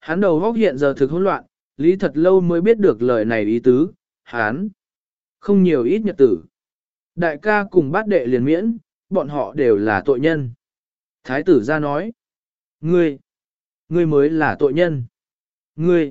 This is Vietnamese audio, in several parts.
Hắn đầu góc hiện giờ thực hỗn loạn, lý thật lâu mới biết được lời này ý tứ, hắn không nhiều ít nhật tử. Đại ca cùng bát đệ liền miễn, bọn họ đều là tội nhân. Thái tử ra nói, ngươi mới là tội nhân. Ngươi,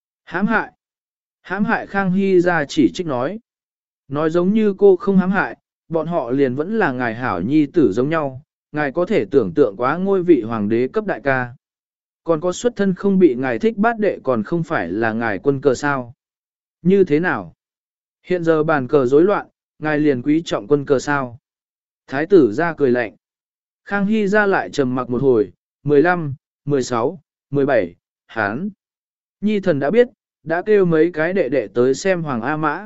hãm hại Khang Hy ra chỉ trích nói giống như cô không hãm hại, bọn họ liền vẫn là ngài hảo nhi tử giống nhau, ngài có thể tưởng tượng quá ngôi vị hoàng đế cấp đại ca. Còn có xuất thân không bị ngài thích bát đệ còn không phải là ngài quân cờ sao? Như thế nào? Hiện giờ bàn cờ rối loạn, ngài liền quý trọng quân cờ sao? Thái tử ra cười lạnh. Khang Hy ra lại trầm mặc một hồi, 15, 16, 17, hán. Nhi thần đã biết, đã kêu mấy cái đệ đệ tới xem Hoàng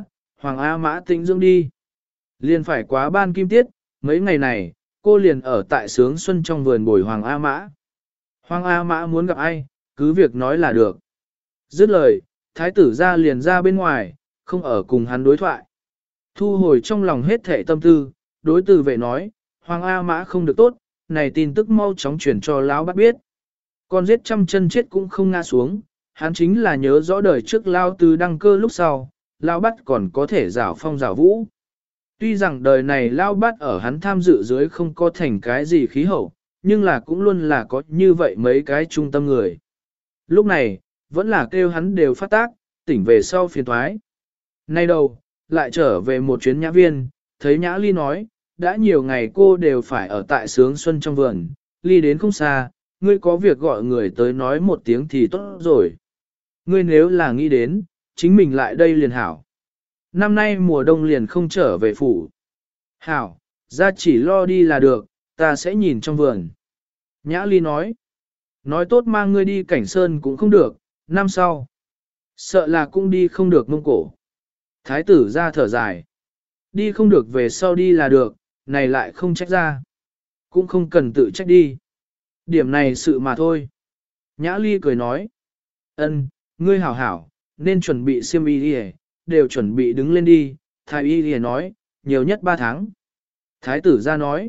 A Mã tĩnh dưỡng đi. Liền phải quá ban kim tiết, mấy ngày này, cô liền ở tại Sướng Xuân trong vườn bồi Hoàng A Mã. Hoàng A Mã muốn gặp ai, cứ việc nói là được. Dứt lời, thái tử ra liền ra bên ngoài, không ở cùng hắn đối thoại. Thu hồi trong lòng hết thệ tâm tư, đối tử vệ nói, Hoàng A Mã không được tốt, này tin tức mau chóng chuyển cho lão bắt biết. Con giết trăm chân chết cũng không ngã xuống, hắn chính là nhớ rõ đời trước lao tứ đăng cơ lúc sau, lao bắt còn có thể rảo phong rảo vũ. Tuy rằng đời này lao bắt ở hắn tham dự dưới không có thành cái gì khí hậu, nhưng là cũng luôn là có như vậy mấy cái trung tâm người. Lúc này, vẫn là kêu hắn đều phát tác, tỉnh về sau phiền thoái. Nay đâu, lại trở về một chuyến nhã viên, thấy nhã ly nói, đã nhiều ngày cô đều phải ở tại Sướng Xuân trong vườn, ly đến không xa, ngươi có việc gọi người tới nói một tiếng thì tốt rồi. Ngươi nếu là nghĩ đến, chính mình lại đây liền hảo. Năm nay mùa đông liền không trở về phủ. Hảo, ra chỉ lo đi là được, ta sẽ nhìn trong vườn. Nhã ly nói tốt mang ngươi đi Cảnh Sơn cũng không được, năm sau. Sợ là cũng đi không được Mông Cổ. Thái tử ra thở dài. Đi không được về sau đi là được, này lại không trách ra. Cũng không cần tự trách đi. Điểm này sự mà thôi. Nhã ly cười nói. Ân, ngươi hảo hảo, nên chuẩn bị xiêm y đi, đều chuẩn bị đứng lên đi. Thái y đi nói, nhiều nhất 3 tháng. Thái tử ra nói.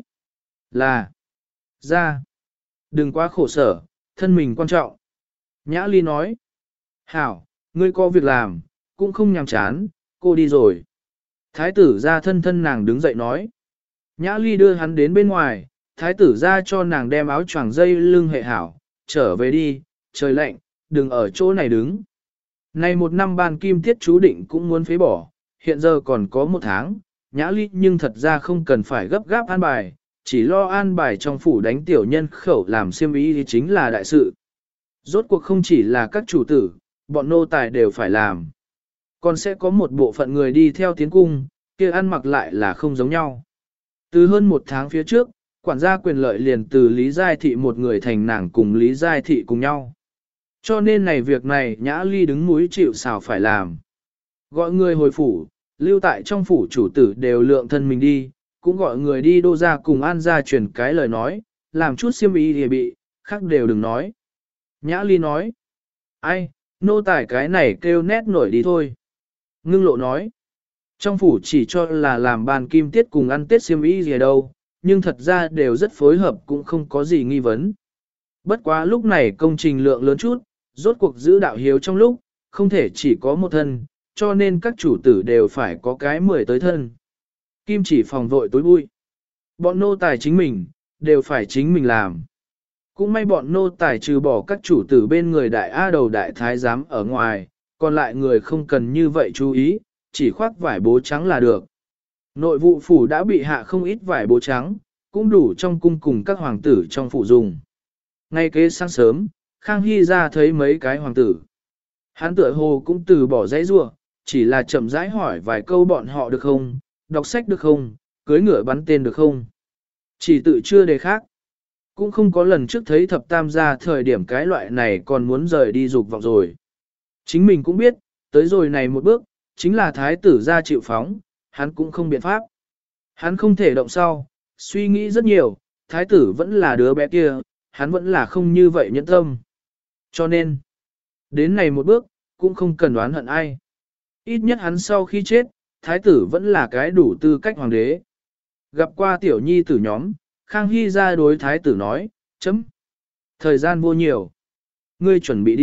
Ra. Đừng quá khổ sở, thân mình quan trọng. Nhã ly nói. Hảo, ngươi có việc làm, cũng không nhàm chán, cô đi rồi. Thái tử ra thân nàng đứng dậy nói. Nhã ly đưa hắn đến bên ngoài, thái tử ra cho nàng đem áo choàng dây lưng hệ hảo, trở về đi, trời lạnh, đừng ở chỗ này đứng. Này một năm ban kim tiết chú định cũng muốn phế bỏ, hiện giờ còn có 1 tháng, nhã ly nhưng thật ra không cần phải gấp gáp an bài, chỉ lo an bài trong phủ đánh tiểu nhân khẩu làm xiêm ý thì chính là đại sự. Rốt cuộc không chỉ là các chủ tử, bọn nô tài đều phải làm. Còn sẽ có một bộ phận người đi theo tiến cung, kia ăn mặc lại là không giống nhau. Từ hơn 1 tháng phía trước, quản gia quyền lợi liền từ Lý Giai Thị một người thành nàng cùng Lý Giai Thị cùng nhau. Cho nên việc này Nhã Ly đứng mũi chịu sào phải làm. Gọi người hồi phủ, lưu tại trong phủ chủ tử đều lượng thân mình đi, cũng gọi người đi đô ra cùng an ra truyền cái lời nói, làm chút xiêm y thì bị, khác đều đừng nói. Nhã Ly nói, ai, nô tài cái này kêu nét nổi đi thôi. Ngưng lộ nói, trong phủ chỉ cho là làm bàn kim tiết cùng ăn tết xiêm y gì đâu, nhưng thật ra đều rất phối hợp cũng không có gì nghi vấn. Bất quá lúc này công trình lượng lớn chút, rốt cuộc giữ đạo hiếu trong lúc, không thể chỉ có một thân, cho nên các chủ tử đều phải có cái 10 tới thân. Kim chỉ phòng vội tối bụi. Bọn nô tài chính mình, đều phải chính mình làm. Cũng may bọn nô tài trừ bỏ các chủ tử bên người đại A đầu đại thái giám ở ngoài, còn lại người không cần như vậy chú ý, chỉ khoác vải bố trắng là được. Nội vụ phủ đã bị hạ không ít vải bố trắng, cũng đủ trong cung cùng các hoàng tử trong phủ dùng. Ngay kế sáng sớm, Khang Hy ra thấy mấy cái hoàng tử. Hắn tựa hồ cũng từ bỏ dãy rua, chỉ là chậm rãi hỏi vài câu bọn họ được không, đọc sách được không, cưới ngựa bắn tên được không. Chỉ tự chưa đề khác. Cũng không có lần trước thấy thập tam gia thời điểm cái loại này còn muốn rời đi dục vọng rồi. Chính mình cũng biết, tới rồi này một bước, chính là thái tử gia chịu phóng, hắn cũng không biện pháp. Hắn không thể động sau, suy nghĩ rất nhiều, thái tử vẫn là đứa bé kia, hắn vẫn là không như vậy nhẫn tâm. Cho nên, đến này một bước, cũng không cần đoán hận ai. Ít nhất hắn sau khi chết, thái tử vẫn là cái đủ tư cách hoàng đế. Gặp qua tiểu nhi tử nhóm, Khang Hy ra đối thái tử nói, chấm. Thời gian vô nhiều. Ngươi chuẩn bị đi,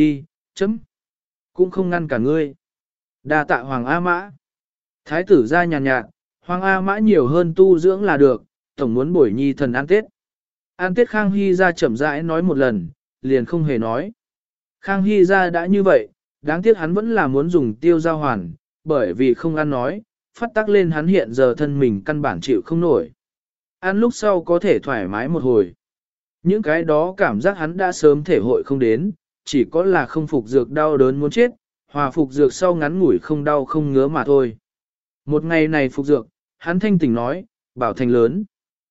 chấm. Cũng không ngăn cả ngươi. Đa tạ Hoàng A Mã. Thái tử ra nhàn nhạt, Hoàng A Mã nhiều hơn tu dưỡng là được, tổng muốn bổi nhi thần ăn Tết. Ăn Tết Khang Hy ra chậm rãi nói một lần, liền không hề nói. Khang Hy ra đã như vậy, đáng tiếc hắn vẫn là muốn dùng tiêu giao hoàn, bởi vì không ăn nói, phát tác lên hắn hiện giờ thân mình căn bản chịu không nổi. Ăn lúc sau có thể thoải mái một hồi. Những cái đó cảm giác hắn đã sớm thể hội không đến, chỉ có là không phục dược đau đớn muốn chết, hòa phục dược sau ngắn ngủi không đau không ngứa mà thôi. Một ngày này phục dược, hắn thanh tỉnh nói, bảo thành lớn.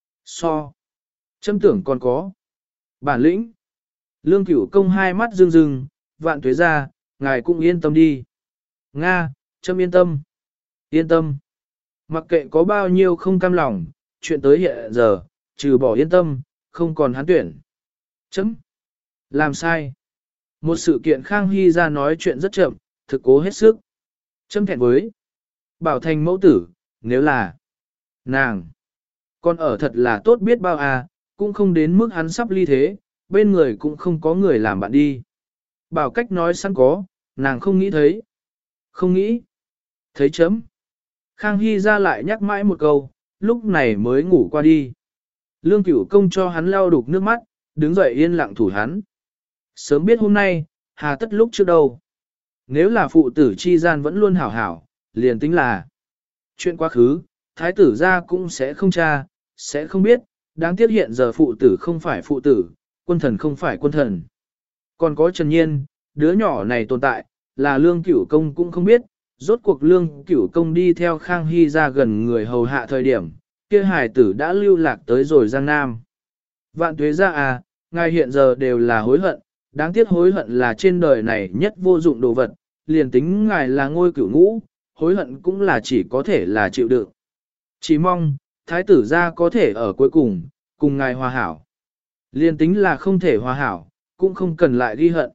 So. Châm tưởng còn có. Bản lĩnh. Lương Cửu Công hai mắt rưng rưng, Vạn Tuế ra, ngài cũng yên tâm đi. Nga, châm yên tâm. Yên tâm. Mặc kệ có bao nhiêu không cam lòng, chuyện tới hiện giờ, trừ bỏ yên tâm, không còn hắn tuyển. Chấm. Làm sai. Một sự kiện Khang Hy ra nói chuyện rất chậm, thực cố hết sức. Châm thẹn với. Bảo thành mẫu tử, nếu là nàng. Còn ở thật là tốt biết bao à, cũng không đến mức hắn sắp ly thế, bên người cũng không có người làm bạn đi. Bảo cách nói sẵn có, nàng không nghĩ thấy. Không nghĩ. Thấy chấm. Khang Hy ra lại nhắc mãi một câu, lúc này mới ngủ qua đi. Lương Cửu Công cho hắn lau đục nước mắt, đứng dậy yên lặng thủ hắn. Sớm biết hôm nay, hà tất lúc trước đâu. Nếu là phụ tử chi gian vẫn luôn hảo hảo, liền tính là chuyện quá khứ, thái tử ra cũng sẽ không tra, sẽ không biết, đáng tiếc hiện giờ phụ tử không phải phụ tử, quân thần không phải quân thần. Còn có Trần Nhiên, đứa nhỏ này tồn tại, là Lương Cửu Công cũng không biết, rốt cuộc Lương Cửu Công đi theo Khang Hy ra gần người hầu hạ thời điểm, kia hài tử đã lưu lạc tới rồi Giang Nam. Vạn Tuế ra à, ngài hiện giờ đều là hối hận, đáng tiếc hối hận là trên đời này nhất vô dụng đồ vật, liền tính ngài là ngôi cửu ngũ, hối hận cũng là chỉ có thể là chịu đựng. Chỉ mong, thái tử gia có thể ở cuối cùng ngài hòa hảo. Liền tính là không thể hòa hảo, cũng không cần lại ghi hận.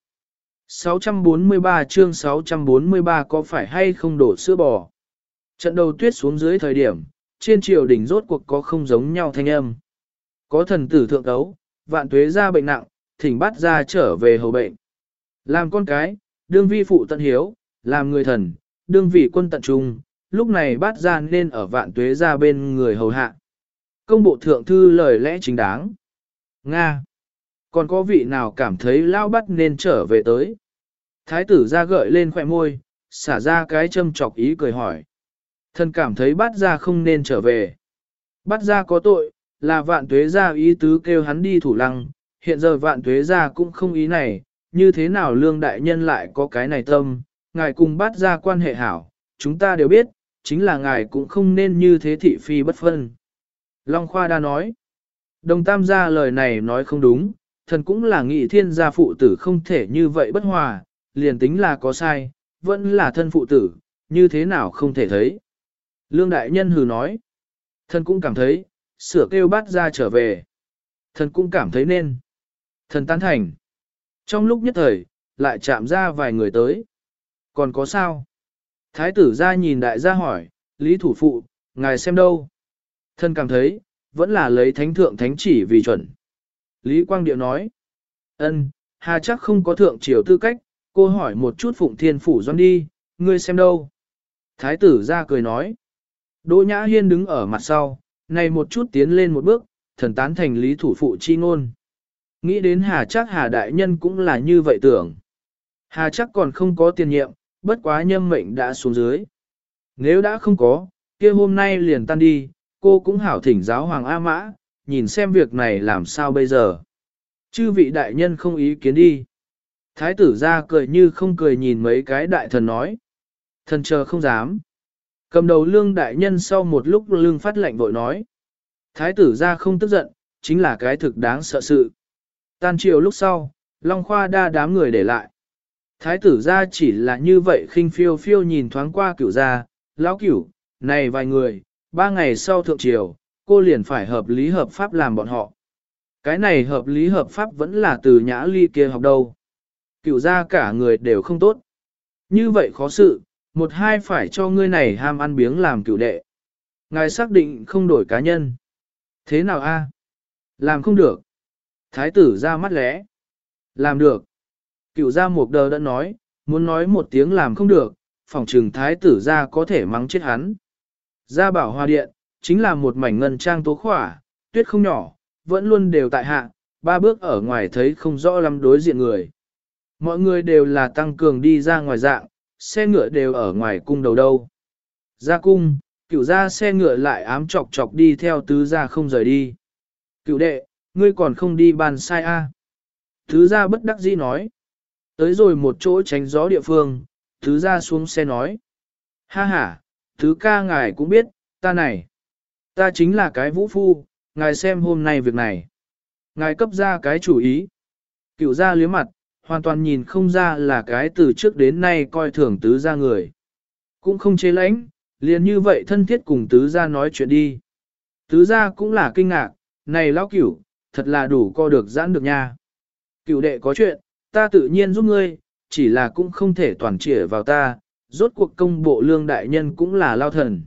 643 chương 643 có phải hay không đổ sữa bò? Trận đầu tuyết xuống dưới thời điểm, trên triều đình rốt cuộc có không giống nhau thanh âm. Có thần tử thượng đấu, Vạn Tuế ra bệnh nặng, thỉnh bắt ra trở về hầu bệnh. Làm con cái, đương vi phụ tận hiếu, làm người thần, đương vị quân tận trung, lúc này bắt ra nên ở Vạn Tuế ra bên người hầu hạ. Công bộ thượng thư lời lẽ chính đáng. Nga. Còn có vị nào cảm thấy lao bắt nên trở về tới? Thái tử ra gợi lên khỏe môi, xả ra cái châm chọc ý cười hỏi. Thần cảm thấy bắt ra không nên trở về. Bắt ra có tội, là Vạn Tuế ra ý tứ kêu hắn đi thủ lăng, hiện giờ Vạn Tuế ra cũng không ý này, như thế nào Lương đại nhân lại có cái này tâm, ngài cùng bắt ra quan hệ hảo, chúng ta đều biết, chính là ngài cũng không nên như thế thị phi bất phân. Long Khoa đa nói, Đồng Tam gia lời này nói không đúng, thần cũng là nghị thiên gia phụ tử không thể như vậy bất hòa, liền tính là có sai, vẫn là thân phụ tử, như thế nào không thể thấy. Lương đại nhân hừ nói, thần cũng cảm thấy, sửa kêu bắt ra trở về. Thần cũng cảm thấy nên. Thần tán thành. Trong lúc nhất thời, lại chạm ra vài người tới. Còn có sao? Thái tử ra nhìn đại gia hỏi, Lý thủ phụ, ngài xem đâu? Thần cảm thấy, vẫn là lấy thánh thượng thánh chỉ vì chuẩn. Lý Quang Điệu nói, hà chắc không có thượng triều tư cách, cô hỏi một chút Phụng Thiên Phủ Doan đi, ngươi xem đâu? Thái tử ra cười nói, Đỗ Nhã Hiên đứng ở mặt sau, này một chút tiến lên một bước, thần tán thành Lý thủ phụ chi ngôn. Nghĩ đến Hà chắc Hà đại nhân cũng là như vậy tưởng. Hà chắc còn không có tiền nhiệm, bất quá nhâm mệnh đã xuống dưới. Nếu đã không có, kia hôm nay liền tan đi, cô cũng hảo thỉnh giáo Hoàng A Mã, nhìn xem việc này làm sao bây giờ. Chư vị đại nhân không ý kiến đi. Thái tử ra cười như không cười nhìn mấy cái đại thần nói. Thần chờ không dám. Cầm đầu Lương đại nhân sau một lúc Lương phát lệnh vội nói. Thái tử ra không tức giận, chính là cái thực đáng sợ sự. Tan chiều lúc sau, Long Khoa đa đám người để lại. Thái tử ra chỉ là như vậy khinh phiêu phiêu nhìn thoáng qua cửu gia, lão cửu, này vài người, 3 ngày sau thượng triều, cô liền phải hợp lý hợp pháp làm bọn họ. Cái này hợp lý hợp pháp vẫn là từ Nhã Ly kia học đâu. Cửu gia cả người đều không tốt. Như vậy khó sự, một hai phải cho ngươi này ham ăn biếng làm cửu đệ. Ngài xác định không đổi cá nhân. Thế nào a? Làm không được. Thái tử ra mắt lẽ. Làm được. Cựu gia một đờ đã muốn nói một tiếng làm không được, phòng trừng thái tử gia có thể mắng chết hắn. Gia bảo hoa điện, chính là một mảnh ngân trang tố khỏa, tuyết không nhỏ, vẫn luôn đều tại hạ, 3 bước ở ngoài thấy không rõ lắm đối diện người. Mọi người đều là tăng cường đi ra ngoài dạng, xe ngựa đều ở ngoài cung đầu đâu. Ra cung, cựu gia xe ngựa lại ám chọc chọc đi theo tứ gia không rời đi. Cựu đệ, ngươi còn không đi bàn sai a? Tứ gia bất đắc dĩ nói. Tới rồi một chỗ tránh gió địa phương, tứ gia xuống xe nói. Ha ha, tứ ca ngài cũng biết, ta này. Ta chính là cái vũ phu, ngài xem hôm nay việc này. Ngài cấp ra cái chủ ý. Cựu gia liếm mặt, hoàn toàn nhìn không ra là cái từ trước đến nay coi thường tứ gia người. Cũng không chế lãnh, liền như vậy thân thiết cùng tứ gia nói chuyện đi. Tứ gia cũng là kinh ngạc, này lão cửu, thật là đủ co được giãn được nha. Cửu đệ có chuyện, ta tự nhiên giúp ngươi, chỉ là cũng không thể toàn trịa vào ta, rốt cuộc công bộ lương đại nhân cũng là lao thần.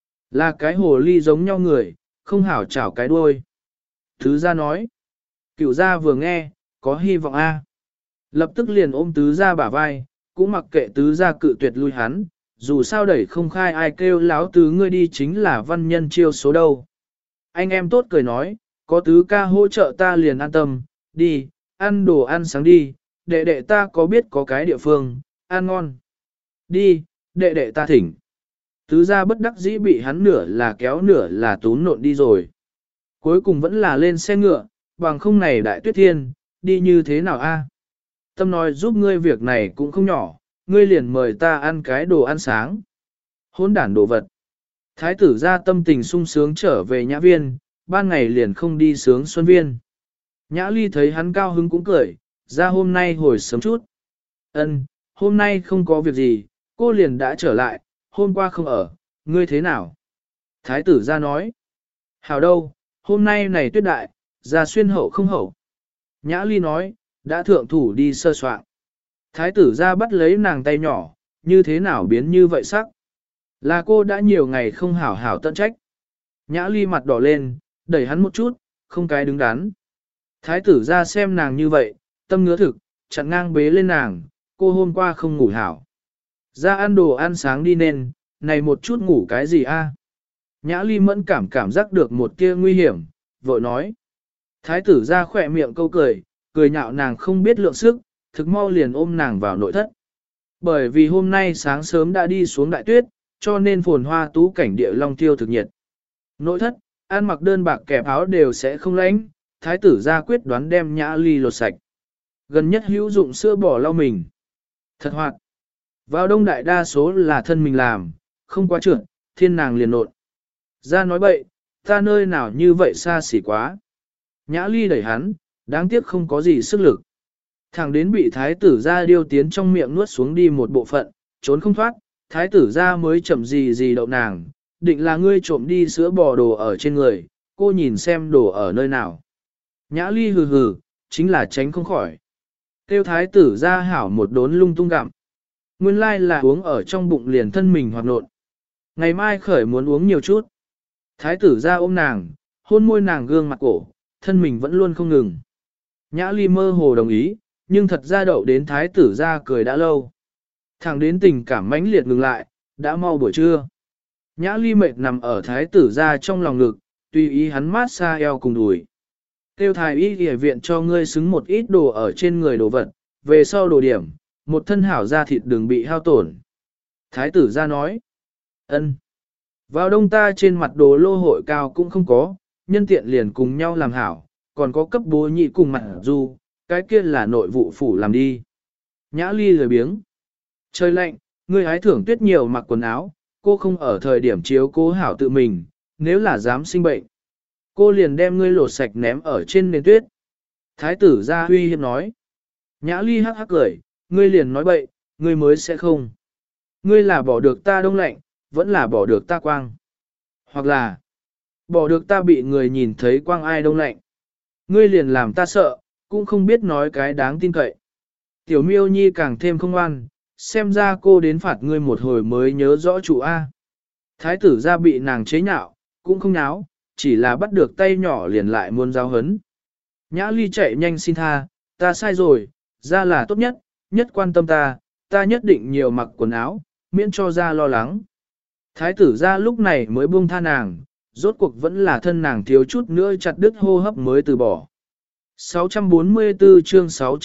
Là cái hồ ly giống nhau người, không hảo chảo cái đuôi. Tứ gia nói, cửu gia vừa nghe, có hy vọng a. Lập tức liền ôm tứ gia bả vai, cũng mặc kệ tứ gia cự tuyệt lui hắn, dù sao đẩy không khai ai kêu láo tứ ngươi đi chính là văn nhân chiêu số đâu. Anh em tốt cười nói, có tứ ca hỗ trợ ta liền an tâm, đi, ăn đồ ăn sáng đi, đệ đệ ta có biết có cái địa phương, ăn ngon. Đi, đệ đệ ta thỉnh. Tứ gia bất đắc dĩ bị hắn nửa là kéo nửa là tún nộn đi rồi. Cuối cùng vẫn là lên xe ngựa, bằng không này đại tuyết thiên, đi như thế nào a? Tâm nói giúp ngươi việc này cũng không nhỏ, ngươi liền mời ta ăn cái đồ ăn sáng. Hỗn đản đồ vật. Thái tử ra tâm tình sung sướng trở về nhã viên, ban ngày liền không đi sướng xuân viên. Nhã ly thấy hắn cao hứng cũng cười, ra hôm nay hồi sớm chút. Ân, hôm nay không có việc gì, cô liền đã trở lại, hôm qua không ở, ngươi thế nào? Thái tử ra nói. Hảo đâu, hôm nay này tuyết đại, ra xuyên hậu không hậu. Nhã ly nói, đã thượng thủ đi sơ soạn. Thái tử ra bắt lấy nàng tay nhỏ, như thế nào biến như vậy sắc? Là cô đã nhiều ngày không hảo hảo tận trách. Nhã ly mặt đỏ lên, đẩy hắn một chút, không cái đứng đắn. Thái tử ra xem nàng như vậy, tâm ngứa thực, chặn ngang bế lên nàng, cô hôm qua không ngủ hảo. Ra ăn đồ ăn sáng đi nên, này một chút ngủ cái gì a? Nhã ly mẫn cảm giác được một tia nguy hiểm, vội nói. Thái tử ra khỏe miệng câu cười, cười nhạo nàng không biết lượng sức, thực mau liền ôm nàng vào nội thất. Bởi vì hôm nay sáng sớm đã đi xuống đại tuyết, cho nên phồn hoa tú cảnh địa long tiêu thực nhiệt. Nội thất, ăn mặc đơn bạc kẹp áo đều sẽ không lánh, thái tử ra quyết đoán đem nhã ly lột sạch. Gần nhất hữu dụng sữa bò lau mình. Thật hoạt. Vào đông đại đa số là thân mình làm, không quá trượt, thiên nàng liền nộn. Ra nói bậy, ta nơi nào như vậy xa xỉ quá. Nhã ly đẩy hắn, đáng tiếc không có gì sức lực. Thằng đến bị thái tử ra điêu tiến trong miệng nuốt xuống đi một bộ phận, trốn không thoát, thái tử ra mới chậm gì đậu nàng, định là ngươi trộm đi sữa bò đồ ở trên người, cô nhìn xem đồ ở nơi nào. Nhã ly hừ hừ, chính là tránh không khỏi. Tiêu thái tử ra hảo một đốn lung tung gặm. Nguyên lai là uống ở trong bụng liền thân mình hoạt nộn. Ngày mai khởi muốn uống nhiều chút. Thái tử ra ôm nàng, hôn môi nàng gương mặt cổ, thân mình vẫn luôn không ngừng. Nhã ly mơ hồ đồng ý, nhưng thật ra đậu đến thái tử ra cười đã lâu. Thẳng đến tình cảm mãnh liệt ngừng lại, đã mau buổi trưa. Nhã ly mệt nằm ở thái tử ra trong lòng ngực, tùy ý hắn mát xa eo cùng đùi. Tiêu thái y y viện cho ngươi xứng một ít đồ ở trên người đồ vật, về sau đồ điểm, một thân hảo da thịt đừng bị hao tổn. Thái tử ra nói, ân. Vào đông ta trên mặt đồ lô hội cao cũng không có, nhân tiện liền cùng nhau làm hảo, còn có cấp bố nhị cùng mặt du, cái kia là nội vụ phủ làm đi. Nhã ly lười biếng. Trời lạnh, ngươi hái thưởng tuyết nhiều mặc quần áo, cô không ở thời điểm chiếu cố hảo tự mình, nếu là dám sinh bệnh. Cô liền đem ngươi lột sạch ném ở trên nền tuyết. Thái tử ra huy hiếp nói. Nhã ly hắc hắc cười, ngươi liền nói bậy, ngươi mới sẽ không. Ngươi là bỏ được ta đông lạnh, vẫn là bỏ được ta quang. Hoặc là, bỏ được ta bị người nhìn thấy quang ai đông lạnh. Ngươi liền làm ta sợ, cũng không biết nói cái đáng tin cậy. Tiểu miêu nhi càng thêm không ngoan, xem ra cô đến phạt ngươi một hồi mới nhớ rõ chủ A. Thái tử ra bị nàng chế nhạo, cũng không náo, chỉ là bắt được tay nhỏ liền lại muốn giao hấn. Nhã ly chạy nhanh xin tha, ta sai rồi, ra là tốt nhất, nhất quan tâm ta, ta nhất định nhiều mặc quần áo, miễn cho ra lo lắng. Thái tử ra lúc này mới buông tha nàng, rốt cuộc vẫn là thân nàng thiếu chút nữa chặt đứt hô hấp mới từ bỏ. 644 chương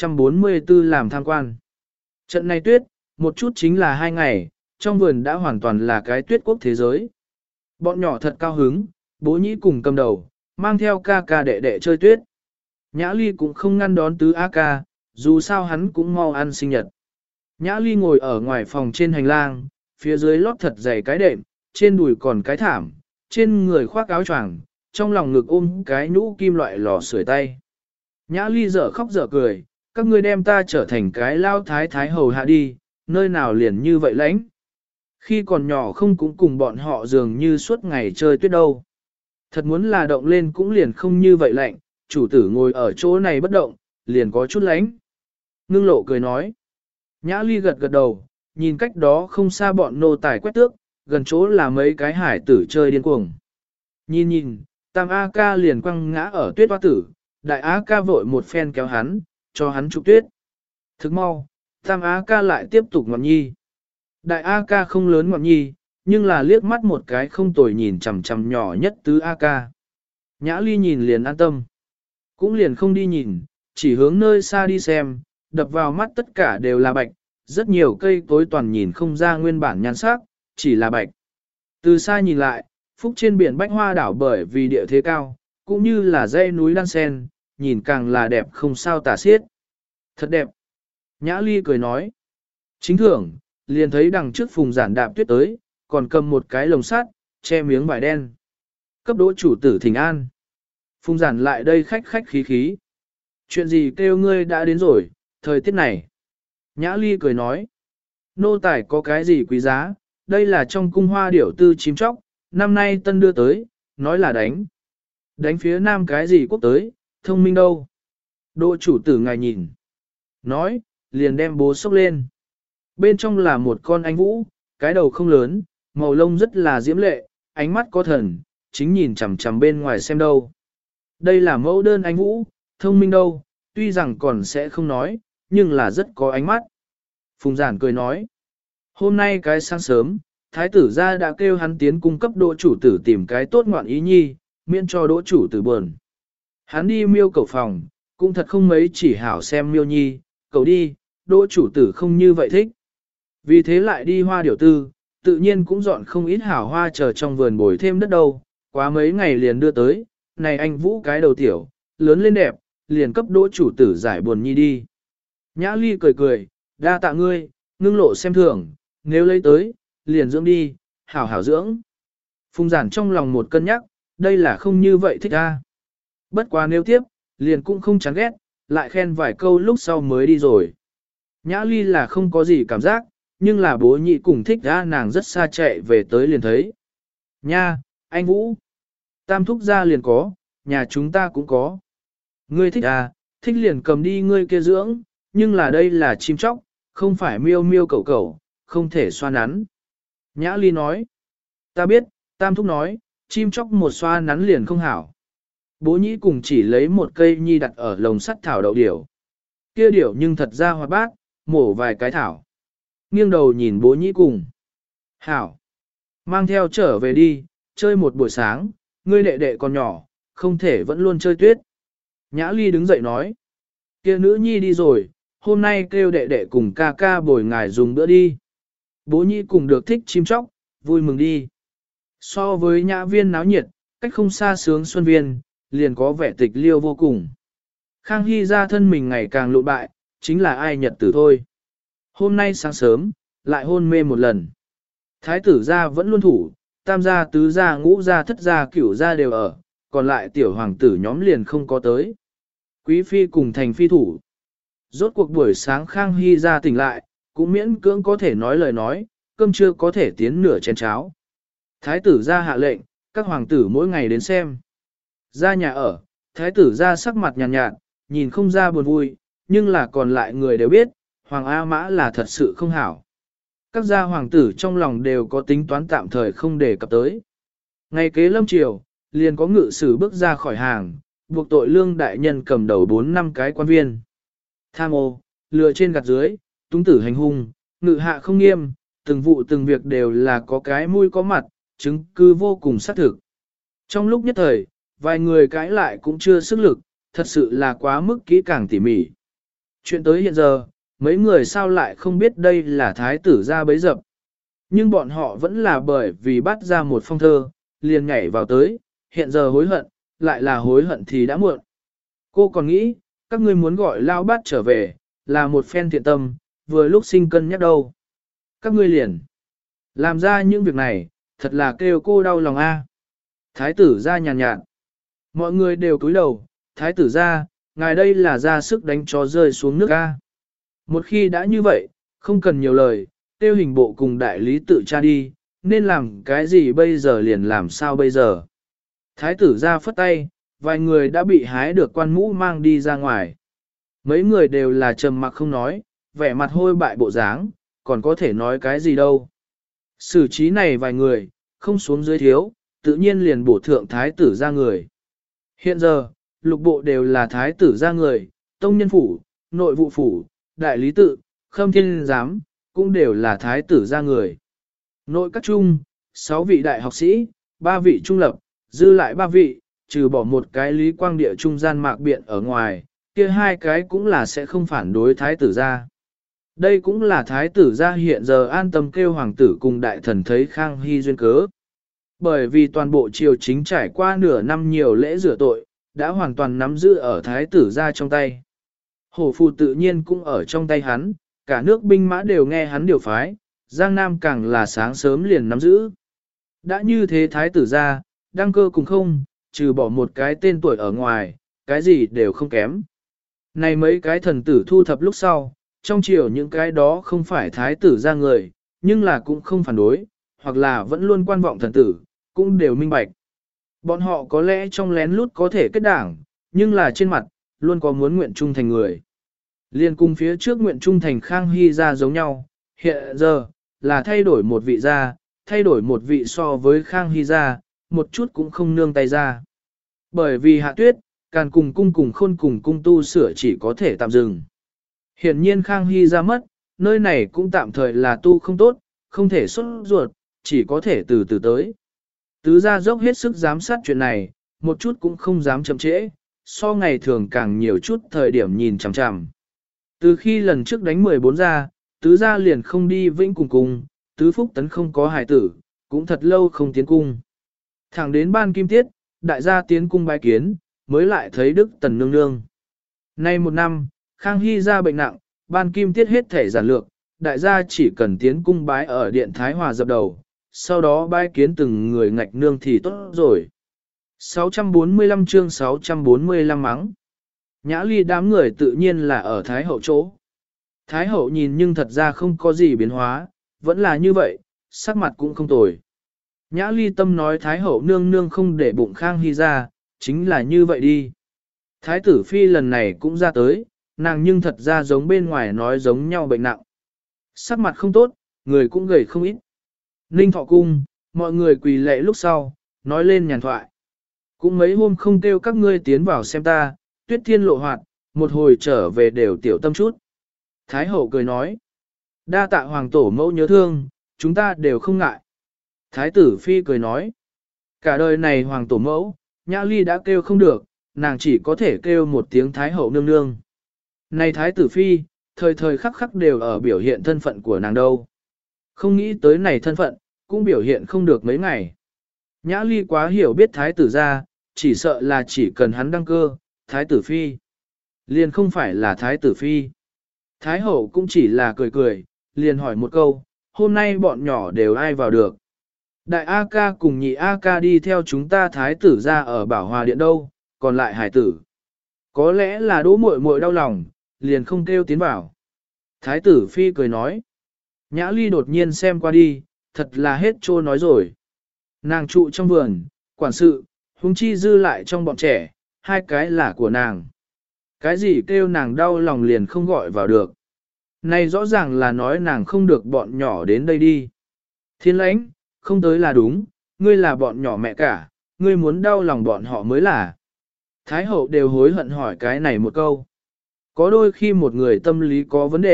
644 làm tham quan. Trận này tuyết, một chút chính là 2 ngày, trong vườn đã hoàn toàn là cái tuyết quốc thế giới. Bọn nhỏ thật cao hứng, bố nhĩ cùng cầm đầu, mang theo ca ca đệ đệ chơi tuyết. Nhã Ly cũng không ngăn đón tứ A ca, dù sao hắn cũng mau ăn sinh nhật. Nhã Ly ngồi ở ngoài phòng trên hành lang, phía dưới lót thật dày cái đệm, trên đùi còn cái thảm, trên người khoác áo choàng, trong lòng ngực ôm cái nhũ kim loại lò sưởi tay. Nhã Ly dở khóc dở cười, các ngươi đem ta trở thành cái lao thái thái hầu hạ đi, nơi nào liền như vậy lãnh. Khi còn nhỏ không cũng cùng bọn họ dường như suốt ngày chơi tuyết đâu. Thật muốn là động lên cũng liền không như vậy lạnh, chủ tử ngồi ở chỗ này bất động, liền có chút lánh. Ngưng lộ cười nói. Nhã Ly gật gật đầu, nhìn cách đó không xa bọn nô tài quét tước, gần chỗ là mấy cái hải tử chơi điên cuồng. Nhìn nhìn, Tam A ca liền quăng ngã ở tuyết hoa tử, Đại A ca vội một phen kéo hắn, cho hắn chụp tuyết. Thức mau, Tam A ca lại tiếp tục ngọn nhi. Đại A ca không lớn ngọn nhi, nhưng là liếc mắt một cái không tồi nhìn chằm chằm nhỏ nhất tứ A ca. Nhã Ly nhìn liền an tâm. Cũng liền không đi nhìn, chỉ hướng nơi xa đi xem, đập vào mắt tất cả đều là bạch, rất nhiều cây cối toàn nhìn không ra nguyên bản nhan sắc, chỉ là bạch. Từ xa nhìn lại, phúc trên biển bách hoa đảo bởi vì địa thế cao, cũng như là dãy núi đan sen, nhìn càng là đẹp không sao tả xiết. Thật đẹp. Nhã Ly cười nói. Chính thưởng, liền thấy đằng trước Phùng Giản đạp tuyết tới, còn cầm một cái lồng sắt, che miếng vải đen. Cấp đỗ chủ tử thỉnh an. Phùng Giản lại đây khách khách khí khí. Chuyện gì kêu ngươi đã đến rồi, thời tiết này. Nhã Ly cười nói. Nô tài có cái gì quý giá, đây là trong cung hoa điểu tư chim chóc, năm nay tân đưa tới, nói là đánh. Đánh phía nam cái gì quốc tới, thông minh đâu. Đỗ chủ tử ngài nhìn. Nói, liền đem bố xốc lên. Bên trong là một con anh vũ, cái đầu không lớn, màu lông rất là diễm lệ, ánh mắt có thần, chính nhìn chằm chằm bên ngoài xem đâu. Đây là mẫu đơn anh vũ, thông minh đâu, tuy rằng còn sẽ không nói, nhưng là rất có ánh mắt. Phùng Giản cười nói, hôm nay cái sáng sớm, thái tử gia đã kêu hắn tiến cung cấp đỗ chủ tử tìm cái tốt ngoạn ý nhi, miễn cho đỗ chủ tử buồn. Hắn đi miêu cầu phòng, cũng thật không mấy chỉ hảo xem miêu nhi, cầu đi, đỗ chủ tử không như vậy thích. Vì thế lại đi hoa điểu tư, tự nhiên cũng dọn không ít hảo hoa chờ trong vườn bồi thêm đất đâu, quá mấy ngày liền đưa tới, này anh Vũ cái đầu tiểu, lớn lên đẹp, liền cấp đỗ chủ tử giải buồn nhi đi. Nhã Ly cười cười, đa tạ ngươi, ngưng lộ xem thường, nếu lấy tới, liền dưỡng đi, hảo hảo dưỡng. Phùng Giản trong lòng một cân nhắc, đây là không như vậy thích a. Bất quá nếu tiếp, liền cũng không chán ghét, lại khen vài câu lúc sau mới đi rồi. Nhã Ly là không có gì cảm giác, nhưng là bố nhị cùng thích ra nàng rất xa chạy về tới liền thấy. Nha, anh Vũ. Tam thúc ra liền có, nhà chúng ta cũng có. Ngươi thích à, thích liền cầm đi ngươi kia dưỡng, nhưng là đây là chim chóc, không phải miêu miêu cẩu cẩu, không thể xoa nắn. Nhã Ly nói. Ta biết, Tam thúc nói, chim chóc một xoa nắn liền không hảo. Bố nhĩ cùng chỉ lấy một cây nhi đặt ở lồng sắt thảo đậu điểu. Kia điểu nhưng thật ra hoạt bát, mổ vài cái thảo. Nghiêng đầu nhìn bố nhĩ cùng. Hảo. Mang theo trở về đi, chơi một buổi sáng, ngươi đệ đệ còn nhỏ, không thể vẫn luôn chơi tuyết. Nhã Ly đứng dậy nói. Kia nữ nhi đi rồi, hôm nay kêu đệ đệ cùng ca ca bồi ngài dùng bữa đi. Bố nhĩ cùng được thích chim chóc, vui mừng đi. So với nhã viên náo nhiệt, cách không xa sướng xuân viên, liền có vẻ tịch liêu vô cùng. Khang Hy ra thân mình ngày càng lụn bại, chính là ai nhật tử thôi. Hôm nay sáng sớm, lại hôn mê một lần. Thái tử gia vẫn luôn thủ, tam gia tứ gia ngũ gia thất gia cửu gia đều ở, còn lại tiểu hoàng tử nhóm liền không có tới. Quý phi cùng thành phi thủ. Rốt cuộc buổi sáng Khang Hy ra tỉnh lại, cũng miễn cưỡng có thể nói lời nói, cơm trưa có thể tiến nửa chén cháo. Thái tử gia hạ lệnh, các hoàng tử mỗi ngày đến xem. Ra nhà ở, thái tử gia sắc mặt nhàn nhạt, nhìn không ra buồn vui, nhưng là còn lại người đều biết, Hoàng A Mã là thật sự không hảo. Các gia hoàng tử trong lòng đều có tính toán tạm thời không đề cập tới. Ngày kế lâm triều, liền có ngự sử bước ra khỏi hàng, buộc tội lương đại nhân cầm đầu 4 năm cái quan viên. Tham ô, lừa trên gạt dưới, túng tử hành hung, ngự hạ không nghiêm, từng vụ từng việc đều là có cái mũi có mặt, chứng cứ vô cùng xác thực. Trong lúc nhất thời, vài người cãi lại cũng chưa sức lực, thật sự là quá mức kỹ càng tỉ mỉ. Chuyện tới hiện giờ, mấy người sao lại không biết đây là thái tử ra bấy dập. Nhưng bọn họ vẫn là bởi vì bắt ra một phong thơ, liền nhảy vào tới, hiện giờ hối hận, lại là hối hận thì đã muộn. Cô còn nghĩ, các ngươi muốn gọi lao bát trở về, là một phen thiện tâm, vừa lúc sinh cân nhắc đâu. Các ngươi liền làm ra những việc này, thật là kêu cô đau lòng a. Thái tử ra nhàn nhạt. Mọi người đều cúi đầu, thái tử ra, ngài đây là ra sức đánh chó rơi xuống nước a. Một khi đã như vậy, không cần nhiều lời, tiêu hình bộ cùng đại lý tự tra đi, nên làm cái gì bây giờ liền làm sao bây giờ. Thái tử ra phất tay, vài người đã bị hái được quan mũ mang đi ra ngoài. Mấy người đều là trầm mặc không nói, vẻ mặt hôi bại bộ dáng, còn có thể nói cái gì đâu. Xử trí này vài người, không xuống dưới thiếu, tự nhiên liền bổ thượng thái tử ra người. Hiện giờ, lục bộ đều là thái tử ra người, tông nhân phủ, nội vụ phủ, đại lý tự, khâm thiên giám, cũng đều là thái tử ra người. Nội các trung, 6 vị đại học sĩ, 3 vị trung lập, dư lại 3 vị, trừ bỏ một cái lý quang địa trung gian mạc biện ở ngoài, kia 2 cái cũng là sẽ không phản đối thái tử ra. Đây cũng là thái tử ra hiện giờ an tâm kêu hoàng tử cùng đại thần thấy Khang Hy duyên cớ. Bởi vì toàn bộ triều chính trải qua nửa năm nhiều lễ rửa tội, đã hoàn toàn nắm giữ ở thái tử ra trong tay. Hổ phù tự nhiên cũng ở trong tay hắn, cả nước binh mã đều nghe hắn điều phái, Giang Nam càng là sáng sớm liền nắm giữ. Đã như thế thái tử ra, đăng cơ cùng không, trừ bỏ một cái tên tuổi ở ngoài, cái gì đều không kém. Này mấy cái thần tử thu thập lúc sau, trong triều những cái đó không phải thái tử ra người, nhưng là cũng không phản đối, hoặc là vẫn luôn quan vọng thần tử, cũng đều minh bạch. Bọn họ có lẽ trong lén lút có thể kết đảng, nhưng là trên mặt, luôn có muốn nguyện trung thành người. Liên cùng phía trước nguyện trung thành Khang Hy ra giống nhau, hiện giờ, là thay đổi một vị ra, thay đổi một vị so với Khang Hy ra, một chút cũng không nương tay ra. Bởi vì hạ tuyết, càn cùng cung cùng khôn cùng cung tu sửa chỉ có thể tạm dừng. Hiển nhiên Khang Hy ra mất, nơi này cũng tạm thời là tu không tốt, không thể xuất ruột, chỉ có thể từ từ tới. Tứ gia dốc hết sức giám sát chuyện này, một chút cũng không dám chậm trễ, so ngày thường càng nhiều chút thời điểm nhìn chằm chằm. Từ khi lần trước đánh 14 gia, tứ gia liền không đi vĩnh cùng cung, tứ phúc tấn không có hài tử, cũng thật lâu không tiến cung. Thẳng đến ban kim tiết, đại gia tiến cung bái kiến, mới lại thấy Đức Tần nương nương. Nay một năm, Khang Hy ra bệnh nặng, ban kim tiết hết thể giản lược, đại gia chỉ cần tiến cung bái ở điện Thái Hòa dập đầu, sau đó bái kiến từng người ngạch nương thì tốt rồi. 645 chương 645 mắng. Nhã Ly đám người tự nhiên là ở Thái Hậu chỗ. Thái Hậu nhìn nhưng thật ra không có gì biến hóa, vẫn là như vậy, sắc mặt cũng không tồi. Nhã Ly tâm nói Thái Hậu nương nương không để bụng Khang Hy ra, chính là như vậy đi. Thái tử phi lần này cũng ra tới, nàng nhưng thật ra giống bên ngoài nói giống nhau bệnh nặng. Sắc mặt không tốt, người cũng gầy không ít. Ninh Thọ Cung, mọi người quỳ lệ lúc sau, nói lên nhàn thoại. Cũng mấy hôm không kêu các ngươi tiến vào xem ta, Tuyết Thiên lộ hoạt, một hồi trở về đều tiểu tâm chút. Thái hậu cười nói, đa tạ hoàng tổ mẫu nhớ thương, chúng ta đều không ngại. Thái tử phi cười nói, cả đời này hoàng tổ mẫu, Nhã Ly đã kêu không được, nàng chỉ có thể kêu một tiếng Thái hậu nương nương. Này Thái tử phi, thời thời khắc khắc đều ở biểu hiện thân phận của nàng đâu. Không nghĩ tới này thân phận, cũng biểu hiện không được mấy ngày. Nhã Ly quá hiểu biết Thái tử ra, chỉ sợ là chỉ cần hắn đăng cơ, Thái tử phi. Liền không phải là Thái tử phi. Thái hậu cũng chỉ là cười cười, liền hỏi một câu, hôm nay bọn nhỏ đều ai vào được. Đại A ca cùng nhị A ca đi theo chúng ta Thái tử ra ở Bảo Hòa Điện đâu, còn lại hải tử. Có lẽ là đỗ muội muội đau lòng, liền không kêu tiến vào. Thái tử phi cười nói. Nhã Ly đột nhiên xem qua đi, thật là hết trô nói rồi. Nàng trụ trong vườn, quản sự, huống chi dư lại trong bọn trẻ, hai cái là của nàng. Cái gì kêu nàng đau lòng liền không gọi vào được. Này rõ ràng là nói nàng không được bọn nhỏ đến đây đi. Thiên lãnh, không tới là đúng, ngươi là bọn nhỏ mẹ cả, ngươi muốn đau lòng bọn họ mới là. Thái hậu đều hối hận hỏi cái này một câu. Có đôi khi một người tâm lý có vấn đề,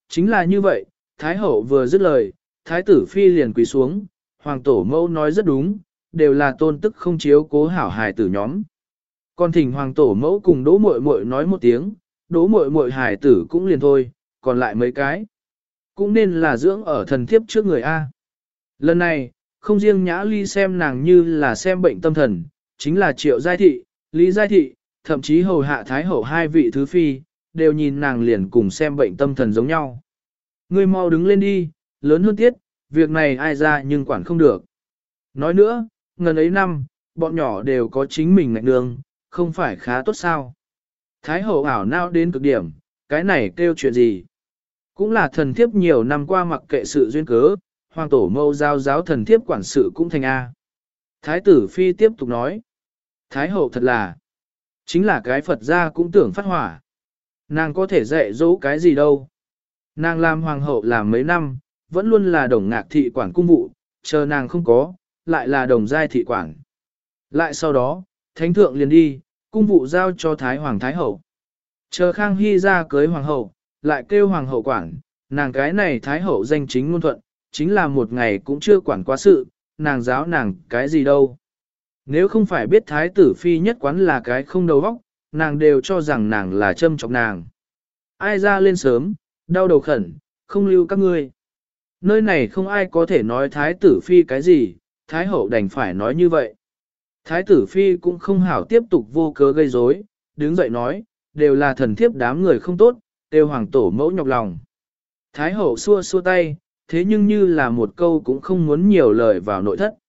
Chính là như vậy, Thái hậu vừa dứt lời, Thái tử phi liền quỳ xuống, hoàng tổ mẫu nói rất đúng, đều là tôn tức không chiếu cố hảo hài tử nhóm. Còn thỉnh hoàng tổ mẫu cùng đỗ muội muội nói một tiếng, đỗ muội muội hài tử cũng liền thôi, còn lại mấy cái. Cũng nên là dưỡng ở thần thiếp trước người A. Lần này, không riêng Nhã Ly xem nàng như là xem bệnh tâm thần, chính là Triệu Giai Thị, Lý Giai Thị, thậm chí hầu hạ Thái hậu hai vị thứ phi, đều nhìn nàng liền cùng xem bệnh tâm thần giống nhau. Ngươi mau đứng lên đi, lớn hơn tiết, việc này ai ra nhưng quản không được. Nói nữa, ngần ấy năm, bọn nhỏ đều có chính mình ngạch đường, không phải khá tốt sao. Thái hậu ảo nao đến cực điểm, cái này kêu chuyện gì? Cũng là thần thiếp nhiều năm qua mặc kệ sự duyên cớ, hoàng tổ mâu giao giáo thần thiếp quản sự cũng thành A. Thái tử phi tiếp tục nói, Thái hậu thật là, chính là cái Phật gia cũng tưởng phát hỏa. Nàng có thể dạy dỗ cái gì đâu. Nàng làm hoàng hậu làm mấy năm, vẫn luôn là đồng ngạc thị quản cung vụ, chờ nàng không có, lại là đồng giai thị quản. Lại sau đó, thánh thượng liền đi, cung vụ giao cho Thái hoàng Thái hậu. Chờ Khang Hy ra cưới hoàng hậu, lại kêu hoàng hậu quản, nàng cái này Thái hậu danh chính ngôn thuận, chính là một ngày cũng chưa quản quá sự, nàng giáo nàng cái gì đâu. Nếu không phải biết Thái tử phi nhất quán là cái không đầu óc, nàng đều cho rằng nàng là châm chọc nàng. Ai ra lên sớm, đau đầu khẩn, không lưu các ngươi. Nơi này không ai có thể nói Thái tử phi cái gì, Thái hậu đành phải nói như vậy. Thái tử phi cũng không hảo tiếp tục vô cớ gây rối, đứng dậy nói, đều là thần thiếp đám người không tốt, đều hoàng tổ mẫu nhọc lòng. Thái hậu xua xua tay, thế nhưng như là một câu cũng không muốn nhiều lời vào nội thất.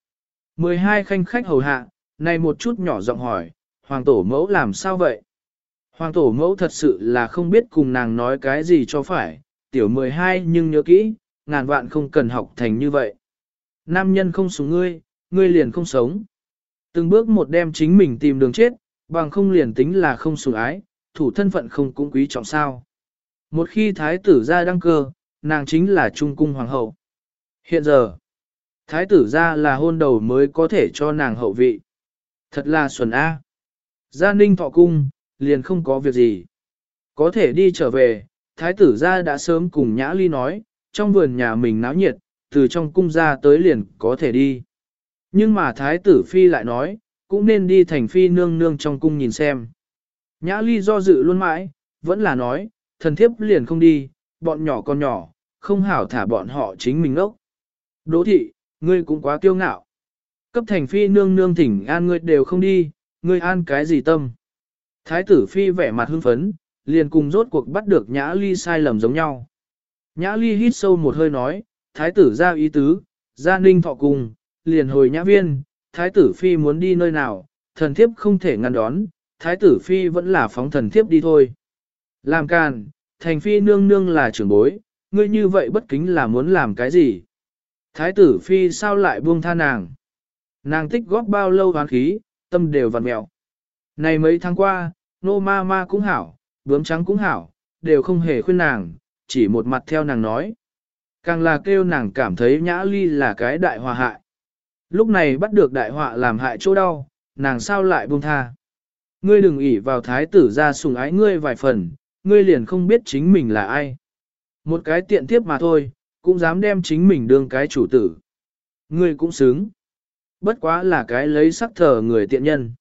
12 khanh khách hầu hạ, này một chút nhỏ giọng hỏi, hoàng tổ mẫu làm sao vậy? Hoàng tổ mẫu thật sự là không biết cùng nàng nói cái gì cho phải, tiểu 12 nhưng nhớ kỹ, ngàn vạn không cần học thành như vậy. Nam nhân không sủng ngươi, ngươi liền không sống. Từng bước một đem chính mình tìm đường chết, bằng không liền tính là không sủng ái, thủ thân phận không cũng quý trọng sao. Một khi thái tử ra đăng cơ, nàng chính là trung cung hoàng hậu. Hiện giờ, thái tử ra là hôn đầu mới có thể cho nàng hậu vị. Thật là xuẩn A. Gia ninh thọ cung, liền không có việc gì. Có thể đi trở về, thái tử ra đã sớm cùng Nhã Ly nói, trong vườn nhà mình náo nhiệt, từ trong cung ra tới liền có thể đi. Nhưng mà thái tử phi lại nói, cũng nên đi thành phi nương nương trong cung nhìn xem. Nhã Ly do dự luôn mãi, vẫn là nói, thần thiếp liền không đi, bọn nhỏ con nhỏ, không hảo thả bọn họ chính mình ốc. Đỗ thị, ngươi cũng quá kiêu ngạo. Cấp thành phi nương nương thỉnh an ngươi đều không đi, ngươi an cái gì tâm. Thái tử phi vẻ mặt hưng phấn, liền cùng rốt cuộc bắt được Nhã Ly sai lầm giống nhau. Nhã Ly hít sâu một hơi nói, thái tử ra ý tứ, gia ninh thọ cùng, liền hồi nhã viên, thái tử phi muốn đi nơi nào, thần thiếp không thể ngăn đón, thái tử phi vẫn là phóng thần thiếp đi thôi. Làm càn, thành phi nương nương là trưởng bối, ngươi như vậy bất kính là muốn làm cái gì? Thái tử phi sao lại buông tha nàng? Nàng tích góp bao lâu hoán khí, tâm đều vặn mẹo. Này mấy tháng qua, nô ma ma cũng hảo, bướm trắng cũng hảo, đều không hề khuyên nàng, chỉ một mặt theo nàng nói. Càng là kêu nàng cảm thấy Nhã Ly là cái đại hòa hại. Lúc này bắt được đại họa làm hại chỗ đau, nàng sao lại buông tha. Ngươi đừng ỷ vào thái tử ra sủng ái ngươi vài phần, ngươi liền không biết chính mình là ai. Một cái tiện tiếp mà thôi, cũng dám đem chính mình đương cái chủ tử. Ngươi cũng xứng. Bất quá là cái lấy sắc thờ người tiện nhân.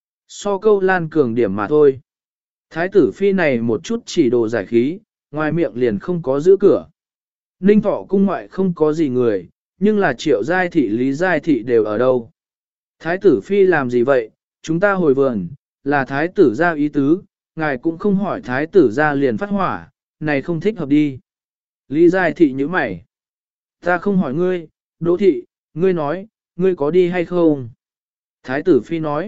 So câu lan cường điểm mà thôi. Thái tử phi này một chút chỉ đồ giải khí, ngoài miệng liền không có giữ cửa. Ninh thọ cung ngoại không có gì người, nhưng là Triệu Giai Thị Lý Giai Thị đều ở đâu. Thái tử phi làm gì vậy, chúng ta hồi vườn, là thái tử ra ý tứ, ngài cũng không hỏi thái tử ra liền phát hỏa, này không thích hợp đi. Lý Giai Thị như mày. Ta không hỏi ngươi, Đỗ Thị, ngươi nói, ngươi có đi hay không? Thái tử phi nói.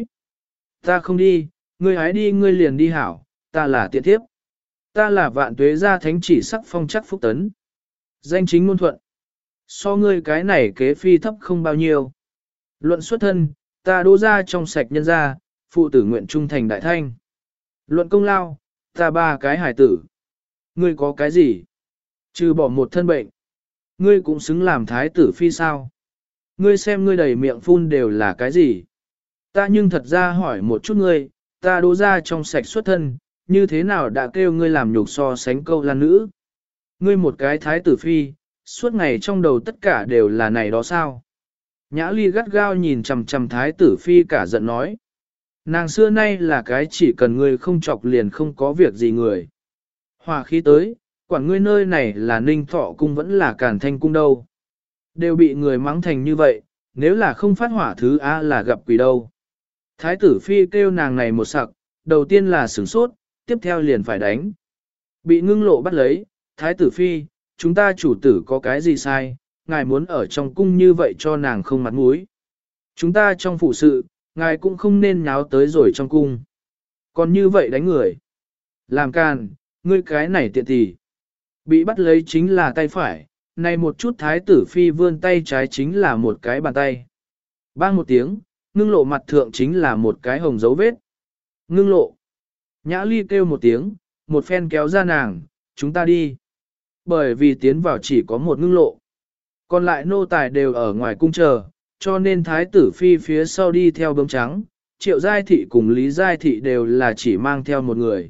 Ta không đi, ngươi hái đi ngươi liền đi hảo, ta là tiện thiếp. Ta là vạn tuế gia thánh chỉ sắc phong chắc phúc tấn. Danh chính ngôn thuận. So ngươi cái này kế phi thấp không bao nhiêu. Luận xuất thân, ta đỗ ra trong sạch nhân gia, phụ tử nguyện trung thành đại thanh. Luận công lao, ta ba cái hải tử. Ngươi có cái gì? Trừ bỏ một thân bệnh. Ngươi cũng xứng làm thái tử phi sao? Ngươi xem ngươi đầy miệng phun đều là cái gì? Ta nhưng thật ra hỏi một chút ngươi, ta đỗ ra trong sạch xuất thân, như thế nào đã kêu ngươi làm nhục so sánh câu lan nữ? Ngươi một cái thái tử phi, suốt ngày trong đầu tất cả đều là này đó sao? Nhã ly gắt gao nhìn chằm chằm thái tử phi cả giận nói. Nàng xưa nay là cái chỉ cần ngươi không chọc liền không có việc gì người. Hòa khí tới, quản ngươi nơi này là Ninh Thọ cung vẫn là Càn Thanh cung đâu. Đều bị người mắng thành như vậy, nếu là không phát hỏa thứ A là gặp quỷ đâu. Thái tử phi kêu nàng này một sặc, đầu tiên là sửng sốt, tiếp theo liền phải đánh. Bị ngưng lộ bắt lấy, thái tử phi, chúng ta chủ tử có cái gì sai, ngài muốn ở trong cung như vậy cho nàng không mặt mũi. Chúng ta trong phụ sự, ngài cũng không nên nháo tới rồi trong cung. Còn như vậy đánh người. Làm càn, ngươi cái này tiện tỷ. Bị bắt lấy chính là tay phải, này một chút thái tử phi vươn tay trái chính là một cái bàn tay. Bang một tiếng, ngưng lộ mặt thượng chính là một cái hồng dấu vết. Ngưng lộ. Nhã ly kêu một tiếng, một phen kéo ra nàng, chúng ta đi. Bởi vì tiến vào chỉ có một ngưng lộ. Còn lại nô tài đều ở ngoài cung chờ, cho nên thái tử phi phía sau đi theo bướm trắng, Triệu Giai Thị cùng Lý Giai Thị đều là chỉ mang theo một người.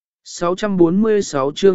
646 chương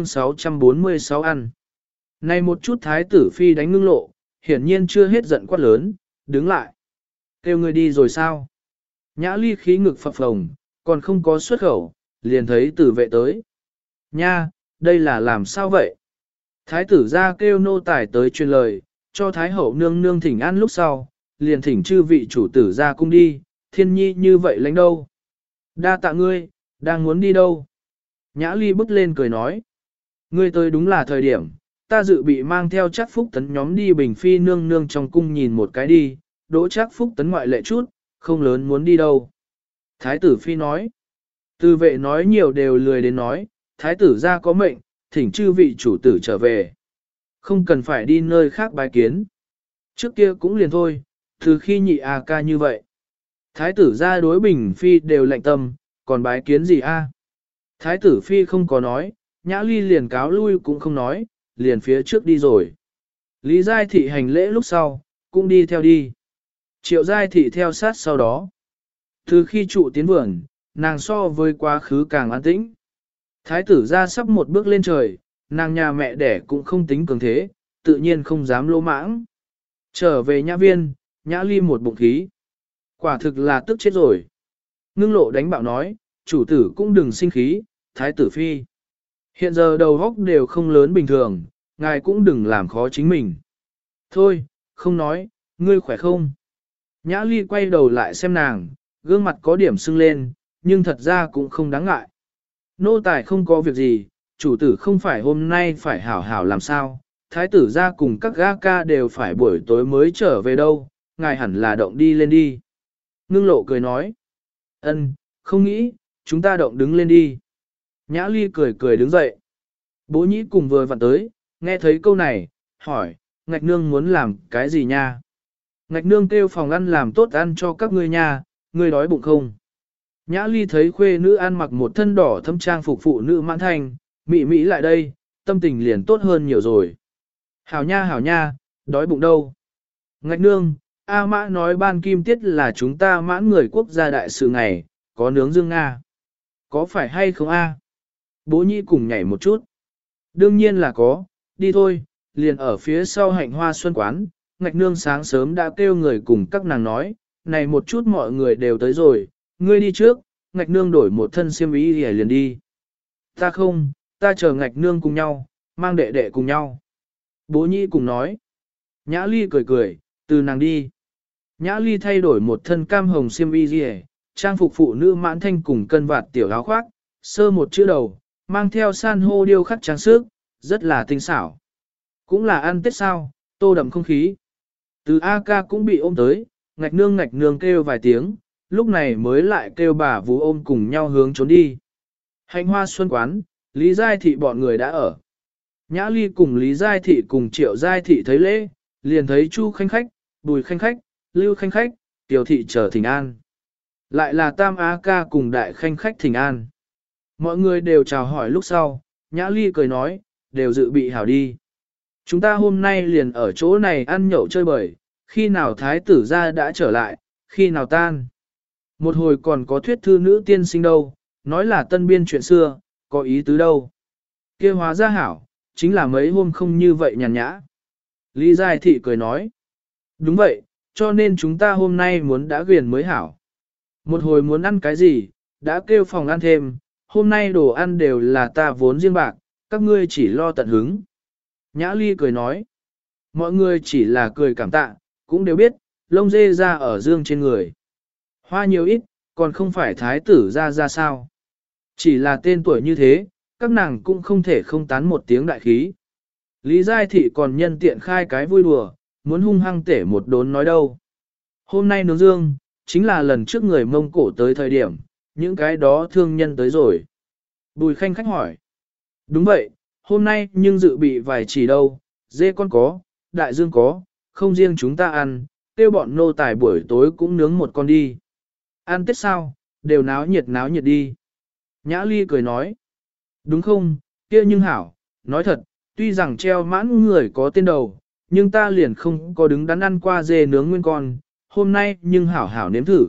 646 ăn. Này một chút thái tử phi đánh ngưng lộ, hiển nhiên chưa hết giận quát lớn, đứng lại. Kêu người đi rồi sao? Nhã ly khí ngực phập phồng, còn không có xuất khẩu, liền thấy tử vệ tới. Nha, đây là làm sao vậy? Thái tử ra kêu nô tài tới truyền lời, cho thái hậu nương nương thỉnh an lúc sau, liền thỉnh chư vị chủ tử ra cung đi, thiên nhi như vậy lãnh đâu. Đa tạ ngươi, đang muốn đi đâu? Nhã ly bước lên cười nói. Ngươi tới đúng là thời điểm, ta dự bị mang theo chắc phúc tấn nhóm đi bình phi nương nương trong cung nhìn một cái đi, đỗ chắc phúc tấn ngoại lệ chút, không lớn muốn đi đâu. Thái tử phi nói. Tư vệ nói nhiều đều lười đến nói, thái tử ra có mệnh, thỉnh chư vị chủ tử trở về. Không cần phải đi nơi khác bái kiến. Trước kia cũng liền thôi, từ khi nhị ca như vậy. Thái tử ra đối bình phi đều lạnh tâm, còn bái kiến gì a? Thái tử phi không có nói, nhã ly liền cáo lui cũng không nói, liền phía trước đi rồi. Lý Giai Thị hành lễ lúc sau, cũng đi theo đi. Triệu Giai Thị theo sát sau đó. Từ khi trụ tiến vườn, nàng so với quá khứ càng an tĩnh. Thái tử ra sắp một bước lên trời, nàng nhà mẹ đẻ cũng không tính cường thế, tự nhiên không dám lỗ mãng. Trở về nhã viên, nhã ly một bụng khí. Quả thực là tức chết rồi. Ngưng lộ đánh bạo nói, chủ tử cũng đừng sinh khí, thái tử phi. Hiện giờ đầu góc đều không lớn bình thường, ngài cũng đừng làm khó chính mình. Thôi, không nói, ngươi khỏe không? Nhã ly quay đầu lại xem nàng, gương mặt có điểm sưng lên, nhưng thật ra cũng không đáng ngại. Nô tài không có việc gì, chủ tử không phải hôm nay phải hảo hảo làm sao, thái tử ra cùng các gã ca đều phải buổi tối mới trở về đâu, ngài hẳn là động đi lên đi. Ngưng lộ cười nói, ân, không nghĩ, chúng ta động đứng lên đi. Nhã ly cười cười đứng dậy. Bố nhĩ cùng vừa vặn tới, nghe thấy câu này, hỏi, ngạch nương muốn làm cái gì nha? Ngạch nương kêu phòng ăn làm tốt ăn cho các ngươi nha, ngươi đói bụng không? Nhã ly thấy khuê nữ ăn mặc một thân đỏ thâm trang phục phụ nữ mãn thanh, mị mỹ lại đây, tâm tình liền tốt hơn nhiều rồi. Hảo nha, đói bụng đâu? Ngạch nương, A Mã nói ban kim tiết là chúng ta mãn người quốc gia đại sự ngày, có nướng dương Nga. Có phải hay không a? Bố nhĩ cùng nhảy một chút. Đương nhiên là có, đi thôi, liền ở phía sau hạnh hoa xuân quán, ngạch nương sáng sớm đã kêu người cùng các nàng nói, này một chút mọi người đều tới rồi, ngươi đi trước, ngạch nương đổi một thân xiêm y để liền đi. Ta không, ta chờ ngạch nương cùng nhau, mang đệ đệ cùng nhau. Bố nhĩ cùng nói. Nhã ly cười cười, từ nàng đi. Nhã ly thay đổi một thân cam hồng xiêm y gì trang phục phụ nữ mãn thanh cùng cân vạt tiểu áo khoác, sơ một chữ đầu, mang theo san hô điêu khắc trang sức, rất là tinh xảo. Cũng là ăn tết sao, tô đậm không khí. Từ A ca cũng bị ôm tới, ngạch nương kêu vài tiếng, lúc này mới lại kêu bà vú ôm cùng nhau hướng trốn đi. Hạnh hoa xuân quán, Lý Giai Thị bọn người đã ở. Nhã ly cùng Lý Giai Thị cùng Triệu Giai Thị thấy lễ, liền thấy Chu Khanh Khách, Bùi Khanh Khách, Lưu Khanh Khách, Tiểu Thị chờ thỉnh an. Lại là Tam Á Ca cùng Đại Khanh Khách thỉnh an. Mọi người đều chào hỏi lúc sau, Nhã ly cười nói, đều dự bị hảo đi. Chúng ta hôm nay liền ở chỗ này ăn nhậu chơi bời, khi nào thái tử gia đã trở lại, khi nào tan. Một hồi còn có thuyết thư nữ tiên sinh đâu, nói là tân biên chuyện xưa, có ý tứ đâu. Kia hóa ra hảo, chính là mấy hôm không như vậy nhàn nhã. Lý Giai Thị cười nói, đúng vậy, cho nên chúng ta hôm nay muốn đã ghiền mới hảo. Một hồi muốn ăn cái gì, đã kêu phòng ăn thêm, hôm nay đồ ăn đều là ta vốn riêng bạc, các ngươi chỉ lo tận hứng. Nhã Ly cười nói, mọi người chỉ là cười cảm tạ, cũng đều biết, lông dê ra ở dương trên người. Hoa nhiều ít, còn không phải thái tử ra sao. Chỉ là tên tuổi như thế, các nàng cũng không thể không tán một tiếng đại khí. Lý Giai Thị còn nhân tiện khai cái vui đùa, muốn hung hăng tể một đốn nói đâu. Hôm nay nướng dương, chính là lần trước người Mông Cổ tới thời điểm, những cái đó thương nhân tới rồi. Bùi Khanh khách hỏi. Đúng vậy, hôm nay nhưng dự bị vài chỉ đâu, dê con có, đại dương có, không riêng chúng ta ăn, tiêu bọn nô tài buổi tối cũng nướng một con đi. Ăn Tết sao, đều náo nhiệt đi. Nhã Ly cười nói. Đúng không, kia nhưng hảo, nói thật, tuy rằng treo mãn người có tên đầu, nhưng ta liền không có đứng đắn ăn qua dê nướng nguyên con, hôm nay nhưng hảo hảo nếm thử.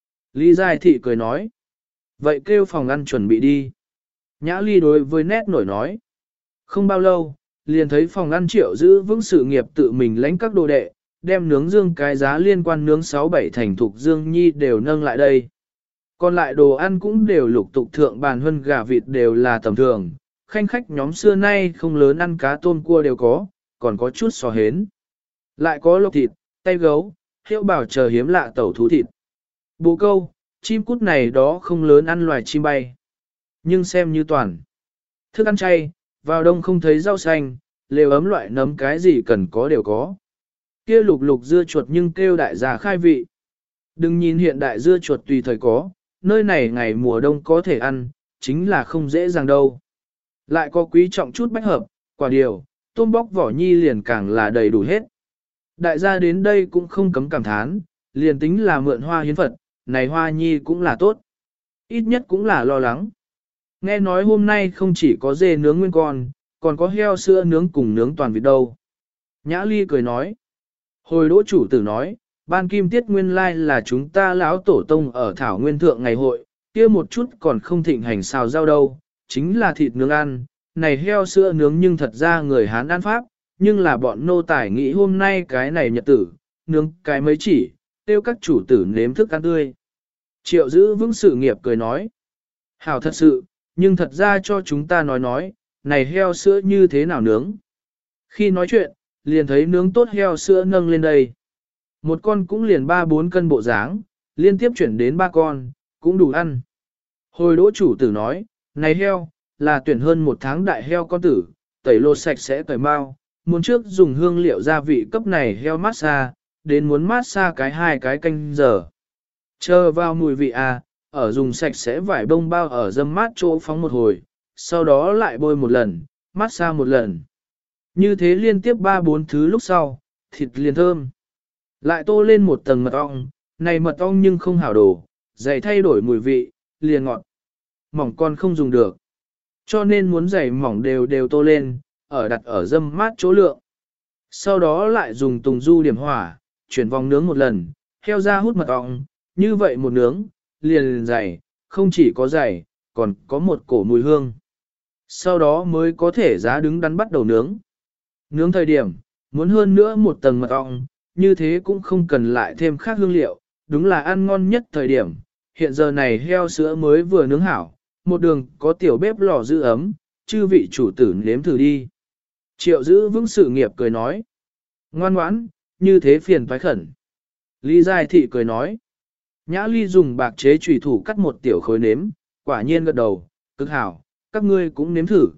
Lý Giai Thị cười nói. Vậy kêu phòng ăn chuẩn bị đi. Nhã Ly đối với nét nổi nói. Không bao lâu, liền thấy phòng ăn Triệu giữ vững sự nghiệp tự mình lãnh các đồ đệ, đem nướng dương cái giá liên quan nướng 6-7 thành thục dương nhi đều nâng lại đây. Còn lại đồ ăn cũng đều lục tục thượng bàn hơn gà vịt đều là tầm thường, khanh khách nhóm xưa nay không lớn ăn cá tôm cua đều có, còn có chút sò hến. Lại có lộc thịt, tay gấu, hiệu bảo chờ hiếm lạ tẩu thú thịt. Bồ câu, chim cút này đó không lớn ăn loài chim bay. Nhưng xem như toàn. Thức ăn chay, vào đông không thấy rau xanh, lều ấm loại nấm cái gì cần có đều có. Kia lục lục dưa chuột nhưng kêu đại gia khai vị. Đừng nhìn hiện đại dưa chuột tùy thời có, nơi này ngày mùa đông có thể ăn, chính là không dễ dàng đâu. Lại có quý trọng chút bách hợp, quả điều, tôm bóc vỏ nhi liền càng là đầy đủ hết. Đại gia đến đây cũng không cấm cảm thán, liền tính là mượn hoa hiến Phật, này hoa nhi cũng là tốt. Ít nhất cũng là lo lắng. Nghe nói hôm nay không chỉ có dê nướng nguyên con, còn có heo sữa nướng cùng nướng toàn vịt đâu. Nhã Ly cười nói. Hồi đỗ chủ tử nói, ban kim tiết nguyên lai là chúng ta lão tổ tông ở Thảo Nguyên Thượng ngày hội, kia một chút còn không thịnh hành xào rau đâu, chính là thịt nướng ăn, này heo sữa nướng nhưng thật ra người Hán ăn pháp, nhưng là bọn nô tài nghĩ hôm nay cái này nhật tử, nướng cái mấy chỉ, tiêu các chủ tử nếm thức ăn tươi. Triệu giữ vững sự nghiệp cười nói, hảo thật sự, nhưng thật ra cho chúng ta nói, này heo sữa như thế nào nướng. Khi nói chuyện, liền thấy nướng tốt heo sữa nâng lên đây. Một con cũng liền 3-4 cân bộ dáng, liên tiếp chuyển đến 3 con, cũng đủ ăn. Hồi đỗ chủ tử nói, này heo, là tuyển hơn 1 tháng đại heo con tử, tẩy lột sạch sẽ tẩy mau, muốn trước dùng hương liệu gia vị cấp này heo massage, đến muốn massage cái 2 cái canh giờ. Chờ vào mùi vị ở dùng sạch sẽ vải bông bao ở dâm mát chỗ phóng một hồi, sau đó lại bôi một lần, massage một lần. Như thế liên tiếp 3-4 thứ lúc sau, thịt liền thơm. Lại tô lên một tầng mật ong, này mật ong nhưng không hảo đổ, dày thay đổi mùi vị, liền ngọt. Mỏng con không dùng được. Cho nên muốn dày mỏng đều tô lên, đặt ở dâm mát chỗ lượng. Sau đó lại dùng tùng du điểm hỏa, chuyển vòng nướng một lần, heo ra hút mật ong, như vậy một nướng, liền dày, không chỉ có dày, còn có một cổ mùi hương. Sau đó mới có thể giá đứng đắn bắt đầu nướng. Nướng thời điểm, muốn hơn nữa một tầng mật ong, như thế cũng không cần lại thêm khác hương liệu, đúng là ăn ngon nhất thời điểm. Hiện giờ này heo sữa mới vừa nướng hảo, một đường có tiểu bếp lò giữ ấm, chư vị chủ tử nếm thử đi. Triệu giữ vững sự nghiệp cười nói. Ngoan ngoãn, như thế phiền toái khẩn. Lý Giai Thị cười nói. Nhã Ly dùng bạc chế chủy thủ cắt một tiểu khối nếm, quả nhiên gật đầu, cực hảo, các ngươi cũng nếm thử.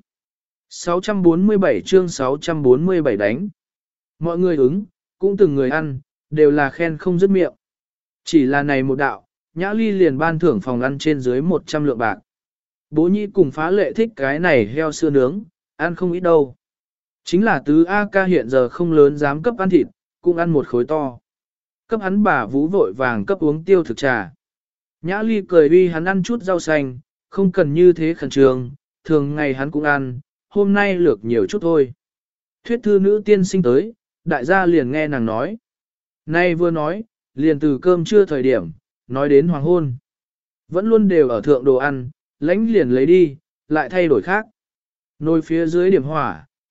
647 chương 647 đánh. Mọi người ứng, cũng từng người ăn, đều là khen không dứt miệng. Chỉ là này một đạo, Nhã Ly liền ban thưởng phòng ăn trên dưới 100 lượng bạc. Bố Nhĩ cùng Phá Lệ thích cái này heo sữa nướng, ăn không ít đâu. Chính là tứ A ca hiện giờ không lớn dám cấp ăn thịt, cũng ăn một khối to. Cấp hắn bà Vũ vội vàng cấp uống tiêu thực trà. Nhã Ly cười uy hắn ăn chút rau xanh, không cần như thế khẩn trương, thường ngày hắn cũng ăn, hôm nay lược nhiều chút thôi. Thuyết thư nữ tiên sinh tới, đại gia liền nghe nàng nói. Nay vừa nói, liền từ cơm trưa thời điểm, nói đến hoàng hôn. Vẫn luôn đều ở thượng đồ ăn, lãnh liền lấy đi, lại thay đổi khác. Nồi phía dưới điểm hỏa,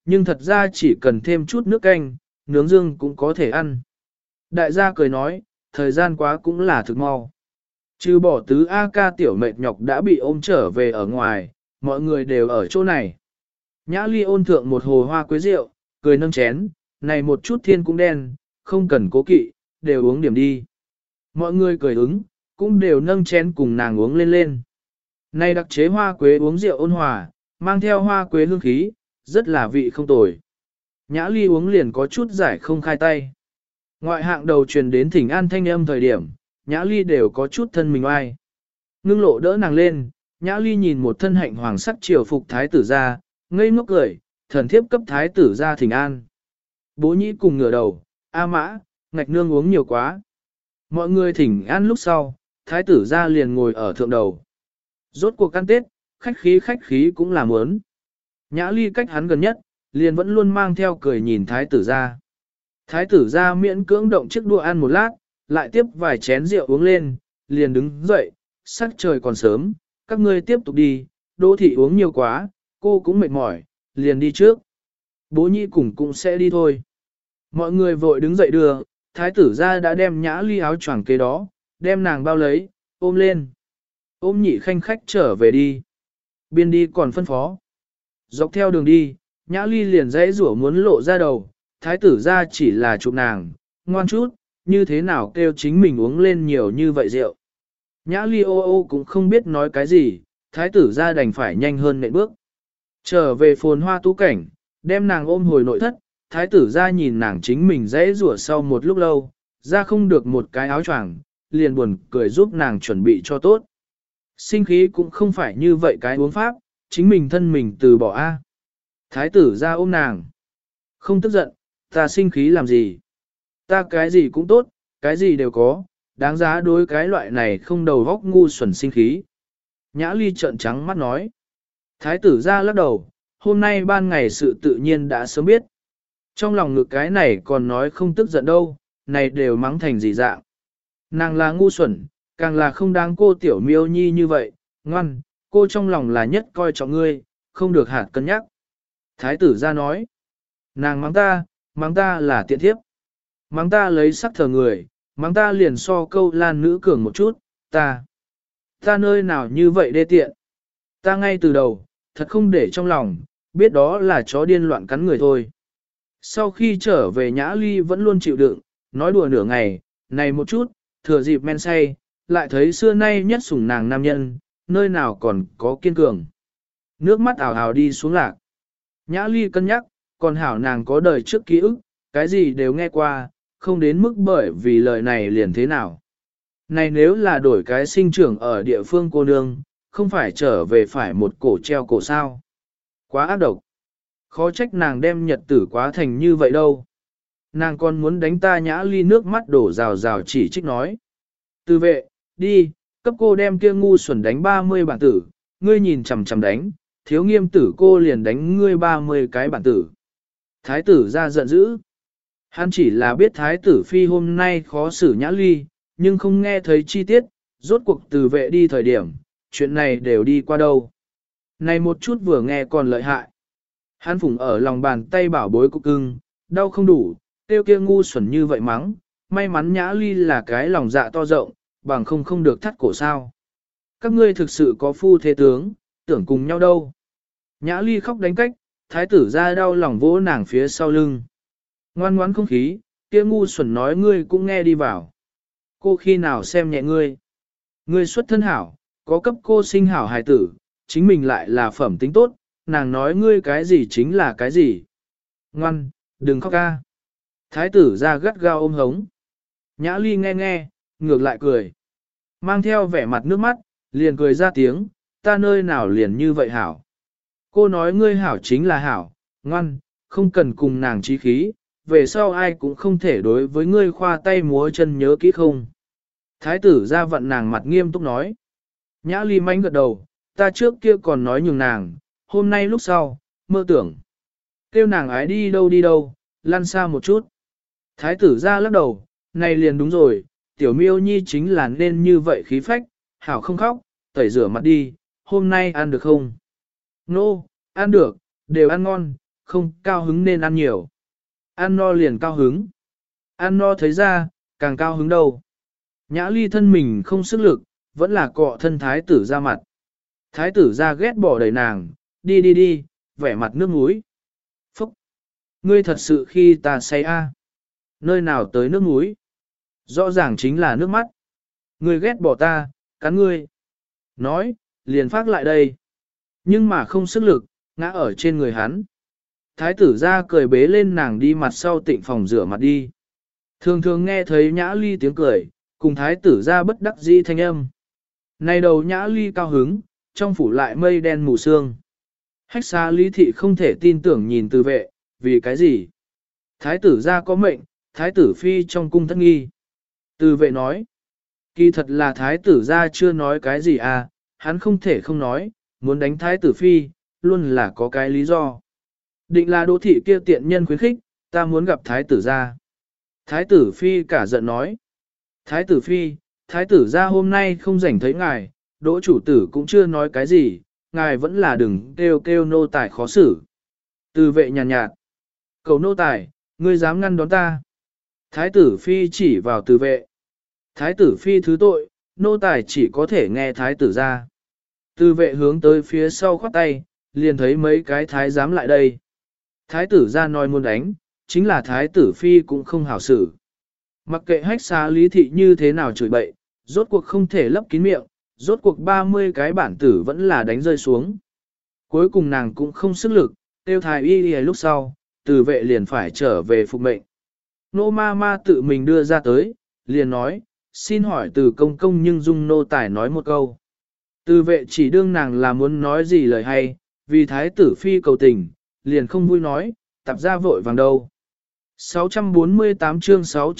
nhưng thật ra chỉ cần thêm chút nước canh, nướng dương cũng có thể ăn. Đại gia cười nói, thời gian quá cũng là thực mau. Trừ bỏ tứ A ca tiểu mệt nhọc đã bị ôm trở về ở ngoài, mọi người đều ở chỗ này. Nhã Ly ôn thượng một hồ hoa quế rượu, cười nâng chén, này một chút thiên cũng đen, không cần cố kỵ, đều uống điểm đi. Mọi người cười ứng, cũng đều nâng chén cùng nàng uống lên lên. Này đặc chế hoa quế uống rượu ôn hòa, mang theo hoa quế hương khí, rất là vị không tồi. Nhã Ly uống liền có chút giải không khai tay. Ngoại hạng đầu truyền đến thỉnh an thanh âm thời điểm, Nhã Ly đều có chút thân mình oai. Ngưng lộ đỡ nàng lên, Nhã Ly nhìn một thân hạnh hoàng sắc triều phục thái tử ra, ngây ngốc cười, thần thiếp cấp thái tử ra thỉnh an. Bố nhĩ cùng ngửa đầu, A mã, ngạch nương uống nhiều quá. Mọi người thỉnh an lúc sau, thái tử ra liền ngồi ở thượng đầu. Rốt cuộc ăn Tết, khách khí cũng là muốn. Nhã Ly cách hắn gần nhất, liền vẫn luôn mang theo cười nhìn thái tử ra. Thái tử ra miễn cưỡng động chiếc đũa ăn một lát, lại tiếp vài chén rượu uống lên, liền đứng dậy, sắc trời còn sớm, các ngươi tiếp tục đi, Đỗ thị uống nhiều quá, cô cũng mệt mỏi, liền đi trước. Bố nhĩ cùng cũng sẽ đi thôi. Mọi người vội đứng dậy đưa, thái tử ra đã đem Nhã Ly áo choàng kế đó, đem nàng bao lấy, ôm lên. Ôm nhị khanh khách trở về đi. Biên đi còn phân phó. Dọc theo đường đi, Nhã Ly liền dãy rủa muốn lộ ra đầu, thái tử ra chỉ là chụp nàng, ngoan chút, như thế nào kêu chính mình uống lên nhiều như vậy rượu. Nhã Ly ô ô cũng không biết nói cái gì, thái tử ra đành phải nhanh hơn nệm bước. Trở về phồn hoa tú cảnh, đem nàng ôm hồi nội thất, thái tử ra nhìn nàng chính mình dãy rủa sau một lúc lâu, ra không được một cái áo choàng, liền buồn cười giúp nàng chuẩn bị cho tốt. Sinh khí cũng không phải như vậy cái uống pháp, chính mình thân mình từ bỏ a. Thái tử ra ôm nàng. Không tức giận, ta sinh khí làm gì? Ta cái gì cũng tốt, cái gì đều có, đáng giá đối cái loại này không đầu góc ngu xuẩn sinh khí. Nhã Ly trợn trắng mắt nói. Thái tử ra lắc đầu, hôm nay ban ngày sự tự nhiên đã sớm biết. Trong lòng ngực cái này còn nói không tức giận đâu, này đều mắng thành gì dạng. Nàng là ngu xuẩn, càng là không đáng cô tiểu miêu nhi như vậy, ngoan, cô trong lòng là nhất coi trọng ngươi, không được hạt cân nhắc. Thái tử ra nói, nàng mắng ta là tiện thiếp. Mắng ta lấy sắc thờ người, mắng ta liền so câu lan nữ cường một chút, ta nơi nào như vậy đê tiện. Ta ngay từ đầu, thật không để trong lòng, biết đó là chó điên loạn cắn người thôi. Sau khi trở về Nhã Ly vẫn luôn chịu đựng, nói đùa nửa ngày, này một chút, thừa dịp men say, lại thấy xưa nay nhất sủng nàng nam nhân, nơi nào còn có kiên cường. Nước mắt ảo ảo đi xuống lạc. Nhã Ly cân nhắc, còn hảo nàng có đời trước ký ức, cái gì đều nghe qua, không đến mức bởi vì lời này liền thế nào. Này nếu là đổi cái sinh trưởng ở địa phương cô nương, không phải trở về phải một cổ treo cổ sao. Quá ác độc. Khó trách nàng đem nhật tử quá thành như vậy đâu. Nàng còn muốn đánh ta. Nhã Ly nước mắt đổ rào rào chỉ trích nói. Tư vệ, đi, cấp cô đem kia ngu xuẩn đánh 30 bản tử, ngươi nhìn chằm chằm đánh, thiếu nghiêm tử cô liền đánh ngươi 30 cái bản tử. Thái tử ra giận dữ. Hắn chỉ là biết thái tử phi hôm nay khó xử Nhã Ly, nhưng không nghe thấy chi tiết, rốt cuộc từ vệ đi thời điểm, chuyện này đều đi qua đâu. Này một chút vừa nghe còn lợi hại. Hắn phủng ở lòng bàn tay bảo bối cục cưng, đau không đủ, tiêu kia ngu xuẩn như vậy mắng, may mắn Nhã Ly là cái lòng dạ to rộng, bằng không được thắt cổ sao. Các ngươi thực sự có phu thế tướng, tưởng cùng nhau đâu. Nhã Ly khóc đánh cách, thái tử ra đau lòng vỗ nàng phía sau lưng. Ngoan ngoãn không khí, kia ngu xuẩn nói ngươi cũng nghe đi vào. Cô khi nào xem nhẹ ngươi. Ngươi xuất thân hảo, có cấp cô sinh hảo hài tử, chính mình lại là phẩm tính tốt, nàng nói ngươi cái gì chính là cái gì. Ngoan, đừng khóc ca. Thái tử ra gắt gao ôm hống. Nhã Ly nghe, ngược lại cười. Mang theo vẻ mặt nước mắt, liền cười ra tiếng, ta nơi nào liền như vậy hảo. Cô nói ngươi hảo chính là hảo, ngoan, không cần cùng nàng trí khí, về sau ai cũng không thể đối với ngươi khoa tay múa chân nhớ kỹ không. Thái tử ra vận nàng mặt nghiêm túc nói. Nhã Ly manh gật đầu, ta trước kia còn nói nhường nàng, hôm nay lúc sau, mơ tưởng. Kêu nàng ái đi đâu, lăn xa một chút. Thái tử ra lắc đầu, này liền đúng rồi, tiểu miêu nhi chính là nên như vậy khí phách, hảo không khóc, tẩy rửa mặt đi, hôm nay ăn được không? Nô, ăn được, đều ăn ngon, không cao hứng nên ăn nhiều. Ăn no liền cao hứng. Ăn no thấy ra, càng cao hứng đâu. Nhã ly thân mình không sức lực, vẫn là cọ thân thái tử ra mặt. Thái tử ra ghét bỏ đầy nàng, đi đi đi, vẻ mặt nước mũi. Phúc! Ngươi thật sự khi ta say a, nơi nào tới nước mũi? Rõ ràng chính là nước mắt. Ngươi ghét bỏ ta, cắn ngươi. Nói, liền phát lại đây. Nhưng mà không sức lực, ngã ở trên người hắn. Thái tử ra cười bế lên nàng đi mặt sau tịnh phòng rửa mặt đi. Thường thường nghe thấy nhã ly tiếng cười, cùng thái tử ra bất đắc dĩ thanh âm. Này đầu nhã ly cao hứng, trong phủ lại mây đen mù sương. Hách xa lý thị không thể tin tưởng nhìn từ vệ, vì cái gì? Thái tử ra có mệnh, thái tử phi trong cung thất nghi. Từ vệ nói, kỳ thật là thái tử ra chưa nói cái gì à, hắn không thể không nói, muốn đánh thái tử phi, luôn là có cái lý do. Định là đỗ thị kia tiện nhân khuyến khích, ta muốn gặp thái tử ra. Thái tử phi cả giận nói, thái tử phi, thái tử ra hôm nay không rảnh thấy ngài, đỗ chủ tử cũng chưa nói cái gì, ngài vẫn là đừng kêu kêu nô tài khó xử. Từ vệ nhàn nhạt, cầu nô tài, ngươi dám ngăn đón ta. Thái tử phi chỉ vào từ vệ. Thái tử phi thứ tội, nô tài chỉ có thể nghe thái tử ra. Từ vệ hướng tới phía sau khoát tay, liền thấy mấy cái thái giám lại đây. Thái tử ra nói muốn đánh, chính là thái tử phi cũng không hảo xử. Mặc kệ hách xá lý thị như thế nào chửi bậy, rốt cuộc không thể lấp kín miệng, rốt cuộc 30 cái bản tử vẫn là đánh rơi xuống. Cuối cùng nàng cũng không sức lực, tiêu thái y lúc sau, từ vệ liền phải trở về phục mệnh. Nô ma ma tự mình đưa ra tới, liền nói, xin hỏi từ công công nhưng dung nô tài nói một câu. Từ vệ chỉ đương nàng là muốn nói gì lời hay, vì thái tử phi cầu tình, liền không vui nói, tập ra vội vàng đâu. 648 chương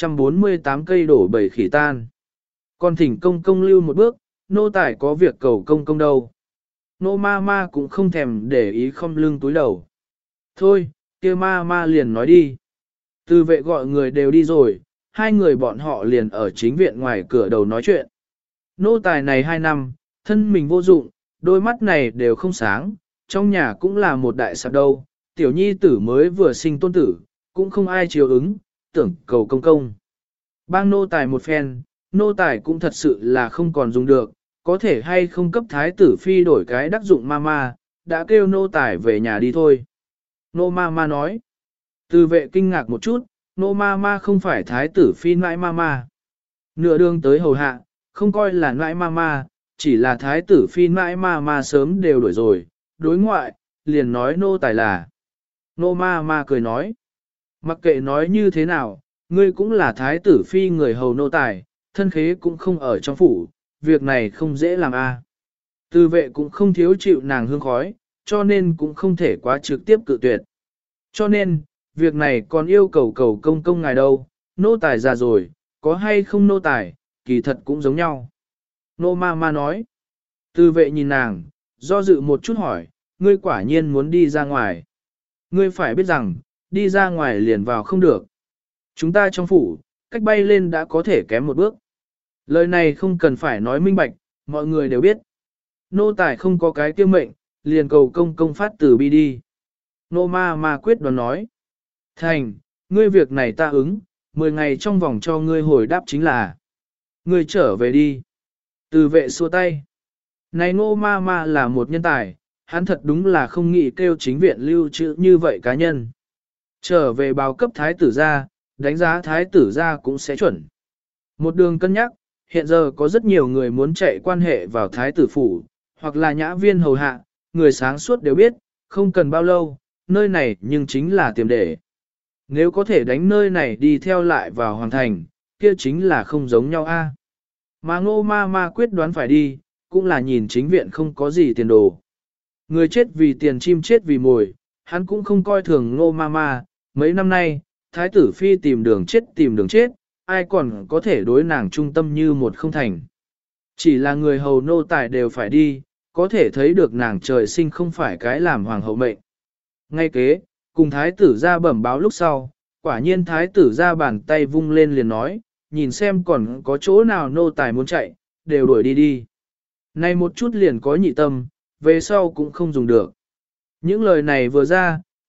648 cây đổ bầy khỉ tan. Còn thỉnh công công lưu một bước, nô tài có việc cầu công công đâu. Nô ma ma cũng không thèm để ý không lưng túi đầu. Thôi, kia ma ma liền nói đi. Từ vệ gọi người đều đi rồi, hai người bọn họ liền ở chính viện ngoài cửa đầu nói chuyện. Nô tài này 2 năm, thân mình vô dụng, đôi mắt này đều không sáng, trong nhà cũng là một đại sạp đâu, tiểu nhi tử mới vừa sinh tôn tử, cũng không ai chiều ứng, tưởng cầu công công. Bang nô tài một phen, nô tài cũng thật sự là không còn dùng được, có thể hay không cấp thái tử phi đổi cái đắc dụng mama, đã kêu nô tài về nhà đi thôi. Nô mama nói, từ vệ kinh ngạc một chút, nô mama không phải thái tử phi nãi mama. Nửa đường tới hầu hạ, không coi là nãi mama, chỉ là thái tử phi nãi mama sớm đều đổi rồi, đối ngoại, liền nói nô tài là. Nô mama cười nói, mặc kệ nói như thế nào, ngươi cũng là thái tử phi người hầu nô tài, thân khế cũng không ở trong phủ, việc này không dễ làm a. Từ vệ cũng không thiếu chịu nàng hương khói, cho nên cũng không thể quá trực tiếp cự tuyệt. Cho nên, việc này còn yêu cầu cầu công công ngài đâu, nô tài già rồi, có hay không nô tài, kỳ thật cũng giống nhau. Nô ma ma nói, từ vệ nhìn nàng, do dự một chút hỏi, ngươi quả nhiên muốn đi ra ngoài. Ngươi phải biết rằng, đi ra ngoài liền vào không được. Chúng ta trong phủ, cách bay lên đã có thể kém một bước. Lời này không cần phải nói minh bạch, mọi người đều biết. Nô tài không có cái kiêu mệnh, liền cầu công công phát từ bi đi. Nô ma ma quyết đoán nói. Thành, ngươi việc này ta ứng, 10 ngày trong vòng cho ngươi hồi đáp chính là. Ngươi trở về đi. Từ vệ xua tay. Này nô ma ma là một nhân tài, hắn thật đúng là không nghĩ kêu chính viện lưu trữ như vậy cá nhân. Trở về báo cấp thái tử ra, đánh giá thái tử ra cũng sẽ chuẩn. Một đường cân nhắc, hiện giờ có rất nhiều người muốn chạy quan hệ vào thái tử phủ, hoặc là nhã viên hầu hạ, người sáng suốt đều biết, không cần bao lâu, nơi này nhưng chính là tiềm để. Nếu có thể đánh nơi này đi theo lại vào hoàng thành, kia chính là không giống nhau a. Mà ngô ma ma quyết đoán phải đi, cũng là nhìn chính viện không có gì tiền đồ. Người chết vì tiền chim chết vì mồi, hắn cũng không coi thường ngô ma ma, mấy năm nay, thái tử phi tìm đường chết, ai còn có thể đối nàng trung tâm như một không thành. Chỉ là người hầu nô tài đều phải đi, có thể thấy được nàng trời sinh không phải cái làm hoàng hậu mệnh. Ngay kế, cùng thái tử ra bẩm báo lúc sau, quả nhiên thái tử ra bàn tay vung lên liền nói, nhìn xem còn có chỗ nào nô tài muốn chạy, đều đuổi đi đi. Này một chút liền có nhị tâm, về sau cũng không dùng được. Những lời này vừa ra,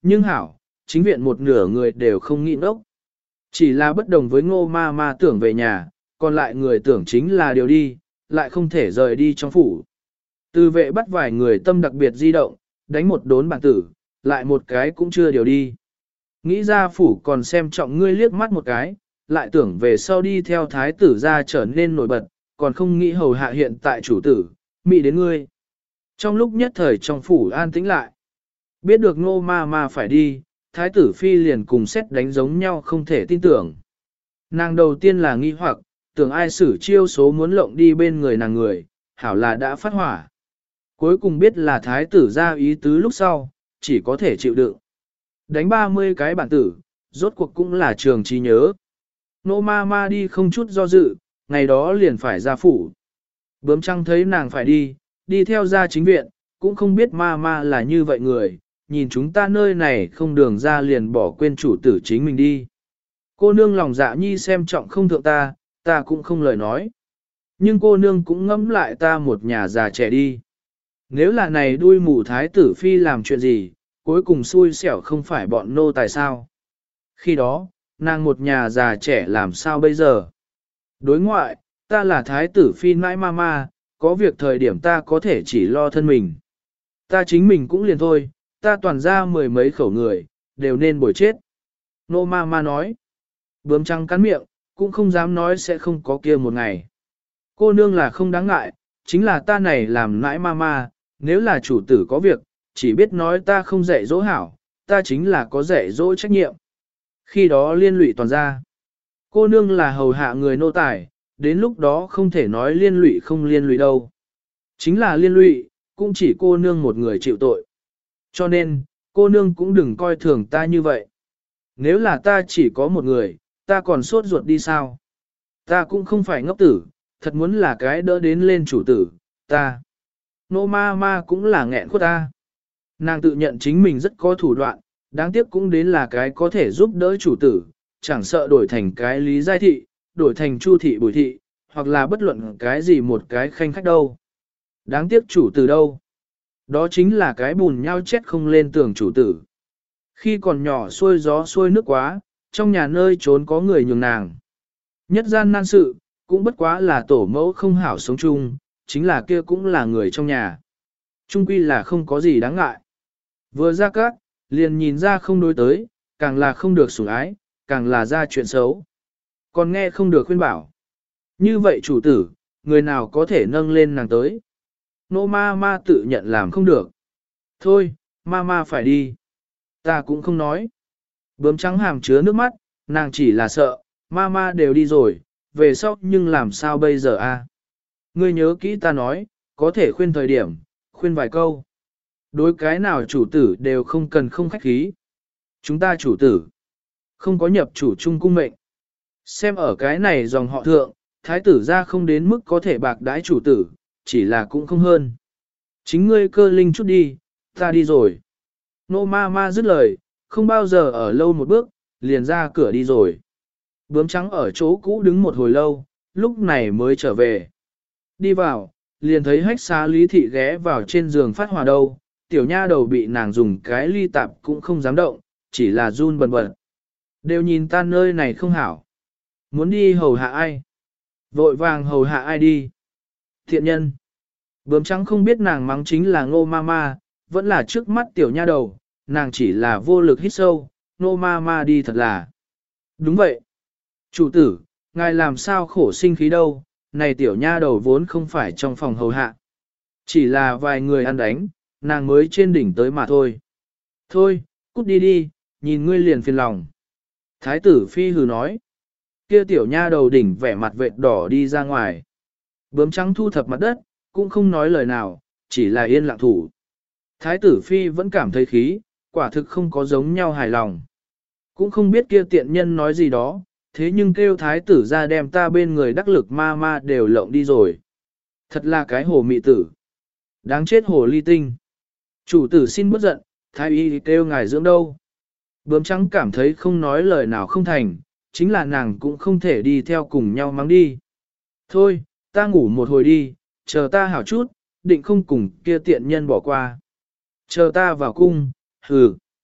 Nhưng hảo, chính viện một nửa người đều không nghĩ ngốc. Chỉ là bất đồng với ngô ma ma tưởng về nhà, còn lại người tưởng chính là điều đi, lại không thể rời đi trong phủ. Từ vệ bắt vài người tâm đặc biệt di động, đánh một đốn bản tử, lại một cái cũng chưa điều đi. Nghĩ ra phủ còn xem trọng ngươi liếc mắt một cái, lại tưởng về sau đi theo thái tử ra trở nên nổi bật, còn không nghĩ hầu hạ hiện tại chủ tử, mị đến ngươi. Trong lúc nhất thời trong phủ an tĩnh lại, biết được ngô ma ma phải đi, thái tử phi liền cùng xét đánh giống nhau không thể tin tưởng. Nàng đầu tiên là nghi hoặc, tưởng ai xử chiêu số muốn lộng đi bên người nàng người, hảo là đã phát hỏa. Cuối cùng biết là thái tử ra ý tứ lúc sau, chỉ có thể chịu đựng. Đánh 30 cái bản tử, rốt cuộc cũng là trường trí nhớ. Nô ma ma đi không chút do dự, ngày đó liền phải ra phủ. Bướm trăng thấy nàng phải đi, đi theo ra chính viện, cũng không biết ma ma là như vậy người, nhìn chúng ta nơi này không đường ra liền bỏ quên chủ tử chính mình đi. Cô nương lòng dạ nhi xem trọng không thượng ta cũng không lời nói. Nhưng cô nương cũng ngẫm lại ta một nhà già trẻ đi. Nếu là này đuôi mù thái tử phi làm chuyện gì, cuối cùng xui xẻo không phải bọn nô tài sao. Khi đó, nàng một nhà già trẻ làm sao bây giờ? Đối ngoại, ta là thái tử phi nãi ma, có việc thời điểm ta có thể chỉ lo thân mình. Ta chính mình cũng liền thôi, ta toàn ra mười mấy khẩu người, đều nên bồi chết. Nô ma nói, bướm trăng cắn miệng, cũng không dám nói sẽ không có kia một ngày. Cô nương là không đáng ngại, chính là ta này làm nãi ma, nếu là chủ tử có việc, chỉ biết nói ta không dạy dỗ hảo, ta chính là có dạy dỗ trách nhiệm. Khi đó liên lụy toàn ra. Cô nương là hầu hạ người nô tài, đến lúc đó không thể nói liên lụy không liên lụy đâu. Chính là liên lụy, cũng chỉ cô nương một người chịu tội. Cho nên, cô nương cũng đừng coi thường ta như vậy. Nếu là ta chỉ có một người, ta còn sốt ruột đi sao? Ta cũng không phải ngốc tử, thật muốn là cái đỡ đến lên chủ tử, ta. Nô ma cũng là nghẹn khuất ta. Nàng tự nhận chính mình rất có thủ đoạn, đáng tiếc cũng đến là cái có thể giúp đỡ chủ tử, chẳng sợ đổi thành cái lý giai thị, đổi thành chu thị bùi thị, hoặc là bất luận cái gì một cái khanh khách đâu. Đáng tiếc chủ tử đâu. Đó chính là cái bùn nhau chết không lên tường chủ tử. Khi còn nhỏ xuôi gió xuôi nước quá, trong nhà nơi trốn có người nhường nàng. Nhất gian nan sự, cũng bất quá là tổ mẫu không hảo sống chung, chính là kia cũng là người trong nhà. Trung quy là không có gì đáng ngại. Vừa ra cát, liền nhìn ra không đối tới, càng là không được sủng ái, càng là ra chuyện xấu. Còn nghe không được khuyên bảo. Như vậy chủ tử, người nào có thể nâng lên nàng tới. Nô ma tự nhận làm không được. Thôi, ma phải đi. Ta cũng không nói. Bướm trắng hàm chứa nước mắt, nàng chỉ là sợ, ma đều đi rồi, về sau nhưng làm sao bây giờ a? Ngươi nhớ kỹ ta nói, có thể khuyên thời điểm, khuyên vài câu. Đối cái nào chủ tử đều không cần không khách khí. Chúng ta chủ tử, không có nhập chủ trung cung mệnh. Xem ở cái này dòng họ thượng, thái tử ra không đến mức có thể bạc đãi chủ tử, chỉ là cũng không hơn. Chính ngươi cơ linh chút đi, ta đi rồi. Nô ma dứt lời, không bao giờ ở lâu một bước, liền ra cửa đi rồi. Bướm trắng ở chỗ cũ đứng một hồi lâu, lúc này mới trở về. Đi vào, liền thấy hách xá lý thị ghé vào trên giường phát hòa đâu, tiểu nha đầu bị nàng dùng cái ly tạp cũng không dám động, chỉ là run bần bật. Đều nhìn ta nơi này không hảo. Muốn đi hầu hạ ai? Vội vàng hầu hạ ai đi? Thiện nhân. Bướm trắng không biết nàng mắng chính là ngô ma, vẫn là trước mắt tiểu nha đầu, nàng chỉ là vô lực hít sâu, ngô ma đi thật là. Đúng vậy. Chủ tử, ngài làm sao khổ sinh khí đâu, này tiểu nha đầu vốn không phải trong phòng hầu hạ. Chỉ là vài người ăn đánh, nàng mới trên đỉnh tới mà thôi. Thôi, cút đi đi, nhìn ngươi liền phiền lòng. Thái tử phi hừ nói. Kia tiểu nha đầu đỉnh vẻ mặt vệt đỏ đi ra ngoài. Bướm trắng thu thập mặt đất, cũng không nói lời nào, chỉ là yên lặng thủ. Thái tử phi vẫn cảm thấy khí, quả thực không có giống nhau hài lòng. Cũng không biết kia tiện nhân nói gì đó, thế nhưng kêu thái tử ra đem ta bên người đắc lực ma đều lộng đi rồi. Thật là cái hồ mị tử. Đáng chết hồ ly tinh. Chủ tử xin bất giận, thái y kêu ngài dưỡng đâu. Bướm trắng cảm thấy không nói lời nào không thành, chính là nàng cũng không thể đi theo cùng nhau mắng đi. Thôi, ta ngủ một hồi đi, chờ ta hảo chút, định không cùng kia tiện nhân bỏ qua. Chờ ta vào cung, hừ.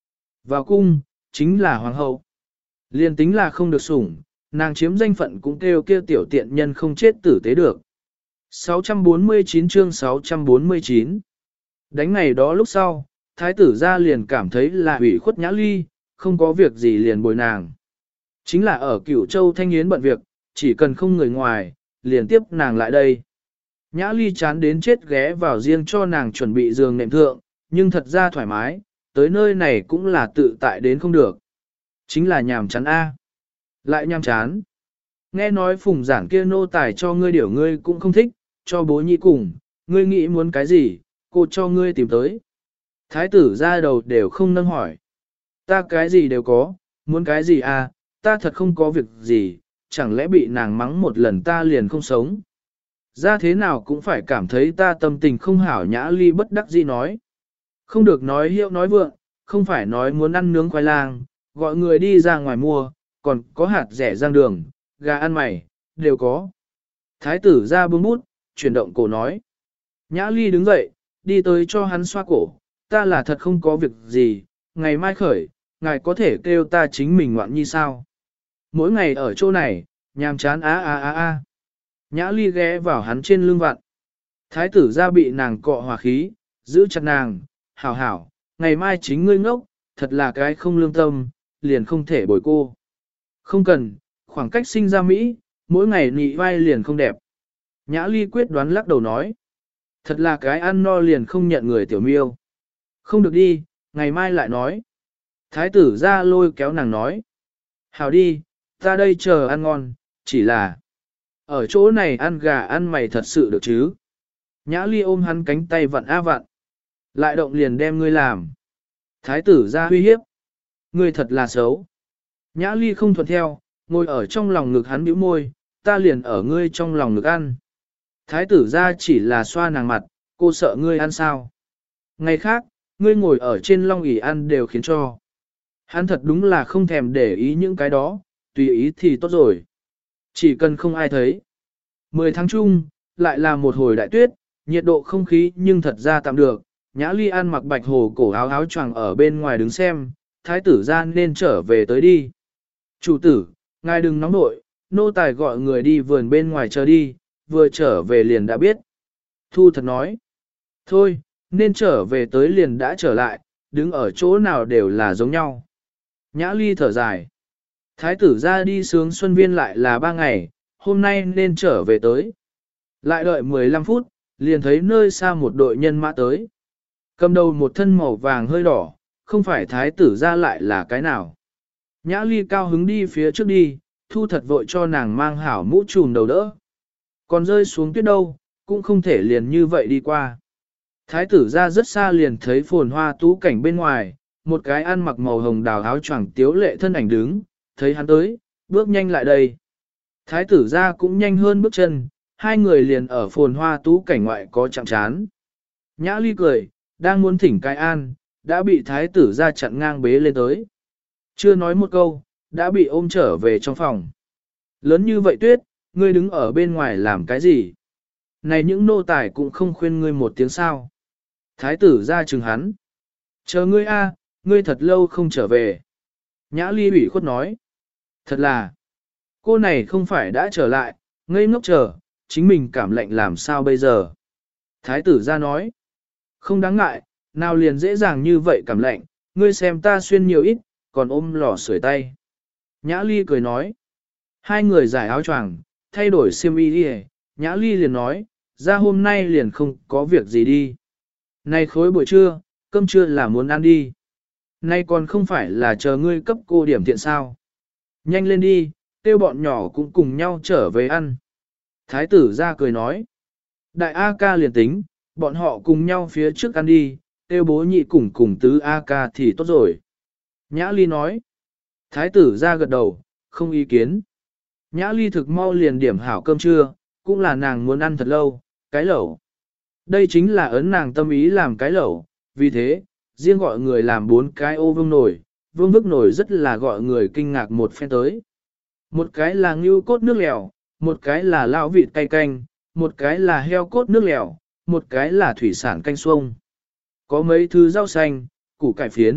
Vào cung, chính là hoàng hậu. Liên tính là không được sủng, nàng chiếm danh phận cũng kêu kia tiểu tiện nhân không chết tử tế được. 649 chương 649 Đánh ngày đó lúc sau, thái tử ra liền cảm thấy là ủy khuất Nhã Ly, không có việc gì liền bồi nàng. Chính là ở Cửu Châu Thanh Yến bận việc, chỉ cần không người ngoài, liền tiếp nàng lại đây. Nhã Ly chán đến chết ghé vào riêng cho nàng chuẩn bị giường nệm thượng, nhưng thật ra thoải mái, tới nơi này cũng là tự tại đến không được. Chính là nhàm chán A. Lại nhàm chán. Nghe nói phùng giảng kia nô tài cho ngươi điểu ngươi cũng không thích, cho bố nhị cùng, ngươi nghĩ muốn cái gì, cô cho ngươi tìm tới. Thái tử ra đầu đều không nâng hỏi. Ta cái gì đều có, muốn cái gì à, ta thật không có việc gì, chẳng lẽ bị nàng mắng một lần ta liền không sống. Ra thế nào cũng phải cảm thấy ta tâm tình không hảo. Nhã Ly bất đắc dĩ nói. Không được nói hiệu nói vượng, không phải nói muốn ăn nướng khoai lang, gọi người đi ra ngoài mua, còn có hạt rẻ rang đường, gà ăn mày, đều có. Thái tử ra bưng bút, chuyển động cổ nói. Nhã Ly đứng dậy, đi tới cho hắn xoa cổ, ta là thật không có việc gì, ngày mai khởi, ngài có thể kêu ta chính mình ngoạn nhi sao. Mỗi ngày ở chỗ này, nhàm chán á. Nhã Ly ghé vào hắn trên lưng vặn. Thái tử ra bị nàng cọ hòa khí, giữ chặt nàng, hảo, ngày mai chính ngươi ngốc, thật là cái không lương tâm, liền không thể bồi cô. Không cần, khoảng cách sinh ra Mỹ, mỗi ngày nị vai liền không đẹp. Nhã Ly quyết đoán lắc đầu nói. Thật là cái ăn no liền không nhận người tiểu miêu. Không được đi, ngày mai lại nói. Thái tử ra lôi kéo nàng nói. Hảo đi, ta đây chờ ăn ngon, chỉ là ở chỗ này ăn gà ăn mày thật sự được chứ. Nhã Ly ôm hắn cánh tay vặn a vặn. Lại động liền đem ngươi làm. Thái tử ra uy hiếp. Ngươi thật là xấu. Nhã Ly không thuận theo, ngồi ở trong lòng ngực hắn bĩu môi, ta liền ở ngươi trong lòng ngực ăn. Thái tử ra chỉ là xoa nàng mặt, cô sợ ngươi ăn sao. Ngày khác, ngươi ngồi ở trên long ỷ ăn đều khiến cho. Hắn thật đúng là không thèm để ý những cái đó, tùy ý thì tốt rồi. Chỉ cần không ai thấy. 10 tháng chung, lại là một hồi đại tuyết, nhiệt độ không khí nhưng thật ra tạm được. Nhã Ly ăn mặc bạch hồ cổ áo áo choàng ở bên ngoài đứng xem, thái tử ra nên trở về tới đi. Chủ tử, ngài đừng nóng nội, nô tài gọi người đi vườn bên ngoài chờ đi, vừa trở về liền đã biết. Thu thật nói. Thôi, nên trở về tới liền đã trở lại, đứng ở chỗ nào đều là giống nhau. Nhã Ly thở dài. Thái tử ra đi sướng xuân viên lại là 3 ngày, hôm nay nên trở về tới. Lại đợi 15 phút, liền thấy nơi xa một đội nhân mã tới. Cầm đầu một thân màu vàng hơi đỏ, không phải thái tử ra lại là cái nào. Nhã Ly cao hứng đi phía trước đi, Thu thật vội cho nàng mang hảo mũ trùm đầu đỡ. Còn rơi xuống tuyết đâu, cũng không thể liền như vậy đi qua. Thái tử ra rất xa liền thấy phồn hoa tú cảnh bên ngoài, một cái ăn mặc màu hồng đào áo choàng tiếu lệ thân ảnh đứng, thấy hắn tới, bước nhanh lại đây. Thái tử ra cũng nhanh hơn bước chân, hai người liền ở phồn hoa tú cảnh ngoại có chạm chán. Nhã Ly cười, đang muốn thỉnh cai an, đã bị thái tử ra chặn ngang bế lên tới. Chưa nói một câu, đã bị ôm trở về trong phòng. Lớn như vậy tuyết, ngươi đứng ở bên ngoài làm cái gì? Này những nô tài cũng không khuyên ngươi một tiếng sao. Thái tử ra chừng hắn. Chờ ngươi a, ngươi thật lâu không trở về. Nhã Ly ủy khuất nói. Thật là, cô này không phải đã trở lại, ngây ngốc chờ, chính mình cảm lạnh làm sao bây giờ. Thái tử ra nói. Không đáng ngại, nào liền dễ dàng như vậy cảm lạnh, ngươi xem ta xuyên nhiều ít, còn ôm lò sưởi tay. Nhã Ly cười nói. Hai người giải áo choàng, thay đổi xiêm y đi. Nhã Ly liền nói, ra hôm nay liền không có việc gì đi. Này khối buổi trưa, cơm trưa là muốn ăn đi. Nay còn không phải là chờ ngươi cấp cô điểm thiện sao. Nhanh lên đi, tiêu bọn nhỏ cũng cùng nhau trở về ăn. Thái tử ra cười nói. Đại A ca liền tính, bọn họ cùng nhau phía trước ăn đi, tiêu bố nhị cùng tứ A ca thì tốt rồi. Nhã Ly nói. Thái tử ra gật đầu, không ý kiến. Nhã Ly thực mau liền điểm hảo cơm trưa, cũng là nàng muốn ăn thật lâu, cái lẩu. Đây chính là ấn nàng tâm ý làm cái lẩu, vì thế, riêng gọi người làm 4 cái ô vương nổi, vương bức nổi rất là gọi người kinh ngạc một phen tới. Một cái là ngưu cốt nước lèo, một cái là lão vịt cay canh, một cái là heo cốt nước lèo, một cái là thủy sản canh xuông. Có mấy thứ rau xanh, củ cải phiến,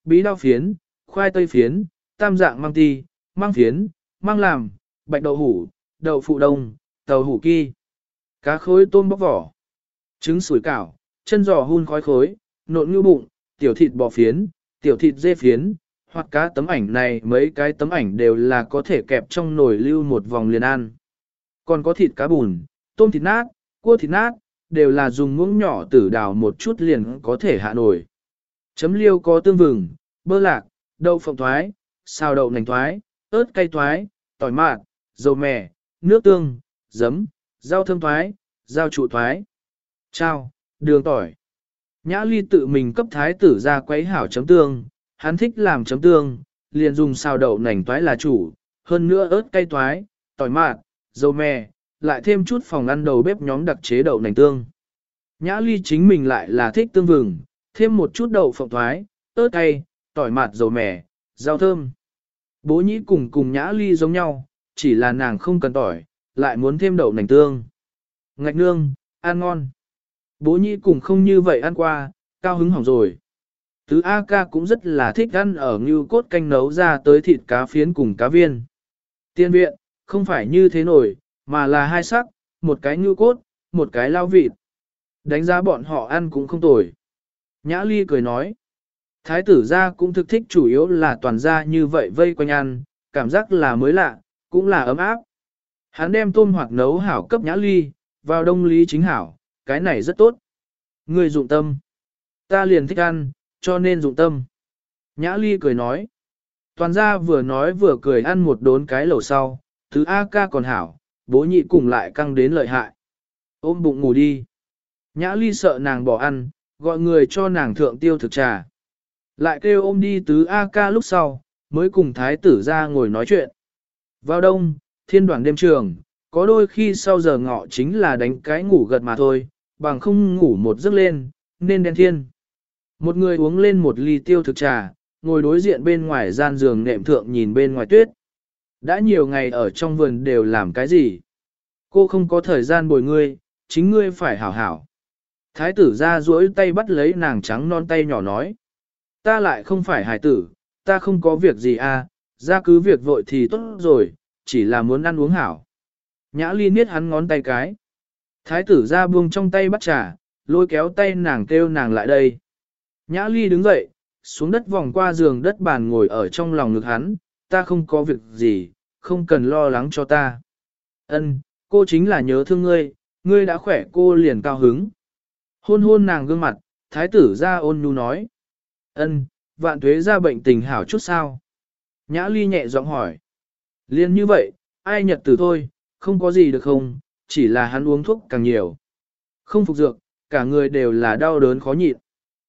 bí đao phiến, khoai tây phiến, tam dạng măng ti, măng phiến, măng làm, bạch đậu hủ, đậu phụ đông, tàu hủ ki, cá khối tôm bóc vỏ, trứng sủi cảo, chân giò hun khói khối, nộn ngưu bụng, tiểu thịt bò phiến, tiểu thịt dê phiến, hoặc cá tấm ảnh này mấy cái tấm ảnh đều là có thể kẹp trong nồi lưu một vòng liền ăn. Còn có thịt cá bùn, tôm thịt nát, cua thịt nát, đều là dùng muỗng nhỏ tử đào một chút liền có thể hạ nổi. Chấm liêu có tương vừng, bơ lạc, đậu phộng thoái, xào đậu nành thoái, ớt cay thoái, tỏi mạt, dầu mè, nước tương, giấm, rau thơm thoái, rau trụ thoái, chao, đường tỏi. Nhã Ly tự mình cấp thái tử ra quấy hảo chấm tương, hắn thích làm chấm tương, liền dùng xào đậu nành toái là chủ, hơn nữa ớt cay toái, tỏi mạt, dầu mè, lại thêm chút phòng ăn đầu bếp nhóm đặc chế đậu nành tương. Nhã Ly chính mình lại là thích tương vừng, thêm một chút đậu phộng toái, ớt cay, tỏi mạt dầu mè, rau thơm. Bố nhĩ cùng Nhã Ly giống nhau, chỉ là nàng không cần tỏi, lại muốn thêm đậu nành tương. Ngạch nương, ăn ngon. Bố nhĩ cùng không như vậy ăn qua, cao hứng hỏng rồi. Tứ A ca cũng rất là thích ăn ở ngưu cốt canh nấu ra tới thịt cá phiến cùng cá viên. Tiên viện, không phải như thế nổi, mà là hai sắc, một cái ngưu cốt, một cái lao vịt. Đánh giá bọn họ ăn cũng không tồi. Nhã Ly cười nói. Thái tử gia cũng thực thích chủ yếu là toàn gia như vậy vây quanh ăn, cảm giác là mới lạ, cũng là ấm áp. Hắn đem tôm hoặc nấu hảo cấp Nhã Ly, vào đông lý chính hảo, cái này rất tốt. Người dụng tâm. Ta liền thích ăn, cho nên dụng tâm. Nhã Ly cười nói. Toàn gia vừa nói vừa cười ăn một đốn cái lẩu sau, thứ A ca còn hảo, bố nhị cùng lại căng đến lợi hại. Ôm bụng ngủ đi. Nhã Ly sợ nàng bỏ ăn, gọi người cho nàng thượng tiêu thực trà. Lại kêu ôm đi tứ A ca lúc sau, mới cùng thái tử ra ngồi nói chuyện. Vào đông, thiên đoàn đêm trường, có đôi khi sau giờ ngọ chính là đánh cái ngủ gật mà thôi, bằng không ngủ một giấc lên, nên đen thiên. Một người uống lên một ly tiêu thực trà, ngồi đối diện bên ngoài gian giường nệm thượng nhìn bên ngoài tuyết. Đã nhiều ngày ở trong vườn đều làm cái gì? Cô không có thời gian bồi ngươi, chính ngươi phải hảo hảo. Thái tử ra duỗi tay bắt lấy nàng trắng non tay nhỏ nói. Ta lại không phải hài tử, ta không có việc gì à, ra cứ việc vội thì tốt rồi, chỉ là muốn ăn uống hảo. Nhã Ly niết hắn ngón tay cái. Thái tử ra buông trong tay bắt trà, lôi kéo tay nàng kêu nàng lại đây. Nhã Ly đứng dậy, xuống đất vòng qua giường đất bàn ngồi ở trong lòng ngực hắn, ta không có việc gì, không cần lo lắng cho ta. Ân, cô chính là nhớ thương ngươi, ngươi đã khỏe cô liền cao hứng. Hôn hôn nàng gương mặt, thái tử ra ôn nhu nói. Ân, vạn tuế ra bệnh tình hảo chút sao? Nhã Ly nhẹ giọng hỏi. Liên như vậy, ai nhật tử thôi, không có gì được không, chỉ là hắn uống thuốc càng nhiều. Không phục dược, cả người đều là đau đớn khó nhịn.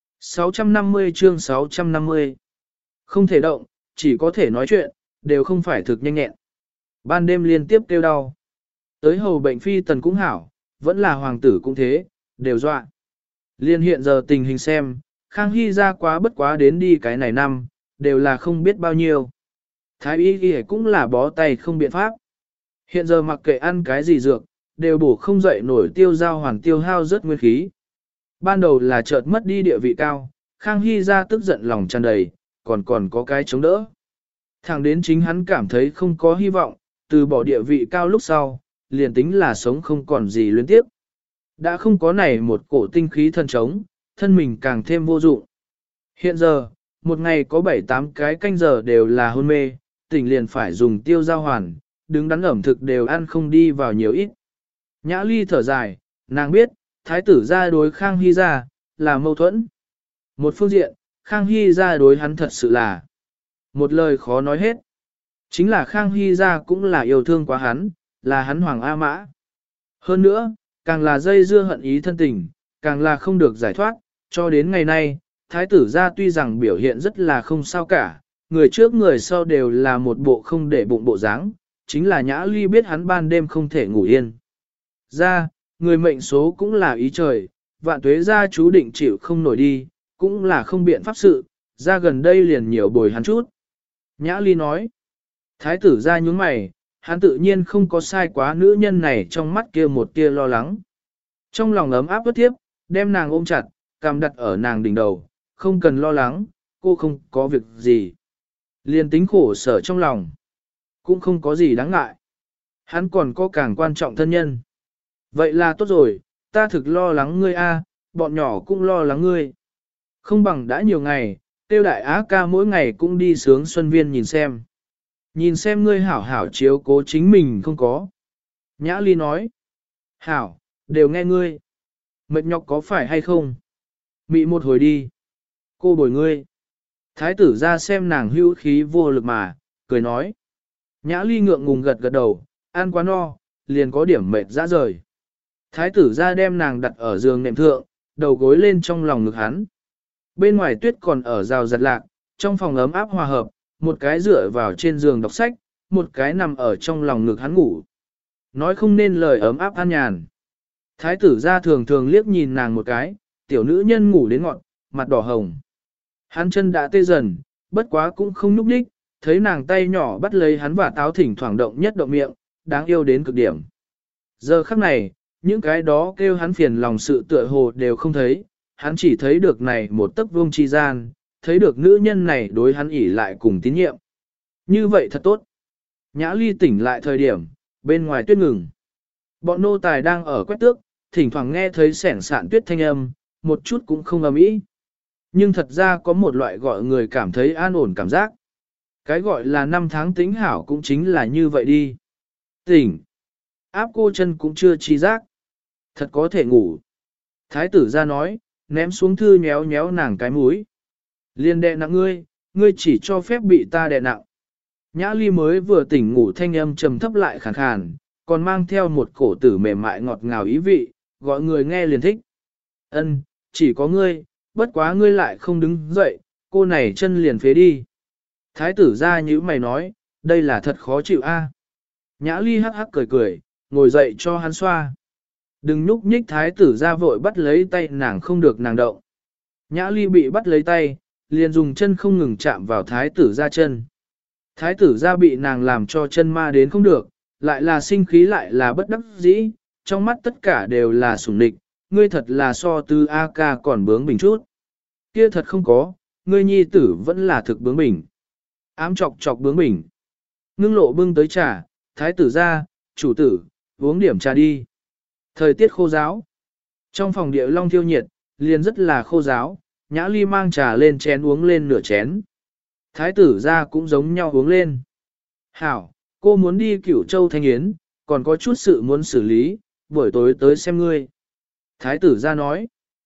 650 chương 650. Không thể động, chỉ có thể nói chuyện, đều không phải thực nhanh nhẹn. Ban đêm liên tiếp kêu đau. Tới hầu bệnh phi tần cũng hảo, vẫn là hoàng tử cũng thế, đều dọa. Liên hiện giờ tình hình xem, Khang Hy ra quá bất quá đến đi cái này năm, đều là không biết bao nhiêu. Thái y y cũng là bó tay không biện pháp. Hiện giờ mặc kệ ăn cái gì dược, đều bổ không dậy nổi tiêu giao hoàn tiêu hao rất nguyên khí. Ban đầu là chợt mất đi địa vị cao, Khang Hy ra tức giận lòng tràn đầy, còn có cái chống đỡ. Thẳng đến chính hắn cảm thấy không có hy vọng, từ bỏ địa vị cao lúc sau, liền tính là sống không còn gì luyến tiếp. Đã không có này một cổ tinh khí thân trống, thân mình càng thêm vô dụng. Hiện giờ, một ngày có 7-8 cái canh giờ đều là hôn mê, tỉnh liền phải dùng tiêu giao hoàn, đứng đắn ẩm thực đều ăn không đi vào nhiều ít. Nhã Ly thở dài, nàng biết, thái tử gia đối Khang Hy gia là mâu thuẫn. Một phương diện, Khang Hy gia đối hắn thật sự là một lời khó nói hết. Chính là Khang Hy gia cũng là yêu thương quá hắn, là hắn hoàng A mã. Hơn nữa, càng là dây dưa hận ý thân tình, càng là không được giải thoát, cho đến ngày nay, thái tử gia tuy rằng biểu hiện rất là không sao cả, người trước người sau đều là một bộ không để bụng bộ dáng, chính là Nhã Ly biết hắn ban đêm không thể ngủ yên. Ra, người mệnh số cũng là ý trời, vạn tuế gia chú định chịu không nổi đi, cũng là không biện pháp sự, ra gần đây liền nhiều bồi hắn chút. Nhã Ly nói, thái tử gia nhướng mày, hắn tự nhiên không có sai quá nữ nhân này trong mắt kia một tia lo lắng. Trong lòng ấm áp bất tiếp, đem nàng ôm chặt, cằm đặt ở nàng đỉnh đầu, không cần lo lắng, cô không có việc gì. Liền tính khổ sở trong lòng, cũng không có gì đáng ngại. Hắn còn có càng quan trọng thân nhân. Vậy là tốt rồi, ta thực lo lắng ngươi a, bọn nhỏ cũng lo lắng ngươi. Không bằng đã nhiều ngày, tiêu đại á ca mỗi ngày cũng đi sướng xuân viên nhìn xem. Nhìn xem ngươi hảo hảo chiếu cố chính mình không có. Nhã Ly nói, hảo, đều nghe ngươi. Mệt nhọc có phải hay không? Mị một hồi đi. Cô bồi ngươi. Thái tử ra xem nàng hữu khí vô lực mà, cười nói. Nhã Ly ngượng ngùng gật gật đầu, ăn quá no, liền có điểm mệt ra rời. Thái tử ra đem nàng đặt ở giường nệm thượng, đầu gối lên trong lòng ngực hắn. Bên ngoài tuyết còn ở rào giặt lạc, trong phòng ấm áp hòa hợp, một cái dựa vào trên giường đọc sách, một cái nằm ở trong lòng ngực hắn ngủ. Nói không nên lời ấm áp an nhàn. Thái tử ra thường thường liếc nhìn nàng một cái, tiểu nữ nhân ngủ đến ngọn, mặt đỏ hồng. Hắn chân đã tê dần, bất quá cũng không núp đích, thấy nàng tay nhỏ bắt lấy hắn và táo thỉnh thoảng động nhất động miệng, đáng yêu đến cực điểm. Giờ khắc này, những cái đó kêu hắn phiền lòng sự tựa hồ đều không thấy, hắn chỉ thấy được này một tấc vuông chi gian, thấy được nữ nhân này đối hắn ỉ lại cùng tín nhiệm. Như vậy thật tốt. Nhã Ly tỉnh lại thời điểm, bên ngoài tuyết ngừng. Bọn nô tài đang ở quét tước, thỉnh thoảng nghe thấy sẻn sạn tuyết thanh âm, một chút cũng không ầm ĩ. Nhưng thật ra có một loại gọi người cảm thấy an ổn cảm giác. Cái gọi là năm tháng tính hảo cũng chính là như vậy đi. Tỉnh. Áp cô chân cũng chưa chi giác. Thật có thể ngủ. Thái tử ra nói, ném xuống thư nhéo nhéo nàng cái mũi. Liên đè nặng ngươi, ngươi chỉ cho phép bị ta đè nặng. Nhã Ly mới vừa tỉnh ngủ thanh âm trầm thấp lại khàn khàn, còn mang theo một cổ tử mềm mại ngọt ngào ý vị, gọi người nghe liền thích. Ân, chỉ có ngươi, bất quá ngươi lại không đứng dậy, cô này chân liền phế đi. Thái tử ra như mày nói, đây là thật khó chịu a. Nhã Ly hắc hắc cười cười, ngồi dậy cho hắn xoa. Đừng nhúc nhích thái tử ra vội bắt lấy tay nàng không được nàng động. Nhã Ly bị bắt lấy tay, liền dùng chân không ngừng chạm vào thái tử ra chân. Thái tử ra bị nàng làm cho chân ma đến không được, lại là sinh khí lại là bất đắc dĩ, trong mắt tất cả đều là sủng địch, ngươi thật là so tư A ca còn bướng bỉnh chút. Kia thật không có, ngươi nhi tử vẫn là thực bướng bỉnh. Ám chọc chọc bướng bỉnh. Ngưng lộ bưng tới trà, thái tử ra, chủ tử, uống điểm trà đi. Thời tiết khô giáo. Trong phòng địa long thiêu nhiệt, liền rất là khô giáo, Nhã Ly mang trà lên chén uống lên nửa chén. Thái tử ra cũng giống nhau uống lên. Hảo, cô muốn đi Cửu Châu Thanh Yến, còn có chút sự muốn xử lý, buổi tối tới xem ngươi. Thái tử ra nói,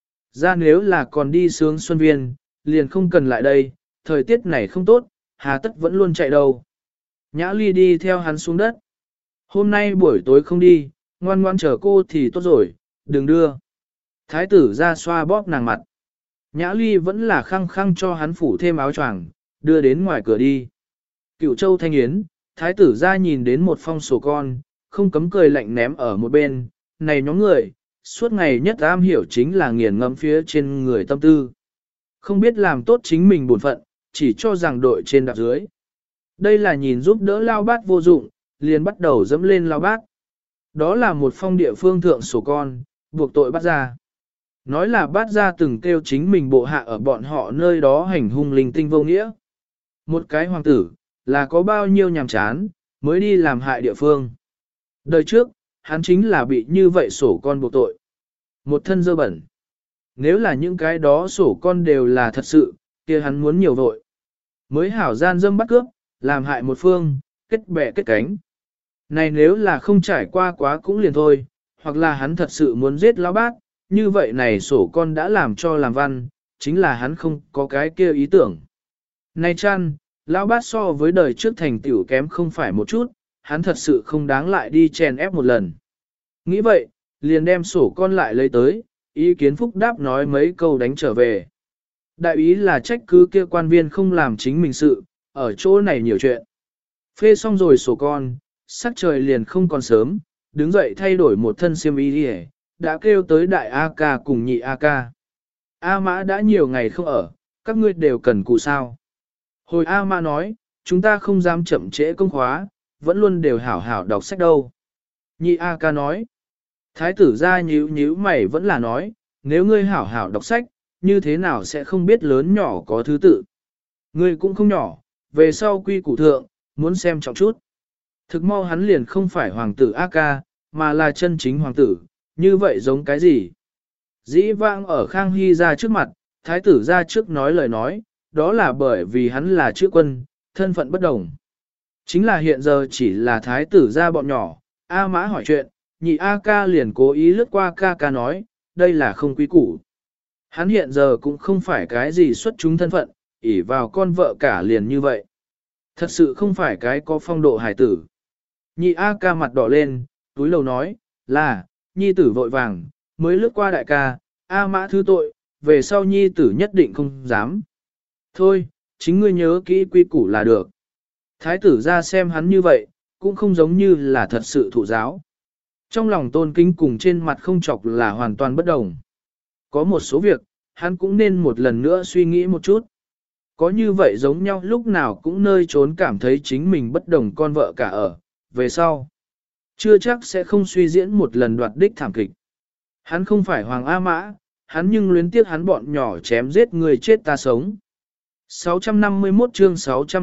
ra nếu là còn đi sướng xuân viên, liền không cần lại đây, thời tiết này không tốt, hà tất vẫn luôn chạy đâu. Nhã Ly đi theo hắn xuống đất. Hôm nay buổi tối không đi, ngoan ngoan chờ cô thì tốt rồi, đừng đưa. Thái tử ra xoa bóp nàng mặt. Nhã Ly vẫn là khăng khăng cho hắn phủ thêm áo choàng, đưa đến ngoài cửa đi. Cửu Châu Thanh Yến, thái tử ra nhìn đến một phong sổ con, không cấm cười lạnh ném ở một bên, này nhóm người, suốt ngày nhất am hiểu chính là nghiền ngẫm phía trên người tâm tư. Không biết làm tốt chính mình bổn phận, chỉ cho rằng đội trên đạp dưới. Đây là nhìn giúp đỡ lao bát vô dụng, liền bắt đầu dẫm lên lao bát. Đó là một phong địa phương thượng sổ con, buộc tội bắt ra. Nói là bắt ra từng kêu chính mình bộ hạ ở bọn họ nơi đó hành hung linh tinh vô nghĩa. Một cái hoàng tử, là có bao nhiêu nhàm chán, mới đi làm hại địa phương. Đời trước, hắn chính là bị như vậy sổ con buộc tội. Một thân dơ bẩn. Nếu là những cái đó sổ con đều là thật sự, kia hắn muốn nhiều vội. Mới hảo gian dâm bắt cướp, làm hại một phương, kết bè kết cánh. Này nếu là không trải qua quá cũng liền thôi, hoặc là hắn thật sự muốn giết lão bát, như vậy này sổ con đã làm cho làm văn, chính là hắn không có cái kia ý tưởng. Này chăn, lão bát so với đời trước thành tiểu kém không phải một chút, hắn thật sự không đáng lại đi chèn ép một lần. Nghĩ vậy, liền đem sổ con lại lấy tới, ý kiến phúc đáp nói mấy câu đánh trở về. Đại ý là trách cứ kia quan viên không làm chính mình sự, ở chỗ này nhiều chuyện. Phê xong rồi sổ con, sắc trời liền không còn sớm, đứng dậy thay đổi một thân xiêm y đi đã kêu tới đại A ca cùng nhị A ca. A mã đã nhiều ngày không ở, các ngươi đều cần cụ sao. Hồi A mã nói, chúng ta không dám chậm trễ công khóa, vẫn luôn đều hảo hảo đọc sách đâu. Nhị A ca nói, thái tử ra nhíu nhíu mày vẫn là nói, nếu ngươi hảo hảo đọc sách, như thế nào sẽ không biết lớn nhỏ có thứ tự. Ngươi cũng không nhỏ, về sau quy củ thượng, muốn xem trọng chút. Thực mau hắn liền không phải hoàng tử A ca, mà là chân chính hoàng tử, như vậy giống cái gì? Dĩ vãng ở Khang Hy ra trước mặt, thái tử ra trước nói lời nói, đó là bởi vì hắn là chữ quân, thân phận bất đồng. Chính là hiện giờ chỉ là thái tử ra bọn nhỏ, A Mã hỏi chuyện, nhị A ca liền cố ý lướt qua ca ca nói, đây là không quý củ. Hắn hiện giờ cũng không phải cái gì xuất chúng thân phận, ỷ vào con vợ cả liền như vậy. Thật sự không phải cái có phong độ hài tử. Nhị A ca mặt đỏ lên, túi lầu nói, là, nhi tử vội vàng, mới lướt qua đại ca, A Mã thứ tội, về sau nhi tử nhất định không dám. Thôi, chính ngươi nhớ kỹ quy củ là được. Thái tử ra xem hắn như vậy, cũng không giống như là thật sự thụ giáo. Trong lòng tôn kính cùng trên mặt không chọc là hoàn toàn bất đồng. Có một số việc, hắn cũng nên một lần nữa suy nghĩ một chút. Có như vậy giống nhau lúc nào cũng nơi trốn cảm thấy chính mình bất đồng con vợ cả ở, về sau. Chưa chắc sẽ không suy diễn một lần đoạt đích thảm kịch. Hắn không phải Hoàng A Mã, hắn nhưng luyến tiếc hắn bọn nhỏ chém giết người chết ta sống. 651 chương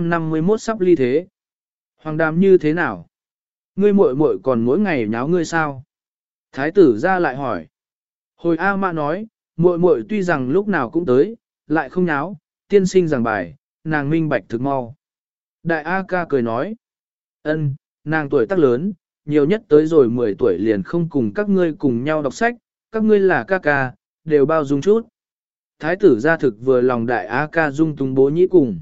651 sắp ly thế. Hoàng đàm như thế nào? Ngươi muội muội còn mỗi ngày nháo ngươi sao? Thái tử ra lại hỏi. Hồi A Mã nói, muội muội tuy rằng lúc nào cũng tới, lại không nháo, tiên sinh giảng bài, nàng minh bạch thực mau. Đại A ca cười nói. Ân, nàng tuổi tác lớn, nhiều nhất tới rồi 10 tuổi liền không cùng các ngươi cùng nhau đọc sách, các ngươi là ca ca, đều bao dung chút. Thái tử gia thực vừa lòng đại A ca dung túng bố nhĩ cùng.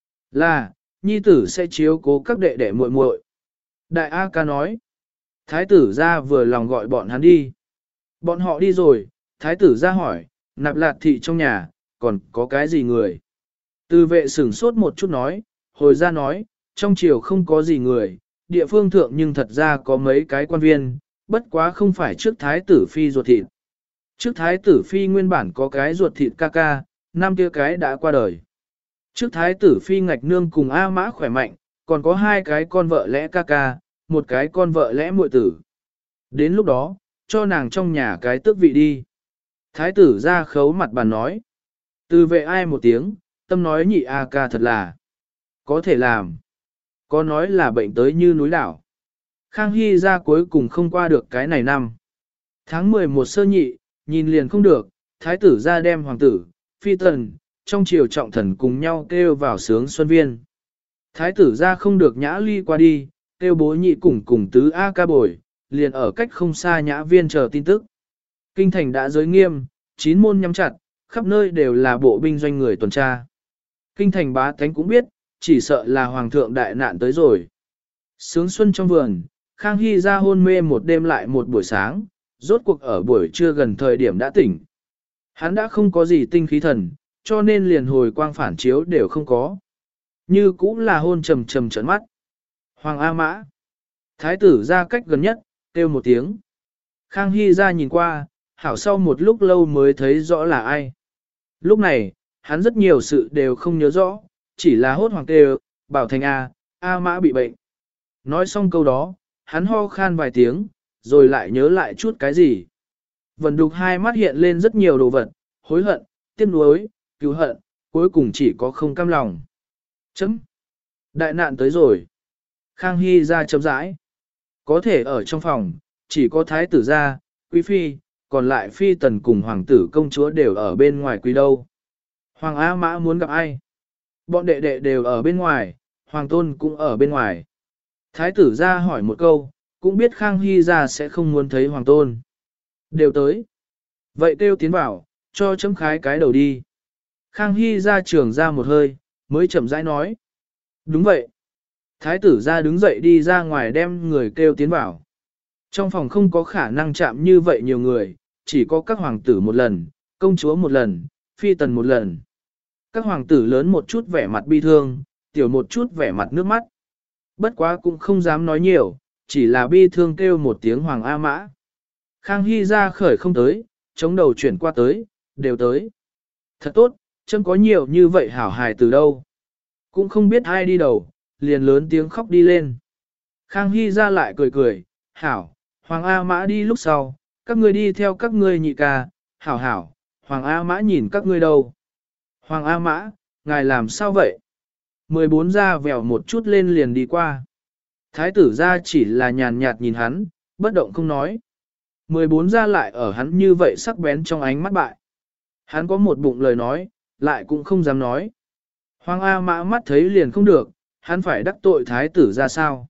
Là, nhi tử sẽ chiếu cố các đệ đệ muội muội. Đại A ca nói. Thái tử gia vừa lòng gọi bọn hắn đi. Bọn họ đi rồi, thái tử gia hỏi, nạp lạt thị trong nhà, còn có cái gì người? Từ vệ sửng sốt một chút nói, hồi ra nói, trong triều không có gì người, địa phương thượng nhưng thật ra có mấy cái quan viên, bất quá không phải trước thái tử phi ruột thịt. Trước thái tử phi nguyên bản có cái ruột thịt ca ca, năm kia cái đã qua đời. Trước thái tử phi ngạch nương cùng A Mã khỏe mạnh, còn có hai cái con vợ lẽ ca ca, một cái con vợ lẽ muội tử. Đến lúc đó, cho nàng trong nhà cái tước vị đi. Thái tử ra khấu mặt bàn nói. Từ vệ ai một tiếng, tâm nói nhị A ca thật là có thể làm. Có nói là bệnh tới như núi đảo. Khang Hy ra cuối cùng không qua được cái này năm. Tháng 11 sơ nhị, nhìn liền không được, thái tử ra đem hoàng tử, phi tần, trong triều trọng thần cùng nhau kêu vào sướng xuân viên. Thái tử ra không được nhã ly qua đi, kêu bố nhị cùng tứ A ca bồi, liền ở cách không xa nhã viên chờ tin tức. Kinh thành đã giới nghiêm, 9 môn nhắm chặt, khắp nơi đều là bộ binh doanh người tuần tra. Kinh thành bá tánh cũng biết, chỉ sợ là hoàng thượng đại nạn tới rồi. Sướng xuân trong vườn, Khang Hy ra hôn mê một đêm lại một buổi sáng, rốt cuộc ở buổi trưa gần thời điểm đã tỉnh. Hắn đã không có gì tinh khí thần, cho nên liền hồi quang phản chiếu đều không có. Như cũng là hôn trầm trầm trấn mắt. Hoàng A Mã. Thái tử ra cách gần nhất, kêu một tiếng. Khang Hy ra nhìn qua, hảo sau một lúc lâu mới thấy rõ là ai. Lúc này, hắn rất nhiều sự đều không nhớ rõ, chỉ là hốt hoàng kêu, bảo thành A Mã bị bệnh. Nói xong câu đó, hắn ho khan vài tiếng, rồi lại nhớ lại chút cái gì. Vân Đục hai mắt hiện lên rất nhiều đồ vật, hối hận, tiếc nuối, cứu hận, cuối cùng chỉ có không cam lòng. Chấm. Đại nạn tới rồi. Khang Hy ra chấm rãi. Có thể ở trong phòng, chỉ có thái tử gia, quý phi, còn lại phi tần cùng hoàng tử công chúa đều ở bên ngoài quý đâu. Hoàng A Mã muốn gặp ai? Bọn đệ đệ đều ở bên ngoài, hoàng tôn cũng ở bên ngoài. Thái tử gia hỏi một câu, cũng biết Khang Hy ra sẽ không muốn thấy hoàng tôn. Đều tới. Vậy kêu tiến vào, cho chấm khái cái đầu đi. Khang Hy ra trường ra một hơi, mới chậm rãi nói. Đúng vậy. Thái tử ra đứng dậy đi ra ngoài đem người kêu tiến vào. Trong phòng không có khả năng chạm như vậy nhiều người, chỉ có các hoàng tử một lần, công chúa một lần, phi tần một lần. Các hoàng tử lớn một chút vẻ mặt bi thương, tiểu một chút vẻ mặt nước mắt. Bất quá cũng không dám nói nhiều, chỉ là bi thương kêu một tiếng Hoàng A Mã. Khang Hy ra khởi không tới, chống đầu chuyển qua tới, đều tới. Thật tốt, chấm có nhiều như vậy hảo hài từ đâu. Cũng không biết ai đi đầu, liền lớn tiếng khóc đi lên. Khang Hy ra lại cười cười, hảo, Hoàng A Mã đi lúc sau, các ngươi đi theo các ngươi nhị ca, hảo hảo, Hoàng A Mã nhìn các ngươi đâu. Hoàng A Mã, ngài làm sao vậy? 14 ra vèo một chút lên liền đi qua. Thái tử ra chỉ là nhàn nhạt nhìn hắn, bất động không nói. 14 ra lại ở hắn như vậy sắc bén trong ánh mắt bại. Hắn có một bụng lời nói, lại cũng không dám nói. Hoàng A Mã mắt thấy liền không được, hắn phải đắc tội thái tử ra sao.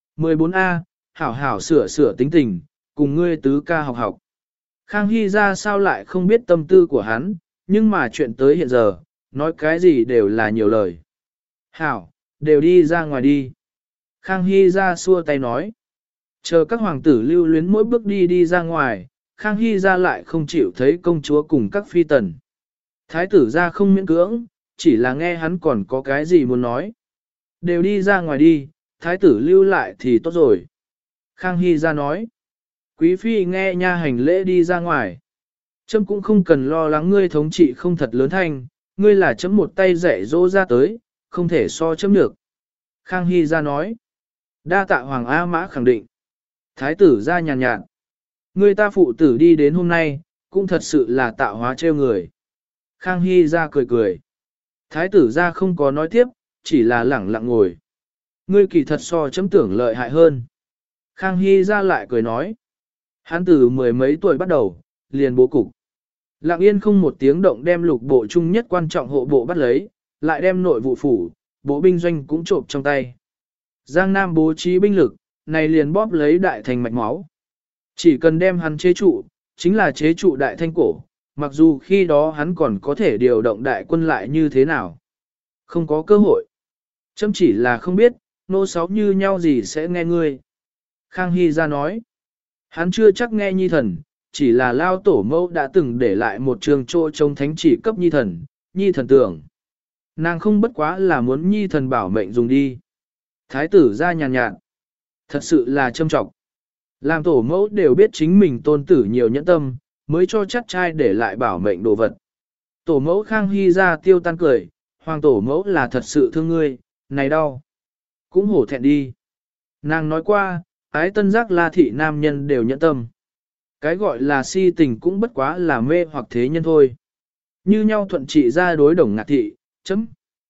14A, hảo hảo sửa sửa tính tình, cùng ngươi tứ ca học học. Khang Hy ra sao lại không biết tâm tư của hắn, nhưng mà chuyện tới hiện giờ, nói cái gì đều là nhiều lời. Hảo, đều đi ra ngoài đi. Khang Hy ra xua tay nói. Chờ các hoàng tử lưu luyến mỗi bước đi đi ra ngoài, Khang Hy ra lại không chịu thấy công chúa cùng các phi tần. Thái tử ra không miễn cưỡng, chỉ là nghe hắn còn có cái gì muốn nói. Đều đi ra ngoài đi, thái tử lưu lại thì tốt rồi. Khang Hy ra nói. Quý phi nghe nha hành lễ đi ra ngoài. Chấm cũng không cần lo lắng ngươi thống trị không thật lớn thanh, ngươi là chấm một tay dạy dỗ ra tới, không thể so chấm được. Khang Hy ra nói. Đa tạ Hoàng A Mã khẳng định. Thái tử ra nhàn nhạt. Ngươi ta phụ tử đi đến hôm nay, cũng thật sự là tạo hóa trêu người. Khang Hy ra cười cười. Thái tử ra không có nói tiếp, chỉ là lẳng lặng ngồi. Ngươi kỳ thật so chấm tưởng lợi hại hơn. Khang Hy ra lại cười nói. Hắn từ mười mấy tuổi bắt đầu, liền bố cục. Lặng yên không một tiếng động đem lục bộ chung nhất quan trọng hộ bộ bắt lấy, lại đem nội vụ phủ, bộ binh doanh cũng trộm trong tay. Giang Nam bố trí binh lực, này liền bóp lấy đại thành mạch máu. Chỉ cần đem hắn chế trụ, chính là chế trụ đại thanh cổ, mặc dù khi đó hắn còn có thể điều động đại quân lại như thế nào. Không có cơ hội. Chấm chỉ là không biết, nô sáu như nhau gì sẽ nghe ngươi. Khang Hy ra nói. Hắn chưa chắc nghe nhi thần, chỉ là lao tổ mẫu đã từng để lại một trường trô chống thánh chỉ cấp nhi thần tưởng. Nàng không bất quá là muốn nhi thần bảo mệnh dùng đi. Thái tử ra nhàn nhạt. Thật sự là châm trọng. Làm tổ mẫu đều biết chính mình tôn tử nhiều nhẫn tâm, mới cho chắc trai để lại bảo mệnh đồ vật. Tổ mẫu Khang Hy ra tiêu tan cười, hoàng tổ mẫu là thật sự thương ngươi, này đau. Cũng hổ thẹn đi. Nàng nói qua, ái tân giác la thị nam nhân đều nhẫn tâm. Cái gọi là si tình cũng bất quá là mê hoặc thế nhân thôi. Như nhau thuận trị ra đối đồng ngạc thị, chấm.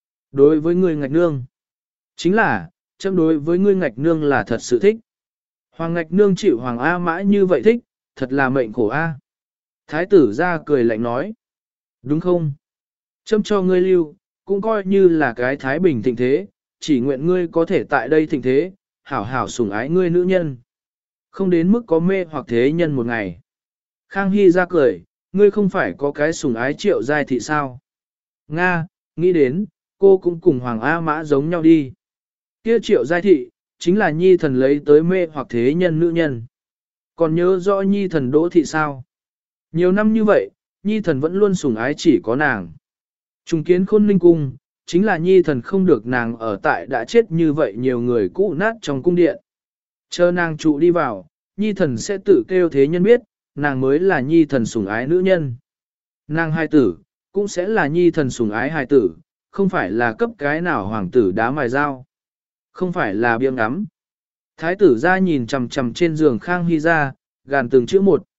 Đối với người ngạch nương. Chính là, chấm đối với ngươi ngạch nương là thật sự thích. Hoàng ngạch nương chịu Hoàng A Mã như vậy thích, thật là mệnh khổ A. Thái tử ra cười lạnh nói. Đúng không? Chấm cho ngươi lưu, cũng coi như là cái thái bình thịnh thế, chỉ nguyện ngươi có thể tại đây thịnh thế, hảo hảo sủng ái ngươi nữ nhân. Không đến mức có mê hoặc thế nhân một ngày. Khang Hy ra cười, ngươi không phải có cái sủng ái Triệu Giai thị sao? Nga, nghĩ đến, cô cũng cùng Hoàng A Mã giống nhau đi. Kia Triệu Giai thị, chính là nhi thần lấy tới mê hoặc thế nhân nữ nhân. Còn nhớ rõ nhi thần Đỗ thị sao? Nhiều năm như vậy, nhi thần vẫn luôn sủng ái chỉ có nàng. Trùng kiến Khôn Ninh cung, chính là nhi thần không được nàng ở tại đã chết như vậy nhiều người cũ nát trong cung điện. Chờ nàng trụ đi vào, nhi thần sẽ tự kêu thế nhân biết, nàng mới là nhi thần sủng ái nữ nhân. Nàng hài tử, cũng sẽ là nhi thần sủng ái hài tử, không phải là cấp cái nào hoàng tử đá mài dao. Không phải là biếng ngắm. Thái tử ra nhìn chằm chằm trên giường Khang Hy ra, gàn từng chữ một.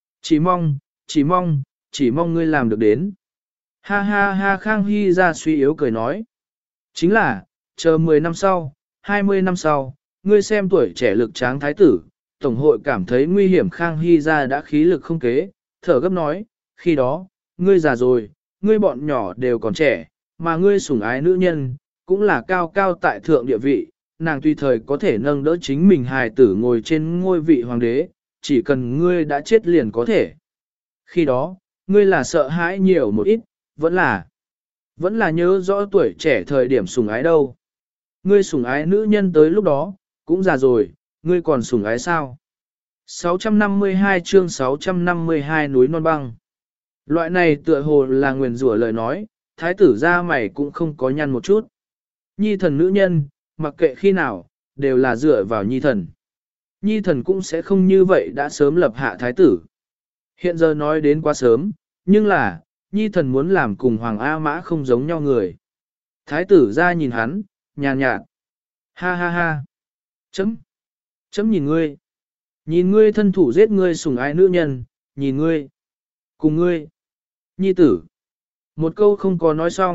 Chỉ mong ngươi làm được đến. Ha ha ha Khang Hy ra suy yếu cười nói. Chính là, chờ 10 năm sau, 20 năm sau, ngươi xem tuổi trẻ lực tráng thái tử, tổng hội cảm thấy nguy hiểm Khang Hy ra đã khí lực không kế, thở gấp nói, khi đó, ngươi già rồi, ngươi bọn nhỏ đều còn trẻ, mà ngươi sủng ái nữ nhân, cũng là cao cao tại thượng địa vị, nàng tùy thời có thể nâng đỡ chính mình hài tử ngồi trên ngôi vị hoàng đế, chỉ cần ngươi đã chết liền có thể. Khi đó, ngươi là sợ hãi nhiều một ít, vẫn là nhớ rõ tuổi trẻ thời điểm sủng ái đâu. Ngươi sủng ái nữ nhân tới lúc đó, cũng già rồi, ngươi còn sủng ái sao? 652 chương 652 núi non băng. Loại này tựa hồ là nguyền rủa lời nói, thái tử ra mày cũng không có nhăn một chút. Nhi thần nữ nhân, mặc kệ khi nào, đều là dựa vào nhi thần. Nhi thần cũng sẽ không như vậy đã sớm lập hạ thái tử. Hiện giờ nói đến quá sớm, nhưng là, nhi thần muốn làm cùng Hoàng A Mã không giống nhau người. Thái tử ra nhìn hắn, nhàn nhạt. Ha ha ha. Chấm nhìn ngươi. Nhìn ngươi thân thủ giết ngươi sủng ái nữ nhân, nhìn ngươi. Cùng ngươi. Nhi tử. Một câu không có nói xong,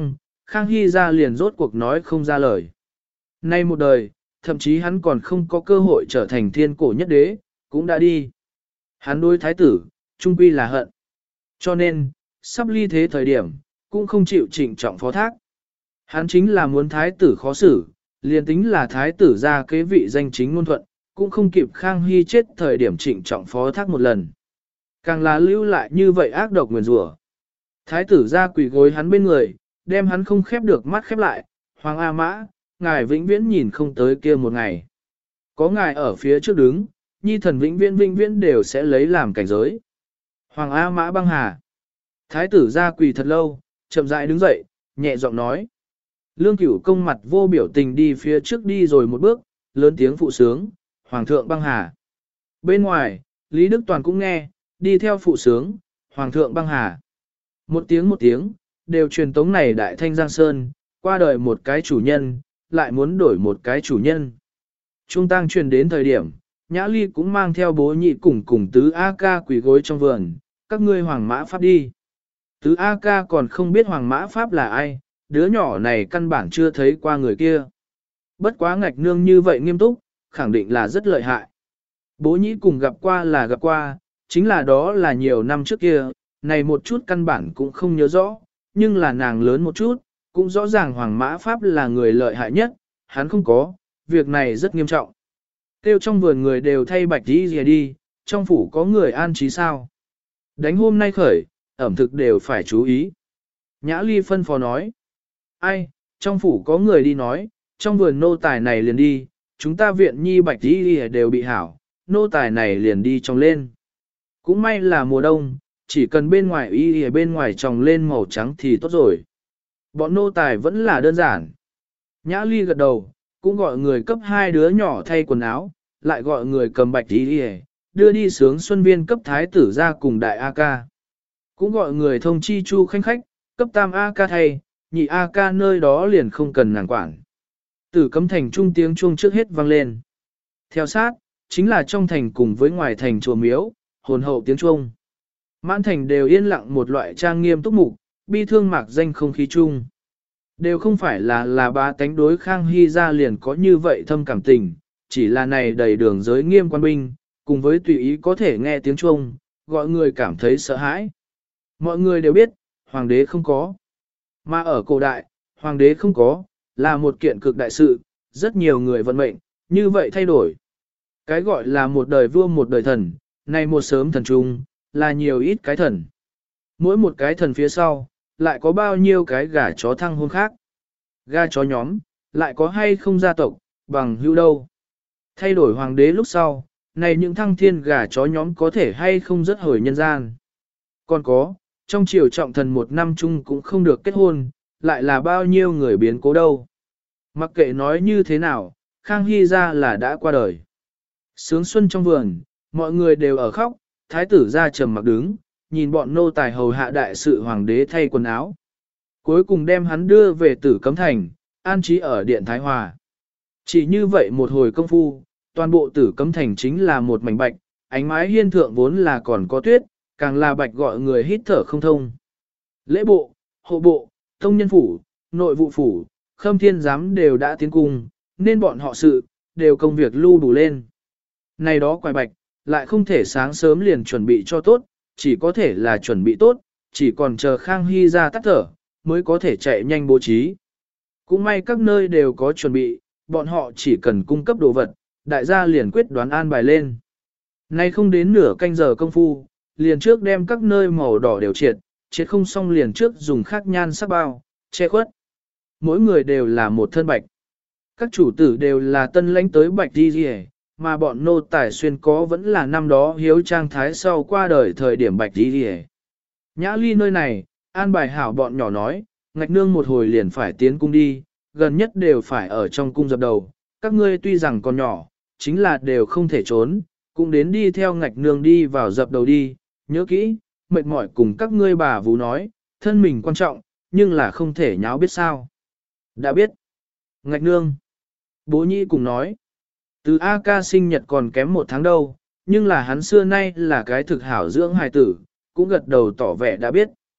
Khang Hy ra liền rốt cuộc nói không ra lời. Nay một đời, thậm chí hắn còn không có cơ hội trở thành thiên cổ nhất đế, cũng đã đi. Hắn đối thái tử, trung quy là hận. Cho nên, sắp ly thế thời điểm, cũng không chịu trịnh trọng phó thác. Hắn chính là muốn thái tử khó xử, liền tính là thái tử ra kế vị danh chính ngôn thuận, cũng không kịp Khang Hy chết thời điểm trịnh trọng phó thác một lần. Càng là lưu lại như vậy ác độc nguyền rủa. Thái tử ra quỳ gối hắn bên người, đem hắn không khép được mắt khép lại, Hoàng A Mã, ngài vĩnh viễn nhìn không tới kia một ngày. Có ngài ở phía trước đứng, nhi thần vĩnh viễn đều sẽ lấy làm cảnh giới. Hoàng A Mã băng hà. Thái tử ra quỳ thật lâu, chậm rãi đứng dậy, nhẹ giọng nói. Lương Cửu công mặt vô biểu tình đi phía trước đi rồi một bước, lớn tiếng phụ sướng, Hoàng thượng băng hà. Bên ngoài, Lý Đức Toàn cũng nghe, đi theo phụ sướng, Hoàng thượng băng hà. Một tiếng, đều truyền tống này đại thanh Giang Sơn, qua đời một cái chủ nhân, lại muốn đổi một cái chủ nhân. Trung tang truyền đến thời điểm, Nhã Ly cũng mang theo bố nhị cùng tứ A ca quỳ gối trong vườn, các ngươi Hoàng Mã Pháp đi. Tứ A ca còn không biết Hoàng Mã Pháp là ai, đứa nhỏ này căn bản chưa thấy qua người kia. Bất quá ngạch nương như vậy nghiêm túc, khẳng định là rất lợi hại. Bố nhĩ cùng gặp qua là gặp qua, chính là đó là nhiều năm trước kia, này một chút căn bản cũng không nhớ rõ, nhưng là nàng lớn một chút, cũng rõ ràng Hoàng Mã Pháp là người lợi hại nhất, hắn không có, việc này rất nghiêm trọng. Tiêu trong vườn người đều thay bạch đi rìa đi, trong phủ có người an trí sao. Đánh hôm nay khởi, ẩm thực đều phải chú ý. Nhã Ly phân phó nói. Ai, trong phủ có người đi nói, trong vườn nô tài này liền đi, chúng ta viện nhi bạch đi rìa đều bị hảo, nô tài này liền đi trong lên. Cũng may là mùa đông, chỉ cần bên ngoài y bên ngoài trồng lên màu trắng thì tốt rồi. Bọn nô tài vẫn là đơn giản. Nhã Ly gật đầu, cũng gọi người cấp hai đứa nhỏ thay quần áo, lại gọi người cầm bạch y đưa đi sướng xuân viên cấp thái tử ra cùng đại A ca. Cũng gọi người thông chi chu khanh khách, cấp tam A ca thay, nhị A ca nơi đó liền không cần nàng quản. Tử Cấm thành trung tiếng chuông trước hết vang lên. Theo sát, chính là trong thành cùng với ngoài thành chùa miếu, hồn hậu tiếng chuông. Mãn thành đều yên lặng một loại trang nghiêm túc mục, bi thương mạc danh không khí chung. Đều không phải là ba tánh đối Khang Hy ra liền có như vậy thâm cảm tình, chỉ là này đầy đường giới nghiêm quan binh, cùng với tùy ý có thể nghe tiếng chuông, gọi người cảm thấy sợ hãi. Mọi người đều biết, hoàng đế không có. Mà ở cổ đại, hoàng đế không có, là một kiện cực đại sự, rất nhiều người vận mệnh, như vậy thay đổi. Cái gọi là một đời vua một đời thần, này một sớm thần trung, là nhiều ít cái thần. Mỗi một cái thần phía sau, lại có bao nhiêu cái gà chó thăng hôn khác. Gà chó nhóm, lại có hay không gia tộc, bằng hữu đâu. Thay đổi hoàng đế lúc sau, này những thăng thiên gà chó nhóm có thể hay không rất hồi nhân gian. Còn có, trong triều trọng thần một năm chung cũng không được kết hôn, lại là bao nhiêu người biến cố đâu. Mặc kệ nói như thế nào, Khang Hy ra là đã qua đời. Sướng xuân trong vườn, mọi người đều ở khóc, thái tử ra trầm mặc đứng, nhìn bọn nô tài hầu hạ đại sự hoàng đế thay quần áo. Cuối cùng đem hắn đưa về Tử Cấm thành, an trí ở điện Thái Hòa. Chỉ như vậy một hồi công phu, toàn bộ Tử Cấm thành chính là một mảnh bạch, ánh mái hiên thượng vốn là còn có tuyết, càng là bạch gọi người hít thở không thông. Lễ bộ, hộ bộ, tông nhân phủ, nội vụ phủ, khâm thiên giám đều đã tiến cung, nên bọn họ sự, đều công việc lưu đủ lên. Này đó quài bạch, lại không thể sáng sớm liền chuẩn bị cho tốt, chỉ có thể là chuẩn bị tốt, chỉ còn chờ Khang Hy ra tắt thở, mới có thể chạy nhanh bố trí. Cũng may các nơi đều có chuẩn bị, bọn họ chỉ cần cung cấp đồ vật, đại gia liền quyết đoán an bài lên. Nay không đến nửa canh giờ công phu, liền trước đem các nơi màu đỏ đều triệt không xong liền trước dùng khắc nhan sắc bao, che khuất. Mỗi người đều là một thân bạch. Các chủ tử đều là tân lãnh tới bạch đi rìa, mà bọn nô tài xuyên có vẫn là năm đó hiếu trang thái sau qua đời thời điểm bạch đi rìa. Nhã Ly nơi này, an bài hảo bọn nhỏ nói, ngạch nương một hồi liền phải tiến cung đi, gần nhất đều phải ở trong cung dập đầu, các ngươi tuy rằng còn nhỏ, chính là đều không thể trốn, cũng đến đi theo ngạch nương đi vào dập đầu đi, nhớ kỹ, mệt mỏi cùng các ngươi bà vú nói, thân mình quan trọng, nhưng là không thể nháo biết sao. Đã biết. Ngạch nương. Bố nhĩ cùng nói. Từ A ca sinh nhật còn kém 1 tháng đâu, nhưng là hắn xưa nay là cái thực hảo dưỡng hài tử, cũng gật đầu tỏ vẻ đã biết.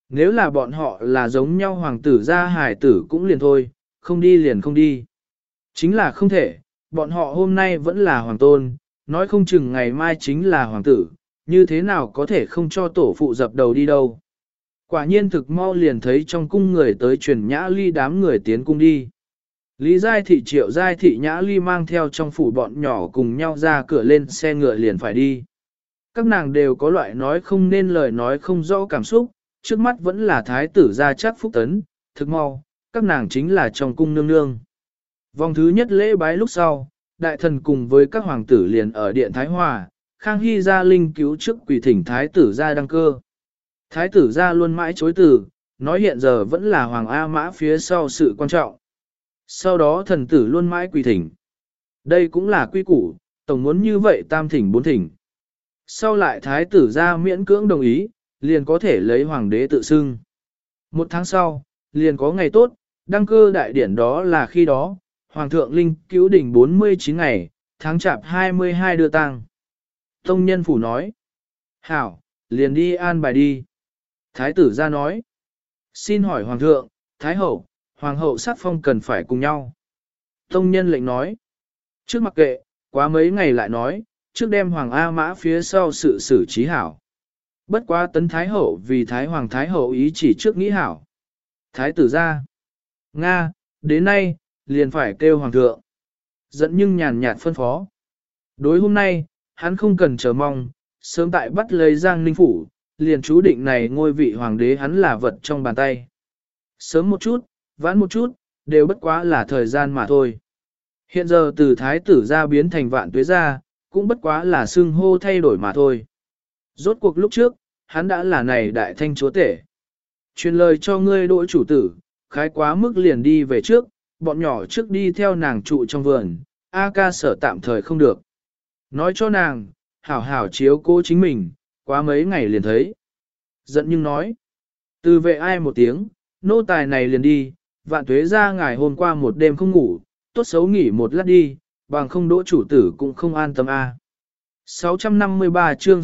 Nếu là bọn họ là giống nhau hoàng tử gia hải tử cũng liền thôi, không đi liền không đi. Chính là không thể, bọn họ hôm nay vẫn là hoàng tôn, nói không chừng ngày mai chính là hoàng tử, như thế nào có thể không cho tổ phụ dập đầu đi đâu. Quả nhiên thực mau liền thấy trong cung người tới truyền Nhã Ly đám người tiến cung đi. Lý Giai Thị Triệu Giai Thị Nhã Ly mang theo trong phủ bọn nhỏ cùng nhau ra cửa lên xe ngựa liền phải đi. Các nàng đều có loại nói không nên lời nói không rõ cảm xúc, trước mắt vẫn là thái tử gia chắc phúc tấn, thực mau, các nàng chính là trong cung nương nương. Vòng thứ nhất lễ bái lúc sau, đại thần cùng với các hoàng tử liền ở điện Thái Hòa, Khang Hy gia linh cứu trước quỳ thỉnh thái tử gia đăng cơ. Thái tử gia luôn mãi chối từ, nói hiện giờ vẫn là hoàng A Mã phía sau sự quan trọng. Sau đó thần tử luôn mãi quỳ thỉnh. Đây cũng là quy củ, tổng muốn như vậy tam thỉnh bốn thỉnh. Sau lại thái tử gia miễn cưỡng đồng ý, liền có thể lấy hoàng đế tự xưng. Một tháng sau, liền có ngày tốt, đăng cơ đại điển đó là khi đó, hoàng thượng linh cứu đỉnh 49 ngày, tháng chạp 22 đưa tang. Tông nhân phủ nói, hảo, liền đi an bài đi. Thái tử gia nói, xin hỏi hoàng thượng, thái hậu, hoàng hậu sắc phong cần phải cùng nhau. Tông nhân lệnh nói, trước mặc kệ, quá mấy ngày lại nói, trước đem hoàng A Mã phía sau sự xử trí hảo. Bất quá tấn thái hậu vì thái hoàng thái hậu ý chỉ trước nghĩ hảo. Thái tử gia, Nga, đến nay, liền phải kêu hoàng thượng. Dẫn nhưng nhàn nhạt phân phó. Đối hôm nay, hắn không cần chờ mong, sớm tại bắt lấy Giang Ninh Phủ, liền chú định này ngôi vị hoàng đế hắn là vật trong bàn tay. Sớm một chút, vãn một chút, đều bất quá là thời gian mà thôi. Hiện giờ từ thái tử gia biến thành vạn tuế gia, cũng bất quá là xưng hô thay đổi mà thôi. Rốt cuộc lúc trước, hắn đã là này đại thanh chúa tể. Truyền lời cho ngươi đỗ chủ tử, khái quá mức liền đi về trước, bọn nhỏ trước đi theo nàng trụ trong vườn, A ca sở tạm thời không được. Nói cho nàng, hảo hảo chiếu cố chính mình, quá mấy ngày liền thấy. Giận nhưng nói, từ vệ ai một tiếng, nô tài này liền đi, vạn tuế ra ngài hôm qua một đêm không ngủ, tốt xấu nghỉ một lát đi, bằng không đỗ chủ tử cũng không an tâm a. 653 chương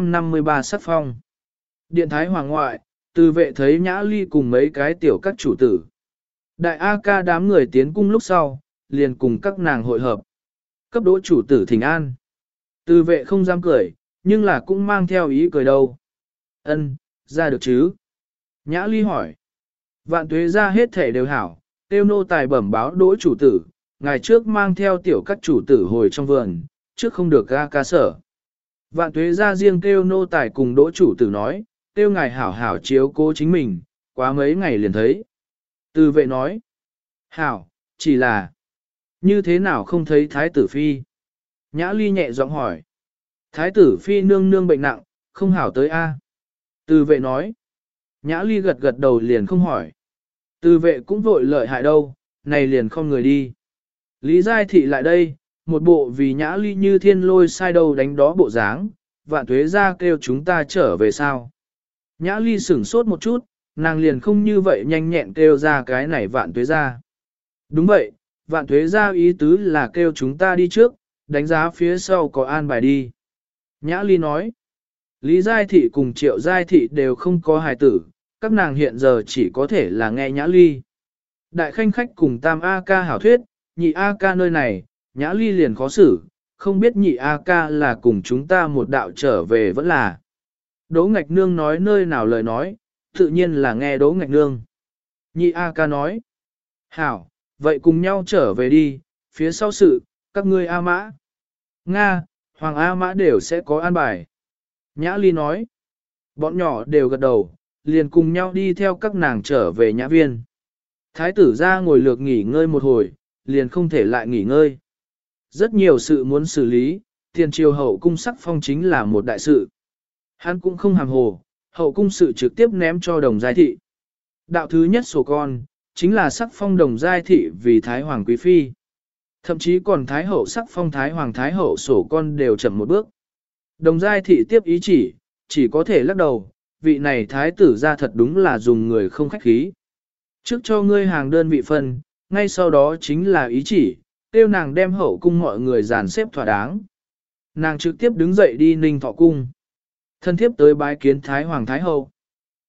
653 sắc phong. Điện Thái Hoàng ngoại, từ vệ thấy Nhã Ly cùng mấy cái tiểu các chủ tử. Đại A ca đám người tiến cung lúc sau, liền cùng các nàng hội hợp. Cấp đỗ chủ tử thỉnh an. Từ vệ không dám cười, nhưng là cũng mang theo ý cười đâu. Ân, ra được chứ? Nhã Ly hỏi. Vạn tuế ra hết thể đều hảo, tiêu nô tài bẩm báo đỗ chủ tử, ngày trước mang theo tiểu các chủ tử hồi trong vườn, trước không được ga ca sở. Vạn tuế ra riêng kêu nô tài cùng đỗ chủ tử nói, kêu ngài hảo hảo chiếu cố chính mình, quá mấy ngày liền thấy. Từ vệ nói, hảo, chỉ là, như thế nào không thấy thái tử phi? Nhã Ly nhẹ giọng hỏi, thái tử phi nương nương bệnh nặng, không hảo tới a. Từ vệ nói, Nhã Ly gật gật đầu liền không hỏi. Từ vệ cũng vội lợi hại đâu, này liền không người đi. Lý Giai Thị lại đây, một bộ vì Nhã Ly như thiên lôi sai đầu đánh đó bộ dáng, vạn tuế ra kêu chúng ta trở về sao. Nhã Ly sửng sốt một chút, nàng liền không như vậy nhanh nhẹn kêu ra cái này vạn tuế ra. Đúng vậy, vạn tuế ra ý tứ là kêu chúng ta đi trước, đánh giá phía sau có an bài đi. Nhã Ly nói, Lý Giai Thị cùng Triệu Giai Thị đều không có hài tử, các nàng hiện giờ chỉ có thể là nghe Nhã Ly. Đại khanh khách cùng Tam A ca hảo thuyết, nhị A ca nơi này, Nhã Ly liền khó xử, không biết nhị A ca là cùng chúng ta một đạo trở về vẫn là. Đỗ Ngạch Nương nói nơi nào lời nói, tự nhiên là nghe Đỗ Ngạch Nương. Nhị A ca nói, hảo, vậy cùng nhau trở về đi, phía sau sự, các ngươi A Mã. Nga, Hoàng A Mã đều sẽ có an bài. Nhã Ly nói, bọn nhỏ đều gật đầu, liền cùng nhau đi theo các nàng trở về nhã viên. Thái tử ra ngồi lược nghỉ ngơi một hồi, liền không thể lại nghỉ ngơi. Rất nhiều sự muốn xử lý, tiền triều hậu cung sắc phong chính là một đại sự. Hắn cũng không hàm hồ, hậu cung sự trực tiếp ném cho đồng giai thị. Đạo thứ nhất sổ con, chính là sắc phong đồng giai thị vì Thái Hoàng Quý Phi. Thậm chí còn Thái Hậu sắc phong Thái Hoàng Thái Hậu sổ con đều chậm một bước. Đồng giai thị tiếp ý chỉ có thể lắc đầu, vị này Thái tử ra thật đúng là dùng người không khách khí. Trước cho ngươi hàng đơn vị phân, ngay sau đó chính là ý chỉ, tiêu nàng đem hậu cung mọi người dàn xếp thỏa đáng. Nàng trực tiếp đứng dậy đi Ninh Thọ cung. Thân thiếp tới bái kiến Thái Hoàng Thái Hậu.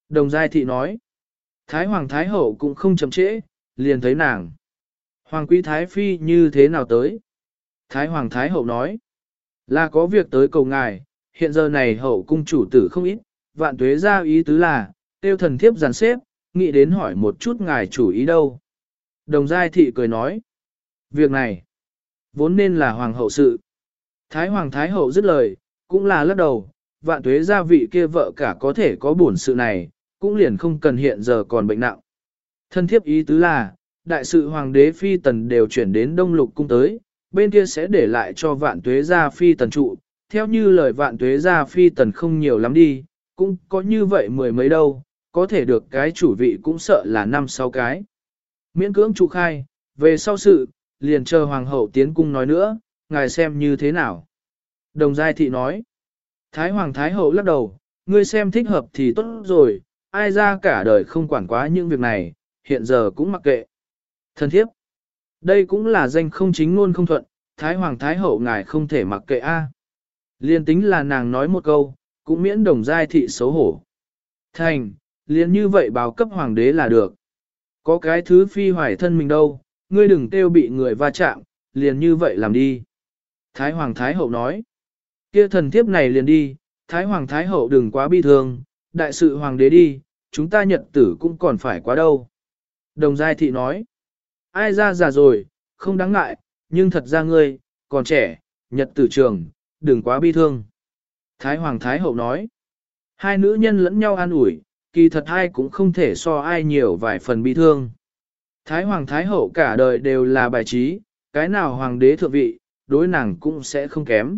Đồng Giai Thị nói. Thái Hoàng Thái Hậu cũng không chậm trễ, liền thấy nàng. Hoàng quý Thái Phi như thế nào tới? Thái Hoàng Thái Hậu nói. Là có việc tới cầu ngài, hiện giờ này hậu cung chủ tử không ít, vạn tuế ra ý tứ là, tiêu thần thiếp dàn xếp, nghĩ đến hỏi một chút ngài chủ ý đâu. Đồng Giai Thị cười nói. Việc này, vốn nên là Hoàng hậu sự. Thái Hoàng Thái Hậu dứt lời, cũng là lắc đầu, vạn tuế gia vị kia vợ cả có thể có bổn sự này, cũng liền không cần hiện giờ còn bệnh nặng. Thân thiếp ý tứ là, đại sự Hoàng đế Phi Tần đều chuyển đến Đông Lục cung tới, bên kia sẽ để lại cho vạn tuế gia Phi Tần trụ, theo như lời vạn tuế gia Phi Tần không nhiều lắm đi, cũng có như vậy mười mấy đâu, có thể được cái chủ vị cũng sợ là 5-6 cái. Miễn cưỡng trụ khai, về sau sự, liền chờ Hoàng hậu tiến cung nói nữa, ngài xem như thế nào. Đồng Giai Thị nói, Thái Hoàng Thái Hậu lắc đầu, ngươi xem thích hợp thì tốt rồi, ai ra cả đời không quản quá những việc này, hiện giờ cũng mặc kệ. Thân thiếp, đây cũng là danh không chính luôn không thuận, Thái Hoàng Thái Hậu ngài không thể mặc kệ a. Liên tính là nàng nói một câu, cũng miễn Đồng Giai Thị xấu hổ. Thành, liền như vậy báo cấp Hoàng đế là được. Có cái thứ phi hoài thân mình đâu, ngươi đừng kêu bị người va chạm, liền như vậy làm đi. Thái Hoàng Thái Hậu nói, kia thần thiếp này liền đi, Thái Hoàng Thái Hậu đừng quá bi thương, đại sự Hoàng đế đi, chúng ta nhật tử cũng còn phải quá đâu. Đồng Giai Thị nói, ai ra già rồi, không đáng ngại, nhưng thật ra ngươi, còn trẻ, nhật tử trường, đừng quá bi thương. Thái Hoàng Thái Hậu nói, hai nữ nhân lẫn nhau an ủi, kỳ thật hai cũng không thể so ai nhiều vài phần bi thương. Thái Hoàng Thái Hậu cả đời đều là bài trí, cái nào Hoàng đế thượng vị, đối nàng cũng sẽ không kém.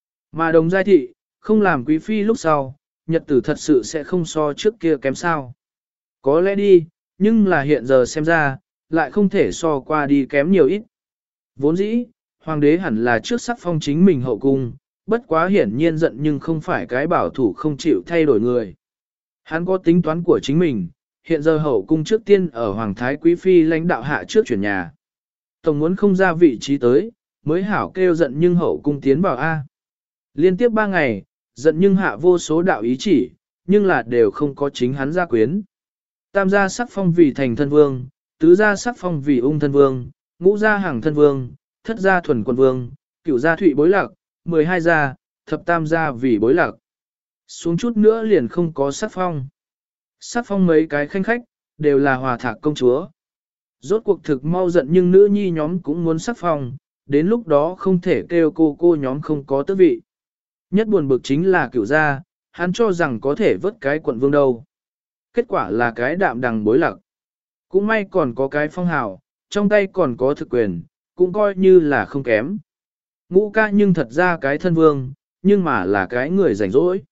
Mà Đồng Giai Thị, không làm quý phi lúc sau, nhật tử thật sự sẽ không so trước kia kém sao. Có lẽ đi, nhưng là hiện giờ xem ra, lại không thể so qua đi kém nhiều ít. Vốn dĩ, Hoàng đế hẳn là trước sắc phong chính mình hậu cung, bất quá hiển nhiên giận nhưng không phải cái bảo thủ không chịu thay đổi người. Hắn có tính toán của chính mình, hiện giờ hậu cung trước tiên ở Hoàng Thái Quý Phi lãnh đạo hạ trước chuyển nhà. Tổng muốn không ra vị trí tới, mới hảo kêu giận nhưng hậu cung tiến vào A. Liên tiếp 3 ngày, giận nhưng hạ vô số đạo ý chỉ, nhưng là đều không có chính hắn gia quyến. Tam gia sắc phong vì thành thân vương, tứ gia sắc phong vì ung thân vương, ngũ gia hàng thân vương, thất gia thuần quân vương, cửu gia thụy bối lạc, 12 gia, thập tam gia vì bối lạc. Xuống chút nữa liền không có sắc phong. Sắc phong mấy cái khanh khách, đều là hòa thạc công chúa. Rốt cuộc thực mau giận nhưng nữ nhi nhóm cũng muốn sắc phong, đến lúc đó không thể kêu cô nhóm không có tước vị. Nhất buồn bực chính là cửu gia, hắn cho rằng có thể vớt cái quận vương đâu. Kết quả là cái đạm đằng bối lạc. Cũng may còn có cái phong hào, trong tay còn có thực quyền, cũng coi như là không kém. Ngũ ca nhưng thật ra cái thân vương, nhưng mà là cái người rảnh rỗi.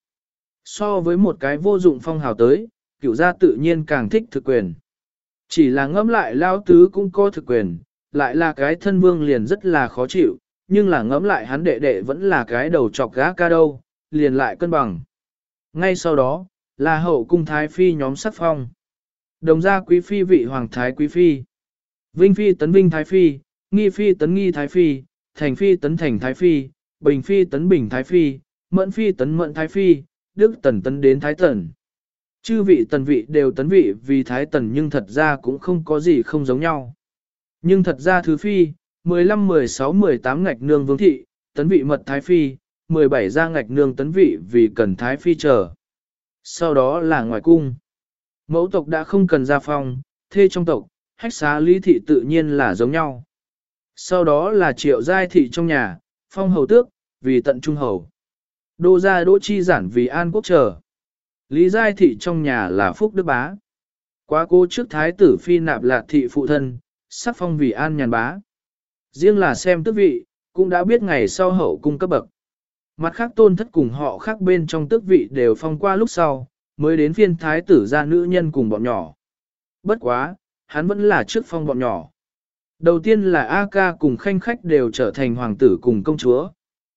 So với một cái vô dụng phong hào tới, cửu gia tự nhiên càng thích thực quyền. Chỉ là ngẫm lại lao tứ cũng có thực quyền, lại là cái thân vương liền rất là khó chịu, nhưng là ngẫm lại hắn đệ đệ vẫn là cái đầu chọc gã ca đâu, liền lại cân bằng. Ngay sau đó, là hậu cung thái phi nhóm sắc phong. Đồng gia quý phi vị hoàng thái quý phi. Vinh phi tấn vinh thái phi, nghi phi tấn nghi thái phi, thành phi tấn thành thái phi, bình phi tấn bình thái phi, mẫn phi tấn mẫn thái phi, đức tần tấn đến thái tần. Chư vị tần vị đều tấn vị vì thái tần nhưng thật ra cũng không có gì không giống nhau. Nhưng thật ra thứ phi, 15, 16, 18 ngạch nương vương thị, tấn vị mật thái phi, 17 ra ngạch nương tấn vị vì cần thái phi trở. Sau đó là ngoài cung. Mẫu tộc đã không cần gia phong, thê trong tộc, hách xá lý thị tự nhiên là giống nhau. Sau đó là triệu giai thị trong nhà, phong hầu tước, vì tận trung hầu. Đô gia đỗ chi giản vì an quốc trở. Lý giai thị trong nhà là phúc đức bá. Quá cố trước thái tử phi nạp lạc thị phụ thân, sắc phong vì an nhàn bá. Riêng là xem tước vị, cũng đã biết ngày sau hậu cung cấp bậc. Mặt khác tôn thất cùng họ khác bên trong tước vị đều phong qua lúc sau, mới đến phiên thái tử ra nữ nhân cùng bọn nhỏ. Bất quá, hắn vẫn là trước phong bọn nhỏ. Đầu tiên là A ca cùng khanh khách đều trở thành hoàng tử cùng công chúa.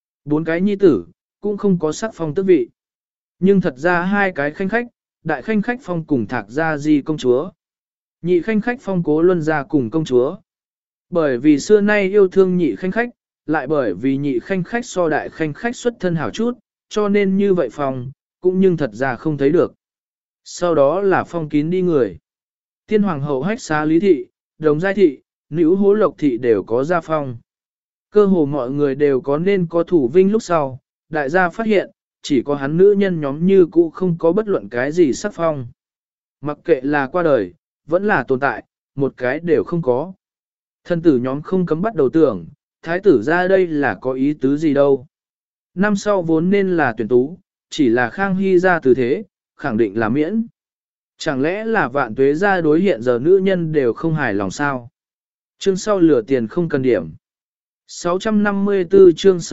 4 cái nhi tử, cũng không có sắc phong tước vị. Nhưng thật ra 2 cái khanh khách, đại khanh khách phong cùng thạc gia di công chúa. Nhị khanh khách phong cố luân gia cùng công chúa. Bởi vì xưa nay yêu thương nhị khanh khách, lại bởi vì nhị khanh khách so đại khanh khách xuất thân hảo chút, cho nên như vậy phong, cũng nhưng thật ra không thấy được. Sau đó là phong kín đi người. Tiên hoàng hậu hách xá lý thị, đồng giai thị, nữ hố lộc thị đều có gia phong. Cơ hồ mọi người đều có nên có thủ vinh lúc sau, đại gia phát hiện, chỉ có hắn nữ nhân nhóm như cũ không có bất luận cái gì sắc phong. Mặc kệ là qua đời, vẫn là tồn tại, một cái đều không có. Thân tử nhóm không cấm bắt đầu tưởng, thái tử ra đây là có ý tứ gì đâu. Năm sau vốn nên là tuyển tú, chỉ là Khang Hy ra từ thế, khẳng định là miễn. Chẳng lẽ là vạn tuế ra đối hiện giờ nữ nhân đều không hài lòng sao? Chương sau lửa tiền không cần điểm. 654 chương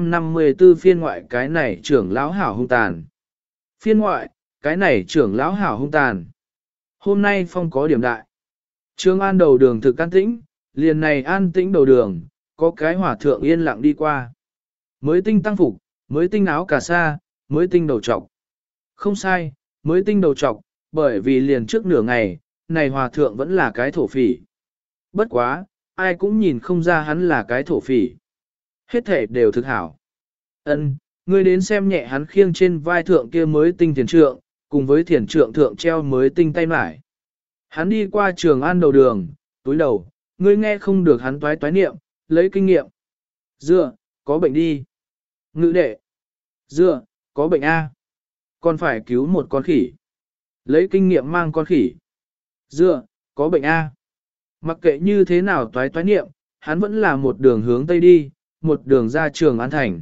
654 phiên ngoại cái này trưởng lão hảo hung tàn. Phiên ngoại, cái này trưởng lão hảo hung tàn. Hôm nay phong có điểm đại. Trương An đầu đường thực an tĩnh, liền này an tĩnh đầu đường, có cái hỏa thượng yên lặng đi qua. Mới tinh tăng phục, mới tinh áo cà sa, mới tinh đầu trọc. Không sai, mới tinh đầu trọc, bởi vì liền trước nửa ngày, này hòa thượng vẫn là cái thổ phỉ. Bất quá, ai cũng nhìn không ra hắn là cái thổ phỉ. Hết thể đều thực hảo. Ân, ngươi đến xem nhẹ hắn khiêng trên vai thượng kia mới tinh thiền trượng, cùng với thiền trượng thượng treo mới tinh tay mải. Hắn đi qua Trường An đầu đường, túi đầu, ngươi nghe không được hắn toái toái niệm, lấy kinh nghiệm. Dựa, có bệnh đi. Ngữ đệ. Dựa, có bệnh A. Còn phải cứu một con khỉ. Lấy kinh nghiệm mang con khỉ. Dựa, có bệnh A. Mặc kệ như thế nào toái toái niệm, hắn vẫn là một đường hướng Tây đi, một đường ra Trường An thành.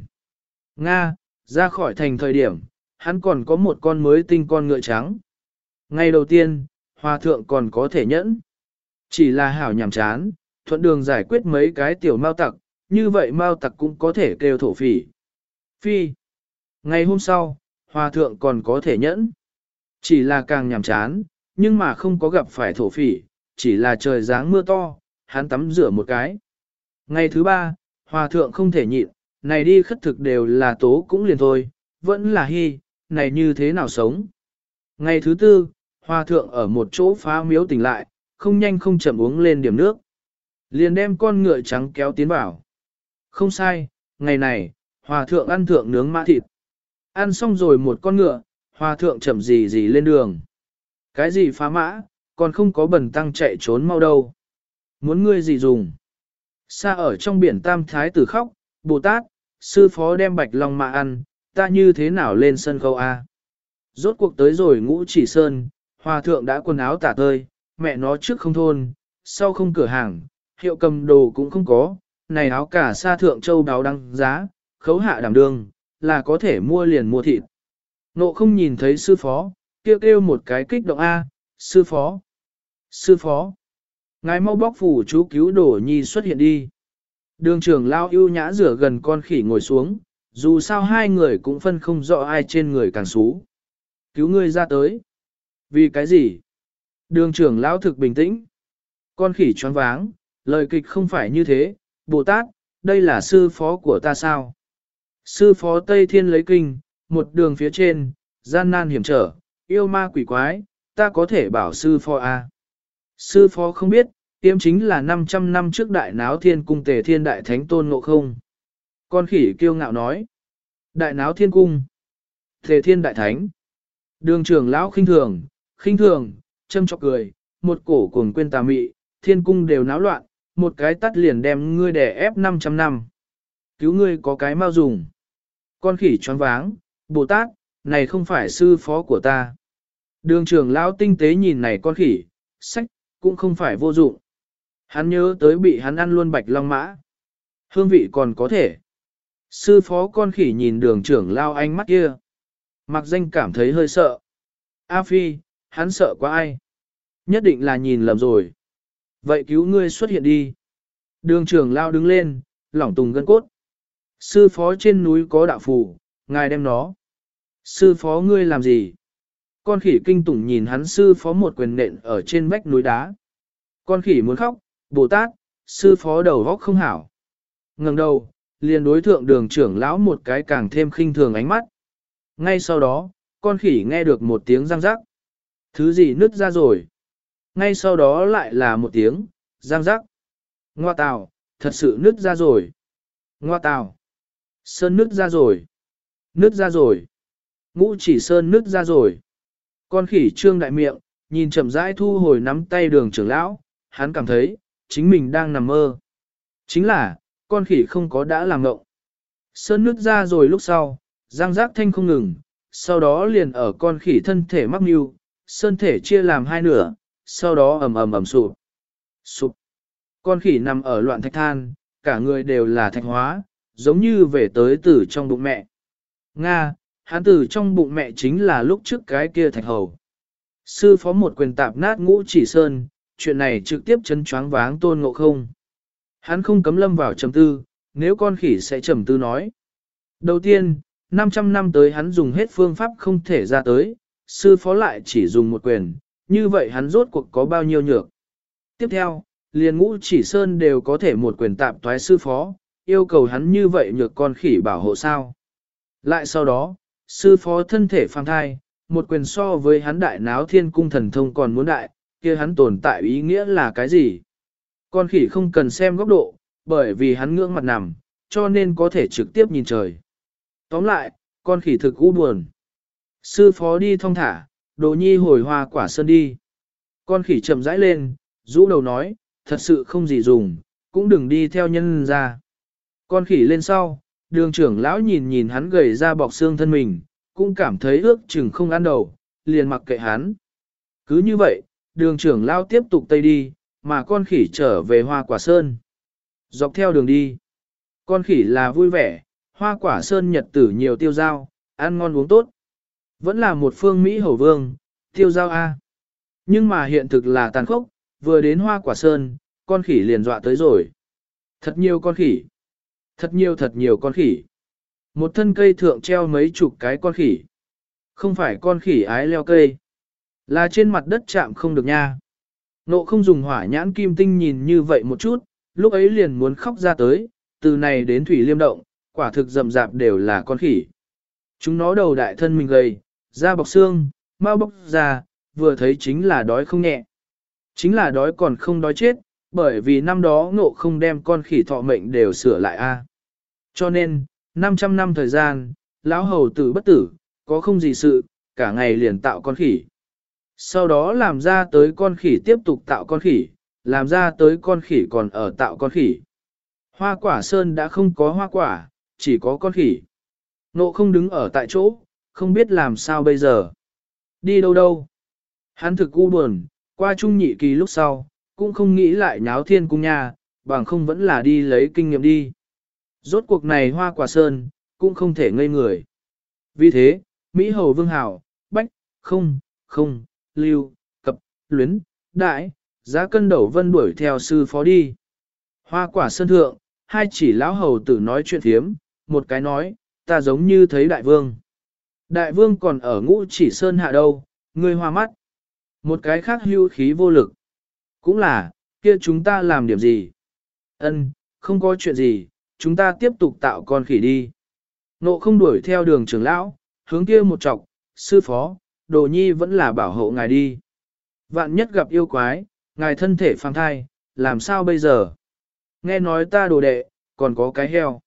Nga, ra khỏi thành thời điểm, hắn còn có một con mới tinh con ngựa trắng. Ngày đầu tiên, hòa thượng còn có thể nhẫn. Chỉ là hảo nhảm chán, thuận đường giải quyết mấy cái tiểu mao tặc, như vậy mao tặc cũng có thể kêu thổ phỉ. Phi. Ngày hôm sau, hòa thượng còn có thể nhẫn. Chỉ là càng nhảm chán, nhưng mà không có gặp phải thổ phỉ, chỉ là trời giáng mưa to, hắn tắm rửa một cái. Ngày thứ ba, hòa thượng không thể nhịn, này đi khất thực đều là tố cũng liền thôi, vẫn là hy, này như thế nào sống. Ngày thứ tư, hòa thượng ở một chỗ phá miếu tỉnh lại, không nhanh không chậm uống lên điểm nước. Liền đem con ngựa trắng kéo tiến vào. Không sai, ngày này, hòa thượng ăn thượng nướng mã thịt. Ăn xong rồi một con ngựa, hòa thượng chậm gì gì lên đường. Cái gì phá mã, còn không có bần tăng chạy trốn mau đâu. Muốn ngươi gì dùng? Xa ở trong biển Tam Thái Tử khóc, Bồ Tát, sư phó đem bạch long mã ăn, ta như thế nào lên sân khấu A? Rốt cuộc tới rồi Ngũ Chỉ Sơn, hòa thượng đã quần áo tả tơi, mẹ nó trước không thôn, sau không cửa hàng, hiệu cầm đồ cũng không có, này áo cả sa thượng châu đáo đăng giá, khấu hạ đảm đương, là có thể mua liền mua thịt. Nộ không nhìn thấy sư phó, kêu một cái kích động A, sư phó, sư phó, ngài mau bóc phủ chú cứu đổ nhi xuất hiện đi. Đường trưởng lao ưu nhã rửa gần con khỉ ngồi xuống, dù sao hai người cũng phân không rõ ai trên người càng xú. Cứu ngươi ra tới. Vì cái gì? Đường trưởng lão thực bình tĩnh. Con khỉ choáng váng, lời kịch không phải như thế, Bồ Tát, đây là sư phó của ta sao? Sư phó Tây Thiên lấy kinh, một đường phía trên, gian nan hiểm trở, yêu ma quỷ quái, ta có thể bảo sư phó A. Sư phó không biết, tiêm chính là 500 năm trước đại náo thiên cung Tề Thiên Đại Thánh Tôn Ngộ Không. Con khỉ kiêu ngạo nói. Đại náo thiên cung. Tề Thiên Đại Thánh. Đường trưởng lão khinh thường, châm chọc cười, một cổ cuồng quên tà mị, thiên cung đều náo loạn, một cái tắt liền đem ngươi đè ép 500 năm. Cứu ngươi có cái mau dùng. Con khỉ choáng váng, Bồ Tát, này không phải sư phó của ta. Đường trưởng lão tinh tế nhìn này con khỉ, sách, cũng không phải vô dụng. Hắn nhớ tới bị hắn ăn luôn bạch long mã. Hương vị còn có thể. Sư phó con khỉ nhìn đường trưởng lao ánh mắt kia. Mặc danh cảm thấy hơi sợ. A Phi, hắn sợ quá ai? Nhất định là nhìn lầm rồi. Vậy cứu ngươi xuất hiện đi. Đường trưởng lao đứng lên, lỏng tùng gân cốt. Sư phó trên núi có đạo phù, ngài đem nó. Sư phó ngươi làm gì? Con khỉ kinh tủng nhìn hắn sư phó một quyền nện ở trên vách núi đá. Con khỉ muốn khóc, Bồ Tát, sư phó đầu góc không hảo. Ngẩng đầu, liền đối thượng đường trưởng lão một cái càng thêm khinh thường ánh mắt. Ngay sau đó, con khỉ nghe được một tiếng răng rắc. Thứ gì nứt ra rồi? Ngay sau đó lại là một tiếng, răng rắc. Ngoa tào, thật sự nứt ra rồi. Ngoa tào. Sơn nứt ra rồi. Nứt ra rồi. Ngũ Chỉ Sơn nứt ra rồi. Con khỉ trương đại miệng, nhìn chậm rãi thu hồi nắm tay đường trưởng lão, hắn cảm thấy, chính mình đang nằm mơ. Chính là, con khỉ không có đã làm ngộng. Sơn nứt ra rồi lúc sau, răng rác thanh không ngừng, sau đó liền ở con khỉ thân thể mắc mưu, sơn thể chia làm hai nửa, sau đó ầm ầm ầm sụp. Sụp. Con khỉ nằm ở loạn thạch than, cả người đều là thạch hóa, giống như về tới từ trong bụng mẹ. Nga, hắn từ trong bụng mẹ chính là lúc trước cái kia thạch hầu. Sư phó một quyền tạp nát Ngũ Chỉ Sơn, chuyện này trực tiếp chấn choáng váng Tôn Ngộ Không. Hắn không cấm lâm vào trầm tư, nếu con khỉ sẽ trầm tư nói. Đầu tiên, 500 năm tới hắn dùng hết phương pháp không thể ra tới, sư phó lại chỉ dùng một quyền, như vậy hắn rốt cuộc có bao nhiêu nhược. Tiếp theo, liền Ngũ Chỉ Sơn đều có thể một quyền tạp toái sư phó, yêu cầu hắn như vậy nhược con khỉ bảo hộ sao. Lại sau đó, sư phó thân thể phang thai, một quyền so với hắn đại náo thiên cung thần thông còn muốn đại, kia hắn tồn tại ý nghĩa là cái gì? Con khỉ không cần xem góc độ, bởi vì hắn ngưỡng mặt nằm, cho nên có thể trực tiếp nhìn trời. Tóm lại, con khỉ thực u buồn. Sư phó đi thong thả, Đồ Nhi hồi Hoa Quả Sơn đi. Con khỉ chậm rãi lên, rũ đầu nói, thật sự không gì dùng, cũng đừng đi theo nhân ra. Con khỉ lên sau, đường trưởng lão nhìn nhìn hắn gầy ra bọc xương thân mình, cũng cảm thấy ước chừng không ăn đầu, liền mặc kệ hắn. Cứ như vậy, đường trưởng lão tiếp tục tây đi, mà con khỉ trở về Hoa Quả Sơn. Dọc theo đường đi, con khỉ là vui vẻ, Hoa Quả Sơn nhật tử nhiều tiêu dao, ăn ngon uống tốt. Vẫn là một phương Mỹ hầu vương, tiêu dao A. Nhưng mà hiện thực là tàn khốc, vừa đến Hoa Quả Sơn, con khỉ liền dọa tới rồi. Thật nhiều con khỉ. Thật nhiều con khỉ. Một thân cây thượng treo mấy chục cái con khỉ. Không phải con khỉ ái leo cây. Là trên mặt đất chạm không được nha. Nộ không dùng hỏa nhãn kim tinh nhìn như vậy một chút, lúc ấy liền muốn khóc ra tới, từ này đến thủy liêm động, quả thực rậm rạp đều là con khỉ. Chúng nó đầu đại thân mình gầy, da bọc xương, mau bóc ra, vừa thấy chính là đói không nhẹ. Chính là đói còn không đói chết, bởi vì năm đó ngộ không đem con khỉ thọ mệnh đều sửa lại a. Cho nên, 500 năm thời gian, lão hầu tử bất tử, có không gì sự, cả ngày liền tạo con khỉ. Sau đó làm ra tới con khỉ tiếp tục tạo con khỉ, làm ra tới con khỉ còn ở tạo con khỉ. Hoa Quả Sơn đã không có hoa quả, chỉ có con khỉ. Ngộ không đứng ở tại chỗ, không biết làm sao bây giờ. Đi đâu đâu. Hắn thực u buồn, qua trung nhị kỳ lúc sau, cũng không nghĩ lại nháo thiên cung nha, bằng không vẫn là đi lấy kinh nghiệm đi. Rốt cuộc này Hoa Quả Sơn, cũng không thể ngây người. Vì thế, Mỹ Hầu Vương Hảo, Bách, không, Lưu, Cập, Luyến, Đại, Giá Cân Đẩu Vân đuổi theo sư phó đi. Hoa Quả Sơn thượng, hai chỉ lão hầu tử nói chuyện thiếm, một cái nói, ta giống như thấy đại vương. Đại vương còn ở Ngũ Chỉ Sơn hạ đâu, ngươi hoa mắt. Một cái khác hưu khí vô lực. Cũng là, kia chúng ta làm điểm gì? Ân, không có chuyện gì, chúng ta tiếp tục tạo con khỉ đi. Nộ không đuổi theo đường trưởng lão, hướng kia một trọc, sư phó, Đồ Nhi vẫn là bảo hộ ngài đi. Vạn nhất gặp yêu quái, ngài thân thể phang thai, làm sao bây giờ? Nghe nói ta đồ đệ, còn có cái heo.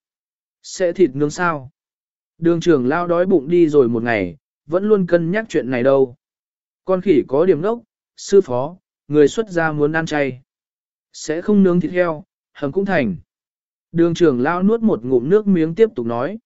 Sẽ thịt nướng sao? Đường trưởng lão đói bụng đi rồi một ngày, vẫn luôn cân nhắc chuyện này đâu. Con khỉ có điểm đốc, sư phó, người xuất gia muốn ăn chay. Sẽ không nướng thịt heo, hầm cũng thành. Đường trưởng lão nuốt một ngụm nước miếng tiếp tục nói.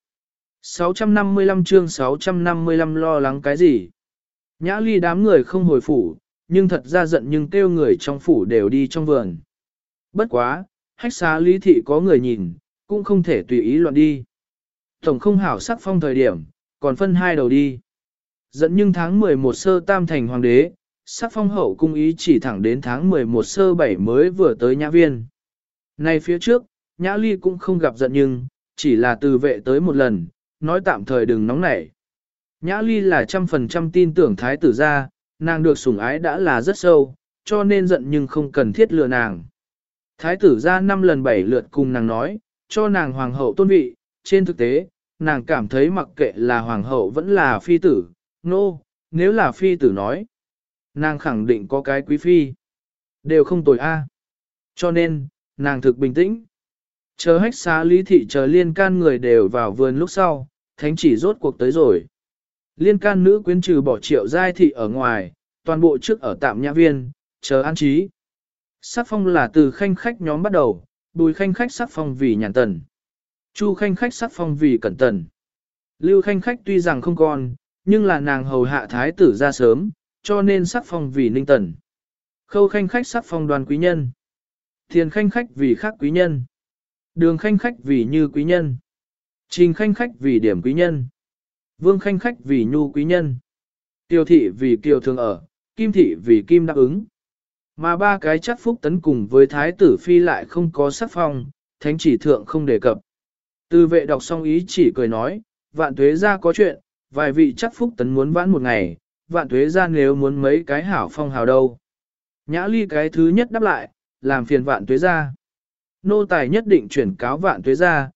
655 chương 655 lo lắng cái gì? Nhã Ly đám người không hồi phủ, nhưng thật ra giận nhưng kêu người trong phủ đều đi trong vườn. Bất quá, hách xá lý thị có người nhìn, cũng không thể tùy ý loạn đi. Tổng không hảo sắc phong thời điểm, còn phân hai đầu đi. Dẫn nhưng tháng 11 sơ tam thành hoàng đế, sắc phong hậu cung ý chỉ thẳng đến tháng 11 sơ 7 mới vừa tới nhã viên. Này phía trước, Nhã Ly cũng không gặp giận nhưng, chỉ là từ vệ tới một lần, nói tạm thời đừng nóng nảy. Nhã Ly là 100% tin tưởng thái tử gia, nàng được sủng ái đã là rất sâu, cho nên giận nhưng không cần thiết lừa nàng. Thái tử gia 5 lần 7 lượt cùng nàng nói, cho nàng hoàng hậu tôn vị, trên thực tế, nàng cảm thấy mặc kệ là hoàng hậu vẫn là phi tử, nếu là phi tử nói, nàng khẳng định có cái quý phi, đều không tồi a. Cho nên, nàng thực bình tĩnh. Chờ hách xá lý thị chờ liên can người đều vào vườn lúc sau, thánh chỉ rốt cuộc tới rồi. Liên can nữ quyến trừ bỏ Triệu Giai thị ở ngoài, toàn bộ trước ở tạm nhã viên, chờ an trí. Sắc phong là từ khanh khách nhóm bắt đầu, Bùi khanh khách sắc phong vì Nhàn Tần, Chu khanh khách sắc phong vì Cẩn Tần. Lưu khanh khách tuy rằng không còn, nhưng là nàng hầu hạ thái tử ra sớm, cho nên sắc phong vì Ninh Tần. Khâu khanh khách sắc phong Đoàn quý nhân. Thiền khanh khách vì Khác quý nhân. Đường khanh khách vì Như quý nhân. Trình khanh khách vì Điểm quý nhân. Vương khanh khách vì Nhu quý nhân. Tiêu thị vì Kiều thường ở, Kim thị vì Kim đáp ứng. Mà ba cái chắc phúc tấn cùng với thái tử phi lại không có sắc phong, thánh chỉ thượng không đề cập. Từ vệ đọc xong ý chỉ cười nói, vạn tuế ra có chuyện, vài vị chắc phúc tấn muốn vãn một ngày, vạn tuế ra nếu muốn mấy cái hảo phong hào đâu. Nhã ly cái thứ nhất đáp lại, làm phiền vạn tuế ra. Nô tài nhất định chuyển cáo vạn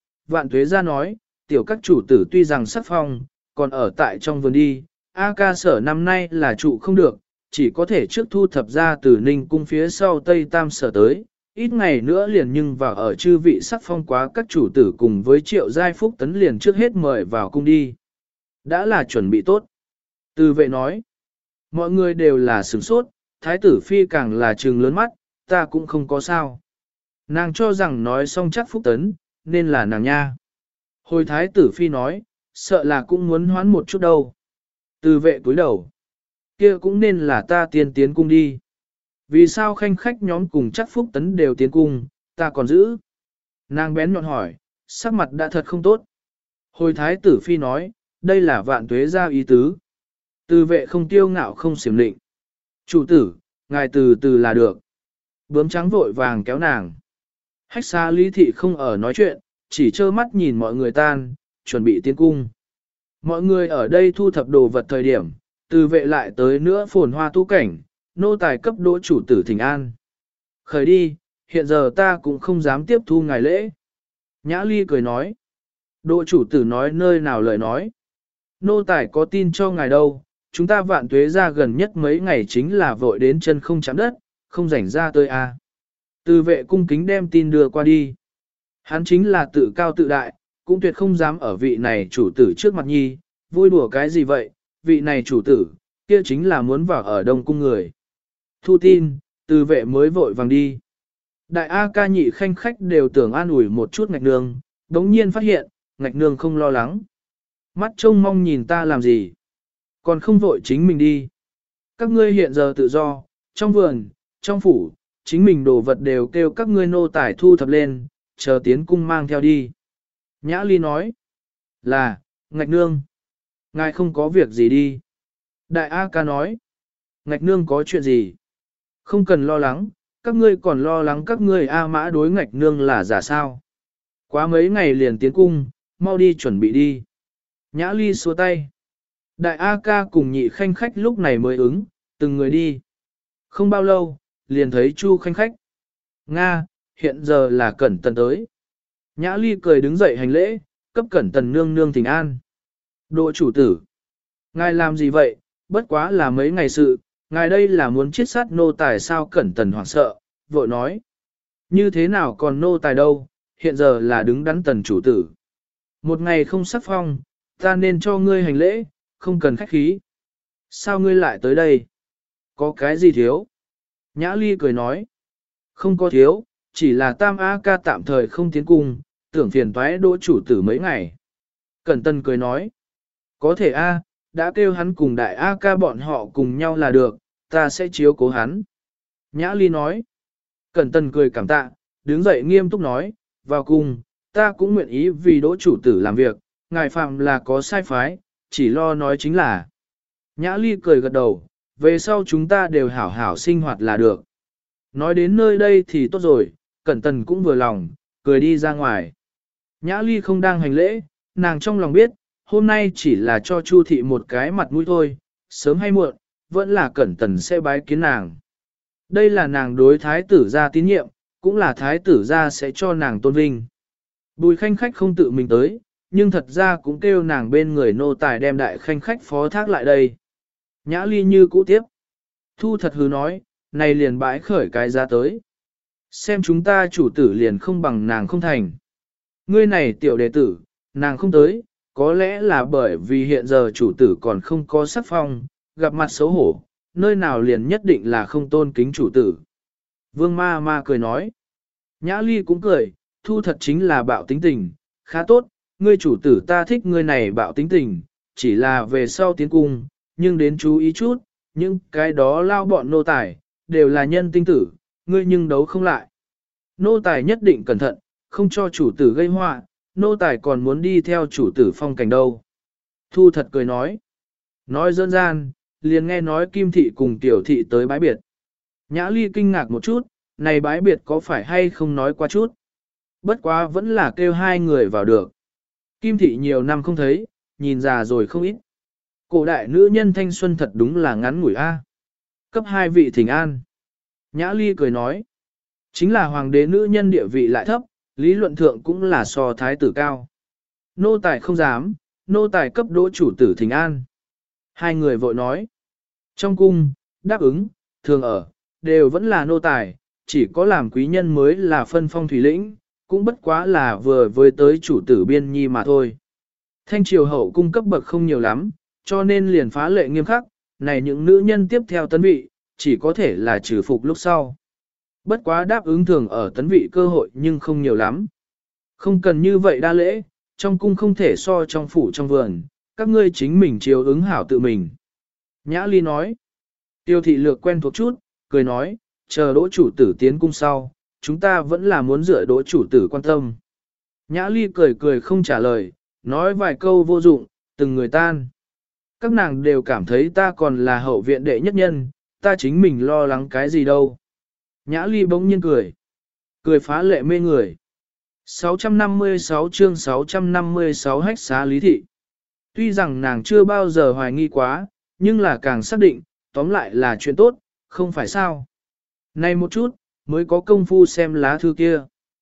tuế ra nói, tiểu các chủ tử tuy rằng sắc phong, còn ở tại trong vườn đi, A ca sở năm nay là trụ không được, chỉ có thể trước thu thập ra từ Ninh cung phía sau Tây Tam sở tới, ít ngày nữa liền nhưng vào ở chư vị sắc phong quá các chủ tử cùng với Triệu Giai Phúc tấn liền trước hết mời vào cung đi. Đã là chuẩn bị tốt. Từ vệ nói, mọi người đều là sửng sốt, thái tử phi càng là trừng lớn mắt, ta cũng không có sao. Nàng cho rằng nói xong chắc Phúc tấn, nên là nàng nha. Hồi thái tử phi nói, sợ là cũng muốn hoán một chút đâu. Từ vệ cúi đầu, kia cũng nên là ta tiên tiến cung đi. Vì sao khanh khách nhóm cùng chắc Phúc tấn đều tiến cung, ta còn giữ? Nàng bén nhọn hỏi, sắc mặt đã thật không tốt. Hồi thái tử phi nói, đây là vạn tuế ra ý tứ. Từ vệ không tiêu ngạo không xiểm định. Chủ tử, ngài từ từ là được. Bướm trắng vội vàng kéo nàng. Hách xa lý thị không ở nói chuyện, chỉ trơ mắt nhìn mọi người tan, chuẩn bị tiến cung. Mọi người ở đây thu thập đồ vật thời điểm, từ vệ lại tới nữa phồn hoa tu cảnh, nô tài cấp đỗ chủ tử thỉnh an. Khởi đi, hiện giờ ta cũng không dám tiếp thu ngài lễ. Nhã ly cười nói. Đỗ chủ tử nói nơi nào lời nói. Nô tài có tin cho ngài đâu, chúng ta vạn tuế ra gần nhất mấy ngày chính là vội đến chân không chạm đất, không rảnh ra tới a. Từ vệ cung kính đem tin đưa qua đi. Hắn chính là tự cao tự đại, cũng tuyệt không dám ở vị này chủ tử trước mặt nhi, vui đùa cái gì vậy, vị này chủ tử, kia chính là muốn vào ở đông cung người. Thu tin, từ vệ mới vội vàng đi. Đại A ca nhị khanh khách đều tưởng an ủi một chút ngạch nương, đống nhiên phát hiện, ngạch nương không lo lắng. Mắt trông mong nhìn ta làm gì, còn không vội chính mình đi. Các ngươi hiện giờ tự do, trong vườn, trong phủ, chính mình đồ vật đều kêu các ngươi nô tài thu thập lên, chờ tiến cung mang theo đi. Nhã ly nói, là, ngạch nương, ngài không có việc gì đi. Đại A ca nói, ngạch nương có chuyện gì? Không cần lo lắng, các ngươi còn lo lắng các ngươi A mã đối ngạch nương là giả sao. Quá mấy ngày liền tiến cung, mau đi chuẩn bị đi. Nhã ly xua tay. Đại A ca cùng nhị khanh khách lúc này mới ứng, từng người đi. Không bao lâu, liền thấy Chu khanh khách. Nga, hiện giờ là Cẩn Tần tới. Nhã ly cười đứng dậy hành lễ, cấp Cẩn Tần nương nương thỉnh an. Đỗ chủ tử. Ngài làm gì vậy, bất quá là mấy ngày sự, ngài đây là muốn chiết sát nô tài sao. Cẩn Tần hoảng sợ, vội nói. Như thế nào còn nô tài đâu, hiện giờ là đứng đắn Tần chủ tử. Một ngày không sắc phong, ta nên cho ngươi hành lễ, không cần khách khí. Sao ngươi lại tới đây? Có cái gì thiếu? Nhã ly cười nói. Không có thiếu, chỉ là Tam A ca tạm thời không tiến cung, tưởng phiền toái Đỗ chủ tử mấy ngày. Cẩn Tần cười nói. Có thể A, đã kêu hắn cùng đại A ca bọn họ cùng nhau là được, ta sẽ chiếu cố hắn. Nhã ly nói. Cẩn Tần cười cảm tạ, đứng dậy nghiêm túc nói, vào cung, ta cũng nguyện ý vì Đỗ chủ tử làm việc, ngài phạm là có sai phái, chỉ lo nói chính là. Nhã ly cười gật đầu, về sau chúng ta đều hảo hảo sinh hoạt là được. Nói đến nơi đây thì tốt rồi, Cẩn Tần cũng vừa lòng, cười đi ra ngoài. Nhã ly không đang hành lễ, nàng trong lòng biết, hôm nay chỉ là cho Chu thị một cái mặt mũi thôi, sớm hay muộn, vẫn là Cẩn Tần sẽ bái kiến nàng. Đây là nàng đối thái tử gia tín nhiệm, cũng là thái tử gia sẽ cho nàng tôn vinh. Bùi khanh khách không tự mình tới, nhưng thật ra cũng kêu nàng bên người nô tài đem đại khanh khách phó thác lại đây. Nhã ly như cũ tiếp. Thu thật hứ nói, này liền bãi khởi cái giá tới. Xem chúng ta chủ tử liền không bằng nàng không thành. Ngươi này tiểu đệ tử, nàng không tới, có lẽ là bởi vì hiện giờ chủ tử còn không có sắc phong, gặp mặt xấu hổ, nơi nào liền nhất định là không tôn kính chủ tử. Vương ma ma cười nói. Nhã Ly cũng cười, Thu thật chính là bạo tính tình, khá tốt, ngươi chủ tử ta thích ngươi này bạo tính tình, chỉ là về sau tiến cung, nhưng đến chú ý chút, những cái đó lao bọn nô tài, đều là nhân tinh tử, ngươi nhưng đấu không lại. Nô tài nhất định cẩn thận, không cho chủ tử gây họa, nô tài còn muốn đi theo chủ tử phong cảnh đâu. Thu thật cười nói. Nói đơn gian, liền nghe nói Kim Thị cùng Tiểu Thị tới bái biệt. Nhã Ly kinh ngạc một chút, này bái biệt có phải hay không nói qua chút. Bất quá vẫn là kêu hai người vào được. Kim Thị nhiều năm không thấy, nhìn già rồi không ít. Cổ đại nữ nhân thanh xuân thật đúng là ngắn ngủi a. Cấp hai vị thỉnh an. Nhã Ly cười nói. Chính là hoàng đế nữ nhân địa vị lại thấp, lý luận thượng cũng là so thái tử cao. Nô tài không dám, nô tài cấp đỗ chủ tử thỉnh an. Hai người vội nói. Trong cung, đáp ứng, thường ở, đều vẫn là nô tài, chỉ có làm quý nhân mới là phân phong thủy lĩnh, cũng bất quá là vừa với tới chủ tử biên nhi mà thôi. Thanh triều hậu cung cấp bậc không nhiều lắm, cho nên liền phá lệ nghiêm khắc, này những nữ nhân tiếp theo tấn vị, chỉ có thể là trừ phục lúc sau. Bất quá đáp ứng thường ở tấn vị cơ hội nhưng không nhiều lắm. Không cần như vậy đa lễ, trong cung không thể so trong phủ trong vườn, các ngươi chính mình chiếu ứng hảo tự mình. Nhã Ly nói. Tiêu thị lược quen thuộc chút, cười nói, chờ đỗ chủ tử tiến cung sau, chúng ta vẫn là muốn dựa đỗ chủ tử quan tâm. Nhã Ly cười cười không trả lời, nói vài câu vô dụng, từng người tan. Các nàng đều cảm thấy ta còn là hậu viện đệ nhất nhân, ta chính mình lo lắng cái gì đâu. Nhã Ly bỗng nhiên cười. Cười phá lệ mê người. 656 chương 656 hách xá lý thị. Tuy rằng nàng chưa bao giờ hoài nghi quá, nhưng là càng xác định, tóm lại là chuyện tốt, không phải sao. Này một chút, mới có công phu xem lá thư kia.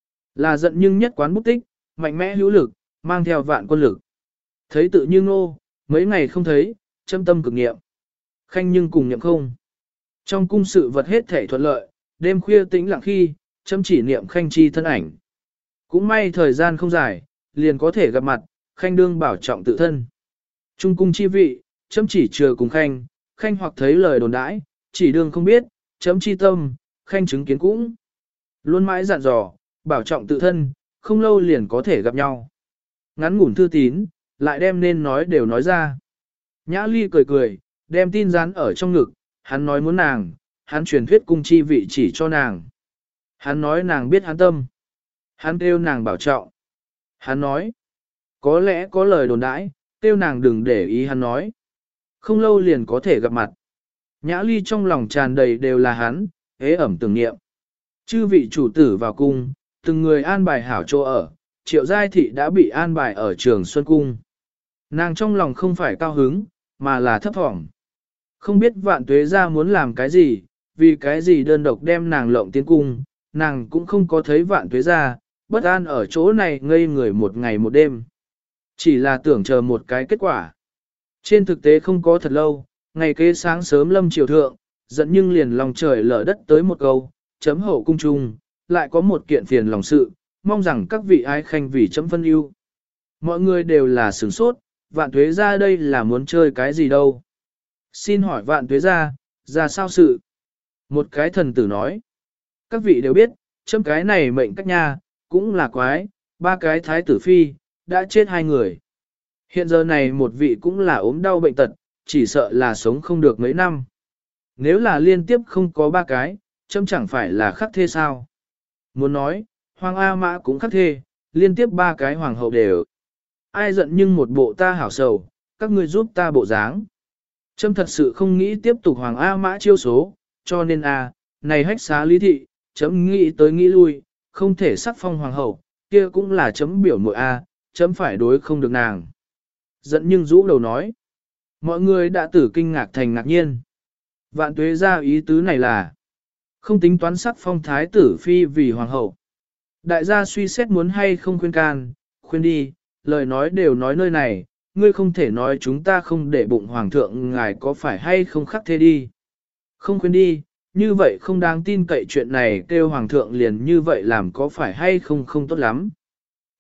Là giận nhưng nhất quán bút tích, mạnh mẽ hữu lực, mang theo vạn quân lực. Thấy tự như ngô, mấy ngày không thấy, châm tâm cực nghiệm. Khanh nhưng cùng nghiệm không. Trong cung sự vật hết thể thuận lợi, đêm khuya tĩnh lặng khi, châm chỉ niệm Khanh chi thân ảnh. Cũng may thời gian không dài, liền có thể gặp mặt, Khanh đương bảo trọng tự thân. Trung cung chi vị, châm chỉ chờ cùng Khanh, Khanh hoặc thấy lời đồn đãi, chỉ đương không biết, chấm chi tâm, Khanh chứng kiến cũng. Luôn mãi dặn dò, bảo trọng tự thân, không lâu liền có thể gặp nhau. Ngắn ngủn thư tín, lại đem nên nói đều nói ra. Nhã Ly cười cười, đem tin dán ở trong ngực, hắn nói muốn nàng, hắn truyền thuyết cung chi vị chỉ cho nàng. Hắn nói nàng biết hắn tâm. Hắn kêu nàng bảo trọng. Hắn nói, có lẽ có lời đồn đãi, kêu nàng đừng để ý hắn nói. Không lâu liền có thể gặp mặt. Nhã Ly trong lòng tràn đầy đều là hắn, ế ẩm tưởng niệm. Chư vị chủ tử vào cung, từng người an bài hảo chỗ ở, Triệu Giai Thị đã bị an bài ở Trường Xuân Cung. Nàng trong lòng không phải cao hứng, mà là thấp thỏm. Không biết Vạn Tuế gia muốn làm cái gì, vì cái gì đơn độc đem nàng lộng tiến cung, nàng cũng không có thấy Vạn Tuế gia, bất an ở chỗ này ngây người một ngày một đêm. Chỉ là tưởng chờ một cái kết quả. Trên thực tế không có thật lâu, ngày kế sáng sớm lâm triều thượng, giận nhưng liền lòng trời lở đất tới một câu, chấm hậu cung trung, lại có một kiện phiền lòng sự, mong rằng các vị ái khanh vì chấm phân ưu. Mọi người đều là sửng sốt, Vạn Tuế gia đây là muốn chơi cái gì đâu. Xin hỏi Vạn Tuế gia, ra sao sự? Một cái thần tử nói. Các vị đều biết, chấm cái này mệnh cách nha, cũng là quái, ba cái thái tử phi, đã chết hai người. Hiện giờ này một vị cũng là ốm đau bệnh tật, chỉ sợ là sống không được mấy năm. Nếu là liên tiếp không có ba cái, chấm chẳng phải là khắc thê sao? Muốn nói, Hoàng A Mã cũng khắc thê, liên tiếp ba cái hoàng hậu đều. Ai giận nhưng một bộ ta hảo sầu, các ngươi giúp ta bộ dáng. Chấm thật sự không nghĩ tiếp tục Hoàng A Mã chiêu số, cho nên này hách xá lý thị, chấm nghĩ tới nghĩ lui, không thể sắc phong hoàng hậu, kia cũng là chấm biểu muội chấm phải đối không được nàng. Giận nhưng rũ đầu nói. Mọi người đã tử kinh ngạc thành ngạc nhiên. Vạn Tuế gia ý tứ này là không tính toán sắc phong thái tử phi vì hoàng hậu. Đại gia suy xét muốn hay không khuyên can, khuyên đi, lời nói đều nói nơi này, ngươi không thể nói chúng ta không để bụng hoàng thượng ngài có phải hay không khắc thế đi. Không khuyên đi, như vậy không đáng tin cậy chuyện này kêu hoàng thượng liền như vậy làm có phải hay không không tốt lắm.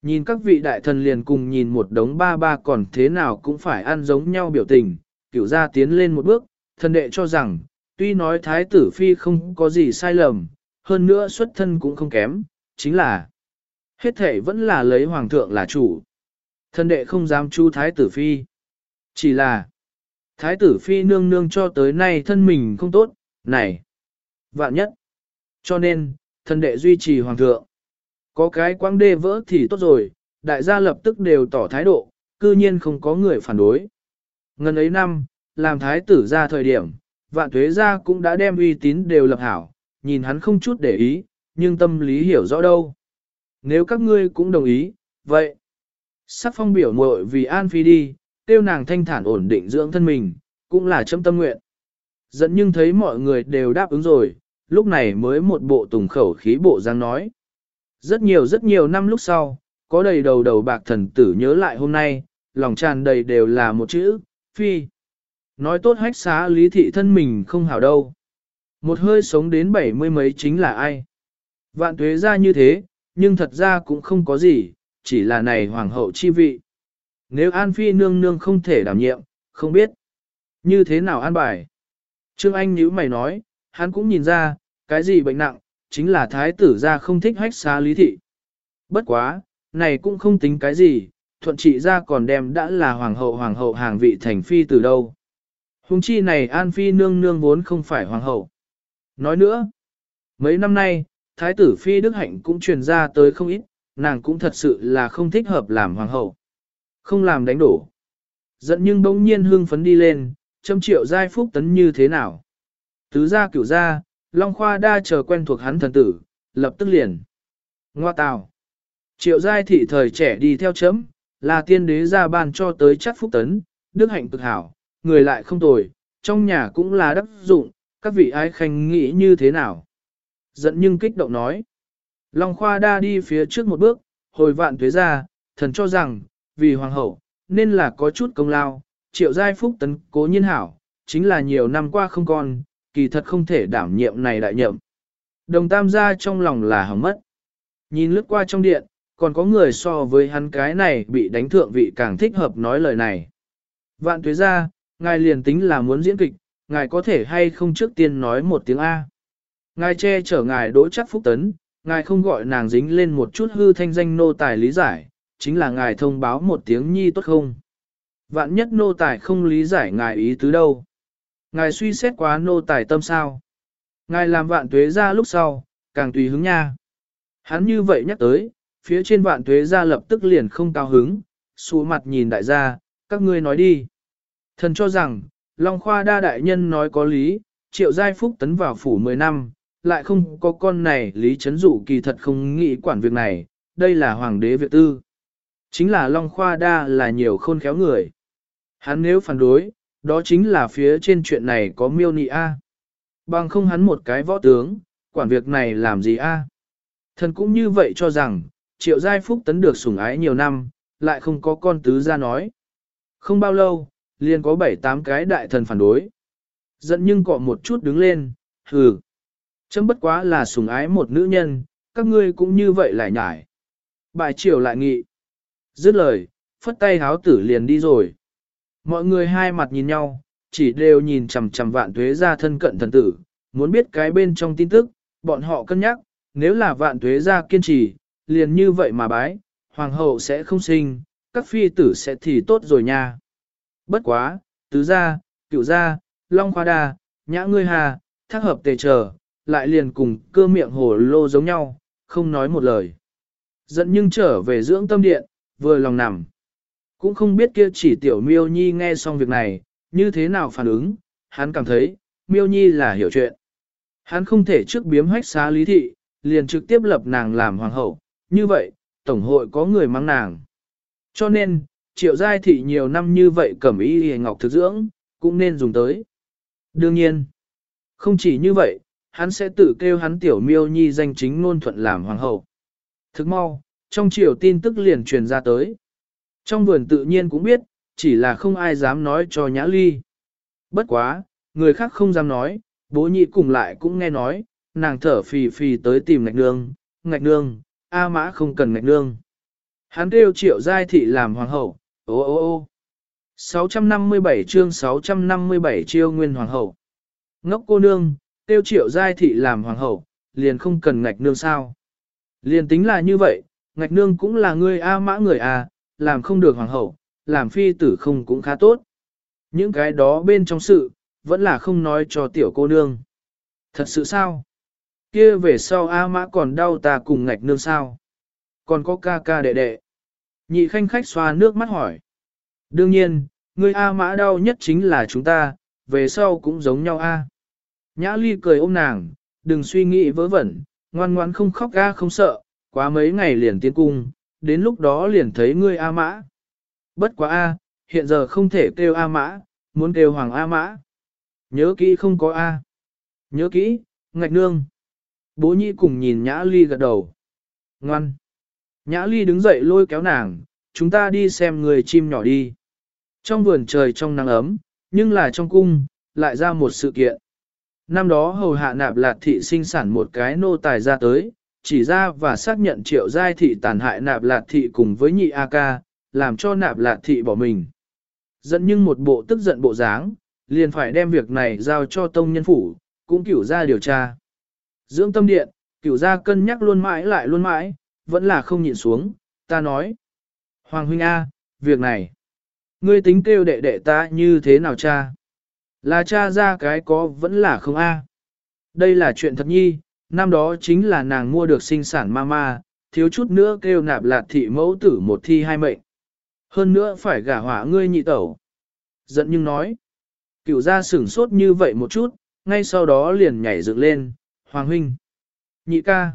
Nhìn các vị đại thần liền cùng nhìn một đống ba ba còn thế nào cũng phải ăn giống nhau biểu tình, cửu gia tiến lên một bước, thần đệ cho rằng, tuy nói thái tử phi không có gì sai lầm, hơn nữa xuất thân cũng không kém, chính là hết thể vẫn là lấy hoàng thượng là chủ. Thần đệ không dám chu thái tử phi. Chỉ là thái tử phi nương nương cho tới nay thân mình không tốt, này, vạn nhất. Cho nên, thần đệ duy trì hoàng thượng. Có cái quang đê vỡ thì tốt rồi, đại gia lập tức đều tỏ thái độ, cư nhiên không có người phản đối. Ngân ấy năm, làm thái tử ra thời điểm, vạn tuế gia cũng đã đem uy tín đều lập hảo, nhìn hắn không chút để ý, nhưng tâm lý hiểu rõ đâu. Nếu các ngươi cũng đồng ý, vậy, sắc phong biểu muội vì An Phi đi, tiêu nàng thanh thản ổn định dưỡng thân mình, cũng là chấm tâm nguyện. Dẫn nhưng thấy mọi người đều đáp ứng rồi, lúc này mới một bộ tùng khẩu khí bộ dáng nói. Rất nhiều năm lúc sau, có đầy đầu đầu bạc thần tử nhớ lại hôm nay, lòng tràn đầy đều là một chữ, Phi. Nói tốt hách xá lý thị thân mình không hảo đâu. Một hơi sống đến 70 mấy chính là ai? Vạn tuế ra như thế, nhưng thật ra cũng không có gì, chỉ là này hoàng hậu chi vị. Nếu An Phi nương nương không thể đảm nhiệm, không biết như thế nào an bài. Trương Anh nhíu mày nói, hắn cũng nhìn ra, cái gì bệnh nặng, chính là thái tử ra không thích hách xá lý thị. Bất quá, này cũng không tính cái gì, thuận trị ra còn đem đã là hoàng hậu hàng vị thành phi từ đâu. Hùng chi này An Phi nương nương vốn không phải hoàng hậu. Nói nữa, mấy năm nay, thái tử Phi Đức Hạnh cũng truyền ra tới không ít, nàng cũng thật sự là không thích hợp làm hoàng hậu. Không làm đánh đổ. Giận nhưng bỗng nhiên hưng phấn đi lên, châm triệu giai phúc tấn như thế nào. Tứ gia cửu gia, Long Khoa đa chờ quen thuộc hắn thần tử, lập tức liền. Ngoa tào. Triệu giai thị thời trẻ đi theo chấm, là tiên đế gia ban cho tới chắc phúc tấn, Đức Hạnh cực hảo, người lại không tồi, trong nhà cũng là đắc dụng, các vị ái khanh nghĩ như thế nào. Giận nhưng kích động nói. Long Khoa đa đi phía trước một bước, hồi vạn tuế ra, thần cho rằng, vì hoàng hậu, nên là có chút công lao, triệu giai phúc tấn cố nhiên hảo, chính là nhiều năm qua không còn, kỳ thật không thể đảm nhiệm này đại nhậm. Đồng tam gia trong lòng là hỏng mất. Nhìn lướt qua trong điện, còn có người so với hắn cái này bị đánh thượng vị càng thích hợp nói lời này. Vạn tuế ra, ngài liền tính là muốn diễn kịch, ngài có thể hay không trước tiên nói một tiếng A. Ngài che chở ngài đỗ chắc phúc tấn, ngài không gọi nàng dính lên một chút hư thanh danh nô tài lý giải, chính là ngài thông báo một tiếng nhi tốt không. Vạn nhất nô tài không lý giải ngài ý tứ đâu. Ngài suy xét quá nô tài tâm sao. Ngài làm vạn tuế ra lúc sau, càng tùy hứng nha. Hắn như vậy nhắc tới, phía trên vạn tuế ra lập tức liền không cao hứng, xù mặt nhìn đại gia, các ngươi nói đi. Thần cho rằng, Long Khoa đa đại nhân nói có lý, triệu giai phúc tấn vào phủ 10 năm, lại không có con này lý chấn dụ kỳ thật không nghĩ quản việc này, đây là hoàng đế việc tư. Chính là Long Khoa đa là nhiều khôn khéo người. Hắn nếu phản đối, đó chính là phía trên chuyện này có miêu nị A. Bằng không hắn một cái võ tướng, quản việc này làm gì A. Thần cũng như vậy cho rằng, triệu giai phúc tấn được sủng ái nhiều năm, lại không có con tứ ra nói. Không bao lâu, liền có 7-8 cái đại thần phản đối. Giận nhưng cọ một chút đứng lên, hừ. Chấm bất quá là sủng ái một nữ nhân, các ngươi cũng như vậy lại nhải. Bài triều lại nghị. Dứt lời, phất tay háo tử liền đi rồi. Mọi người hai mặt nhìn nhau, chỉ đều nhìn chằm chằm vạn tuế ra thân cận thần tử, muốn biết cái bên trong tin tức, bọn họ cân nhắc, nếu là vạn tuế ra kiên trì, liền như vậy mà bái, hoàng hậu sẽ không sinh, các phi tử sẽ thì tốt rồi nha. Bất quá, tứ gia, cửu gia, long khoa đa, nhã ngươi hà, thác hợp tề chờ, lại liền cùng cơ miệng hồ lô giống nhau, không nói một lời. Giận nhưng trở về dưỡng tâm điện, vừa lòng nằm. Cũng không biết kia chỉ tiểu miêu nhi nghe xong việc này, như thế nào phản ứng, hắn cảm thấy, miêu nhi là hiểu chuyện. Hắn không thể trước biếm hách xá lý thị, liền trực tiếp lập nàng làm hoàng hậu, như vậy, tổng hội có người mắng nàng. Cho nên, triệu giai thị nhiều năm như vậy cẩm y hề ngọc thực dưỡng, cũng nên dùng tới. Đương nhiên, không chỉ như vậy, hắn sẽ tự kêu hắn tiểu miêu nhi danh chính ngôn thuận làm hoàng hậu. Thức mau, trong triều tin tức liền truyền ra tới. Trong vườn tự nhiên cũng biết, chỉ là không ai dám nói cho Nhã Ly. Bất quá, người khác không dám nói, bố nhị cùng lại cũng nghe nói, nàng thở phì phì tới tìm ngạch nương, A mã không cần ngạch nương. Hắn kêu Triệu Giai Thị làm hoàng hậu, ô ô ô. 657 chương 657 chiêu nguyên hoàng hậu. Ngốc cô nương, kêu Triệu Giai Thị làm hoàng hậu, liền không cần ngạch nương sao. Liền tính là như vậy, ngạch nương cũng là ngươi A Mã người A, làm không được hoàng hậu, làm phi tử không cũng khá tốt. Những cái đó bên trong sự, vẫn là không nói cho tiểu cô nương. Thật sự sao? Kia về sau A Mã còn đau ta cùng ngạch nương sao? Còn có ca ca đệ đệ. Nhị khanh khách xoa nước mắt hỏi. Đương nhiên, người A Mã đau nhất chính là chúng ta, về sau cũng giống nhau A. Nhã Ly cười ôm nàng, đừng suy nghĩ vớ vẩn, ngoan ngoan không khóc ga không sợ, quá mấy ngày liền tiến cung, đến lúc đó liền thấy ngươi A Mã. Bất quá A, hiện giờ không thể kêu A Mã, muốn kêu Hoàng A Mã. Nhớ kỹ không có A. Nhớ kỹ, ngạch nương. Bố nhị cùng nhìn Nhã Ly gật đầu. Ngoan. Nhã Ly đứng dậy lôi kéo nàng, chúng ta đi xem người chim nhỏ đi. Trong vườn trời trong nắng ấm, nhưng là trong cung, lại ra một sự kiện. Năm đó hầu hạ Nạp Lạt Thị sinh sản một cái nô tài ra tới, chỉ ra và xác nhận Triệu Giai Thị tàn hại Nạp Lạt Thị cùng với nhị A Ca, làm cho Nạp Lạt Thị bỏ mình. Giận nhưng một bộ tức giận bộ dáng, liền phải đem việc này giao cho tông nhân phủ, cũng cửu ra điều tra. Dưỡng tâm điện, cửu ra cân nhắc luôn mãi lại luôn mãi, vẫn là không nhịn xuống, ta nói. Hoàng huynh A, việc này, ngươi tính kêu đệ đệ ta như thế nào cha? Là cha ra cái có vẫn là không A. Đây là chuyện thật nhi, năm đó chính là nàng mua được sinh sản mama, thiếu chút nữa kêu Nạp Lạt Thị mẫu tử một thi hai mệnh. Hơn nữa phải gả hỏa ngươi nhị tẩu. Giận nhưng nói, cửu ra sửng sốt như vậy một chút, ngay sau đó liền nhảy dựng lên, Hoàng huynh, nhị ca,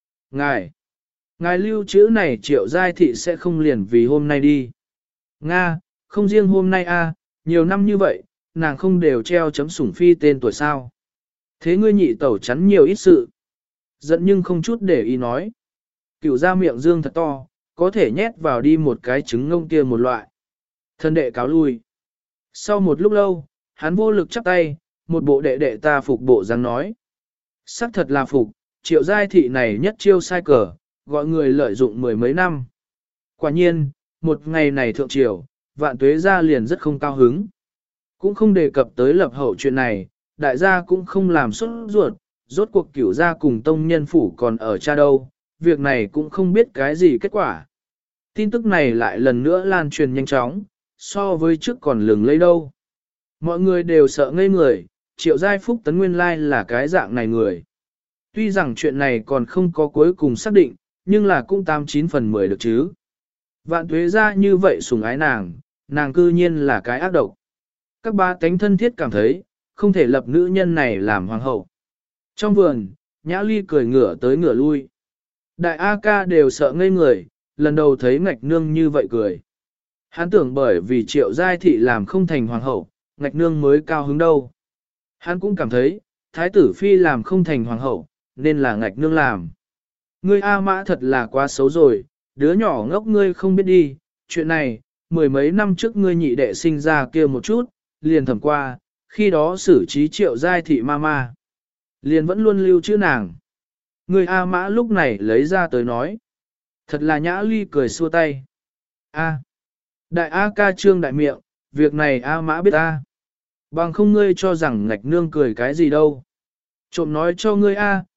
ngài lưu chữ này Triệu Giai Thị sẽ không liền vì hôm nay đi. Nga, không riêng hôm nay a, nhiều năm như vậy, nàng không đều treo chấm sủng phi tên tuổi sao. Thế ngươi nhị tẩu chắn nhiều ít sự. Giận nhưng không chút để ý nói. Cửu ra miệng dương thật to, có thể nhét vào đi một cái trứng ngông kia một loại. Thân đệ cáo lui. Sau một lúc lâu, hắn vô lực chắp tay, một bộ đệ đệ ta phục bộ dáng nói. Sắc thật là phục, Triệu Giai Thị này nhất chiêu sai cờ, gọi người lợi dụng mười mấy năm. Quả nhiên, một ngày này thượng triều, Vạn Tuế gia liền rất không cao hứng. Cũng không đề cập tới lập hậu chuyện này, đại gia cũng không làm sốt ruột, rốt cuộc cửu gia cùng tông nhân phủ còn ở cha đâu, việc này cũng không biết cái gì kết quả. Tin tức này lại lần nữa lan truyền nhanh chóng, so với trước còn lừng lấy đâu. Mọi người đều sợ ngây người, Triệu Giai Phúc Tấn nguyên lai là cái dạng này người. Tuy rằng chuyện này còn không có cuối cùng xác định, nhưng là cũng 89/10 được chứ. Vạn Tuế gia như vậy sủng ái nàng cư nhiên là cái ác độc. Các ba tánh thân thiết cảm thấy, không thể lập nữ nhân này làm hoàng hậu. Trong vườn, Nhã Ly cười ngửa tới ngửa lui. Đại A Ca đều sợ ngây người, lần đầu thấy ngạch nương như vậy cười. Hắn tưởng bởi vì Triệu Giai Thị làm không thành hoàng hậu, ngạch nương mới cao hứng đâu. Hắn cũng cảm thấy, thái tử phi làm không thành hoàng hậu, nên là ngạch nương làm. Ngươi A Mã thật là quá xấu rồi, đứa nhỏ ngốc ngươi không biết đi, chuyện này, mười mấy năm trước ngươi nhị đệ sinh ra kia một chút, liền thẩm qua, khi đó xử trí Triệu Giai Thị mama. Liền vẫn luôn lưu chữ nàng. Ngươi A Mã lúc này lấy ra tới nói. Thật là Nhã Ly cười xua tay. A. Đại A Ca trương đại miệng, việc này A Mã biết A. Bằng không ngươi cho rằng ngạch nương cười cái gì đâu. Trộm nói cho ngươi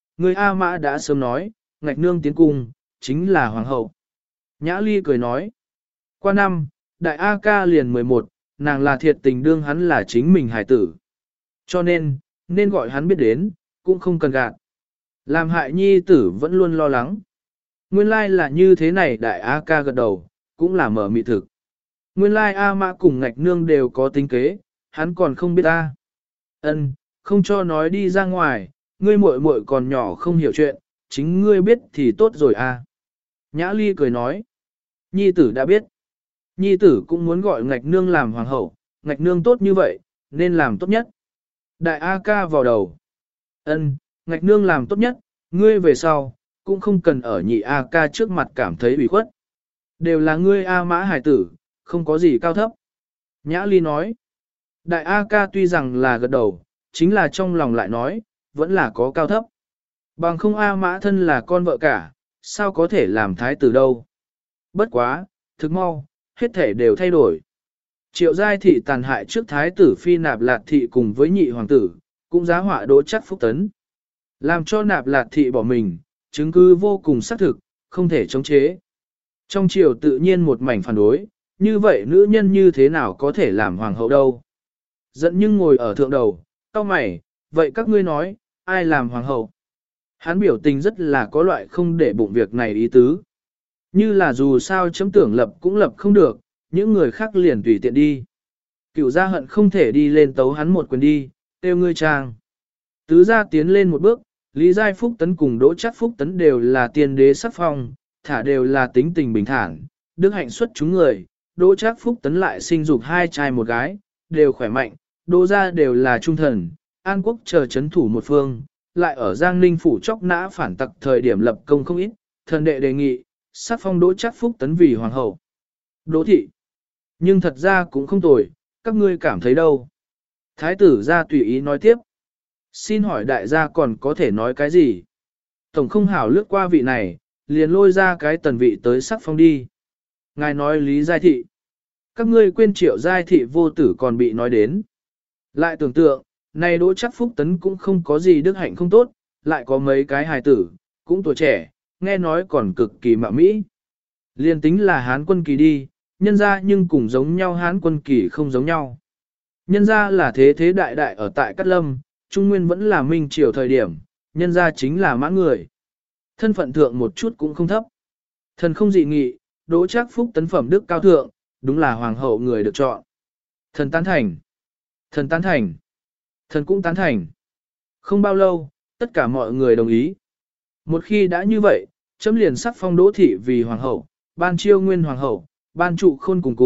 A Mã đã sớm nói, ngạch nương tiến cung, chính là hoàng hậu. Nhã Ly cười nói. Qua năm, đại A Ca liền 11, nàng là thiệt tình đương hắn là chính mình hài tử. Cho nên gọi hắn biết đến, cũng không cần gạt. Làm hại nhi tử vẫn luôn lo lắng. Nguyên lai là như thế này đại A Ca gật đầu, cũng là mở mị thực. Nguyên lai A Mã cùng ngạch nương đều có tính kế, hắn còn không biết ta. Ân, không cho nói đi ra ngoài, ngươi muội muội còn nhỏ không hiểu chuyện, chính ngươi biết thì tốt rồi a. Nhã Ly cười nói, nhi tử đã biết. Nhi tử cũng muốn gọi ngạch nương làm hoàng hậu, ngạch nương tốt như vậy, nên làm tốt nhất. Đại A Ca vào đầu. Ân, ngạch nương làm tốt nhất, ngươi về sau, cũng không cần ở nhị A Ca trước mặt cảm thấy ủy khuất. Đều là ngươi A Mã hải tử, không có gì cao thấp. Nhã Ly nói, đại A Ca tuy rằng là gật đầu, chính là trong lòng lại nói, vẫn là có cao thấp. Bằng không A Mã thân là con vợ cả, sao có thể làm thái tử đâu. Bất quá, thực mau, hết thể đều thay đổi. Triệu giai thị tàn hại trước thái tử phi Nạp Lạt thị cùng với nhị hoàng tử, cũng giá họa Đỗ Trác Phúc Tấn. Làm cho Nạp Lạt thị bỏ mình, chứng cứ vô cùng xác thực, không thể chống chế. Trong triều tự nhiên một mảnh phản đối, như vậy nữ nhân như thế nào có thể làm hoàng hậu đâu. Giận nhưng ngồi ở thượng đầu, cau mày, vậy các ngươi nói, ai làm hoàng hậu? Hắn biểu tình rất là có loại không để bụng việc này ý tứ. Như là dù sao chấm tưởng lập cũng lập không được, những người khác liền tùy tiện đi. Cựu gia hận không thể đi lên tấu hắn một quyền đi, tiêu ngươi trang. Tứ gia tiến lên một bước, Lý Giai Phúc Tấn cùng Đỗ Trác Phúc Tấn đều là tiên đế sắc phong, thả đều là tính tình bình thản, đức hạnh xuất chúng người. Đỗ Trác Phúc Tấn lại sinh dục hai trai một gái, đều khỏe mạnh, Đỗ gia đều là trung thần, An Quốc chờ chấn thủ một phương, lại ở Giang Ninh phủ chóc nã phản tặc thời điểm lập công không ít, thần đệ đề nghị, sắc phong Đỗ Trác Phúc Tấn vì hoàng hậu. Đỗ thị. Nhưng thật ra cũng không tồi, các ngươi cảm thấy đâu? Thái tử ra tùy ý nói tiếp. Xin hỏi đại gia còn có thể nói cái gì? Tổng không hảo lướt qua vị này, liền lôi ra cái tần vị tới sắc phong đi. Ngài nói Lý Giai Thị. Các ngươi quên Triệu Giai Thị vô tử còn bị nói đến. Lại tưởng tượng, này Đỗ Trác Phúc Tấn cũng không có gì đức hạnh không tốt, lại có mấy cái hài tử, cũng tuổi trẻ, nghe nói còn cực kỳ mạo mỹ. Liên tính là Hán quân kỳ đi, nhân ra nhưng cùng giống nhau Hán quân kỳ không giống nhau. Nhân ra là thế thế đại đại ở tại Cát Lâm, Trung Nguyên vẫn là Minh Triều thời điểm, nhân ra chính là mã người. Thân phận thượng một chút cũng không thấp. Thần không dị nghị, Đỗ Trác Phúc Tấn phẩm đức cao thượng, đúng là hoàng hậu người được chọn. Thần tán thành. Thần tán thành. Thần cũng tán thành. Không bao lâu, tất cả mọi người đồng ý. Một khi đã như vậy, chấm liền sắc phong Đỗ thị vì hoàng hậu, ban chiêu nguyên hoàng hậu, ban trụ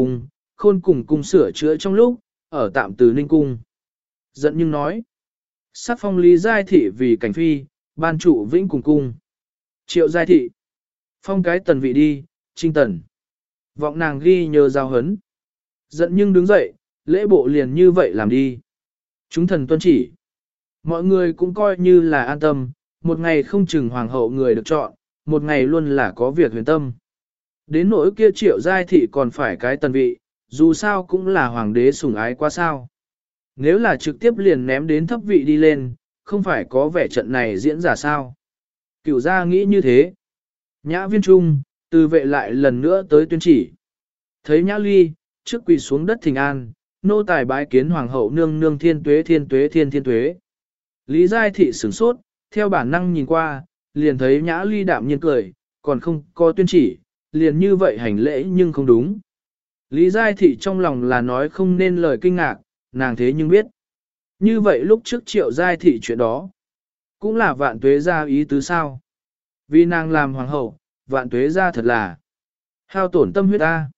khôn cùng cung sửa chữa trong lúc, ở tạm từ Ninh Cung. Giận nhưng nói, sắc phong Lý Giai Thị vì cảnh phi, ban trụ vĩnh cùng cung. Triệu Giai Thị, phong cái tần vị đi, trinh tần. Vọng nàng ghi nhớ giao hấn. Giận nhưng đứng dậy, lễ bộ liền như vậy làm đi. Chúng thần tuân chỉ. Mọi người cũng coi như là an tâm, một ngày không chừng hoàng hậu người được chọn, một ngày luôn là có việc huyền tâm. Đến nỗi kia Triệu Giai Thị còn phải cái tần vị, dù sao cũng là hoàng đế sủng ái quá sao. Nếu là trực tiếp liền ném đến thấp vị đi lên, không phải có vẻ trận này diễn giả sao. Cửu gia nghĩ như thế. Nhã viên trung, từ vệ lại lần nữa tới tuyên chỉ. Thấy Nhã Ly, trước quỳ xuống đất thỉnh an, nô tài bái kiến hoàng hậu nương nương thiên tuế thiên tuế thiên thiên tuế. Lý Giai Thị sửng sốt, theo bản năng nhìn qua, liền thấy Nhã Ly đạm nhiên cười, còn không có tuyên chỉ, liền như vậy hành lễ nhưng không đúng. Lý Giai Thị trong lòng là nói không nên lời kinh ngạc, nàng thế nhưng biết. Như vậy lúc trước Triệu Giai Thị chuyện đó, cũng là vạn tuế gia ý tứ sao. Vì nàng làm hoàng hậu, vạn tuế gia thật là hao tổn tâm huyết ta.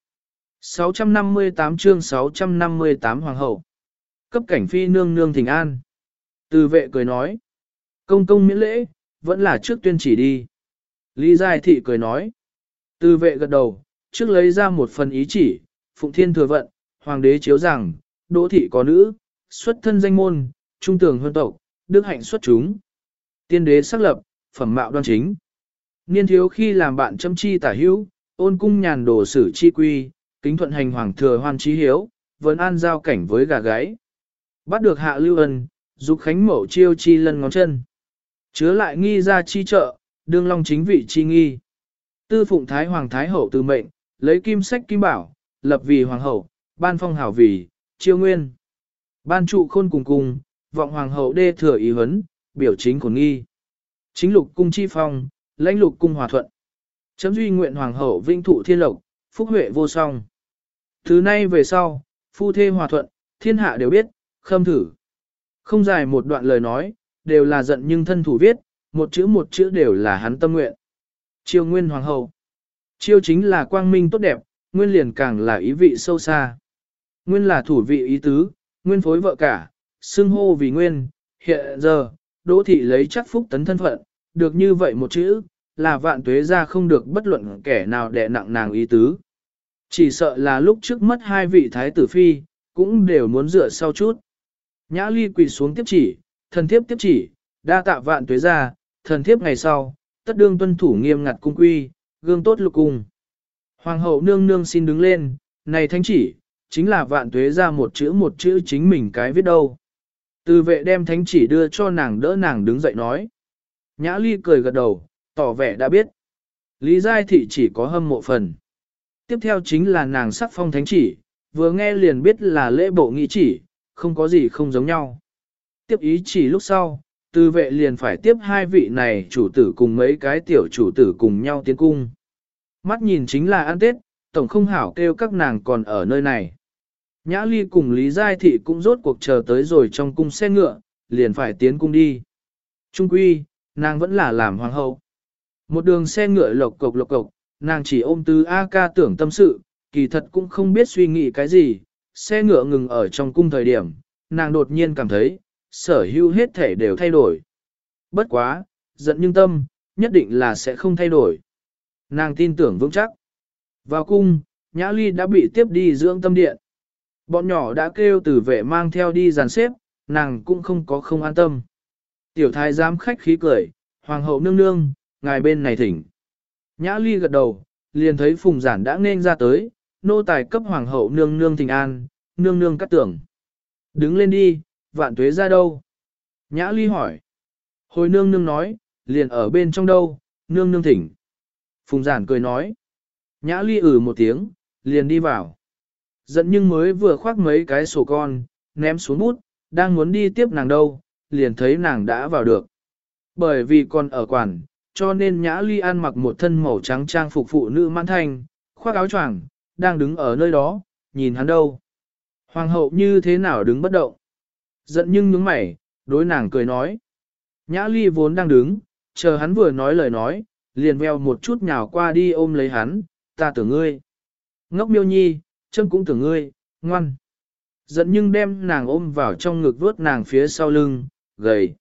658 chương 658 hoàng hậu. Cấp cảnh phi nương nương thỉnh an. Từ vệ cười nói. Công công miễn lễ, vẫn là trước tuyên chỉ đi. Lý Giai Thị cười nói. Từ vệ gật đầu, trước lấy ra một phần ý chỉ, Phụng Thiên thừa vận, hoàng đế chiếu rằng, Đỗ thị có nữ, xuất thân danh môn, trung tường huân tộc, đức hạnh xuất chúng. Tiên đế xác lập, phẩm mạo đoan chính. Niên thiếu khi làm bạn châm chi tả hữu, ôn cung nhàn đồ sử chi quy, kính thuận hành hoàng thừa hoan trí hiếu, vấn an giao cảnh với gà gáy. Bắt được hạ lưu ân, dục khánh mẫu chiêu chi lân ngón chân. Chứa lại nghi ra chi trợ, đương long chính vị chi nghi. Tư phụng thái hoàng thái hậu từ mệnh, lấy kim sách kim bảo, lập vì hoàng hậu, ban phong hảo vì, chiêu nguyên. Ban trụ khôn cùng, vọng hoàng hậu đê thừa ý huấn, biểu chính khổn nghi. Chính lục cung chi phong, lãnh lục cung hòa thuận. Chấm duy nguyện hoàng hậu vinh thụ thiên lộc, phúc huệ vô song. Từ nay về sau, phu thê hòa thuận, thiên hạ đều biết, khâm thử. Không dài một đoạn lời nói, đều là giận nhưng thân thủ viết, một chữ đều là hắn tâm nguyện. Chiêu nguyên hoàng hậu. Chiêu chính là quang minh tốt đẹp, nguyên liền càng là ý vị sâu xa. Nguyên là thủ vị ý tứ, nguyên phối vợ cả, xưng hô vì nguyên, hiện giờ, Đỗ thị lấy chắc Phúc Tấn thân phận, được như vậy một chữ, là vạn tuế ra không được bất luận kẻ nào đè nặng nàng ý tứ. Chỉ sợ là lúc trước mất hai vị thái tử phi, cũng đều muốn dựa sau chút. Nhã Ly quỳ xuống tiếp chỉ, thần thiếp tiếp chỉ, đa tạ vạn tuế ra, thần thiếp ngày sau, tất đương tuân thủ nghiêm ngặt cung quy, gương tốt lục cung. Hoàng hậu nương nương xin đứng lên, này thánh chỉ, chính là vạn tuế ra một chữ chính mình cái viết đâu. Từ vệ đem thánh chỉ đưa cho nàng đỡ nàng đứng dậy nói. Nhã Ly cười gật đầu, tỏ vẻ đã biết. Lý Giai Thị chỉ có hâm mộ phần. Tiếp theo chính là nàng sắc phong thánh chỉ, vừa nghe liền biết là lễ bộ nghị chỉ, không có gì không giống nhau. Tiếp ý chỉ lúc sau, từ vệ liền phải tiếp hai vị này chủ tử cùng mấy cái tiểu chủ tử cùng nhau tiến cung. Mắt nhìn chính là ăn Tết, tổng không hảo kêu các nàng còn ở nơi này. Nhã Ly cùng Lý Giai Thị cũng rốt cuộc chờ tới rồi trong cung xe ngựa, liền phải tiến cung đi. Trung quy, nàng vẫn là làm hoàng hậu. Một đường xe ngựa lộc cộc, nàng chỉ ôm tứ A ca tưởng tâm sự, kỳ thật cũng không biết suy nghĩ cái gì. Xe ngựa ngừng ở trong cung thời điểm, nàng đột nhiên cảm thấy, sở hữu hết thể đều thay đổi. Bất quá, giận nhưng tâm, nhất định là sẽ không thay đổi. Nàng tin tưởng vững chắc. Vào cung, Nhã Ly đã bị tiếp đi dưỡng tâm điện. Bọn nhỏ đã kêu từ vệ mang theo đi dàn xếp, nàng cũng không an tâm. Tiểu thái giám khách khí cười, hoàng hậu nương nương, ngài bên này thỉnh. Nhã Ly gật đầu, liền thấy phùng giản đã nên ra tới, nô tài cấp hoàng hậu nương nương thỉnh an, nương nương cắt tưởng. Đứng lên đi, vạn tuế ra đâu? Nhã Ly hỏi. Hồi nương nương nói, liền ở bên trong đâu, nương nương thỉnh. Phùng giản cười nói. Nhã Ly một tiếng, liền đi vào. Giận nhưng mới vừa khoác mấy cái sổ con, ném xuống bút, đang muốn đi tiếp nàng đâu, liền thấy nàng đã vào được. Bởi vì còn ở quản, cho nên Nhã Ly ăn mặc một thân màu trắng trang phục phụ nữ mãn thanh, khoác áo choàng, đang đứng ở nơi đó, nhìn hắn đâu. Hoàng hậu như thế nào đứng bất động. Giận nhưng nhướng mày, đối nàng cười nói. Nhã Ly vốn đang đứng, chờ hắn vừa nói lời nói, liền veo một chút nhào qua đi ôm lấy hắn, ta tưởng ngươi. Ngốc miêu nhi, châm cũng tưởng ngươi, ngoan. Giận nhưng đem nàng ôm vào trong ngực vuốt nàng phía sau lưng, gầy.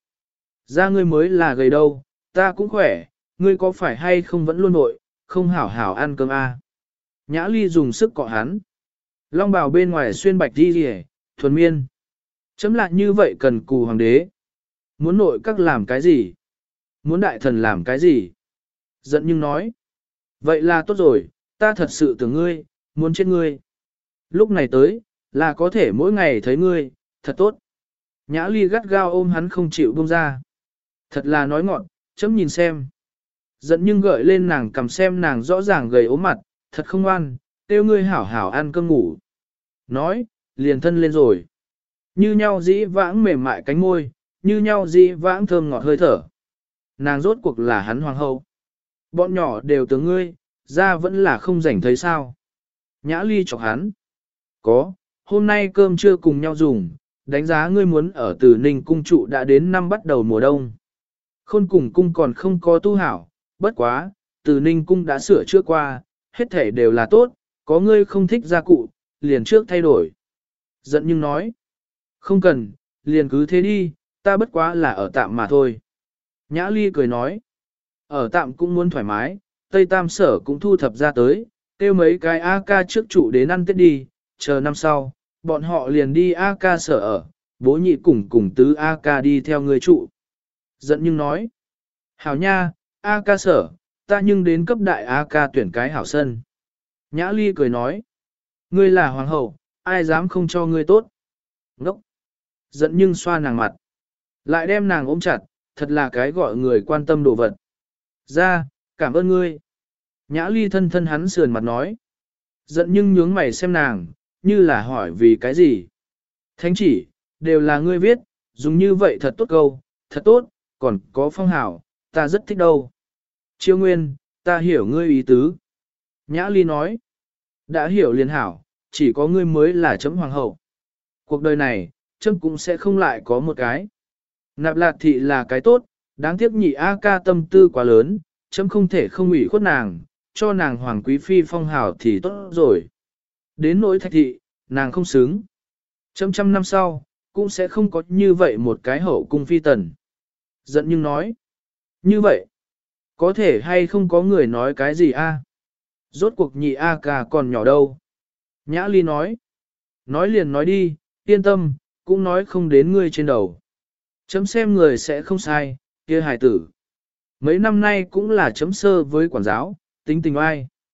Ra ngươi mới là gầy đâu, ta cũng khỏe, ngươi có phải hay không vẫn luôn nội, không hảo hảo ăn cơm à. Nhã Ly dùng sức cọ hắn. Long bào bên ngoài xuyên bạch đi rìa, thuần miên. Chấm lại như vậy cần cù hoàng đế. Muốn nội các làm cái gì? Muốn đại thần làm cái gì? Giận nhưng nói. Vậy là tốt rồi, ta thật sự tưởng ngươi, muốn chết ngươi. Lúc này tới, là có thể mỗi ngày thấy ngươi, thật tốt. Nhã Ly gắt gao ôm hắn không chịu buông ra. Thật là nói ngọn, chấm nhìn xem. Giận nhưng gợi lên nàng cầm xem nàng rõ ràng gầy ốm mặt, thật không ngoan, tiêu ngươi hảo hảo ăn cơm ngủ. Nói, liền thân lên rồi. Như nhau dĩ vãng mềm mại cánh môi, như nhau dĩ vãng thơm ngọt hơi thở. Nàng rốt cuộc là hắn hoàng hậu. Bọn nhỏ đều tưởng ngươi, ra vẫn là không rảnh thấy sao. Nhã Ly chọc hắn. Có, hôm nay cơm trưa cùng nhau dùng, đánh giá ngươi muốn ở Từ Ninh cung trụ đã đến năm bắt đầu mùa đông. Khôn cùng cung còn không có tu hảo, bất quá, Từ Ninh cung đã sửa chữa qua, hết thể đều là tốt, có ngươi không thích gia cụ, liền trước thay đổi. Giận nhưng nói, không cần, liền cứ thế đi, ta bất quá là ở tạm mà thôi. Nhã Ly cười nói, ở tạm cũng muốn thoải mái, Tây Tam Sở cũng thu thập ra tới, kêu mấy cái A ca trước trụ đến ăn Tết đi, chờ năm sau, bọn họ liền đi A ca sở ở, bố nhị cùng tứ A ca đi theo người trụ. Giận nhưng nói, hảo nha, A ca sở, ta nhưng đến cấp đại A ca tuyển cái hảo sân. Nhã Ly cười nói, ngươi là hoàng hậu, ai dám không cho ngươi tốt. Ngốc. Giận nhưng xoa nàng mặt, lại đem nàng ôm chặt, thật là cái gọi người quan tâm đồ vật. Ra, cảm ơn ngươi. Nhã Ly thân thân hắn sườn mặt nói. Giận nhưng nhướng mày xem nàng, như là hỏi vì cái gì. Thánh chỉ, đều là ngươi viết, dùng như vậy thật tốt câu, thật tốt, còn có phong hảo, ta rất thích đâu. Chiêu Nguyên, ta hiểu ngươi ý tứ. Nhã Ly nói. Đã hiểu liền hảo, chỉ có ngươi mới là chấm hoàng hậu. Cuộc đời này, chấm cũng sẽ không lại có một cái. Nạp Lạc thị là cái tốt, đáng tiếc nhị A ca tâm tư quá lớn, chấm không thể không ủy khuất nàng, cho nàng hoàng quý phi phong hào thì tốt rồi. Đến nỗi Thạch thị, nàng không xứng. Trăm năm sau, cũng sẽ không có như vậy một cái hậu cung phi tần. Giận nhưng nói. Như vậy, có thể hay không có người nói cái gì a? Rốt cuộc nhị A ca còn nhỏ đâu. Nhã Ly nói. Nói liền nói đi, yên tâm, cũng nói không đến ngươi trên đầu. Chấm xem người sẽ không sai, kia hài tử. Mấy năm nay cũng là chấm sơ với quản giáo, tính tình oai.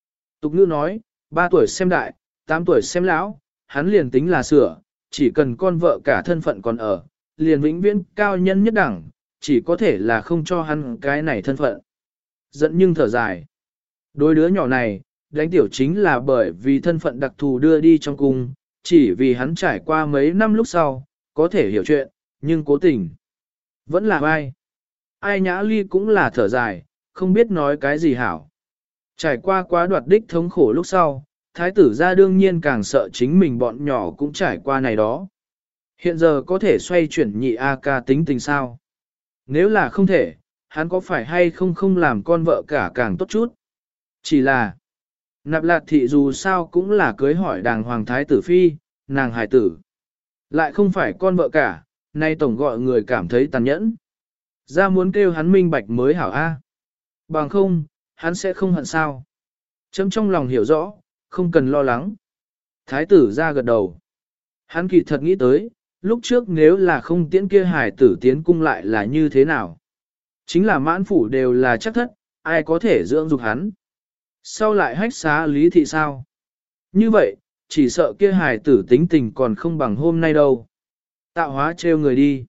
Tục ngữ nói, 3 tuổi xem đại, 8 tuổi xem lão, hắn liền tính là sửa, chỉ cần con vợ cả thân phận còn ở, liền vĩnh viễn cao nhân nhất đẳng, chỉ có thể là không cho hắn cái này thân phận. Giận nhưng thở dài. Đôi đứa nhỏ này, đánh tiểu chính là bởi vì thân phận đặc thù đưa đi trong cung, chỉ vì hắn trải qua mấy năm lúc sau, có thể hiểu chuyện, nhưng cố tình. Vẫn là ai? Ai Nhã Ly cũng là thở dài, không biết nói cái gì hảo. Trải qua quá đoạt đích thống khổ lúc sau, thái tử gia đương nhiên càng sợ chính mình bọn nhỏ cũng trải qua này đó. Hiện giờ có thể xoay chuyển nhị A ca tính tình sao? Nếu là không thể, hắn có phải hay không làm con vợ cả càng tốt chút? Chỉ là, Nạp Lạt thị dù sao cũng là cưới hỏi đàng hoàng thái tử phi, nàng hài tử. Lại không phải con vợ cả, nay tổng gọi người cảm thấy tàn nhẫn. Ra muốn kêu hắn minh bạch mới hảo A. Bằng không, hắn sẽ không hận sao. Chấm trong lòng hiểu rõ, không cần lo lắng. Thái tử ra gật đầu. Hắn kỳ thật nghĩ tới, lúc trước nếu là không tiễn kia hài tử tiến cung lại là như thế nào. Chính là mãn phủ đều là chắc thất, ai có thể dưỡng dục hắn. Sau lại hách xá lý thị sao? Như vậy, chỉ sợ kia hài tử tính tình còn không bằng hôm nay đâu. Tạo hóa trêu người đi.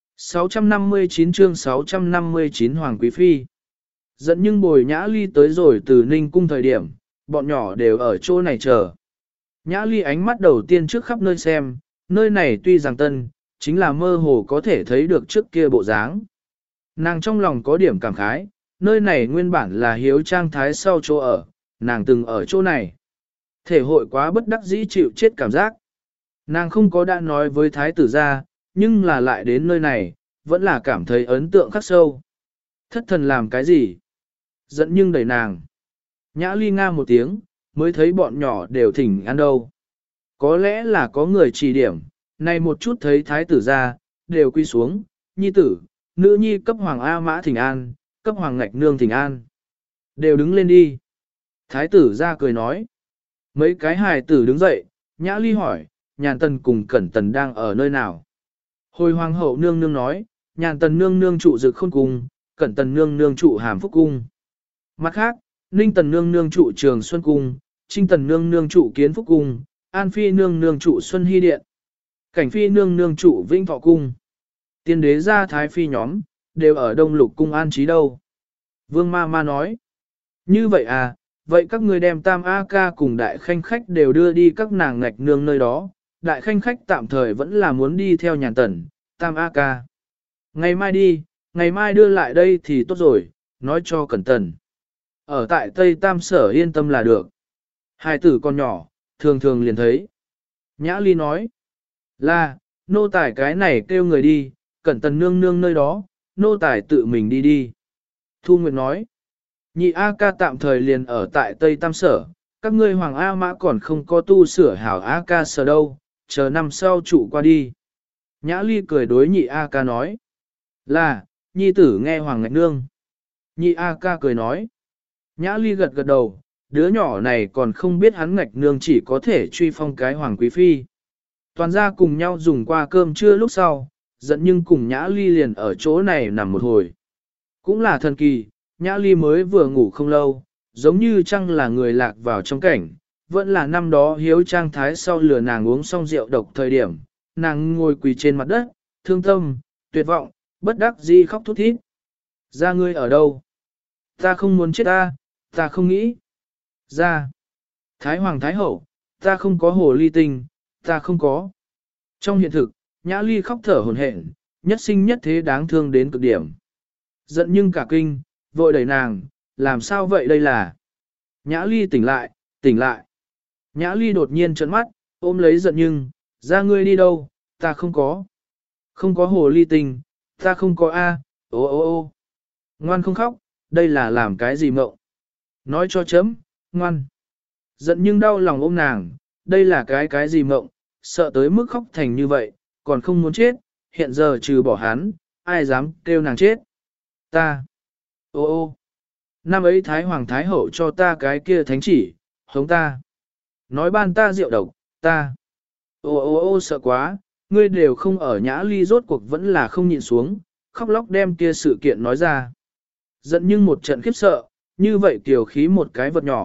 659 chương 659 Hoàng Quý Phi. Dẫn nhưng Bồi Nhã Ly tới rồi từ Ninh Cung thời điểm, bọn nhỏ đều ở chỗ này chờ. Nhã Ly ánh mắt đầu tiên trước khắp nơi xem, nơi này tuy rằng tân, chính là mơ hồ có thể thấy được trước kia bộ dáng. Nàng trong lòng có điểm cảm khái, nơi này nguyên bản là hiếu trang thái sau chỗ ở, nàng từng ở chỗ này. Thể hội quá bất đắc dĩ chịu chết cảm giác. Nàng không có đã nói với thái tử ra, nhưng là lại đến nơi này, vẫn là cảm thấy ấn tượng khắc sâu. Thất thần làm cái gì? Giận nhưng đẩy nàng. Nhã Ly nga một tiếng, mới thấy bọn nhỏ đều thỉnh ăn đâu. Có lẽ là có người chỉ điểm, này một chút thấy thái tử ra, đều quy xuống, nhi tử, nữ nhi cấp hoàng A mã thỉnh an, cấp hoàng ngạch nương thỉnh an. Đều đứng lên đi. Thái tử ra cười nói. Mấy cái hài tử đứng dậy, Nhã Ly hỏi, Nhàn Tần cùng Cẩn Tần đang ở nơi nào? Hồi hoàng hậu nương nương nói, Nhàn Tần nương nương trụ Dực Khôn cung, Cẩn Tần nương nương trụ Hàm Phúc cung. Mặt khác, Ninh Tần nương nương trụ Trường Xuân cung, Trinh Tần nương nương trụ Kiến Phúc cung, An Phi nương nương trụ Xuân Hy điện, Cảnh Phi nương nương trụ Vĩnh Thọ cung. Tiên đế gia thái phi nhóm, đều ở Đông Lục cung an trí đâu. Vương ma ma nói, như vậy à, vậy các người đem Tam A ca cùng đại khanh khách đều đưa đi các nàng ngạch nương nơi đó, đại khanh khách tạm thời vẫn là muốn đi theo Nhàn Tần, Tam A ca. Ngày mai đi, ngày mai đưa lại đây thì tốt rồi, nói cho Cẩn Tần. Ở tại Tây Tam Sở yên tâm là được. Hai tử con nhỏ, thường thường liền thấy. Nhã Ly nói, là, nô tài cái này kêu người đi, Cẩn Tần nương nương nơi đó, nô tài tự mình đi đi. Thu Nguyệt nói, nhị A ca tạm thời liền ở tại Tây Tam Sở, các ngươi Hoàng A Mã còn không có tu sửa hảo A ca sở đâu, chờ năm sau trụ qua đi. Nhã Ly cười đối nhị A ca nói, là, nhi tử nghe Hoàng ngạch nương. Nhị A ca cười nói, Nhã Ly gật gật đầu, đứa nhỏ này còn không biết hắn ngạch nương chỉ có thể truy phong cái Hoàng Quý Phi. Toàn ra cùng nhau dùng qua cơm trưa lúc sau, giận nhưng cùng Nhã Ly liền ở chỗ này nằm một hồi. Cũng là thần kỳ, Nhã Ly mới vừa ngủ không lâu, giống như chăng là người lạc vào trong cảnh, vẫn là năm đó hiếu trang thái sau lừa nàng uống xong rượu độc thời điểm, nàng ngồi quỳ trên mặt đất, thương tâm, tuyệt vọng, bất đắc dĩ khóc thút thít. Ra ngươi ở đâu? Ta không muốn chết ta không nghĩ. Ra. Thái Hoàng Thái Hậu, ta không có hồ ly tinh, ta không có. Trong hiện thực, Nhã Ly khóc thở hổn hển, nhất sinh nhất thế đáng thương đến cực điểm. Giận nhưng cả kinh, vội đẩy nàng, làm sao vậy đây là? Nhã Ly tỉnh lại, tỉnh lại. Nhã Ly đột nhiên trợn mắt, ôm lấy giận nhưng, ra ngươi đi đâu, ta không có. Không có hồ ly tinh, ta không có ô ô ô. Ngoan không khóc, đây là làm cái gì mộng? Nói cho chấm, ngoan. Giận nhưng đau lòng ôm nàng, đây là cái gì mộng, sợ tới mức khóc thành như vậy, còn không muốn chết, hiện giờ trừ bỏ hắn, ai dám kêu nàng chết. Ta. Ô ô. Năm ấy Thái Hoàng Thái Hậu cho ta cái kia thánh chỉ, hống ta. Nói ban ta rượu độc, ta. Ô ô ô sợ quá, ngươi đều không ở. Nhã Ly rốt cuộc vẫn là không nhịn xuống, khóc lóc đem kia sự kiện nói ra. Giận nhưng một trận khiếp sợ, như vậy tiểu khí một cái vật nhỏ,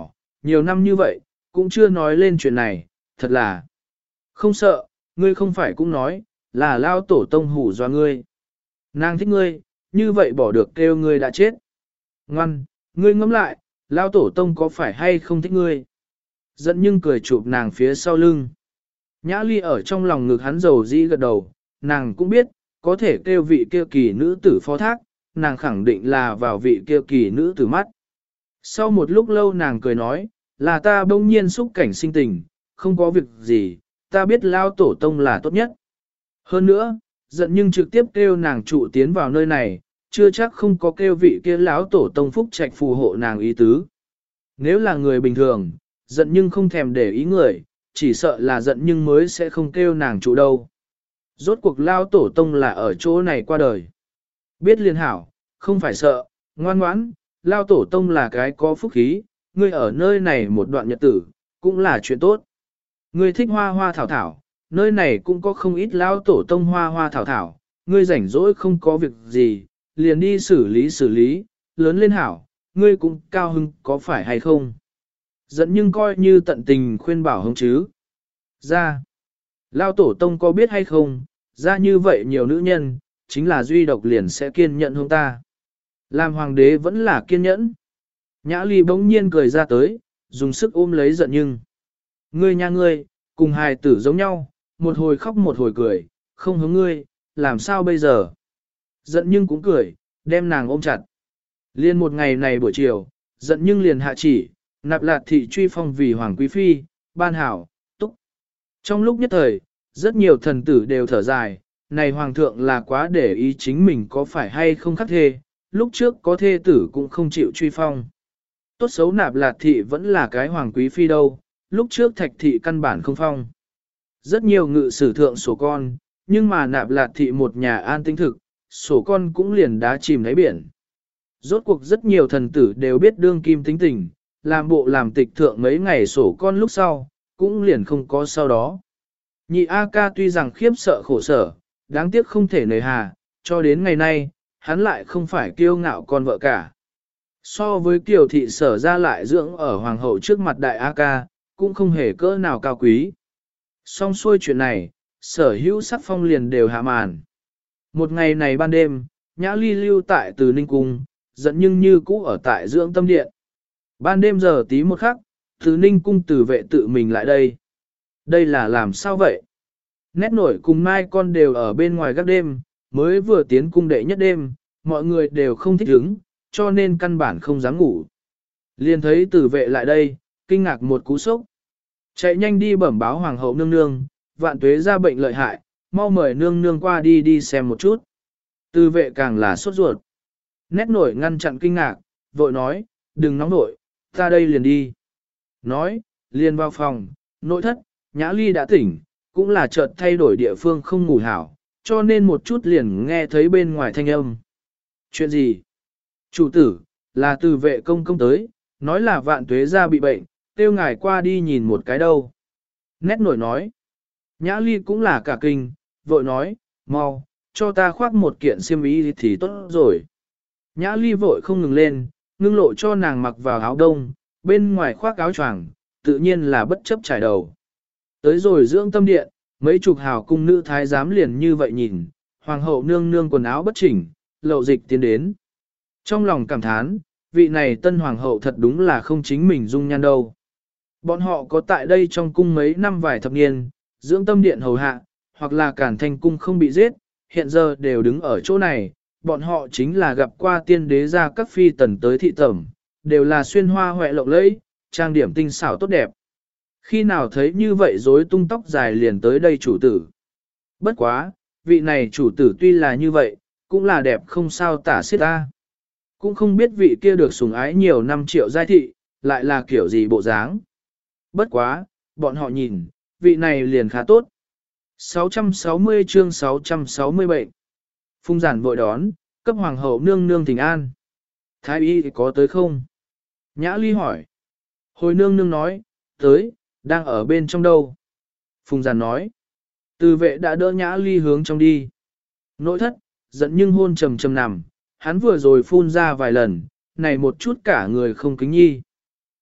nhiều năm như vậy, cũng chưa nói lên chuyện này, thật là không sợ, ngươi không phải cũng nói, là lao tổ tông hủ do ngươi. Nàng thích ngươi, như vậy bỏ được kêu ngươi đã chết. Ngoan, ngươi ngẫm lại, lao tổ tông có phải hay không thích ngươi? Giận nhưng cười chụp nàng phía sau lưng. Nhã ly ở trong lòng ngực hắn dầu dĩ gật đầu, nàng cũng biết, có thể kêu vị kia kỳ nữ tử phó thác, nàng khẳng định là vào vị kia kỳ nữ tử mắt. Sau một lúc lâu nàng cười nói, là ta bỗng nhiên xúc cảnh sinh tình, không có việc gì, ta biết lao tổ tông là tốt nhất. Hơn nữa, giận nhưng trực tiếp kêu nàng trụ tiến vào nơi này, chưa chắc không có kêu vị kia lão tổ tông phúc trạch phù hộ nàng ý tứ. Nếu là người bình thường, giận nhưng không thèm để ý người, chỉ sợ là giận nhưng mới sẽ không kêu nàng trụ đâu. Rốt cuộc lao tổ tông là ở chỗ này qua đời. Biết liên hảo, không phải sợ, ngoan ngoãn, lao tổ tông là cái có phúc khí, ngươi ở nơi này một đoạn nhật tử, cũng là chuyện tốt. Ngươi thích hoa hoa thảo thảo, nơi này cũng có không ít lao tổ tông hoa hoa thảo thảo, ngươi rảnh rỗi không có việc gì, liền đi xử lý, lớn lên hảo, ngươi cũng cao hưng có phải hay không. Giận nhưng coi như tận tình khuyên bảo hông chứ. Ra, lao tổ tông có biết hay không, ra như vậy nhiều nữ nhân, chính là duy độc liền sẽ kiên nhẫn hông ta. Làm hoàng đế vẫn là kiên nhẫn. Nhã ly bỗng nhiên cười ra tới, dùng sức ôm lấy giận nhưng. Ngươi nha ngươi, cùng hài tử giống nhau, một hồi khóc một hồi cười, không hướng ngươi, làm sao bây giờ? Giận nhưng cũng cười, đem nàng ôm chặt. Liên một ngày này buổi chiều, giận nhưng liền hạ chỉ, nạp lạt thị truy phong vì hoàng quý phi, ban hảo, túc. Trong lúc nhất thời, rất nhiều thần tử đều thở dài, này hoàng thượng là quá để ý chính mình có phải hay không khắc thê, lúc trước có thê tử cũng không chịu truy phong. Tốt xấu nạp lạt thị vẫn là cái hoàng quý phi đâu, lúc trước thạch thị căn bản không phong. Rất nhiều ngự sử thượng sổ con, nhưng mà nạp lạt thị một nhà an tinh thực, sổ con cũng liền đá chìm đáy biển. Rốt cuộc rất nhiều thần tử đều biết đương kim tính tình, làm bộ làm tịch thượng mấy ngày sổ con lúc sau, cũng liền không có sau đó. Nhị A ca tuy rằng khiếp sợ khổ sở, đáng tiếc không thể nề hà, cho đến ngày nay, hắn lại không phải kiêu ngạo con vợ cả. So với kiều thị sở ra lại dưỡng ở hoàng hậu trước mặt đại A ca, cũng không hề cỡ nào cao quý. Xong xuôi chuyện này, sở hữu sắc phong liền đều hạ màn. Một ngày này ban đêm, Nhã Ly lưu tại Từ Ninh Cung, giận nhưng như cũ ở tại dưỡng tâm điện. Ban đêm giờ tí một khắc, Từ Ninh Cung tử vệ tự mình lại đây. Đây là làm sao vậy? Nét nổi cùng Mai con đều ở bên ngoài gác đêm, mới vừa tiến cung đệ nhất đêm, mọi người đều không thích ứng, cho nên căn bản không dám ngủ. Liền thấy tử vệ lại đây, kinh ngạc một cú sốc. Chạy nhanh đi bẩm báo hoàng hậu nương nương, vạn tuế ra bệnh lợi hại, mau mời nương nương qua đi xem một chút. Tử vệ càng là sốt ruột. Nét nổi ngăn chặn kinh ngạc, vội nói, đừng nóng nổi, ta đây liền đi. Nói, liền vào phòng, nội thất, Nhã Ly đã tỉnh, cũng là chợt thay đổi địa phương không ngủ hảo, cho nên một chút liền nghe thấy bên ngoài thanh âm. Chuyện gì? Chủ tử, là từ vệ công công tới, nói là vạn tuế ra bị bệnh, kêu ngài qua đi nhìn một cái đâu. Nét nổi nói. Nhã Ly cũng là cả kinh, vội nói, mau, cho ta khoác một kiện xiêm y thì tốt rồi. Nhã Ly vội không ngừng lên, ngưng lộ cho nàng mặc vào áo đông, bên ngoài khoác áo choàng, tự nhiên là bất chấp trải đầu. Tới rồi dưỡng tâm điện, mấy chục hào cung nữ thái giám liền như vậy nhìn, hoàng hậu nương nương quần áo bất chỉnh, lậu dịch tiến đến. Trong lòng cảm thán, vị này tân hoàng hậu thật đúng là không chính mình dung nhan đâu. Bọn họ có tại đây trong cung mấy năm vài thập niên, dưỡng tâm điện hầu hạ, hoặc là cản thành cung không bị giết, hiện giờ đều đứng ở chỗ này, bọn họ chính là gặp qua tiên đế ra các phi tần tới thị tẩm, đều là xuyên hoa hoẹ lộng lẫy, trang điểm tinh xảo tốt đẹp. Khi nào thấy như vậy rối tung tóc dài liền tới đây chủ tử. Bất quá, vị này chủ tử tuy là như vậy, cũng là đẹp không sao tả xiết ta. Cũng không biết vị kia được sủng ái nhiều năm triệu giai thị, lại là kiểu gì bộ dáng. Bất quá, bọn họ nhìn, vị này liền khá tốt. 660 chương 660 bệnh. Phung giản vội đón, cấp hoàng hậu nương nương thỉnh an. Thái y có tới không? Nhã Ly hỏi. Hồi nương nương nói, tới, đang ở bên trong đâu? Phùng giản nói. Từ vệ đã đỡ Nhã Ly hướng trong đi. Nội thất, giận nhưng hôn trầm trầm nằm, hắn vừa rồi phun ra vài lần, này một chút cả người không kính nhi.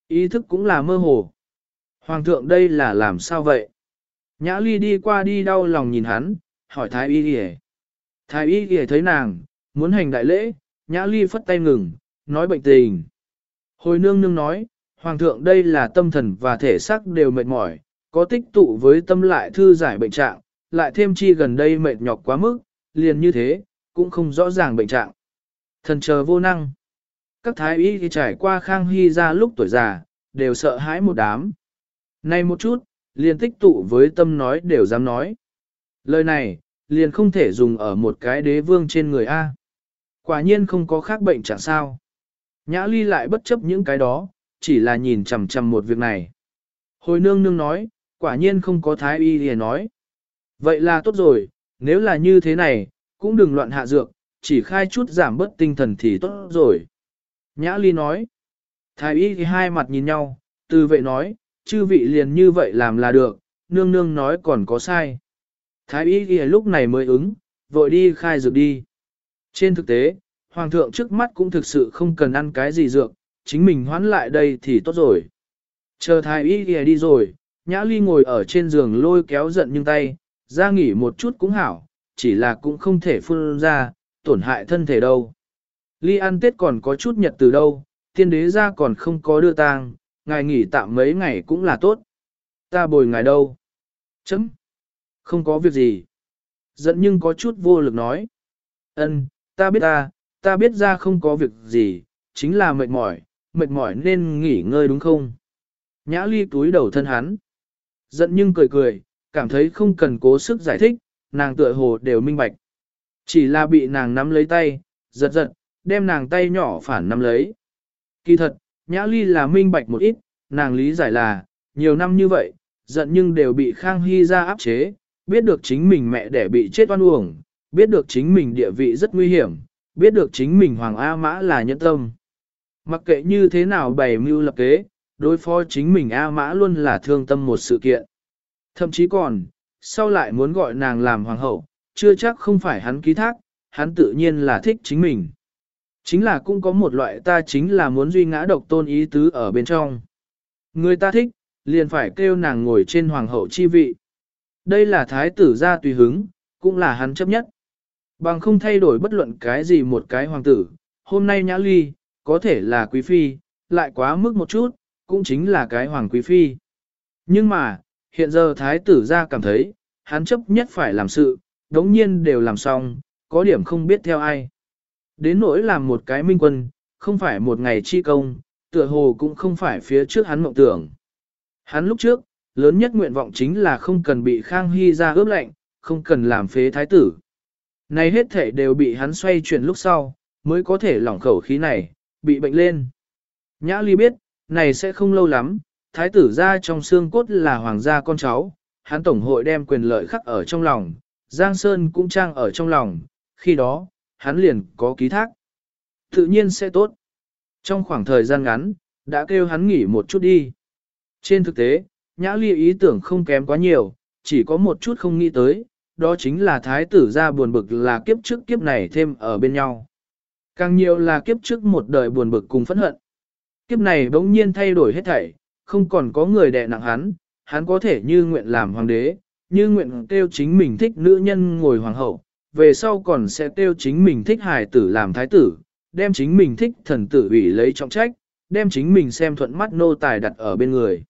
Ý thức cũng là mơ hồ. Hoàng thượng đây là làm sao vậy? Nhã Ly đi qua đi đau lòng nhìn hắn, hỏi Thái Y Ghi. Thái Y Ghi thấy nàng, muốn hành đại lễ, Nhã Ly phất tay ngừng, nói bệnh tình. Hồi nương nương nói, Hoàng thượng đây là tâm thần và thể xác đều mệt mỏi, có tích tụ với tâm lại thư giải bệnh trạng, lại thêm chi gần đây mệt nhọc quá mức, liền như thế, cũng không rõ ràng bệnh trạng. Thần chờ vô năng. Các thái y thì trải qua Khang Hy ra lúc tuổi già, đều sợ hãi một đám. Này một chút, liền tích tụ với tâm nói đều dám nói. Lời này, liền không thể dùng ở một cái đế vương trên người A. Quả nhiên không có khác bệnh chẳng sao. Nhã Ly lại bất chấp những cái đó, chỉ là nhìn chằm chằm một việc này. Hồi nương nương nói, quả nhiên không có thái y để nói. Vậy là tốt rồi, nếu là như thế này, cũng đừng loạn hạ dược, chỉ khai chút giảm bớt tinh thần thì tốt rồi. Nhã Ly nói, thái y thì hai mặt nhìn nhau, từ vệ nói, chư vị liền như vậy làm là được, nương nương nói còn có sai. Thái y thì lúc này mới ứng, vội đi khai dược đi. Trên thực tế, Hoàng thượng trước mắt cũng thực sự không cần ăn cái gì dược, chính mình hoán lại đây thì tốt rồi. Chờ thái y thì đi rồi, Nhã Ly ngồi ở trên giường lôi kéo giận nhưng tay, ra nghỉ một chút cũng hảo, chỉ là cũng không thể phun ra, tổn hại thân thể đâu. Ly ăn Tết còn có chút nhật từ đâu, tiên đế ra còn không có đưa tang, ngài nghỉ tạm mấy ngày cũng là tốt. Ta bồi ngài đâu? Chấm. Không có việc gì. Giận nhưng có chút vô lực nói. Ân, ta biết ra không có việc gì, chính là mệt mỏi nên nghỉ ngơi đúng không? Nhã Ly túi đầu thân hắn. Giận nhưng cười cười, cảm thấy không cần cố sức giải thích, nàng tựa hồ đều minh bạch. Chỉ là bị nàng nắm lấy tay, giật, đem nàng tay nhỏ phản nắm lấy. Kỳ thật, Nhã Ly là minh bạch một ít, nàng lý giải là, nhiều năm như vậy, giận nhưng đều bị Khang Hy ra áp chế, biết được chính mình mẹ đẻ bị chết oan uổng, biết được chính mình địa vị rất nguy hiểm, biết được chính mình Hoàng A Mã là nhân tâm. Mặc kệ như thế nào bày mưu lập kế, đối phó chính mình A Mã luôn là thương tâm một sự kiện. Thậm chí còn, sau lại muốn gọi nàng làm hoàng hậu, chưa chắc không phải hắn ký thác, hắn tự nhiên là thích chính mình. Chính là cũng có một loại ta chính là muốn duy ngã độc tôn ý tứ ở bên trong. Người ta thích, liền phải kêu nàng ngồi trên hoàng hậu chi vị. Đây là thái tử gia tùy hứng, cũng là hắn chấp nhất. Bằng không thay đổi bất luận cái gì một cái hoàng tử, hôm nay Nhã Ly, có thể là quý phi, lại quá mức một chút, cũng chính là cái hoàng quý phi. Nhưng mà, hiện giờ thái tử gia cảm thấy, hắn chấp nhất phải làm sự, đống nhiên đều làm xong, có điểm không biết theo ai. Đến nỗi làm một cái minh quân, không phải một ngày chi công, tựa hồ cũng không phải phía trước hắn mộng tưởng. Hắn lúc trước, lớn nhất nguyện vọng chính là không cần bị Khang Hy ra ướp lạnh, không cần làm phế thái tử. Này hết thể đều bị hắn xoay chuyển lúc sau, mới có thể lỏng khẩu khí này, bị bệnh lên. Nhã Ly biết, này sẽ không lâu lắm, thái tử ra trong xương cốt là hoàng gia con cháu, hắn tổng hội đem quyền lợi khắc ở trong lòng, Giang Sơn cũng trang ở trong lòng, khi đó, hắn liền có ký thác. Tự nhiên sẽ tốt. Trong khoảng thời gian ngắn, đã kêu hắn nghỉ một chút đi. Trên thực tế, Nhã Ly ý tưởng không kém quá nhiều, chỉ có một chút không nghĩ tới, đó chính là thái tử ra buồn bực là kiếp trước kiếp này thêm ở bên nhau. Càng nhiều là kiếp trước một đời buồn bực cùng phẫn hận. Kiếp này bỗng nhiên thay đổi hết thảy, không còn có người đè nặng hắn có thể như nguyện làm hoàng đế, như nguyện kêu chính mình thích nữ nhân ngồi hoàng hậu, về sau còn sẽ kêu chính mình thích hài tử làm thái tử, đem chính mình thích thần tử ủy lấy trọng trách, đem chính mình xem thuận mắt nô tài đặt ở bên người.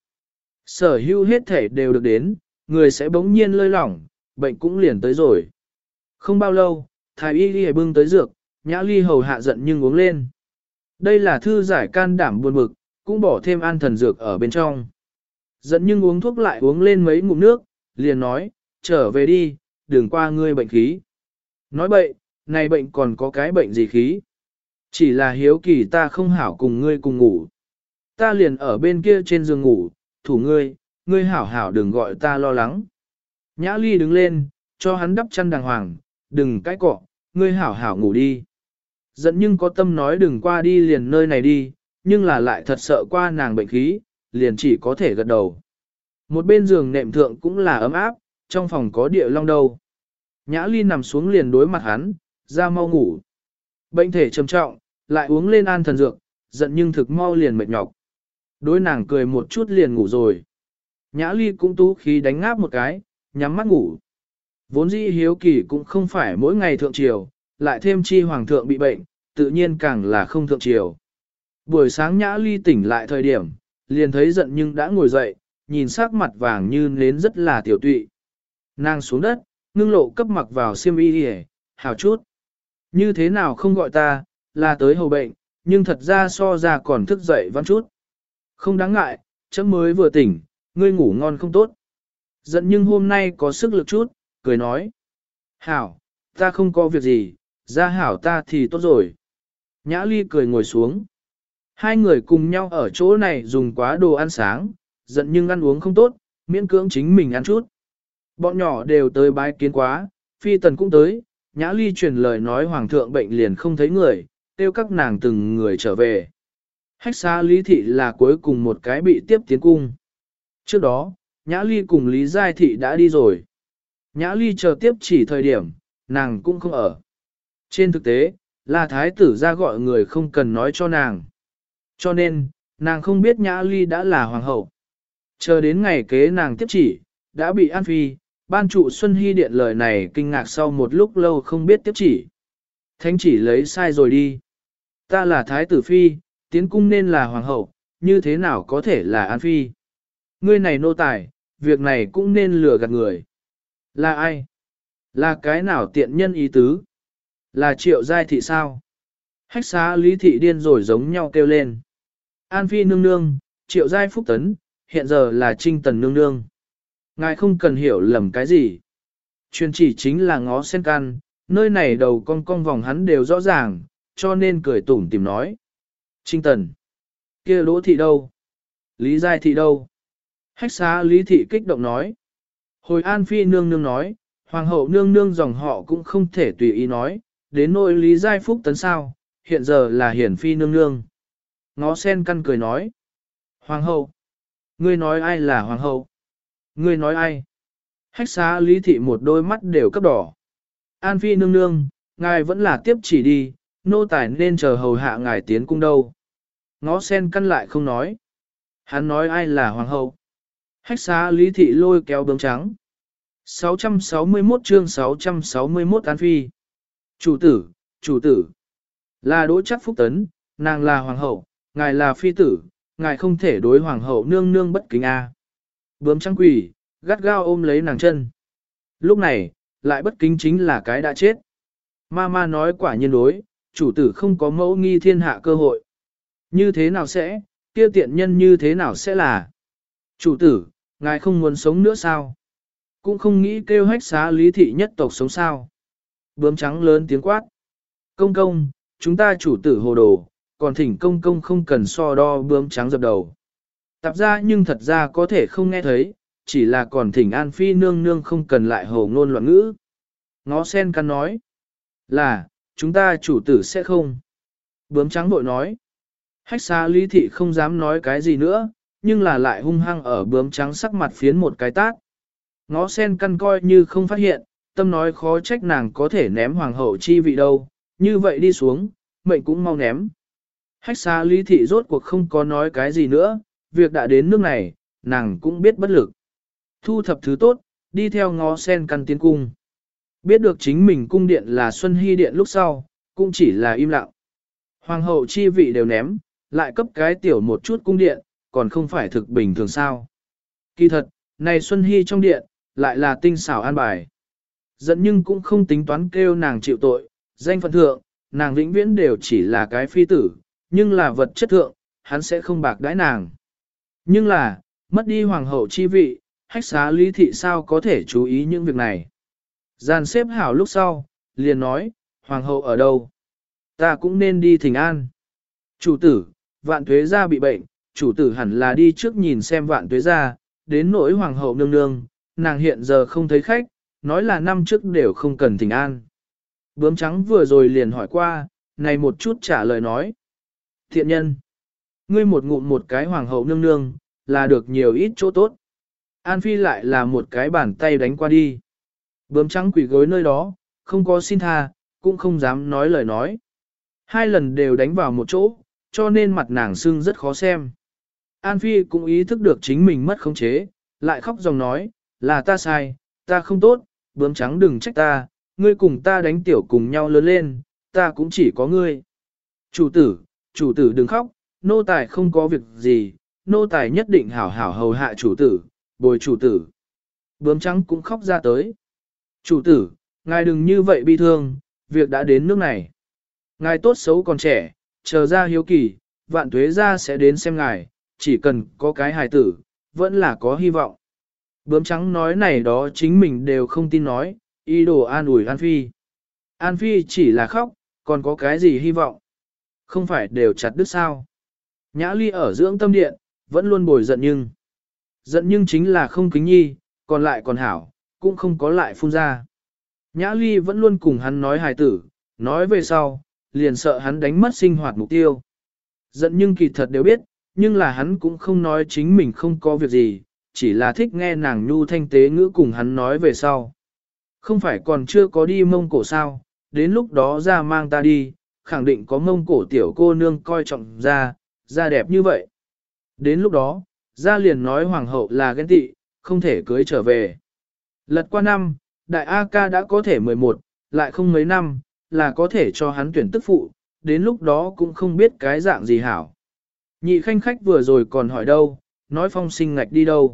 Sở hữu hết thể đều được đến, người sẽ bỗng nhiên lơi lỏng, bệnh cũng liền tới rồi. Không bao lâu, thái y đi bưng tới dược, Nhã Ly hầu hạ giận nhưng uống lên. Đây là thư giải can đảm buồn bực, cũng bỏ thêm an thần dược ở bên trong. Giận nhưng uống thuốc lại uống lên mấy ngụm nước, liền nói, trở về đi, đừng qua ngươi bệnh khí. Nói bậy, này bệnh còn có cái bệnh gì khí? Chỉ là hiếu kỳ ta không hảo cùng ngươi cùng ngủ. Ta liền ở bên kia trên giường ngủ, thủ ngươi hảo hảo đừng gọi ta lo lắng. Nhã Ly đứng lên, cho hắn đắp chăn đàng hoàng, đừng cái cọ, ngươi hảo hảo ngủ đi. Giận nhưng có tâm nói đừng qua đi liền nơi này đi, nhưng là lại thật sợ qua nàng bệnh khí, liền chỉ có thể gật đầu. Một bên giường nệm thượng cũng là ấm áp, trong phòng có địa long đâu. Nhã Ly nằm xuống liền đối mặt hắn, ra mau ngủ. Bệnh thể trầm trọng, lại uống lên an thần dược, giận nhưng thực mau liền mệt nhọc. Đối nàng cười một chút liền ngủ rồi. Nhã Ly cũng tú khí đánh ngáp một cái, nhắm mắt ngủ. Vốn dĩ hiếu kỳ cũng không phải mỗi ngày thượng triều, lại thêm chi hoàng thượng bị bệnh, tự nhiên càng là không thượng triều. Buổi sáng Nhã Ly tỉnh lại thời điểm, liền thấy giận nhưng đã ngồi dậy, nhìn sắc mặt vàng như nến rất là tiểu tụy. Nàng xuống đất, ngưng lộ cấp mặc vào xiêm y đi hào chút. Như thế nào không gọi ta, là tới hầu bệnh, nhưng thật ra so ra còn thức dậy văn chút. Không đáng ngại, chấm mới vừa tỉnh, ngươi ngủ ngon không tốt. Giận nhưng hôm nay có sức lực chút, cười nói. Hảo, ta không có việc gì, ra hảo ta thì tốt rồi. Nhã Ly cười ngồi xuống. Hai người cùng nhau ở chỗ này dùng quá đồ ăn sáng, giận nhưng ăn uống không tốt, miễn cưỡng chính mình ăn chút. Bọn nhỏ đều tới bái kiến quá, phi tần cũng tới, Nhã Ly truyền lời nói hoàng thượng bệnh liền không thấy người, kêu các nàng từng người trở về. Hách xá Lý Thị là cuối cùng một cái bị tiếp tiến cung. Trước đó, Nhã Ly cùng Lý Giai Thị đã đi rồi. Nhã Ly chờ tiếp chỉ thời điểm, nàng cũng không ở. Trên thực tế, là thái tử ra gọi người không cần nói cho nàng. Cho nên, nàng không biết Nhã Ly đã là hoàng hậu. Chờ đến ngày kế nàng tiếp chỉ, đã bị An Phi, ban trụ Xuân Hy Điện lời này kinh ngạc sau một lúc lâu không biết tiếp chỉ. Thánh chỉ lấy sai rồi đi. Ta là thái tử phi, tiến cung nên là hoàng hậu, như thế nào có thể là An Phi. Ngươi này nô tài, việc này cũng nên lừa gạt người. Là ai? Là cái nào tiện nhân ý tứ? Là Triệu Giai Thị sao? Hách xá Lý Thị điên rồi giống nhau kêu lên. An Phi nương nương, Triệu Giai Phúc Tấn, hiện giờ là Trinh Tần nương nương. Ngài không cần hiểu lầm cái gì. Chuyên chỉ chính là ngó sen can, nơi này đầu con vòng hắn đều rõ ràng, cho nên cười tủm tìm nói. Trinh Tần. Kia Đỗ Thị đâu? Lý Giai Thị đâu? Hách xá Lý Thị kích động nói. Hồi An Phi nương nương nói, Hoàng hậu nương nương dòng họ cũng không thể tùy ý nói, đến nỗi Lý Giai Phúc Tấn sao, hiện giờ là Hiển Phi nương nương. Ngó sen căn cười nói. Hoàng hậu. Ngươi nói ai là hoàng hậu? Ngươi nói ai? Hách xá Lý Thị một đôi mắt đều cấp đỏ. An Phi nương nương, ngài vẫn là tiếp chỉ đi, nô tài nên chờ hầu hạ ngài tiến cung đâu. Ngó sen căn lại không nói. Hắn nói ai là hoàng hậu. Hách xá Lý Thị lôi kéo bướm trắng. 661 chương 661 An Phi. Chủ tử, là Đỗ Trác Phúc Tấn, nàng là hoàng hậu, ngài là phi tử, ngài không thể đối hoàng hậu nương nương bất kính a. Bướm trắng quỷ, gắt gao ôm lấy nàng chân. Lúc này, lại bất kính chính là cái đã chết. Ma nói quả nhiên đối, chủ tử không có mẫu nghi thiên hạ cơ hội. Như thế nào sẽ, kia tiện nhân như thế nào sẽ là? Chủ tử, ngài không muốn sống nữa sao? Cũng không nghĩ kêu hách xá Lý Thị nhất tộc sống sao? Bướm trắng lớn tiếng quát. Công công, chúng ta chủ tử hồ đồ, còn thỉnh công công không cần so đo bướm trắng dập đầu. Tạp ra nhưng thật ra có thể không nghe thấy, chỉ là còn thỉnh An Phi nương nương không cần lại hồ ngôn loạn ngữ. Ngó sen căn nói. Là, chúng ta chủ tử sẽ không. Bướm trắng bội nói. Hách xá Lý Thị không dám nói cái gì nữa, nhưng là lại hung hăng ở bướm trắng sắc mặt phiến một cái tát. Ngó sen căn coi như không phát hiện, tâm nói khó trách nàng có thể ném hoàng hậu chi vị đâu, như vậy đi xuống, mệnh cũng mau ném. Hách xá Lý Thị rốt cuộc không có nói cái gì nữa, việc đã đến nước này, nàng cũng biết bất lực. Thu thập thứ tốt, đi theo ngó sen căn tiến cung. Biết được chính mình cung điện là Xuân Hy Điện lúc sau, cũng chỉ là im lặng. Hoàng hậu chi vị đều ném, lại cấp cái tiểu một chút cung điện, còn không phải thực bình thường sao. Kỳ thật, này Xuân Hy trong điện, lại là tinh xảo an bài. Giận nhưng cũng không tính toán kêu nàng chịu tội, danh phận thượng, nàng vĩnh viễn đều chỉ là cái phi tử, nhưng là vật chất thượng, hắn sẽ không bạc đãi nàng. Nhưng là, mất đi hoàng hậu chi vị, hách xá Lý Thị sao có thể chú ý những việc này. Gian xếp hảo lúc sau, liền nói, hoàng hậu ở đâu? Ta cũng nên đi thỉnh an. Chủ tử, vạn tuế gia bị bệnh, chủ tử hẳn là đi trước nhìn xem vạn tuế gia, đến nỗi hoàng hậu nương nương, nàng hiện giờ không thấy khách, nói là năm trước đều không cần thỉnh an. Bướm trắng vừa rồi liền hỏi qua, này một chút trả lời nói. Thiện nhân, ngươi một ngụm một cái hoàng hậu nương nương, là được nhiều ít chỗ tốt. An Phi lại là một cái bàn tay đánh qua đi. Bướm trắng quỷ gối nơi đó, không có xin tha, cũng không dám nói lời nói. Hai lần đều đánh vào một chỗ, cho nên mặt nàng sưng rất khó xem. An Phi cũng ý thức được chính mình mất khống chế, lại khóc dòng nói, là ta sai, ta không tốt, bướm trắng đừng trách ta, ngươi cùng ta đánh tiểu cùng nhau lớn lên, ta cũng chỉ có ngươi. Chủ tử đừng khóc, nô tài không có việc gì, nô tài nhất định hảo hảo hầu hạ chủ tử, bồi chủ tử. Bướm trắng cũng khóc ra tới. Chủ tử, ngài đừng như vậy bi thương, việc đã đến nước này. Ngài tốt xấu còn trẻ, chờ ra hiếu kỳ, vạn tuế ra sẽ đến xem ngài, chỉ cần có cái hài tử, vẫn là có hy vọng. Bướm trắng nói này đó chính mình đều không tin nói, ý đồ an ủi An Phi. An Phi chỉ là khóc, còn có cái gì hy vọng? Không phải đều chặt đứt sao? Nhã Ly ở dưỡng tâm điện, vẫn luôn bồi giận nhưng. Giận nhưng chính là không kính nhi, còn lại còn hảo, cũng không có lại phun ra. Nhã Ly vẫn luôn cùng hắn nói hài tử, nói về sau, liền sợ hắn đánh mất sinh hoạt mục tiêu. Giận nhưng kỳ thật đều biết, nhưng là hắn cũng không nói chính mình không có việc gì, chỉ là thích nghe nàng nhu thanh tế ngữ cùng hắn nói về sau. Không phải còn chưa có đi Mông Cổ sao, đến lúc đó ra mang ta đi, khẳng định có Mông Cổ tiểu cô nương coi trọng ra đẹp như vậy. Đến lúc đó, ra liền nói hoàng hậu là ghen tị, không thể cưới trở về. Lật qua năm, đại A ca đã có thể 11, lại không mấy năm, là có thể cho hắn tuyển tức phụ, đến lúc đó cũng không biết cái dạng gì hảo. Nhị khanh khách vừa rồi còn hỏi đâu, nói phong sinh ngạch đi đâu.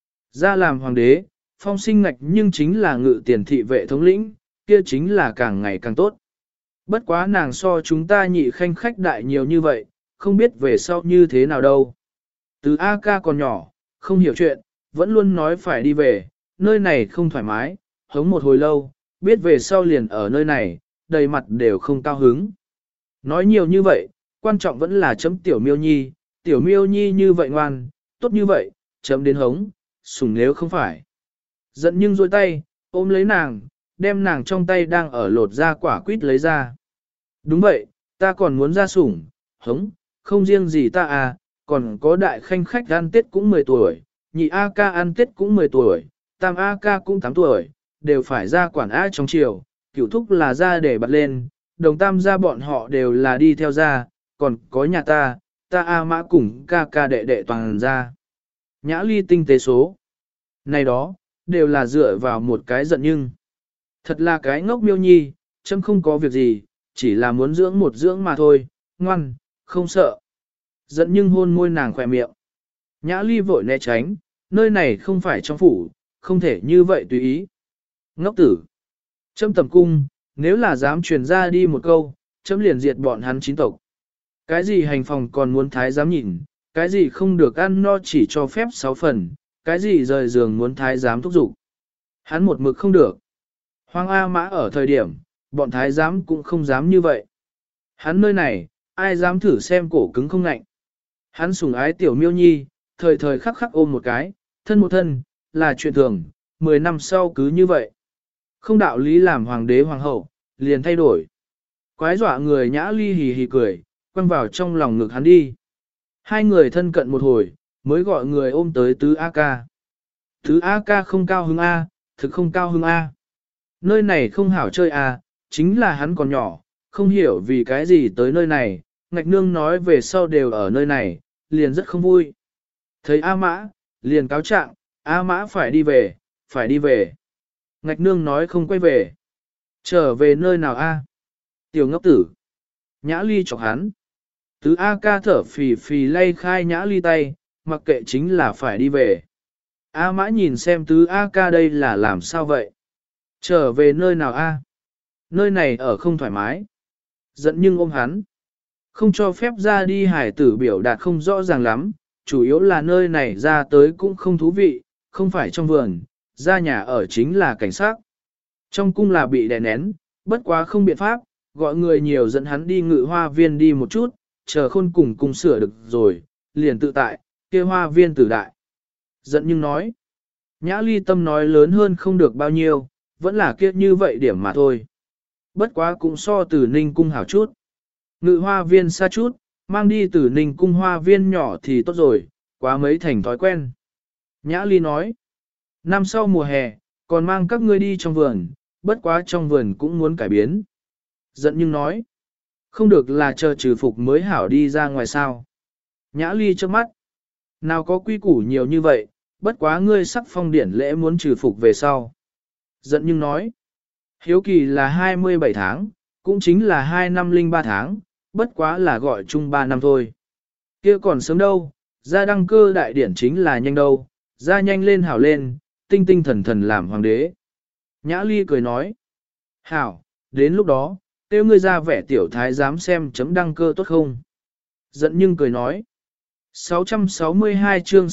Ra làm hoàng đế, phong sinh ngạch nhưng chính là ngự tiền thị vệ thống lĩnh, kia chính là càng ngày càng tốt. Bất quá nàng so chúng ta nhị khanh khách đại nhiều như vậy, không biết về sau như thế nào đâu. Từ A ca còn nhỏ, không hiểu chuyện, vẫn luôn nói phải đi về, nơi này không thoải mái, hống một hồi lâu, biết về sau liền ở nơi này, đầy mặt đều không cao hứng. Nói nhiều như vậy, quan trọng vẫn là chấm tiểu miêu nhi, tiểu miêu nhi như vậy ngoan, tốt như vậy, chấm đến hống, sủng nếu không phải. Giận nhưng dôi tay, ôm lấy nàng, đem nàng trong tay đang ở lột ra quả quýt lấy ra. Đúng vậy, ta còn muốn ra sủng, hống, không riêng gì ta à, còn có đại khanh khách ăn Tết cũng 10 tuổi, nhị A ca ăn Tết cũng 10 tuổi, tam A ca cũng 8 tuổi, đều phải ra quản A trong chiều, cửu thúc là ra để bật lên, đồng tam gia bọn họ đều là đi theo ra, còn có nhà ta A mã cùng ca ca đệ đệ toàn ra. Nhã Ly tinh tế số. Này đó, đều là dựa vào một cái giận nhưng. Thật là cái ngốc miêu nhi, chấm không có việc gì, chỉ là muốn dưỡng một dưỡng mà thôi, ngoan, không sợ. Giận nhưng hôn môi nàng khỏe miệng. Nhã Ly vội né tránh, nơi này không phải trong phủ, không thể như vậy tùy ý. Ngốc tử. Chấm tầm cung, nếu là dám truyền ra đi một câu, chấm liền diệt bọn hắn chín tộc. Cái gì hành phòng còn muốn thái giám nhìn, cái gì không được ăn no chỉ cho phép 6 phần, cái gì rời giường muốn thái giám thúc giục. Hắn một mực không được. Hoàng A Mã ở thời điểm, bọn thái giám cũng không dám như vậy. Hắn nơi này, ai dám thử xem cổ cứng không ngạnh. Hắn sủng ái tiểu miêu nhi, thời thời khắc khắc ôm một cái, thân một thân, là chuyện thường, 10 năm sau cứ như vậy. Không đạo lý làm hoàng đế hoàng hậu, liền thay đổi. Quái dọa người Nhã Ly hì hì cười, quăng vào trong lòng ngực hắn đi. Hai người thân cận một hồi, mới gọi người ôm tới tứ A ca. Tứ A ca không cao hứng A, thực không cao hứng A. Nơi này không hảo chơi A, chính là hắn còn nhỏ, không hiểu vì cái gì tới nơi này, ngạch nương nói về sau đều ở nơi này, liền rất không vui. Thấy A Mã, liền cáo trạng, A Mã phải đi về, phải đi về. Ngạch nương nói không quay về. Trở về nơi nào A? Tiểu ngốc tử. Nhã Ly chọc hắn. Tứ A ca thở phì phì lay khai Nhã Ly tay, mặc kệ chính là phải đi về. A Mã nhìn xem tứ A ca đây là làm sao vậy? Trở về nơi nào A? Nơi này ở không thoải mái. Giận nhưng ôm hắn. Không cho phép ra đi hải tử biểu đạt không rõ ràng lắm, chủ yếu là nơi này ra tới cũng không thú vị, không phải trong vườn, ra nhà ở chính là cảnh sát. Trong cung là bị đè nén, bất quá không biện pháp, gọi người nhiều dẫn hắn đi ngự hoa viên đi một chút, chờ khôn cùng cung sửa được rồi, liền tự tại, kia hoa viên tử đại. Giận nhưng nói, Nhã Ly tâm nói lớn hơn không được bao nhiêu, vẫn là kia như vậy điểm mà thôi. Bất quá cũng so Tử Ninh cung hảo chút. Ngự hoa viên xa chút, mang đi Tử Ninh cung hoa viên nhỏ thì tốt rồi, quá mấy thành thói quen. Nhã Ly nói, năm sau mùa hè, còn mang các ngươi đi trong vườn, bất quá trong vườn cũng muốn cải biến. Giận nhưng nói, không được là chờ trừ phục mới hảo đi ra ngoài sao. Nhã Ly trước mắt, Nào có quy củ nhiều như vậy, bất quá ngươi sắc phong điển lễ muốn trừ phục về sau. Giận nhưng nói, hiếu kỳ là 27 tháng, cũng chính là 2 năm linh 3 tháng, bất quá là gọi chung 3 năm thôi. Kia còn sớm đâu, ra đăng cơ đại điển chính là nhanh đâu, ra nhanh lên hảo lên, tinh tinh thần thần làm hoàng đế. Nhã Ly cười nói, hảo, đến lúc đó, tiêu ngươi ra vẻ tiểu thái dám xem chấm đăng cơ tốt không. Giận nhưng cười nói, 662 chương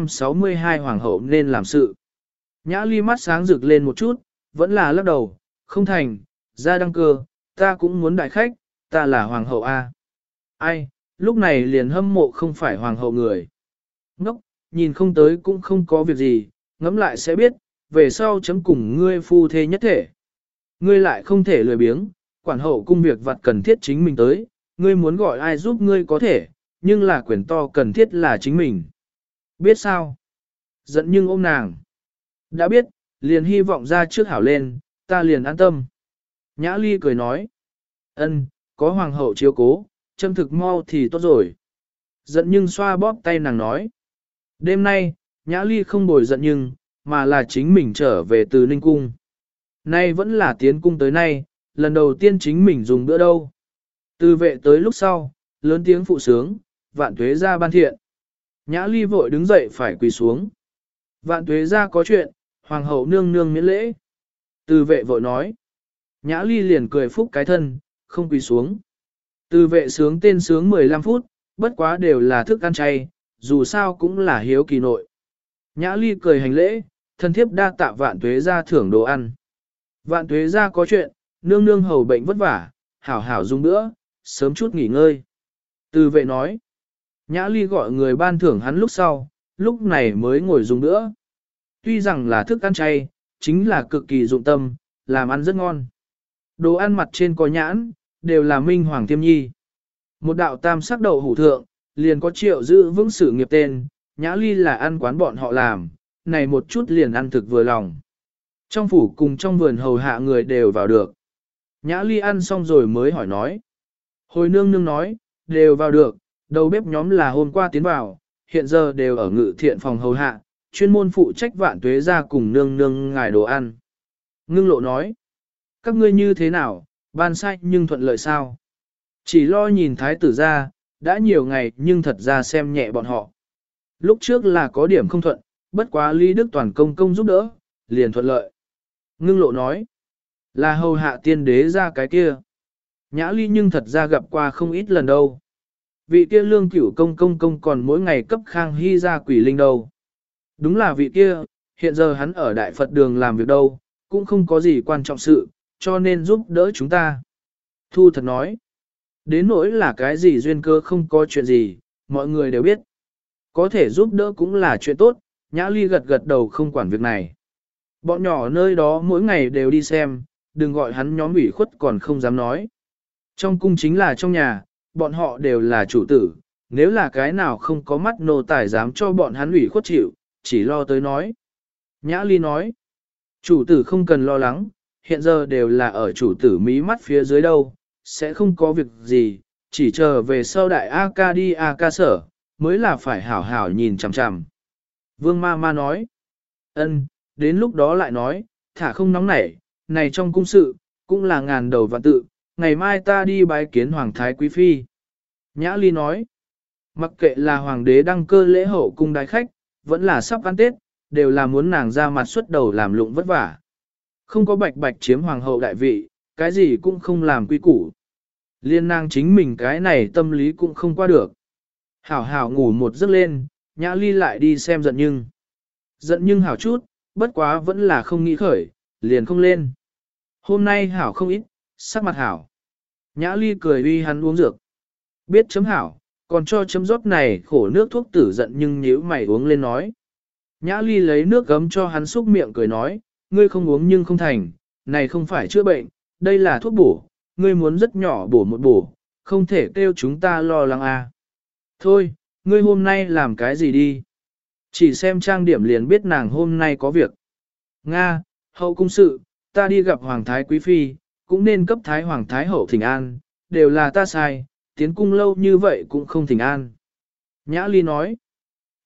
662 hoàng hậu nên làm sự. Nhã Ly mắt sáng rực lên một chút, vẫn là lắc đầu, không thành, ra đăng cơ, ta cũng muốn đại khách, ta là hoàng hậu A. Ai, lúc này liền hâm mộ không phải hoàng hậu người. Ngốc, nhìn không tới cũng không có việc gì, ngẫm lại sẽ biết, về sau chấm cùng ngươi phu thê nhất thể. Ngươi lại không thể lười biếng, quản hậu cung việc vặt cần thiết chính mình tới, ngươi muốn gọi ai giúp ngươi có thể, nhưng là quyền to cần thiết là chính mình. Biết sao? Giận nhưng ôm nàng. Đã biết, liền hy vọng ra trước hảo lên, ta liền an tâm. Nhã Ly cười nói. Ân, có hoàng hậu chiếu cố, châm thực mau thì tốt rồi. Giận nhưng xoa bóp tay nàng nói. Đêm nay, Nhã Ly không bồi giận nhưng, mà là chính mình trở về từ Ninh Cung. Nay vẫn là tiến cung tới nay, lần đầu tiên chính mình dùng bữa đâu. Từ vệ tới lúc sau, lớn tiếng phụ sướng, vạn tuế ra ban thiện. Nhã Ly vội đứng dậy phải quỳ xuống. Vạn tuế ra có chuyện, hoàng hậu nương nương miễn lễ. Từ vệ vội nói. Nhã Ly liền cười phúc cái thân, không quỳ xuống. Từ vệ sướng tên sướng 15 phút, bất quá đều là thức ăn chay, dù sao cũng là hiếu kỳ nội. Nhã Ly cười hành lễ, thân thiếp đa tạ vạn tuế ra thưởng đồ ăn. Vạn tuế ra có chuyện, nương nương hầu bệnh vất vả, hảo hảo dùng bữa, sớm chút nghỉ ngơi. Từ vệ nói, Nhã Ly gọi người ban thưởng hắn lúc sau, lúc này mới ngồi dùng bữa. Tuy rằng là thức ăn chay, chính là cực kỳ dụng tâm, làm ăn rất ngon. Đồ ăn mặt trên có nhãn, đều là minh hoàng tiêm nhi. Một đạo tam sắc đậu hủ thượng, liền có triệu giữ vững sự nghiệp tên, Nhã Ly là ăn quán bọn họ làm, này một chút liền ăn thực vừa lòng. Trong phủ cùng trong vườn hầu hạ người đều vào được. Nhã Ly ăn xong rồi mới hỏi nói. Hồi nương nương nói, đều vào được, đầu bếp nhóm là hôm qua tiến vào, hiện giờ đều ở ngự thiện phòng hầu hạ, chuyên môn phụ trách vạn tuế ra cùng nương nương ngài đồ ăn. Ngưng lộ nói, các ngươi như thế nào, ban sai nhưng thuận lợi sao? Chỉ lo nhìn thái tử ra, đã nhiều ngày nhưng thật ra xem nhẹ bọn họ. Lúc trước là có điểm không thuận, bất quá Lý Đức Toàn công công giúp đỡ, liền thuận lợi. Ngưng lộ nói, là hầu hạ tiên đế ra cái kia. Nhã Ly nhưng thật ra gặp qua không ít lần đâu. Vị kia lương cửu công công công còn mỗi ngày cấp Khang Hy ra quỷ linh đâu. Đúng là vị kia, hiện giờ hắn ở Đại Phật đường làm việc đâu, cũng không có gì quan trọng sự, cho nên giúp đỡ chúng ta. Thu thật nói, đến nỗi là cái gì duyên cơ không có chuyện gì, mọi người đều biết. Có thể giúp đỡ cũng là chuyện tốt, Nhã Ly gật gật đầu không quản việc này. Bọn nhỏ nơi đó mỗi ngày đều đi xem, đừng gọi hắn nhóm ủy khuất còn không dám nói. Trong cung chính là trong nhà, bọn họ đều là chủ tử, nếu là cái nào không có mắt nô tài dám cho bọn hắn ủy khuất chịu, chỉ lo tới nói. Nhã Ly nói, chủ tử không cần lo lắng, hiện giờ đều là ở chủ tử mí mắt phía dưới đâu, sẽ không có việc gì, chỉ chờ về sau đại A ca đi A ca sở, mới là phải hảo hảo nhìn chằm chằm. Vương ma ma nói, ân, đến lúc đó lại nói, thả không nóng nảy, này trong cung sự, cũng là ngàn đầu vạn tự, ngày mai ta đi bái kiến Hoàng Thái Quý Phi. Nhã Ly nói, mặc kệ là Hoàng đế đăng cơ lễ hậu cung đại khách, vẫn là sắp ăn Tết, đều là muốn nàng ra mặt xuất đầu làm lụng vất vả. Không có bạch bạch chiếm Hoàng hậu đại vị, cái gì cũng không làm quy củ. Liên nàng chính mình cái này tâm lý cũng không qua được. Hảo hảo ngủ một giấc lên, Nhã Ly lại đi xem giận nhưng. Giận nhưng hảo chút, bất quá vẫn là không nghĩ khởi, liền không lên. Hôm nay hảo không ít, sắc mặt hảo. Nhã Ly cười uy hắn uống dược. Biết chấm hảo, còn cho chấm rót này khổ nước thuốc tử giận nhưng nhíu mày uống lên nói. Nhã Ly lấy nước gấm cho hắn xúc miệng cười nói, ngươi không uống nhưng không thành, này không phải chữa bệnh, đây là thuốc bổ, ngươi muốn rất nhỏ bổ một bổ, không thể kêu chúng ta lo lắng à. Thôi, ngươi hôm nay làm cái gì đi? Chỉ xem trang điểm liền biết nàng hôm nay có việc. Nga, hậu cung sự, ta đi gặp Hoàng Thái Quý Phi, cũng nên cấp Thái Hoàng Thái Hậu thỉnh an, đều là ta sai, tiến cung lâu như vậy cũng không thỉnh an. Nhã Ly nói,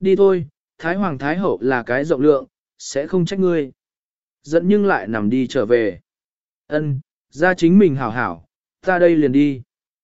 Đi thôi, Thái Hoàng Thái Hậu là cái rộng lượng, sẽ không trách ngươi. Dẫn nhưng lại nằm đi trở về. Ân, ra chính mình hảo hảo, ta đây liền đi.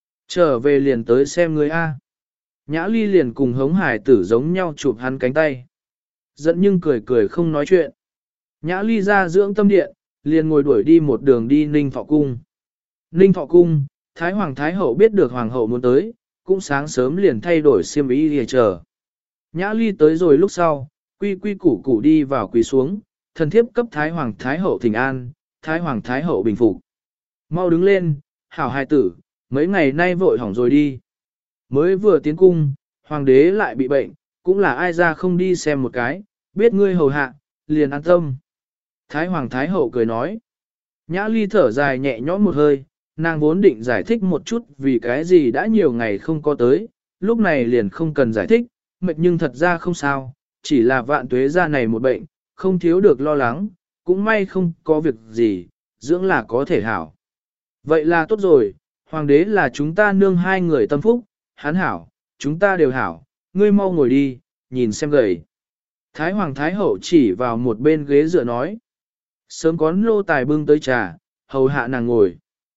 Trở về liền tới xem ngươi a. Nhã Ly liền cùng hống hải tử giống nhau chụp hắn cánh tay. Dẫn nhưng cười cười không nói chuyện. Nhã Ly ra dưỡng tâm điện, liền ngồi đuổi đi một đường đi Ninh Thọ Cung. Ninh Thọ Cung, Thái Hoàng Thái Hậu biết được Hoàng Hậu muốn tới, cũng sáng sớm liền thay đổi xiêm y để chờ. Nhã Ly tới rồi lúc sau, quy quy củ củ đi vào quỳ xuống, thần thiếp cấp Thái Hoàng Thái Hậu thỉnh an, Thái Hoàng Thái Hậu bình phục. Mau đứng lên, hảo hài tử, mấy ngày nay vội hỏng rồi đi. Mới vừa tiến cung, Hoàng đế lại bị bệnh, cũng là ai ra không đi xem một cái, biết ngươi hầu hạ, liền an tâm. Thái Hoàng Thái Hậu cười nói. Nhã Ly thở dài nhẹ nhõm một hơi, nàng vốn định giải thích một chút vì cái gì đã nhiều ngày không có tới, lúc này liền không cần giải thích, mệt nhưng thật ra không sao, chỉ là vạn tuế ra này một bệnh, không thiếu được lo lắng, cũng may không có việc gì, dưỡng là có thể hảo. Vậy là tốt rồi, Hoàng đế là chúng ta nương hai người tâm phúc, hắn hảo, chúng ta đều hảo, ngươi mau ngồi đi, nhìn xem gầy. Thái Hoàng Thái Hậu chỉ vào một bên ghế dựa nói. Sớm có nô tài bưng tới trà, hầu hạ nàng ngồi.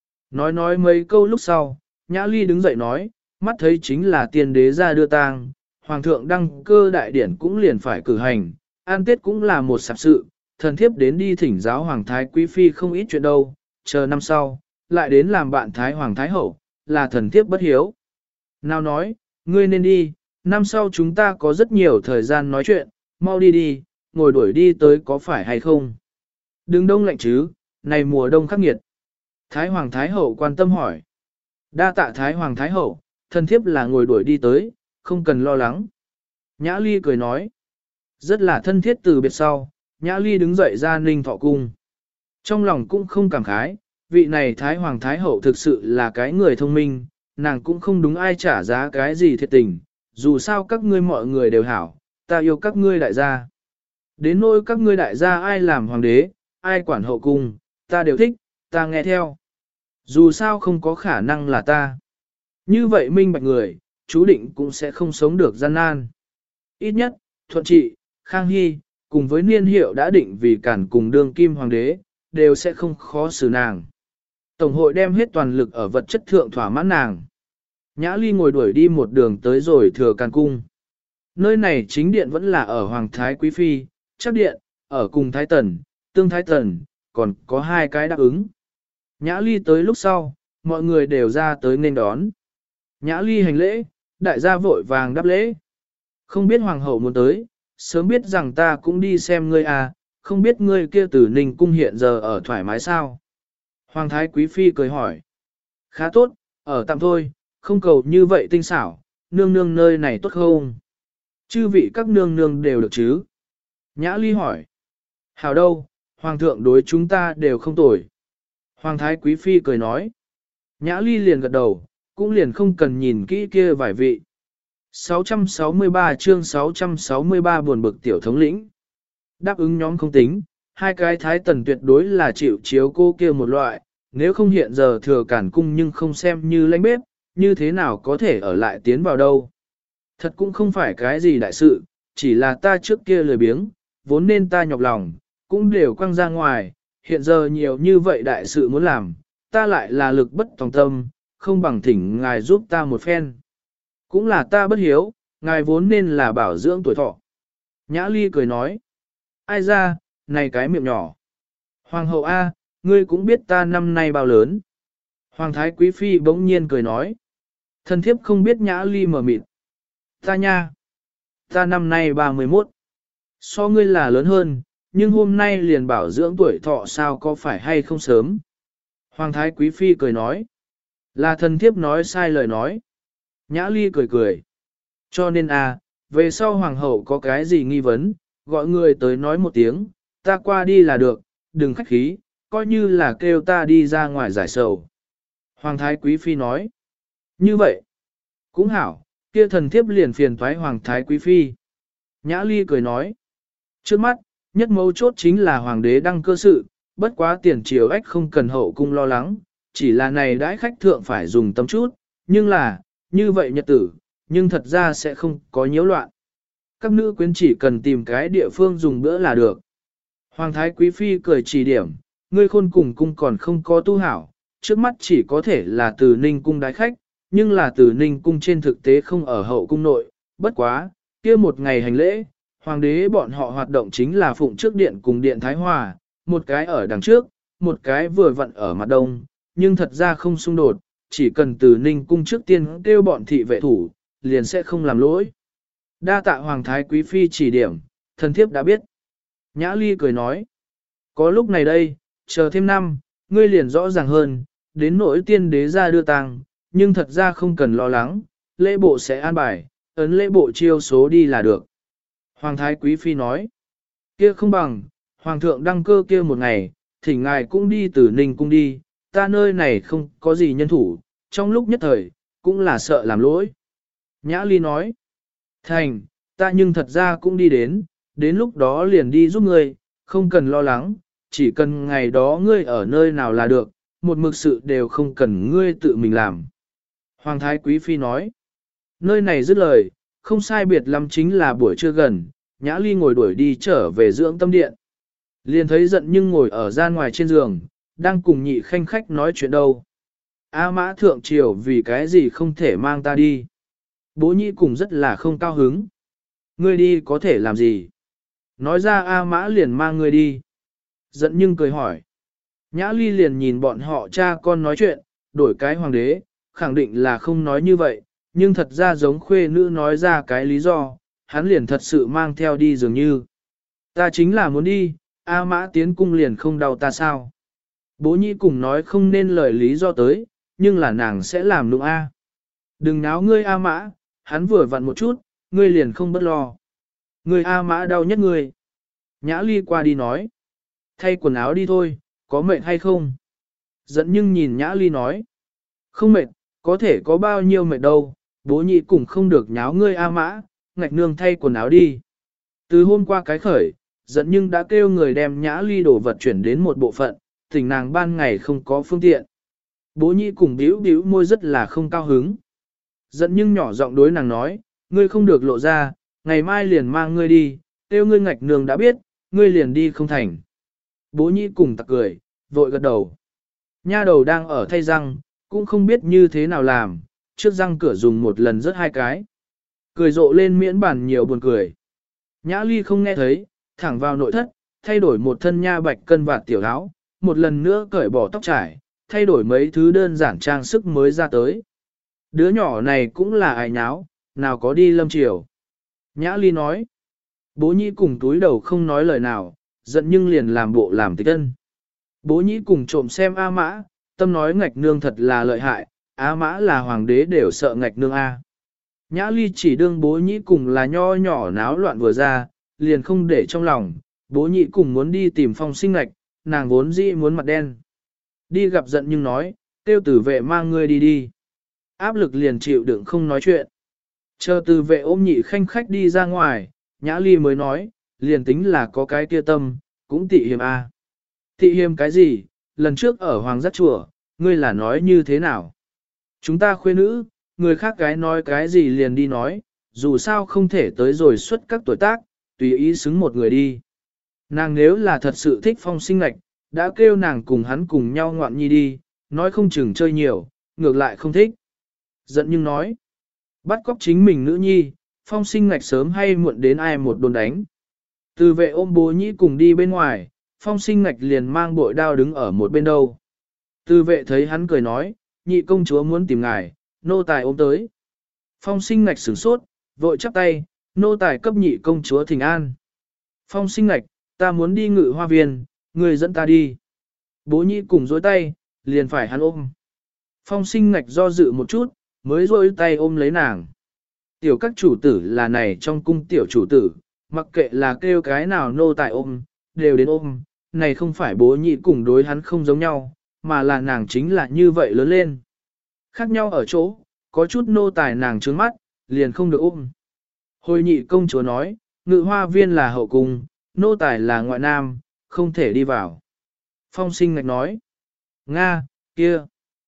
Nói mấy câu lúc sau, Nhã Ly đứng dậy nói, mắt thấy chính là tiên đế ra đưa tang, Hoàng thượng đăng cơ đại điển cũng liền phải cử hành, an tết cũng là một sạp sự, thần thiếp đến đi thỉnh giáo Hoàng Thái Quý Phi không ít chuyện đâu, chờ năm sau, lại đến làm bạn Thái Hoàng Thái Hậu, là thần thiếp bất hiếu. Nào nói, ngươi nên đi, năm sau chúng ta có rất nhiều thời gian nói chuyện, mau đi đi, ngồi đuổi đi tới có phải hay không? Đừng đông lạnh chứ, này mùa đông khắc nghiệt. Thái Hoàng Thái Hậu quan tâm hỏi. Đa tạ Thái Hoàng Thái Hậu, thần thiếp là ngồi đuổi đi tới, không cần lo lắng. Nhã Ly cười nói. Rất là thân thiết từ biệt sau, Nhã Ly đứng dậy ra Ninh Thọ Cung. Trong lòng cũng không cảm khái, vị này Thái Hoàng Thái Hậu thực sự là cái người thông minh, nàng cũng không đúng ai trả giá cái gì thiệt tình, dù sao các ngươi mọi người đều hảo, ta yêu các ngươi đại gia. Đến nỗi các ngươi đại gia ai làm hoàng đế, ai quản hậu cung, ta đều thích, ta nghe theo. Dù sao không có khả năng là ta. Như vậy minh bạch người, chú định cũng sẽ không sống được gian nan. Ít nhất, Thuận Trị, Khang Hy, cùng với niên hiệu đã định vì cản cùng đương kim hoàng đế, đều sẽ không khó xử nàng. Tổng hội đem hết toàn lực ở vật chất thượng thỏa mãn nàng. Nhã Ly ngồi đuổi đi một đường tới rồi Thừa Càn Cung. Nơi này chính điện vẫn là ở Hoàng Thái Quý Phi, chắc điện, ở cùng Thái Tần, Tương Thái Tần, còn có hai cái đáp ứng. Nhã Ly tới lúc sau, mọi người đều ra tới nên đón. Nhã Ly hành lễ, đại gia vội vàng đáp lễ. Không biết Hoàng hậu muốn tới, sớm biết rằng ta cũng đi xem ngươi à, không biết ngươi kia từ Ninh Cung hiện giờ ở thoải mái sao. Hoàng Thái Quý Phi cười hỏi. Khá tốt, ở tạm thôi, không cầu như vậy tinh xảo, nương nương nơi này tốt không? Chư vị các nương nương đều được chứ? Nhã Ly hỏi. Hảo đâu, Hoàng thượng đối chúng ta đều không tồi. Hoàng Thái Quý Phi cười nói. Nhã Ly liền gật đầu, cũng liền không cần nhìn kỹ kia vài vị. 663 chương 663 buồn bực tiểu thống lĩnh. Đáp ứng nhóm không tính, hai cái Thái Tần tuyệt đối là chịu chiếu cô kia một loại, nếu không hiện giờ Thừa Càn Cung nhưng không xem như lãnh bếp, như thế nào có thể ở lại tiến vào đâu. Thật cũng không phải cái gì đại sự, chỉ là ta trước kia lười biếng, vốn nên ta nhọc lòng, cũng đều quăng ra ngoài, hiện giờ nhiều như vậy đại sự muốn làm, ta lại là lực bất tòng tâm, không bằng thỉnh ngài giúp ta một phen. Cũng là ta bất hiếu, ngài vốn nên là bảo dưỡng tuổi thọ. Nhã Ly cười nói, ai ra, này cái miệng nhỏ. Hoàng hậu A, ngươi cũng biết ta năm nay bao lớn. Hoàng Thái Quý Phi bỗng nhiên cười nói, thần thiếp không biết Nhã Ly mở mịt. Ta nha, ta năm nay 31. So ngươi là lớn hơn, nhưng hôm nay liền bảo dưỡng tuổi thọ sao có phải hay không sớm. Hoàng Thái Quý Phi cười nói, là thần thiếp nói sai lời nói. Nhã Ly cười cười. Cho nên về sau hoàng hậu có cái gì nghi vấn, gọi người tới nói một tiếng, ta qua đi là được, đừng khách khí, coi như là kêu ta đi ra ngoài giải sầu. Hoàng Thái Quý Phi nói, như vậy, cũng hảo, kia thần thiếp liền phiền thoái Hoàng Thái Quý Phi. Nhã Ly cười nói, trước mắt, nhất mấu chốt chính là hoàng đế đăng cơ sự, bất quá tiền triều ách không cần hậu cung lo lắng, chỉ là này đãi khách thượng phải dùng tâm chút, nhưng là, như vậy nhật tử, nhưng thật ra sẽ không có nhiễu loạn. các nữ quyến chỉ cần tìm cái địa phương dùng bữa là được. Hoàng thái quý phi cười chỉ điểm, ngươi khôn cùng cung còn không có tu hảo, trước mắt chỉ có thể là từ ninh cung đái khách, nhưng là từ ninh cung trên thực tế không ở hậu cung nội, bất quá, kia một ngày hành lễ, hoàng đế bọn họ hoạt động chính là phụng trước điện cùng điện Thái Hòa, một cái ở đằng trước, một cái vừa vặn ở mặt đông, nhưng thật ra không xung đột, chỉ cần từ ninh cung trước tiên kêu bọn thị vệ thủ, liền sẽ không làm lỗi. Đa tạ hoàng thái quý phi chỉ điểm, thần thiếp đã biết. Nhã Ly cười nói, có lúc này đây, chờ thêm năm, ngươi liền rõ ràng hơn, đến nỗi tiên đế ra đưa tang, nhưng thật ra không cần lo lắng, lễ bộ sẽ an bài, ấn lễ bộ chiêu số đi là được. Hoàng thái quý phi nói, kia không bằng, hoàng thượng đăng cơ kia một ngày, thỉnh ngài cũng đi từ Ninh cung đi, ta nơi này không có gì nhân thủ, trong lúc nhất thời, cũng là sợ làm lỗi. Nhã Ly nói, thành, ta nhưng thật ra cũng đi đến lúc đó liền đi giúp ngươi, không cần lo lắng, chỉ cần ngày đó ngươi ở nơi nào là được, một mực sự đều không cần ngươi tự mình làm. Hoàng thái quý phi nói, nơi này dứt lời, không sai biệt lắm chính là buổi trưa gần, Nhã Ly ngồi đuổi đi trở về dưỡng tâm điện. Liền thấy giận nhưng ngồi ở gian ngoài trên giường, đang cùng nhị khanh khách nói chuyện đâu. A mã thượng triều vì cái gì không thể mang ta đi. Bố nhị cùng rất là không cao hứng. Ngươi đi có thể làm gì? Nói ra A mã liền mang ngươi đi. Giận nhưng cười hỏi. Nhã Ly liền nhìn bọn họ cha con nói chuyện, đổi cái hoàng đế, khẳng định là không nói như vậy, nhưng thật ra giống khuê nữ nói ra cái lý do, hắn liền thật sự mang theo đi dường như. Ta chính là muốn đi, A mã tiến cung liền không đau ta sao. Bố nhị cùng nói không nên lời lý do tới, nhưng là nàng sẽ làm nụng A. Đừng náo ngươi A mã, hắn vừa vặn một chút, ngươi liền không bất lo. Ngươi A mã đau nhất ngươi. Nhã Ly qua đi nói. Thay quần áo đi thôi, có mệt hay không? Giận nhưng nhìn Nhã Ly nói. Không mệt, có thể có bao nhiêu mệt đâu, bố nhị cùng không được nháo ngươi A mã, ngạch nương thay quần áo đi. Từ hôm qua cái khởi, giận nhưng đã kêu người đem Nhã Ly đồ vật chuyển đến một bộ phận, thỉnh nàng ban ngày không có phương tiện. Bố nhị cùng bĩu bĩu môi rất là không cao hứng. Giận nhưng nhỏ giọng đối nàng nói, ngươi không được lộ ra, ngày mai liền mang ngươi đi, kêu ngươi ngạch nương đã biết, ngươi liền đi không thành. Bố nhị cùng tặc cười, vội gật đầu. Nha đầu đang ở thay răng, cũng không biết như thế nào làm, trước răng cửa dùng một lần rất hai cái. Cười rộ lên miễn bản nhiều buồn cười. Nhã Ly không nghe thấy, thẳng vào nội thất, thay đổi một thân nha bạch cân vạt tiểu áo, một lần nữa cởi bỏ tóc trải, thay đổi mấy thứ đơn giản trang sức mới ra tới. Đứa nhỏ này cũng là ai nháo, nào có đi lâm triều. Nhã Ly nói, bố nhĩ cùng túi đầu không nói lời nào, giận nhưng liền làm bộ làm tịch tân. Bố nhĩ cùng trộm xem A Mã, tâm nói ngạch nương thật là lợi hại, A Mã là hoàng đế đều sợ ngạch nương A. Nhã Ly chỉ đương bố nhĩ cùng là nho nhỏ náo loạn vừa ra, liền không để trong lòng, bố nhĩ cùng muốn đi tìm Phong Sinh ngạch, nàng vốn dĩ muốn mặt đen. Đi gặp giận nhưng nói, tiêu tử vệ mang ngươi đi đi. Áp lực liền chịu đựng không nói chuyện. Chờ tử vệ ôm nhị khanh khách đi ra ngoài, Nhã Ly mới nói, liền tính là có cái kia tâm, cũng tị hiềm A. Tị hiềm cái gì, lần trước ở Hoàng Giác Chùa, ngươi là nói như thế nào? Chúng ta khuê nữ, người khác cái nói cái gì liền đi nói, dù sao không thể tới rồi xuất các tuổi tác, tùy ý xứng một người đi. Nàng nếu là thật sự thích Phong Sinh ngạch, đã kêu nàng cùng hắn cùng nhau ngoạn nhi đi, nói không chừng chơi nhiều, ngược lại không thích. Giận nhưng nói, bắt cóc chính mình nữ nhi, Phong Sinh ngạch sớm hay muộn đến ai một đồn đánh. Từ vệ ôm bố nhĩ cùng đi bên ngoài, Phong Sinh ngạch liền mang bội đao đứng ở một bên đâu. Từ vệ thấy hắn cười nói, nhị công chúa muốn tìm ngài, nô tài ôm tới. Phong Sinh ngạch sửng sốt, vội chắp tay, nô tài cấp nhị công chúa thỉnh an. Phong Sinh ngạch, ta muốn đi Ngự Hoa Viên, người dẫn ta đi. Bố nhĩ cùng dối tay, liền phải hắn ôm. Phong Sinh ngạch do dự một chút, mới dối tay ôm lấy nàng. Tiểu các chủ tử là này trong cung tiểu chủ tử, mặc kệ là kêu cái nào nô tài ôm, đều đến ôm, này không phải bố nhị cùng đối hắn không giống nhau, mà là nàng chính là như vậy lớn lên. Khác nhau ở chỗ, có chút nô tài nàng trướng mắt, liền không được ôm. Hồi nhị công chúa nói, Ngự Hoa Viên là hậu cung, nô tài là ngoại nam, không thể đi vào. Phong Sinh ngạch nói, Nga, kia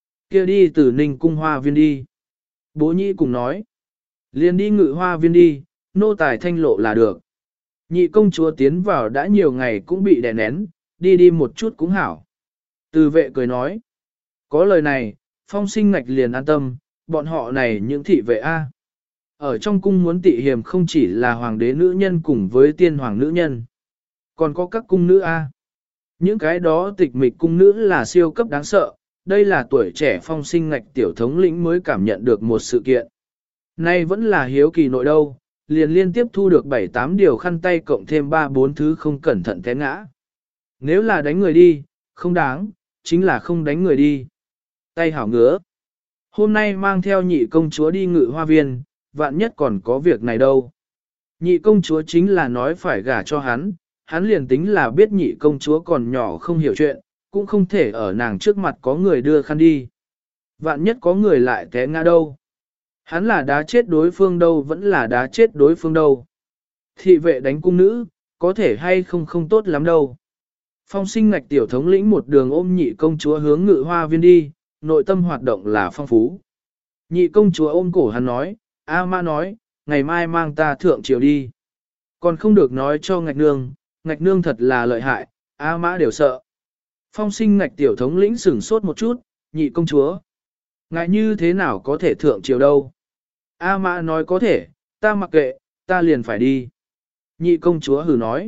đi từ Ninh cung Hoa Viên đi. Bố nhị cùng nói, liền đi Ngự Hoa Viên đi, nô tài thanh lộ là được. Nhị công chúa tiến vào đã nhiều ngày cũng bị đè nén, đi đi một chút cũng hảo. Từ vệ cười nói, có lời này, Phong Sinh Ngạch liền an tâm, bọn họ này những thị vệ A. Ở trong cung muốn tị hiềm không chỉ là hoàng đế nữ nhân cùng với tiên hoàng nữ nhân, còn có các cung nữ A. Những cái đó tịch mịch cung nữ là siêu cấp đáng sợ, đây là tuổi trẻ Phong Sinh Ngạch tiểu thống lĩnh mới cảm nhận được một sự kiện. Nay vẫn là hiếu kỳ nội đâu, liền liên tiếp thu được 7-8 điều khăn tay cộng thêm 3-4 thứ không cẩn thận té ngã. Nếu là đánh người đi, không đáng, chính là không đánh người đi. Tay hảo ngứa. Hôm nay mang theo nhị công chúa đi ngự hoa viên, vạn nhất còn có việc này đâu. Nhị công chúa chính là nói phải gả cho hắn liền tính là biết nhị công chúa còn nhỏ không hiểu chuyện, cũng không thể ở nàng trước mặt có người đưa khăn đi. Vạn nhất có người lại té ngã đâu. Hắn là đá chết đối phương đâu vẫn là đá chết đối phương đâu. Thị vệ đánh cung nữ, có thể hay không không tốt lắm đâu. Phong Sinh Ngạch tiểu thống lĩnh một đường ôm nhị công chúa hướng ngự hoa viên đi, nội tâm hoạt động là phong phú. Nhị công chúa ôm cổ hắn nói, A Mã nói, ngày mai mang ta thượng triều đi. Còn không được nói cho Ngạch nương thật là lợi hại, A Mã đều sợ. Phong Sinh Ngạch tiểu thống lĩnh sửng sốt một chút, nhị công chúa. Ngại như thế nào có thể thượng triều đâu. A Mã nói có thể, ta mặc kệ, ta liền phải đi. Nhị công chúa hừ nói.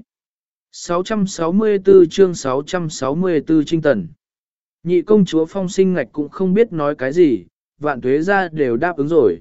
664 chương 664 Trinh Tần. Nhị công chúa Phong Sinh Ngạch cũng không biết nói cái gì, Vạn Tuế ra đều đáp ứng rồi.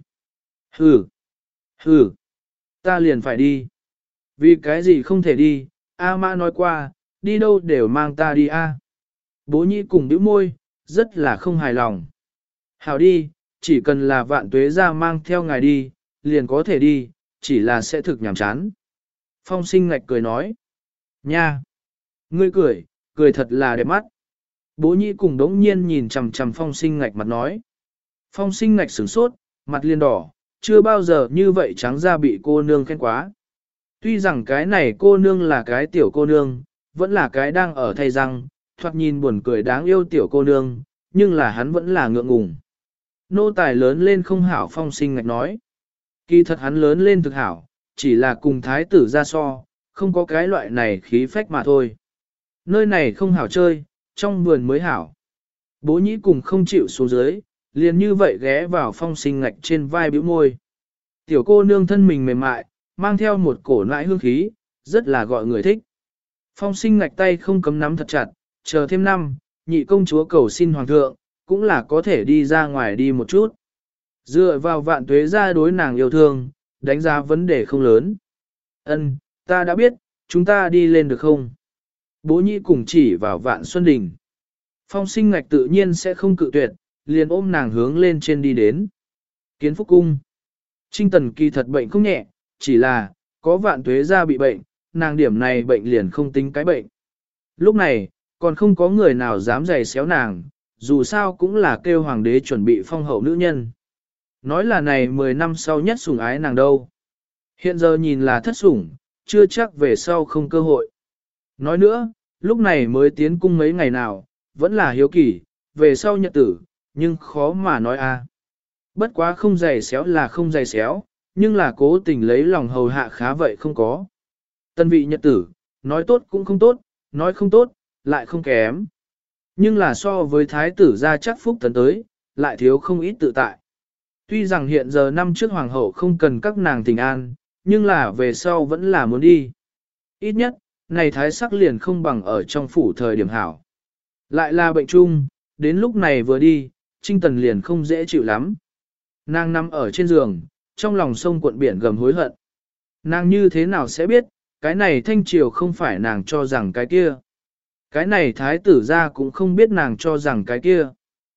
Hừ, ta liền phải đi. Vì cái gì không thể đi, A Mã nói qua, đi đâu đều mang ta đi a. Bố nhị cùng bĩu môi, rất là không hài lòng. Hảo đi, chỉ cần là Vạn Tuế ra mang theo ngài đi, liền có thể đi, chỉ là sẽ thực nhàm chán. Phong Sinh Ngạch cười nói. Nha! Ngươi cười thật là đẹp mắt. Bố nhị cùng đống nhiên nhìn chằm chằm Phong Sinh Ngạch mặt nói. Phong Sinh Ngạch sửng sốt, mặt liền đỏ, chưa bao giờ như vậy trắng ra bị cô nương khen quá. Tuy rằng cái này cô nương là cái tiểu cô nương, vẫn là cái đang ở thay răng, thoạt nhìn buồn cười đáng yêu tiểu cô nương, nhưng là hắn vẫn là ngượng ngùng. Nô tài lớn lên không hảo. Phong Sinh Ngạch nói. Kỳ thật hắn lớn lên thực hảo, chỉ là cùng thái tử ra so, không có cái loại này khí phách mà thôi. Nơi này không hảo chơi, trong vườn mới hảo. Bố nhĩ cùng không chịu xuống dưới, liền như vậy ghé vào Phong Sinh Ngạch trên vai bĩu môi. Tiểu cô nương thân mình mềm mại, mang theo một cổ nãi hương khí, rất là gọi người thích. Phong Sinh Ngạch tay không cấm nắm thật chặt, chờ thêm năm, nhị công chúa cầu xin hoàng thượng, cũng là có thể đi ra ngoài đi một chút. Dựa vào Vạn Tuế ra đối nàng yêu thương, đánh giá vấn đề không lớn. Ân, ta đã biết, chúng ta đi lên được không? Bố nhị cùng chỉ vào Vạn Xuân Đình. Phong Sinh Ngạch tự nhiên sẽ không cự tuyệt, liền ôm nàng hướng lên trên đi đến. Kiến Phúc Cung. Trinh Tần kỳ thật bệnh không nhẹ, chỉ là, có Vạn Tuế ra bị bệnh, nàng điểm này bệnh liền không tính cái bệnh. Lúc này, còn không có người nào dám giày xéo nàng, dù sao cũng là kêu hoàng đế chuẩn bị phong hậu nữ nhân. Nói là này 10 năm sau nhất sủng ái nàng đâu. Hiện giờ nhìn là thất sủng, chưa chắc về sau không cơ hội. Nói nữa, lúc này mới tiến cung mấy ngày nào, vẫn là hiếu kỳ, về sau nhật tử, nhưng khó mà nói a. Bất quá không giày xéo là không giày xéo, nhưng là cố tình lấy lòng hầu hạ khá vậy không có. Tân vị nhật tử, nói tốt cũng không tốt, nói không tốt, lại không kém. Nhưng là so với thái tử gia chắc phúc tấn tới, lại thiếu không ít tự tại. Tuy rằng hiện giờ năm trước hoàng hậu không cần các nàng tình an, nhưng là về sau vẫn là muốn đi. Ít nhất, này thái sắc liền không bằng ở trong phủ thời điểm hảo. Lại là bệnh chung, đến lúc này vừa đi, Trinh Tần liền không dễ chịu lắm. Nàng nằm ở trên giường, trong lòng sông cuộn biển gầm hối hận. Nàng như thế nào sẽ biết, cái này thanh triều không phải nàng cho rằng cái kia. Cái này thái tử ra cũng không biết nàng cho rằng cái kia.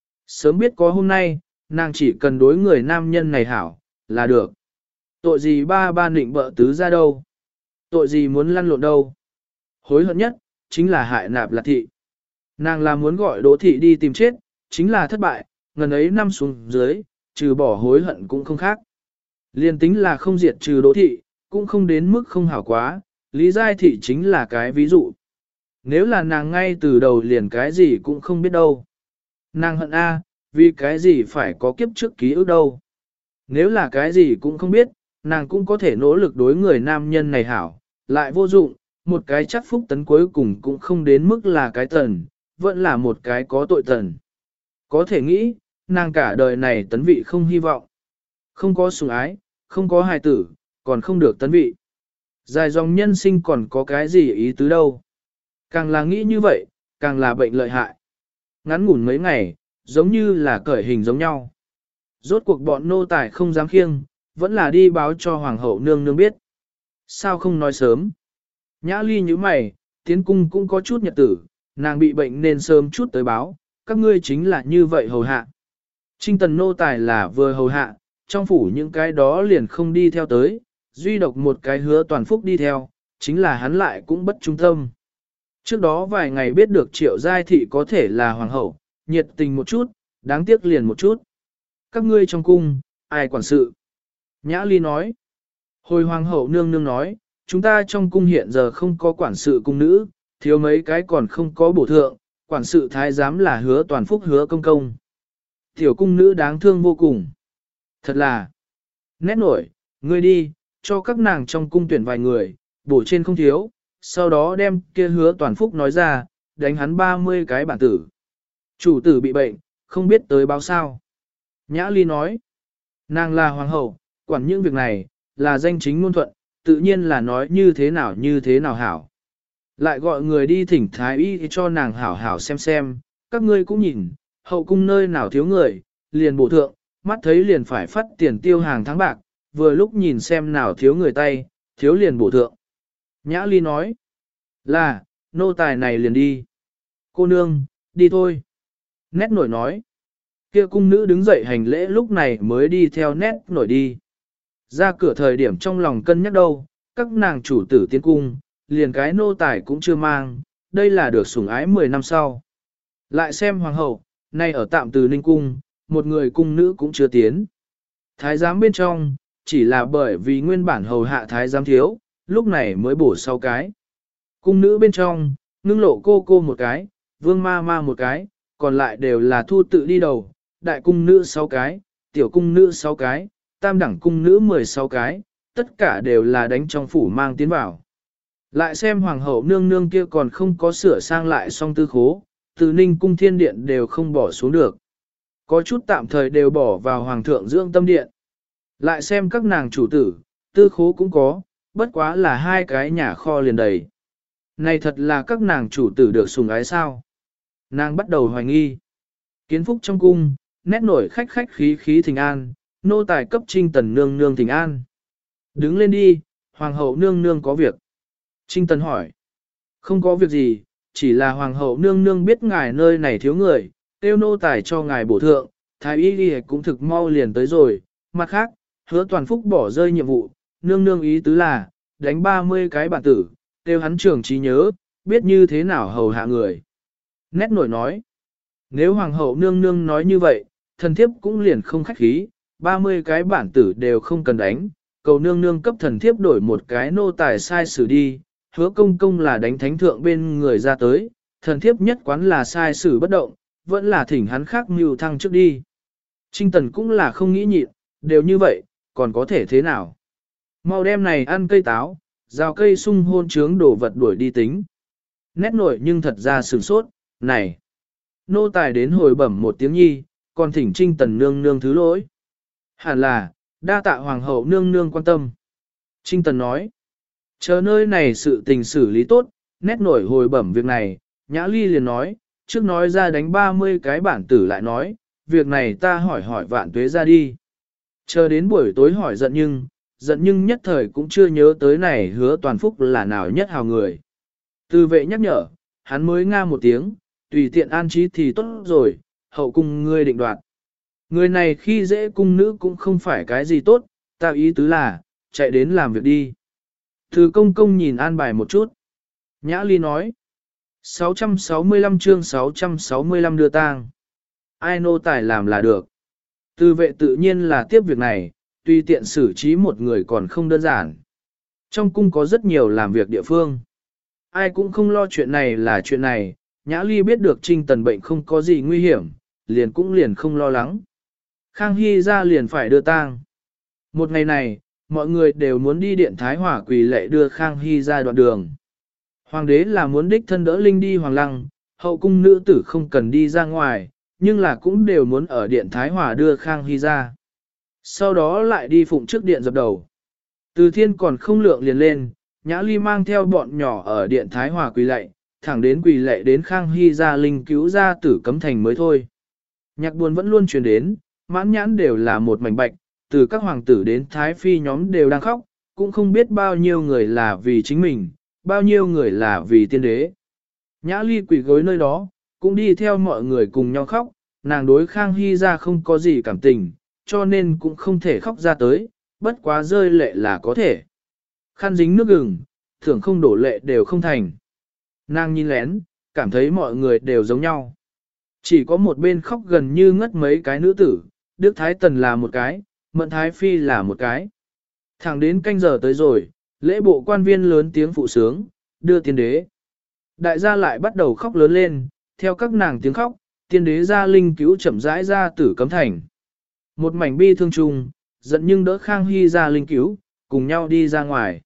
Sớm biết có hôm nay, nàng chỉ cần đối người nam nhân này hảo, là được. Tội gì ba nịnh bợ tứ ra đâu. Tội gì muốn lăn lộn đâu. Hối hận nhất, chính là hại nạp lạc thị. Nàng là muốn gọi Đỗ thị đi tìm chết, chính là thất bại, ngần ấy năm xuống dưới, trừ bỏ hối hận cũng không khác. Liên tính là không diệt trừ Đỗ thị, cũng không đến mức không hảo quá, Lý Giai thị chính là cái ví dụ. Nếu là nàng ngay từ đầu liền cái gì cũng không biết đâu. Nàng hận a, vì cái gì phải có kiếp trước ký ức đâu. Nếu là cái gì cũng không biết, nàng cũng có thể nỗ lực đối người nam nhân này hảo, lại vô dụng, một cái chắc phúc tấn cuối cùng cũng không đến mức là cái tần, vẫn là một cái có tội tần. Có thể nghĩ, nàng cả đời này tấn vị không hy vọng. Không có sủng ái, không có hài tử, còn không được tấn vị. Dài dòng nhân sinh còn có cái gì ý tứ đâu. Càng là nghĩ như vậy, càng là bệnh lợi hại. Ngắn ngủn mấy ngày, giống như là cởi hình giống nhau. Rốt cuộc bọn nô tài không dám khiêng, vẫn là đi báo cho hoàng hậu nương nương biết. Sao không nói sớm? Nhã ly như mày, tiến cung cũng có chút nhật tử, nàng bị bệnh nên sớm chút tới báo, các ngươi chính là như vậy hầu hạ. Trinh tần nô tài là vừa hầu hạ, trong phủ những cái đó liền không đi theo tới, duy độc một cái hứa toàn phúc đi theo, chính là hắn lại cũng bất trung tâm. Trước đó vài ngày biết được triệu giai thị có thể là hoàng hậu, nhiệt tình một chút, đáng tiếc liền một chút. Các ngươi trong cung, ai quản sự? Nhã ly nói. Hồi hoàng hậu nương nương nói, chúng ta trong cung hiện giờ không có quản sự cung nữ, thiếu mấy cái còn không có bổ thượng, quản sự thái giám là hứa toàn phúc hứa công công. Tiểu cung nữ đáng thương vô cùng. Thật là, nét nổi, ngươi đi, cho các nàng trong cung tuyển vài người, bổ trên không thiếu, sau đó đem kia hứa toàn phúc nói ra, đánh hắn 30 cái bản tử. Chủ tử bị bệnh, không biết tới báo sao. Nhã ly nói, nàng là hoàng hậu, quản những việc này, là danh chính ngôn thuận, tự nhiên là nói như thế nào hảo. Lại gọi người đi thỉnh thái y cho nàng hảo hảo xem, các ngươi cũng nhìn, hậu cung nơi nào thiếu người, liền bổ thượng, mắt thấy liền phải phát tiền tiêu hàng tháng bạc, vừa lúc nhìn xem nào thiếu người tay, thiếu liền bổ thượng. Nhã ly nói, là, nô tài này liền đi. Cô nương, đi thôi. Nét nổi nói, kia cung nữ đứng dậy hành lễ lúc này mới đi theo nét nổi đi. Ra cửa thời điểm trong lòng cân nhắc đâu, các nàng chủ tử tiến cung, liền cái nô tài cũng chưa mang, đây là được sủng ái 10 năm sau. Lại xem hoàng hậu, nay ở tạm từ Ninh Cung, một người cung nữ cũng chưa tiến. Thái giám bên trong, chỉ là bởi vì nguyên bản hầu hạ thái giám thiếu, lúc này mới bổ sau cái. Cung nữ bên trong, ngưng lộ cô một cái, vương ma một cái, còn lại đều là thu tự đi đầu, đại cung nữ 6 cái, tiểu cung nữ 6 cái, tam đẳng cung nữ 16 cái, tất cả đều là đánh trong phủ mang tiến vào. Lại xem hoàng hậu nương nương kia còn không có sửa sang lại xong tư khố, từ Ninh cung thiên điện đều không bỏ xuống được. Có chút tạm thời đều bỏ vào hoàng thượng dưỡng tâm điện. Lại xem các nàng chủ tử, tư khố cũng có, bất quá là 2 cái nhà kho liền đầy. Này thật là các nàng chủ tử được sủng ái sao? Nàng bắt đầu hoài nghi. Kiến phúc trong cung, nét nổi khách khí thỉnh an, nô tài cấp Trinh tần nương nương thỉnh an. Đứng lên đi, hoàng hậu nương nương có việc. Trinh tần hỏi. Không có việc gì, chỉ là hoàng hậu nương nương biết ngài nơi này thiếu người, tiêu nô tài cho ngài bổ thượng, thái y đi cũng thực mau liền tới rồi. Mặt khác, hứa toàn phúc bỏ rơi nhiệm vụ, nương nương ý tứ là, đánh 30 cái bản tử, tiêu hắn trưởng trí nhớ, biết như thế nào hầu hạ người. Nét nổi nói. Nếu hoàng hậu nương nương nói như vậy, thần thiếp cũng liền không khách khí, 30 cái bản tử đều không cần đánh, cầu nương nương cấp thần thiếp đổi một cái nô tài sai xử đi, hứa công công là đánh thánh thượng bên người ra tới, thần thiếp nhất quán là sai xử bất động, vẫn là thỉnh hắn khác mưu thăng trước đi. Trinh tần cũng là không nghĩ nhịn, đều như vậy, còn có thể thế nào? Mau đem này ăn cây táo, rào cây sung hôn trướng đổ vật đuổi đi tính. Nét nổi nhưng thật ra sửng sốt, này. Nô tài đến hồi bẩm một tiếng nhi, còn thỉnh Trinh tần nương nương thứ lỗi. Hẳn là, đa tạ hoàng hậu nương nương quan tâm. Trinh tần nói, chờ nơi này sự tình xử lý tốt, nét nổi hồi bẩm việc này, Nhã Ly liền nói, trước nói ra đánh 30 cái bản tử lại nói, việc này ta hỏi vạn tuế ra đi. Chờ đến buổi tối hỏi giận nhưng nhất thời cũng chưa nhớ tới này hứa toàn phúc là nào nhất hào người. Từ vệ nhắc nhở, hắn mới nga một tiếng, tùy tiện an trí thì tốt rồi, hậu cung ngươi định đoạt. Người này khi dễ cung nữ cũng không phải cái gì tốt, ta ý tứ là, chạy đến làm việc đi. Từ công công nhìn an bài một chút. Nhã Ly nói, 665 chương 665 đưa tang. Ai nô tài làm là được. Từ vệ tự nhiên là tiếp việc này, tùy tiện xử trí một người còn không đơn giản. Trong cung có rất nhiều làm việc địa phương. Ai cũng không lo chuyện này là chuyện này, Nhã Ly biết được Trinh tần bệnh không có gì nguy hiểm, liền không lo lắng. Khang Hy ra liền phải đưa tang. Một ngày này, mọi người đều muốn đi điện Thái Hòa quỳ lệ đưa Khang Hy ra đoạn đường. Hoàng đế là muốn đích thân đỡ Linh đi Hoàng Lăng, hậu cung nữ tử không cần đi ra ngoài, nhưng là cũng đều muốn ở điện Thái Hòa đưa Khang Hy ra. Sau đó lại đi phụng trước điện dập đầu. Từ Thiên còn không lượng liền lên, Nhã Ly mang theo bọn nhỏ ở điện Thái Hòa quỳ lạy, thẳng đến quỳ lạy đến Khang Hy ra Linh cứu ra Tử Cấm Thành mới thôi. Nhạc buồn vẫn luôn truyền đến, mãn nhãn đều là một mảnh bạch, từ các hoàng tử đến Thái Phi nhóm đều đang khóc, cũng không biết bao nhiêu người là vì chính mình, bao nhiêu người là vì tiên đế. Nhã Ly quỳ gối nơi đó, cũng đi theo mọi người cùng nhau khóc, nàng đối Khang Hy ra không có gì cảm tình, cho nên cũng không thể khóc ra tới, bất quá rơi lệ là có thể. Khăn dính nước gừng, thường không đổ lệ đều không thành. Nàng nhìn lén, cảm thấy mọi người đều giống nhau. Chỉ có một bên khóc gần như ngất mấy cái nữ tử, Đức Thái Tần là một cái, Mận Thái Phi là một cái. Thẳng đến canh giờ tới rồi, lễ bộ quan viên lớn tiếng phụ sướng, đưa tiên đế. Đại gia lại bắt đầu khóc lớn lên, theo các nàng tiếng khóc, tiên đế ra Linh cứu chậm rãi ra Tử Cấm Thành. Một mảnh bi thương chung, giận nhưng đỡ Khang Hy ra Linh cứu, cùng nhau đi ra ngoài.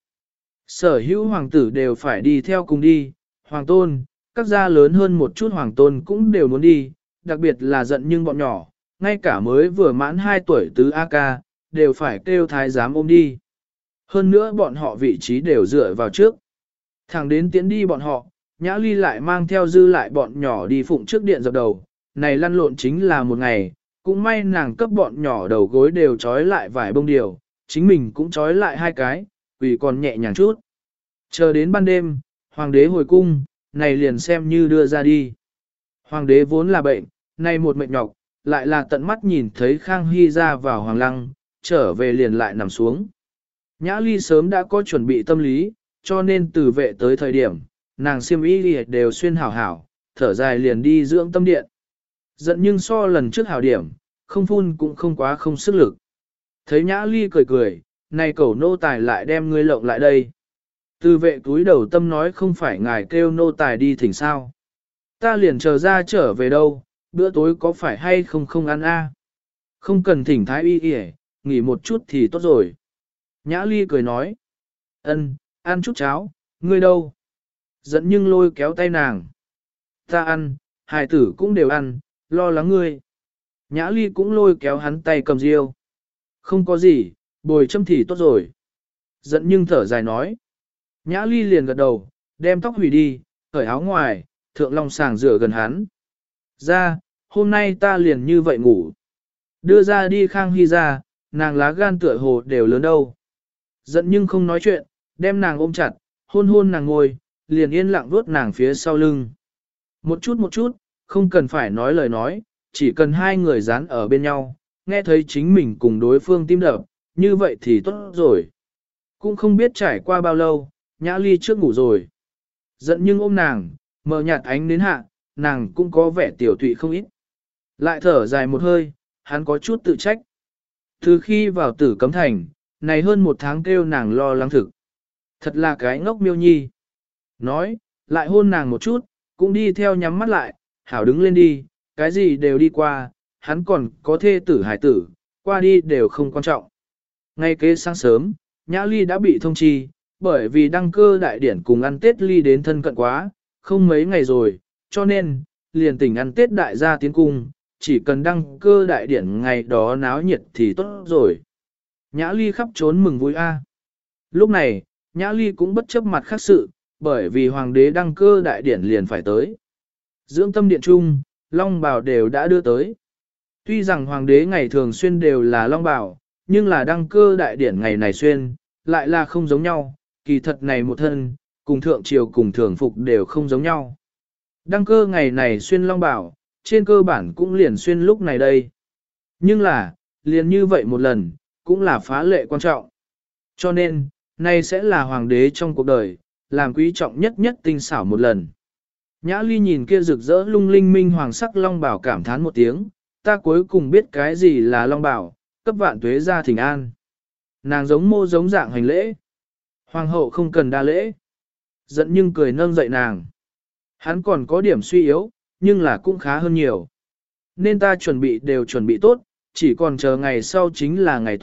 Sở hữu hoàng tử đều phải đi theo cùng đi, hoàng tôn, các gia lớn hơn một chút hoàng tôn cũng đều muốn đi, đặc biệt là giận nhưng bọn nhỏ, ngay cả mới vừa mãn 2 tuổi tứ A ca, đều phải kêu thái giám ôm đi. Hơn nữa bọn họ vị trí đều dựa vào trước. Thẳng đến tiến đi bọn họ, Nhã Ly lại mang theo dư lại bọn nhỏ đi phụng trước điện dập đầu, này lăn lộn chính là một ngày, cũng may nàng cấp bọn nhỏ đầu gối đều trói lại vài bông điều, chính mình cũng trói lại 2 cái, vì còn nhẹ nhàng chút. Chờ đến ban đêm, hoàng đế hồi cung, này liền xem như đưa ra đi. Hoàng đế vốn là bệnh, nay một mệt nhọc, lại là tận mắt nhìn thấy Khang Hy ra vào hoàng lăng, trở về liền lại nằm xuống. Nhã Ly sớm đã có chuẩn bị tâm lý, cho nên từ vệ tới thời điểm, nàng xiêm y đều xuyên hảo hảo, thở dài liền đi dưỡng tâm điện. Giận nhưng so lần trước hảo điểm, không phun cũng không quá không sức lực. Thấy Nhã Ly cười cười, này cẩu nô tài lại đem ngươi lộng lại đây. Từ vệ túi đầu tâm nói không phải ngài kêu nô tài đi thỉnh sao. Ta liền chờ ra trở về đâu, bữa tối có phải hay không không ăn a? Không cần thỉnh thái y y, nghỉ một chút thì tốt rồi. Nhã Ly cười nói. Ân, ăn chút cháo, ngươi đâu? Giận nhưng lôi kéo tay nàng. Ta ăn, hài tử cũng đều ăn, lo lắng ngươi. Nhã Ly cũng lôi kéo hắn tay cầm riêu. Không có gì, bồi châm thì tốt rồi. Giận nhưng thở dài nói. Nhã Ly liền gật đầu, đem tóc hủy đi, cởi áo ngoài, thượng long sàng rửa gần hắn. Ra, hôm nay ta liền như vậy ngủ. Đưa ra đi Khang Hy ra, nàng lá gan tựa hồ đều lớn đâu. Giận nhưng không nói chuyện, đem nàng ôm chặt, hôn hôn nàng ngồi, liền yên lặng vuốt nàng phía sau lưng. Một chút, không cần phải nói lời nói, chỉ cần hai người dán ở bên nhau, nghe thấy chính mình cùng đối phương tim đập, như vậy thì tốt rồi. Cũng không biết trải qua bao lâu, Nhã Ly trước ngủ rồi. Giận nhưng ôm nàng, mờ nhạt ánh đến hạ, nàng cũng có vẻ tiểu tụy không ít. Lại thở dài một hơi, hắn có chút tự trách. Từ khi vào Tử Cấm Thành, này hơn 1 tháng kêu nàng lo lắng thực. Thật là cái ngốc miêu nhi. Nói, lại hôn nàng một chút, cũng đi theo nhắm mắt lại, hảo đứng lên đi, cái gì đều đi qua, hắn còn có thê tử hải tử, qua đi đều không quan trọng. Ngay kế sáng sớm, Nhã Ly đã bị thông chi, bởi vì đăng cơ đại điển cùng ăn Tết Ly đến thân cận quá, không mấy ngày rồi, cho nên, liền tỉnh ăn Tết đại gia tiến cung, chỉ cần đăng cơ đại điển ngày đó náo nhiệt thì tốt rồi. Nhã Ly khắp trốn mừng vui a. Lúc này, Nhã Ly cũng bất chấp mặt khác sự, bởi vì hoàng đế đăng cơ đại điển liền phải tới. Dưỡng tâm điện trung, long bào đều đã đưa tới. Tuy rằng hoàng đế ngày thường xuyên đều là long bào, nhưng là đăng cơ đại điển ngày này xuyên, lại là không giống nhau, kỳ thật này một thân, cùng thượng triều cùng thường phục đều không giống nhau. Đăng cơ ngày này xuyên long bào, trên cơ bản cũng liền xuyên lúc này đây. Nhưng là, liền như vậy một lần, cũng là phá lệ quan trọng. Cho nên, nay sẽ là hoàng đế trong cuộc đời, làm quý trọng nhất nhất tinh xảo một lần. Nhã Ly nhìn kia rực rỡ lung linh minh hoàng sắc long bảo cảm thán một tiếng, ta cuối cùng biết cái gì là long bảo, cấp vạn tuế ra thỉnh an. Nàng giống mô giống dạng hành lễ. Hoàng hậu không cần đa lễ. Giận nhưng cười nâng dậy nàng. Hắn còn có điểm suy yếu, nhưng là cũng khá hơn nhiều. Nên ta chuẩn bị đều chuẩn bị tốt, chỉ còn chờ ngày sau chính là ngày tốt,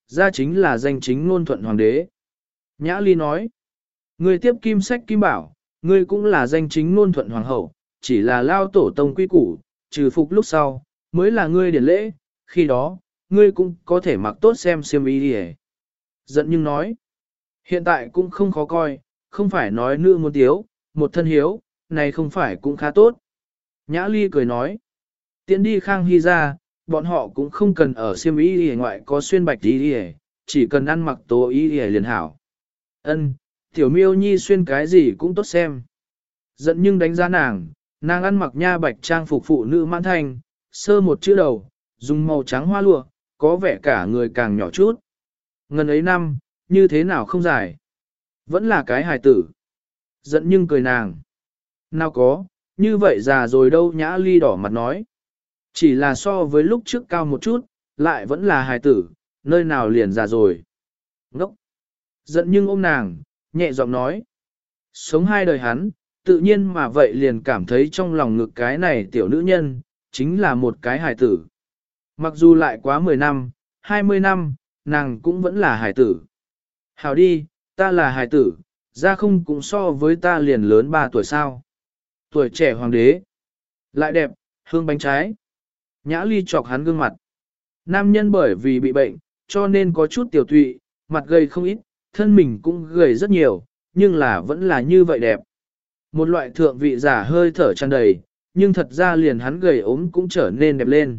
ra chính là danh chính ngôn thuận hoàng đế. Nhã Ly nói, ngươi tiếp kim sách kim bảo, ngươi cũng là danh chính ngôn thuận hoàng hậu, chỉ là lao tổ tông quy củ, trừ phục lúc sau, mới là ngươi điển lễ, khi đó, ngươi cũng có thể mặc tốt xem xiêm y đi. Giận nhưng nói, hiện tại cũng không khó coi, không phải nói nữ muốn tiếu, một thân hiếu, này không phải cũng khá tốt. Nhã Ly cười nói, tiện đi Khang Hy ra, bọn họ cũng không cần ở xiêm y đi ngoại có xuyên bạch đi đi, chỉ cần ăn mặc tố y đi liền hảo. Ân, tiểu miêu nhi xuyên cái gì cũng tốt xem. Giận nhưng đánh giá nàng ăn mặc nha bạch trang phục phụ nữ mãn thanh, sơ một chữ đầu, dùng màu trắng hoa lụa, có vẻ cả người càng nhỏ chút. Ngần ấy năm, như thế nào không dài. Vẫn là cái hài tử. Giận nhưng cười nàng. Nào có, như vậy già rồi đâu. Nhã Ly đỏ mặt nói. Chỉ là so với lúc trước cao một chút, lại vẫn là hài tử, nơi nào liền già rồi. Ngốc. Giận nhưng ôm nàng, nhẹ giọng nói. Sống hai đời hắn, tự nhiên mà vậy liền cảm thấy trong lòng ngực cái này tiểu nữ nhân, chính là một cái hài tử. Mặc dù lại quá 10 năm, 20 năm, nàng cũng vẫn là hài tử. Hảo đi, ta là hài tử, ra không cũng so với ta liền lớn 3 tuổi sao. Tuổi trẻ hoàng đế, lại đẹp, hương bánh trái. Nhã Ly chọc hắn gương mặt. Nam nhân bởi vì bị bệnh, cho nên có chút tiểu tụy, mặt gầy không ít, thân mình cũng gầy rất nhiều, nhưng là vẫn là như vậy đẹp. Một loại thượng vị giả hơi thở tràn đầy, nhưng thật ra liền hắn gầy ốm cũng trở nên đẹp lên.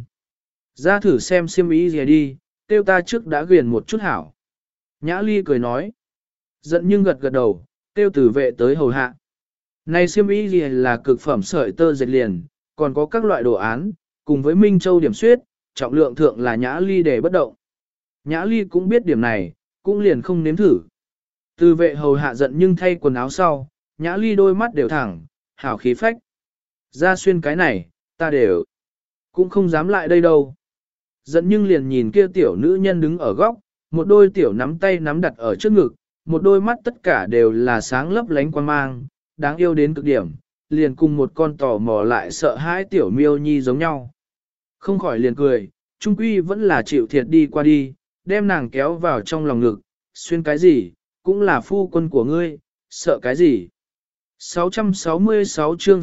Ra thử xem xiêm y gì đi, tiêu ta trước đã ghiền một chút hảo. Nhã Ly cười nói. Giận nhưng gật gật đầu, tiêu tử vệ tới hầu hạ. Này xiêm y gì là cực phẩm sợi tơ dệt liền, còn có các loại đồ án, cùng với Minh Châu điểm suyết, trọng lượng thượng là Nhã Ly để bất động. Nhã Ly cũng biết điểm này, cũng liền không nếm thử. Từ vệ hầu hạ giận nhưng thay quần áo sau, Nhã Ly đôi mắt đều thẳng, hảo khí phách. Ra xuyên cái này, ta đều cũng không dám lại đây đâu. Giận nhưng liền nhìn kia tiểu nữ nhân đứng ở góc, một đôi tiểu nắm tay nắm đặt ở trước ngực, một đôi mắt tất cả đều là sáng lấp lánh quan mang, đáng yêu đến cực điểm, liền cùng một con tò mò lại sợ hãi tiểu miêu nhi giống nhau. Không khỏi liền cười, trung quy vẫn là chịu thiệt đi qua đi, đem nàng kéo vào trong lòng ngực, xuyên cái gì, cũng là phu quân của ngươi, sợ cái gì. 666 chương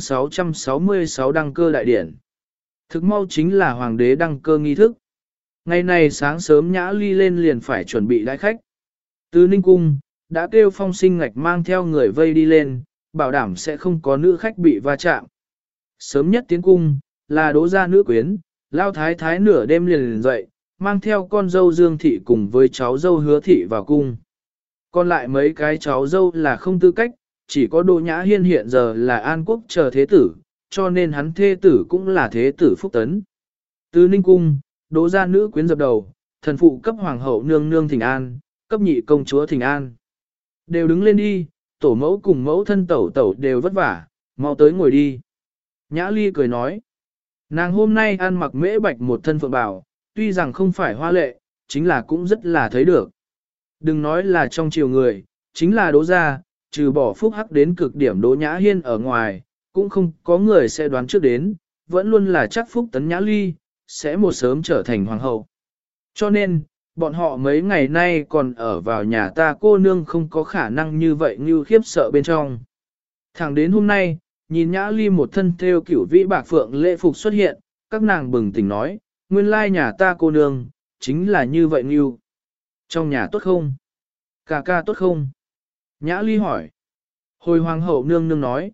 666 đăng cơ đại điển. Thực mau chính là hoàng đế đăng cơ nghi thức. Ngày này sáng sớm Nhã Ly lên liền phải chuẩn bị đãi khách. Từ Ninh Cung, đã kêu Phong Sinh Ngạch mang theo người vây đi lên, bảo đảm sẽ không có nữ khách bị va chạm. Sớm nhất tiến cung, là Đỗ gia nữ quyến, Lao Thái Thái nửa đêm liền dậy, mang theo con dâu Dương Thị cùng với cháu dâu Hứa Thị vào cung. Còn lại mấy cái cháu dâu là không tư cách, chỉ có Đỗ Nhã Hiên hiện giờ là An Quốc chờ thế tử, cho nên hắn thê tử cũng là thế tử Phúc Tấn. Từ Ninh Cung, Đỗ gia nữ quyến dập đầu, thần phụ cấp hoàng hậu nương nương thỉnh an, cấp nhị công chúa thỉnh an. Đều đứng lên đi, tổ mẫu cùng mẫu thân tẩu tẩu đều vất vả, mau tới ngồi đi. Nhã Ly cười nói, nàng hôm nay ăn mặc mễ bạch một thân phượng bào, tuy rằng không phải hoa lệ, chính là cũng rất là thấy được. Đừng nói là trong triều người, chính là Đỗ gia, trừ bỏ Phúc Hắc đến cực điểm Đỗ Nhã Hiên ở ngoài, cũng không có người sẽ đoán trước đến, vẫn luôn là chắc Phúc Tấn Nhã Ly, sẽ một sớm trở thành hoàng hậu. Cho nên, bọn họ mấy ngày nay còn ở vào nhà ta cô nương không có khả năng như vậy như khiếp sợ bên trong. Thẳng đến hôm nay, nhìn Nhã Ly một thân theo kiểu vĩ bạc phượng lễ phục xuất hiện, các nàng bừng tỉnh nói, nguyên lai nhà ta cô nương, chính là như vậy như. Trong nhà tốt không? Ca ca tốt không? Nhã Ly hỏi. Hồi hoàng hậu nương nương nói,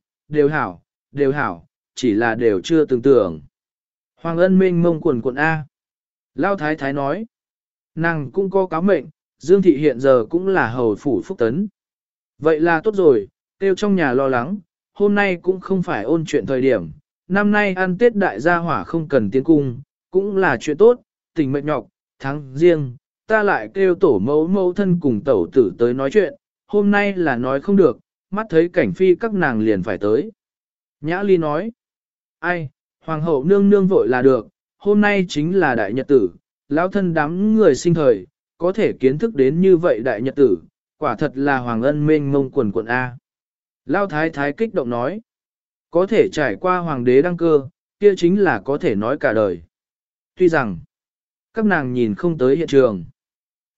đều hảo, chỉ là đều chưa từng tưởng. Hoàng ân mênh mông quần quận A. Lao Thái Thái nói, nàng cũng có cáo mệnh, Dương Thị hiện giờ cũng là hầu phủ Phúc Tấn. Vậy là tốt rồi, tiêu trong nhà lo lắng, hôm nay cũng không phải ôn chuyện thời điểm, năm nay ăn Tết đại gia hỏa không cần tiến cung, cũng là chuyện tốt, tình mệnh nhọc, tháng riêng, ta lại kêu tổ mẫu thân cùng tẩu tử tới nói chuyện, hôm nay là nói không được, mắt thấy cảnh phi các nàng liền phải tới. Nhã Ly nói, ai, hoàng hậu nương nương vội là được, hôm nay chính là đại nhật tử, lão thân đám người sinh thời, có thể kiến thức đến như vậy đại nhật tử, quả thật là hoàng ân mênh mông quần quận A. Lão thái thái kích động nói, có thể trải qua hoàng đế đăng cơ, kia chính là có thể nói cả đời. Tuy rằng, các nàng nhìn không tới hiện trường,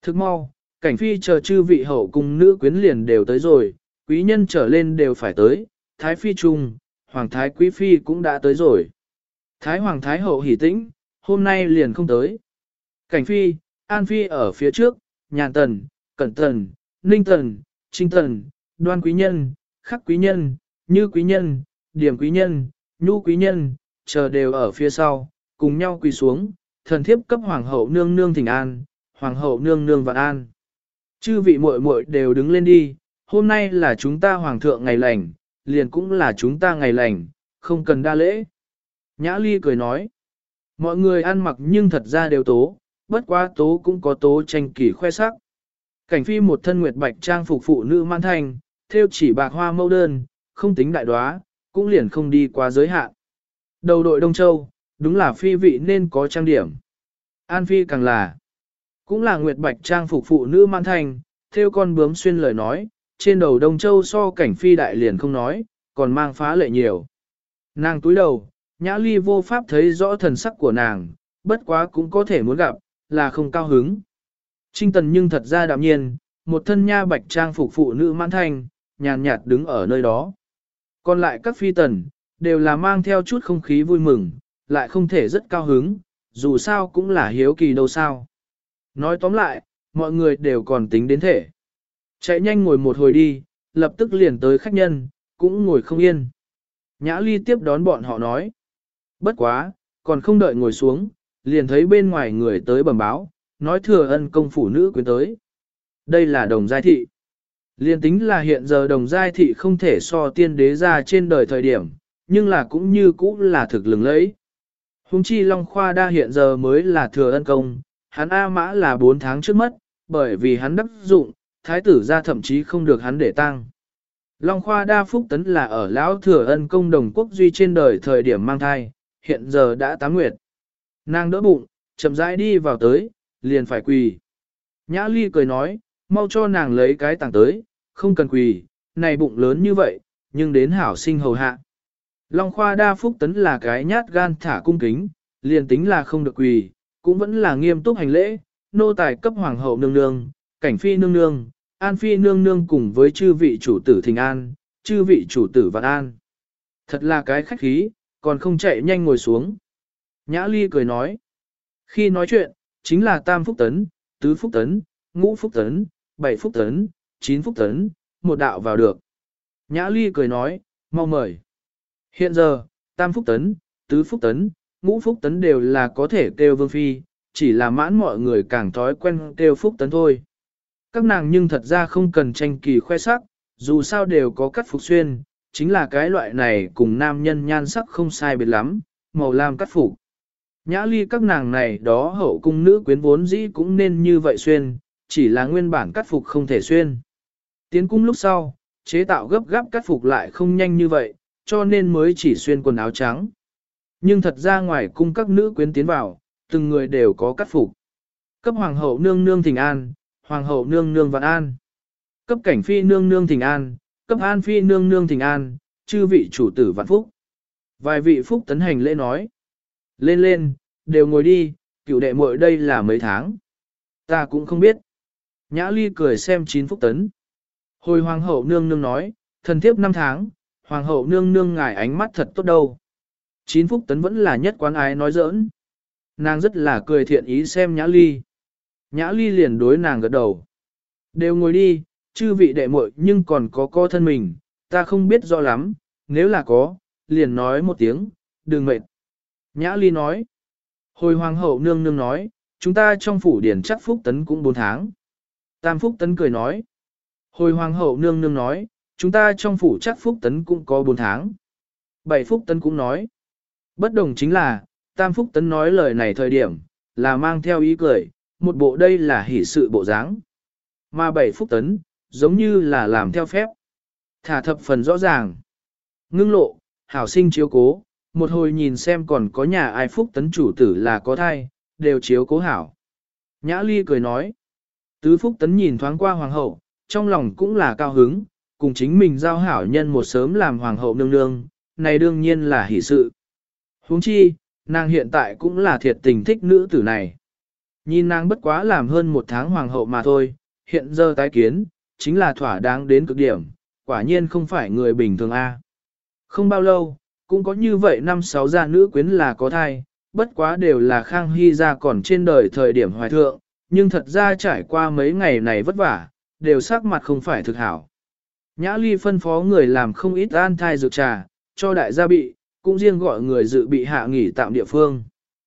Thức mau, cảnh phi chờ chư vị hậu cung nữ quyến liền đều tới rồi, quý nhân trở lên đều phải tới, thái phi trung, hoàng thái quý phi cũng đã tới rồi. Thái hoàng thái hậu hỉ tĩnh, hôm nay liền không tới. Cảnh phi, an phi ở phía trước, nhàn tần, cẩn tần, ninh tần, trinh tần, đoan quý nhân, khắc quý nhân, như quý nhân, điểm quý nhân, nhu quý nhân, chờ đều ở phía sau, cùng nhau quỳ xuống, thần thiếp cấp hoàng hậu nương nương thỉnh an, hoàng hậu nương nương vạn an. Chư vị muội muội đều đứng lên đi, hôm nay là chúng ta hoàng thượng ngày lành, liền cũng là chúng ta ngày lành, không cần đa lễ. Nhã Ly cười nói, mọi người ăn mặc nhưng thật ra đều tố, bất quá tố cũng có tố tranh kỳ khoe sắc. Cảnh phi một thân nguyệt bạch trang phục phụ nữ man thành, theo chỉ bạc hoa mẫu đơn, không tính đại đoá, cũng liền không đi qua giới hạn. Đầu đội Đông Châu, đúng là phi vị nên có trang điểm. An phi càng là, cũng là nguyệt bạch trang phục phụ nữ man thành, theo con bướm xuyên lời nói, trên đầu Đông Châu so cảnh phi đại liền không nói, còn mang phá lệ nhiều. Nàng túi đầu, Nhã Ly vô pháp thấy rõ thần sắc của nàng, bất quá cũng có thể muốn gặp, là không cao hứng. Trinh Tần nhưng thật ra đạm nhiên, một thân nha bạch trang phục phụ nữ mãn thanh, nhàn nhạt đứng ở nơi đó. Còn lại các phi tần, đều là mang theo chút không khí vui mừng, lại không thể rất cao hứng, dù sao cũng là hiếu kỳ đâu sao. Nói tóm lại, mọi người đều còn tính đến thể. Chạy nhanh ngồi một hồi đi, lập tức liền tới khách nhân, cũng ngồi không yên. Nhã Ly tiếp đón bọn họ nói. Bất quá, còn không đợi ngồi xuống, liền thấy bên ngoài người tới bẩm báo, nói thừa ân công phủ nữ quyến tới. Đây là đồng giai thị. Liền tính là hiện giờ đồng giai thị không thể so tiên đế ra trên đời thời điểm, nhưng là cũng như cũ là thực lừng lẫy. Hùng chi Long Khoa Đa hiện giờ mới là thừa ân công, hắn A Mã là 4 tháng trước mất, bởi vì hắn đắc dụng, thái tử ra thậm chí không được hắn để tang. Long Khoa Đa Phúc Tấn là ở lão thừa ân công đồng quốc duy trên đời thời điểm mang thai, hiện giờ đã 8 nguyệt. Nàng đỡ bụng, chậm rãi đi vào tới, liền phải quỳ. Nhã Ly cười nói, mau cho nàng lấy cái tảng tới, không cần quỳ, này bụng lớn như vậy, nhưng đến hảo sinh hầu hạ. Long Khoa Đa Phúc Tấn là cái nhát gan thả cung kính, liền tính là không được quỳ, cũng vẫn là nghiêm túc hành lễ, nô tài cấp hoàng hậu nương nương, cảnh phi nương nương, an phi nương nương cùng với chư vị chủ tử thình an, chư vị chủ tử vạn an. Thật là cái khách khí, còn không chạy nhanh ngồi xuống. Nhã Ly cười nói, khi nói chuyện, chính là tam phúc tấn, tứ phúc tấn, ngũ phúc tấn, 7 phúc tấn, 9 phúc tấn, một đạo vào được. Nhã Ly cười nói, mau mời. Hiện giờ, tam phúc tấn, tứ phúc tấn, ngũ phúc tấn đều là có thể kêu vương phi, chỉ là mãn mọi người càng thói quen kêu phúc tấn thôi. Các nàng nhưng thật ra không cần tranh kỳ khoe sắc, dù sao đều có cắt phục xuyên, chính là cái loại này cùng nam nhân nhan sắc không sai biệt lắm, màu lam cắt phục. Nhã Ly các nàng này đó hậu cung nữ quyến vốn dĩ cũng nên như vậy xuyên, chỉ là nguyên bản cắt phục không thể xuyên. Tiến cung lúc sau, chế tạo gấp gáp cắt phục lại không nhanh như vậy, cho nên mới chỉ xuyên quần áo trắng. Nhưng thật ra ngoài cung các nữ quyến tiến vào, từng người đều có cắt phục. Cấp hoàng hậu nương nương thỉnh an, hoàng hậu nương nương vạn an. Cấp cảnh phi nương nương thỉnh an, cấp an phi nương nương thỉnh an, chư vị chủ tử vạn phúc. Vài vị phúc tấn hành lễ nói. Lên lên, đều ngồi đi, cựu đệ muội đây là mấy tháng. Ta cũng không biết. Nhã Ly cười xem 9 phúc tấn. Hồi hoàng hậu nương nương nói, thần thiếp 5 tháng, hoàng hậu nương nương ngài ánh mắt thật tốt đâu. 9 phúc tấn vẫn là nhất quán ái nói giỡn. Nàng rất là cười thiện ý xem Nhã Ly. Nhã Ly liền đối nàng gật đầu. Đều ngồi đi, chư vị đệ muội nhưng còn có thân mình, ta không biết rõ lắm, nếu là có, liền nói một tiếng, đừng mệt. Nhã Ly nói. Hồi hoàng hậu nương nương nói, chúng ta trong phủ điển chắc phúc tấn cũng 4 tháng. Tam phúc tấn cười nói. Hồi hoàng hậu nương nương nói, chúng ta trong phủ chắc phúc tấn cũng có 4 tháng. 7 phúc tấn cũng nói. Bất đồng chính là, tam phúc tấn nói lời này thời điểm, là mang theo ý cười, một bộ đây là hỷ sự bộ dáng. Mà 7 phúc tấn, giống như là làm theo phép. Thả thập phần rõ ràng. Ngưng lộ, hảo sinh chiếu cố, một hồi nhìn xem còn có nhà ai phúc tấn chủ tử là có thai, đều chiếu cố hảo. Nhã Ly cười nói. Tứ phúc tấn nhìn thoáng qua hoàng hậu, trong lòng cũng là cao hứng, cùng chính mình giao hảo nhân một sớm làm hoàng hậu nương nương, này đương nhiên là hỷ sự. Huống chi, nàng hiện tại cũng là thiệt tình thích nữ tử này. Nhìn nàng bất quá làm hơn một tháng hoàng hậu mà thôi, hiện giờ tái kiến, chính là thỏa đáng đến cực điểm, quả nhiên không phải người bình thường a. Không bao lâu, cũng có như vậy năm sáu gia nữ quyến là có thai, bất quá đều là Khang Hy gia còn trên đời thời điểm hoài thượng, nhưng thật ra trải qua mấy ngày này vất vả, đều sắc mặt không phải thực hảo. Nhã Ly phân phó người làm không ít an thai dược trà, cho đại gia bị, cũng riêng gọi người dự bị hạ nghỉ tạm địa phương.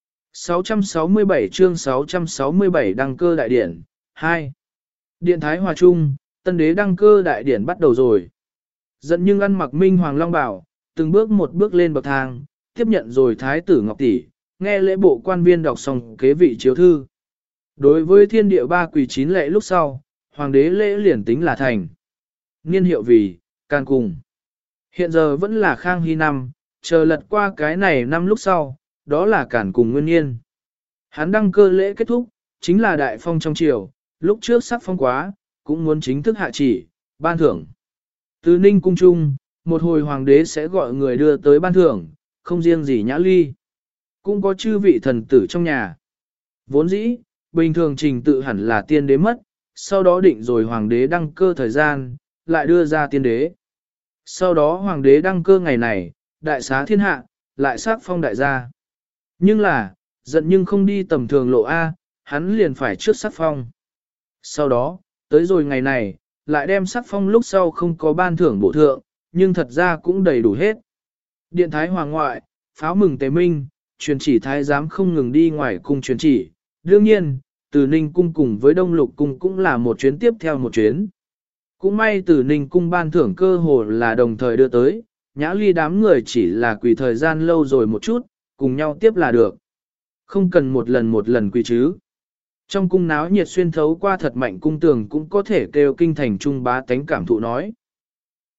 667 chương 667 đăng cơ đại điển 2. Điện Thái Hòa Trung, tân đế đăng cơ đại điển bắt đầu rồi. Giận nhưng ăn mặc minh hoàng long bảo, từng bước một bước lên bậc thang, tiếp nhận rồi Thái tử Ngọc Tỷ, nghe lễ bộ quan viên đọc xong kế vị chiếu thư. Đối với thiên địa ba quỳ chín lễ lúc sau, hoàng đế lễ liền tính là thành. Niên hiệu vì, can cùng. Hiện giờ vẫn là Khang Hy năm, chờ lật qua cái này năm lúc sau, đó là cản cùng nguyên niên. Hắn đăng cơ lễ kết thúc, chính là đại phong trong triều, lúc trước sắc phong quá, cũng muốn chính thức hạ chỉ, ban thưởng. Từ Ninh cung trung, một hồi hoàng đế sẽ gọi người đưa tới ban thưởng, không riêng gì Nhã Ly. Cũng có chư vị thần tử trong nhà. Vốn dĩ, bình thường trình tự hẳn là tiên đế mất, sau đó định rồi hoàng đế đăng cơ thời gian, lại đưa ra tiên đế. Sau đó hoàng đế đăng cơ ngày này, đại xá thiên hạ, lại sắc phong đại gia. Nhưng là, giận nhưng không đi tầm thường lộ A, hắn liền phải trước sắc phong. Sau đó, tới rồi ngày này, lại đem sắc phong lúc sau không có ban thưởng bổ thượng, nhưng thật ra cũng đầy đủ hết. Điện Thái Hoàng ngoại, pháo mừng tế minh, truyền chỉ thái giám không ngừng đi ngoài cung truyền chỉ. Đương nhiên, từ Ninh cung cùng với Đông Lục cung cũng là một chuyến tiếp theo một chuyến. Cũng may từ Ninh cung ban thưởng cơ hồ là đồng thời đưa tới, Nhã Ly đám người chỉ là quỳ thời gian lâu rồi một chút, cùng nhau tiếp là được. Không cần một lần quỳ chứ. Trong cung náo nhiệt xuyên thấu qua thật mạnh cung tường cũng có thể kêu kinh thành trung bá tánh cảm thụ nói.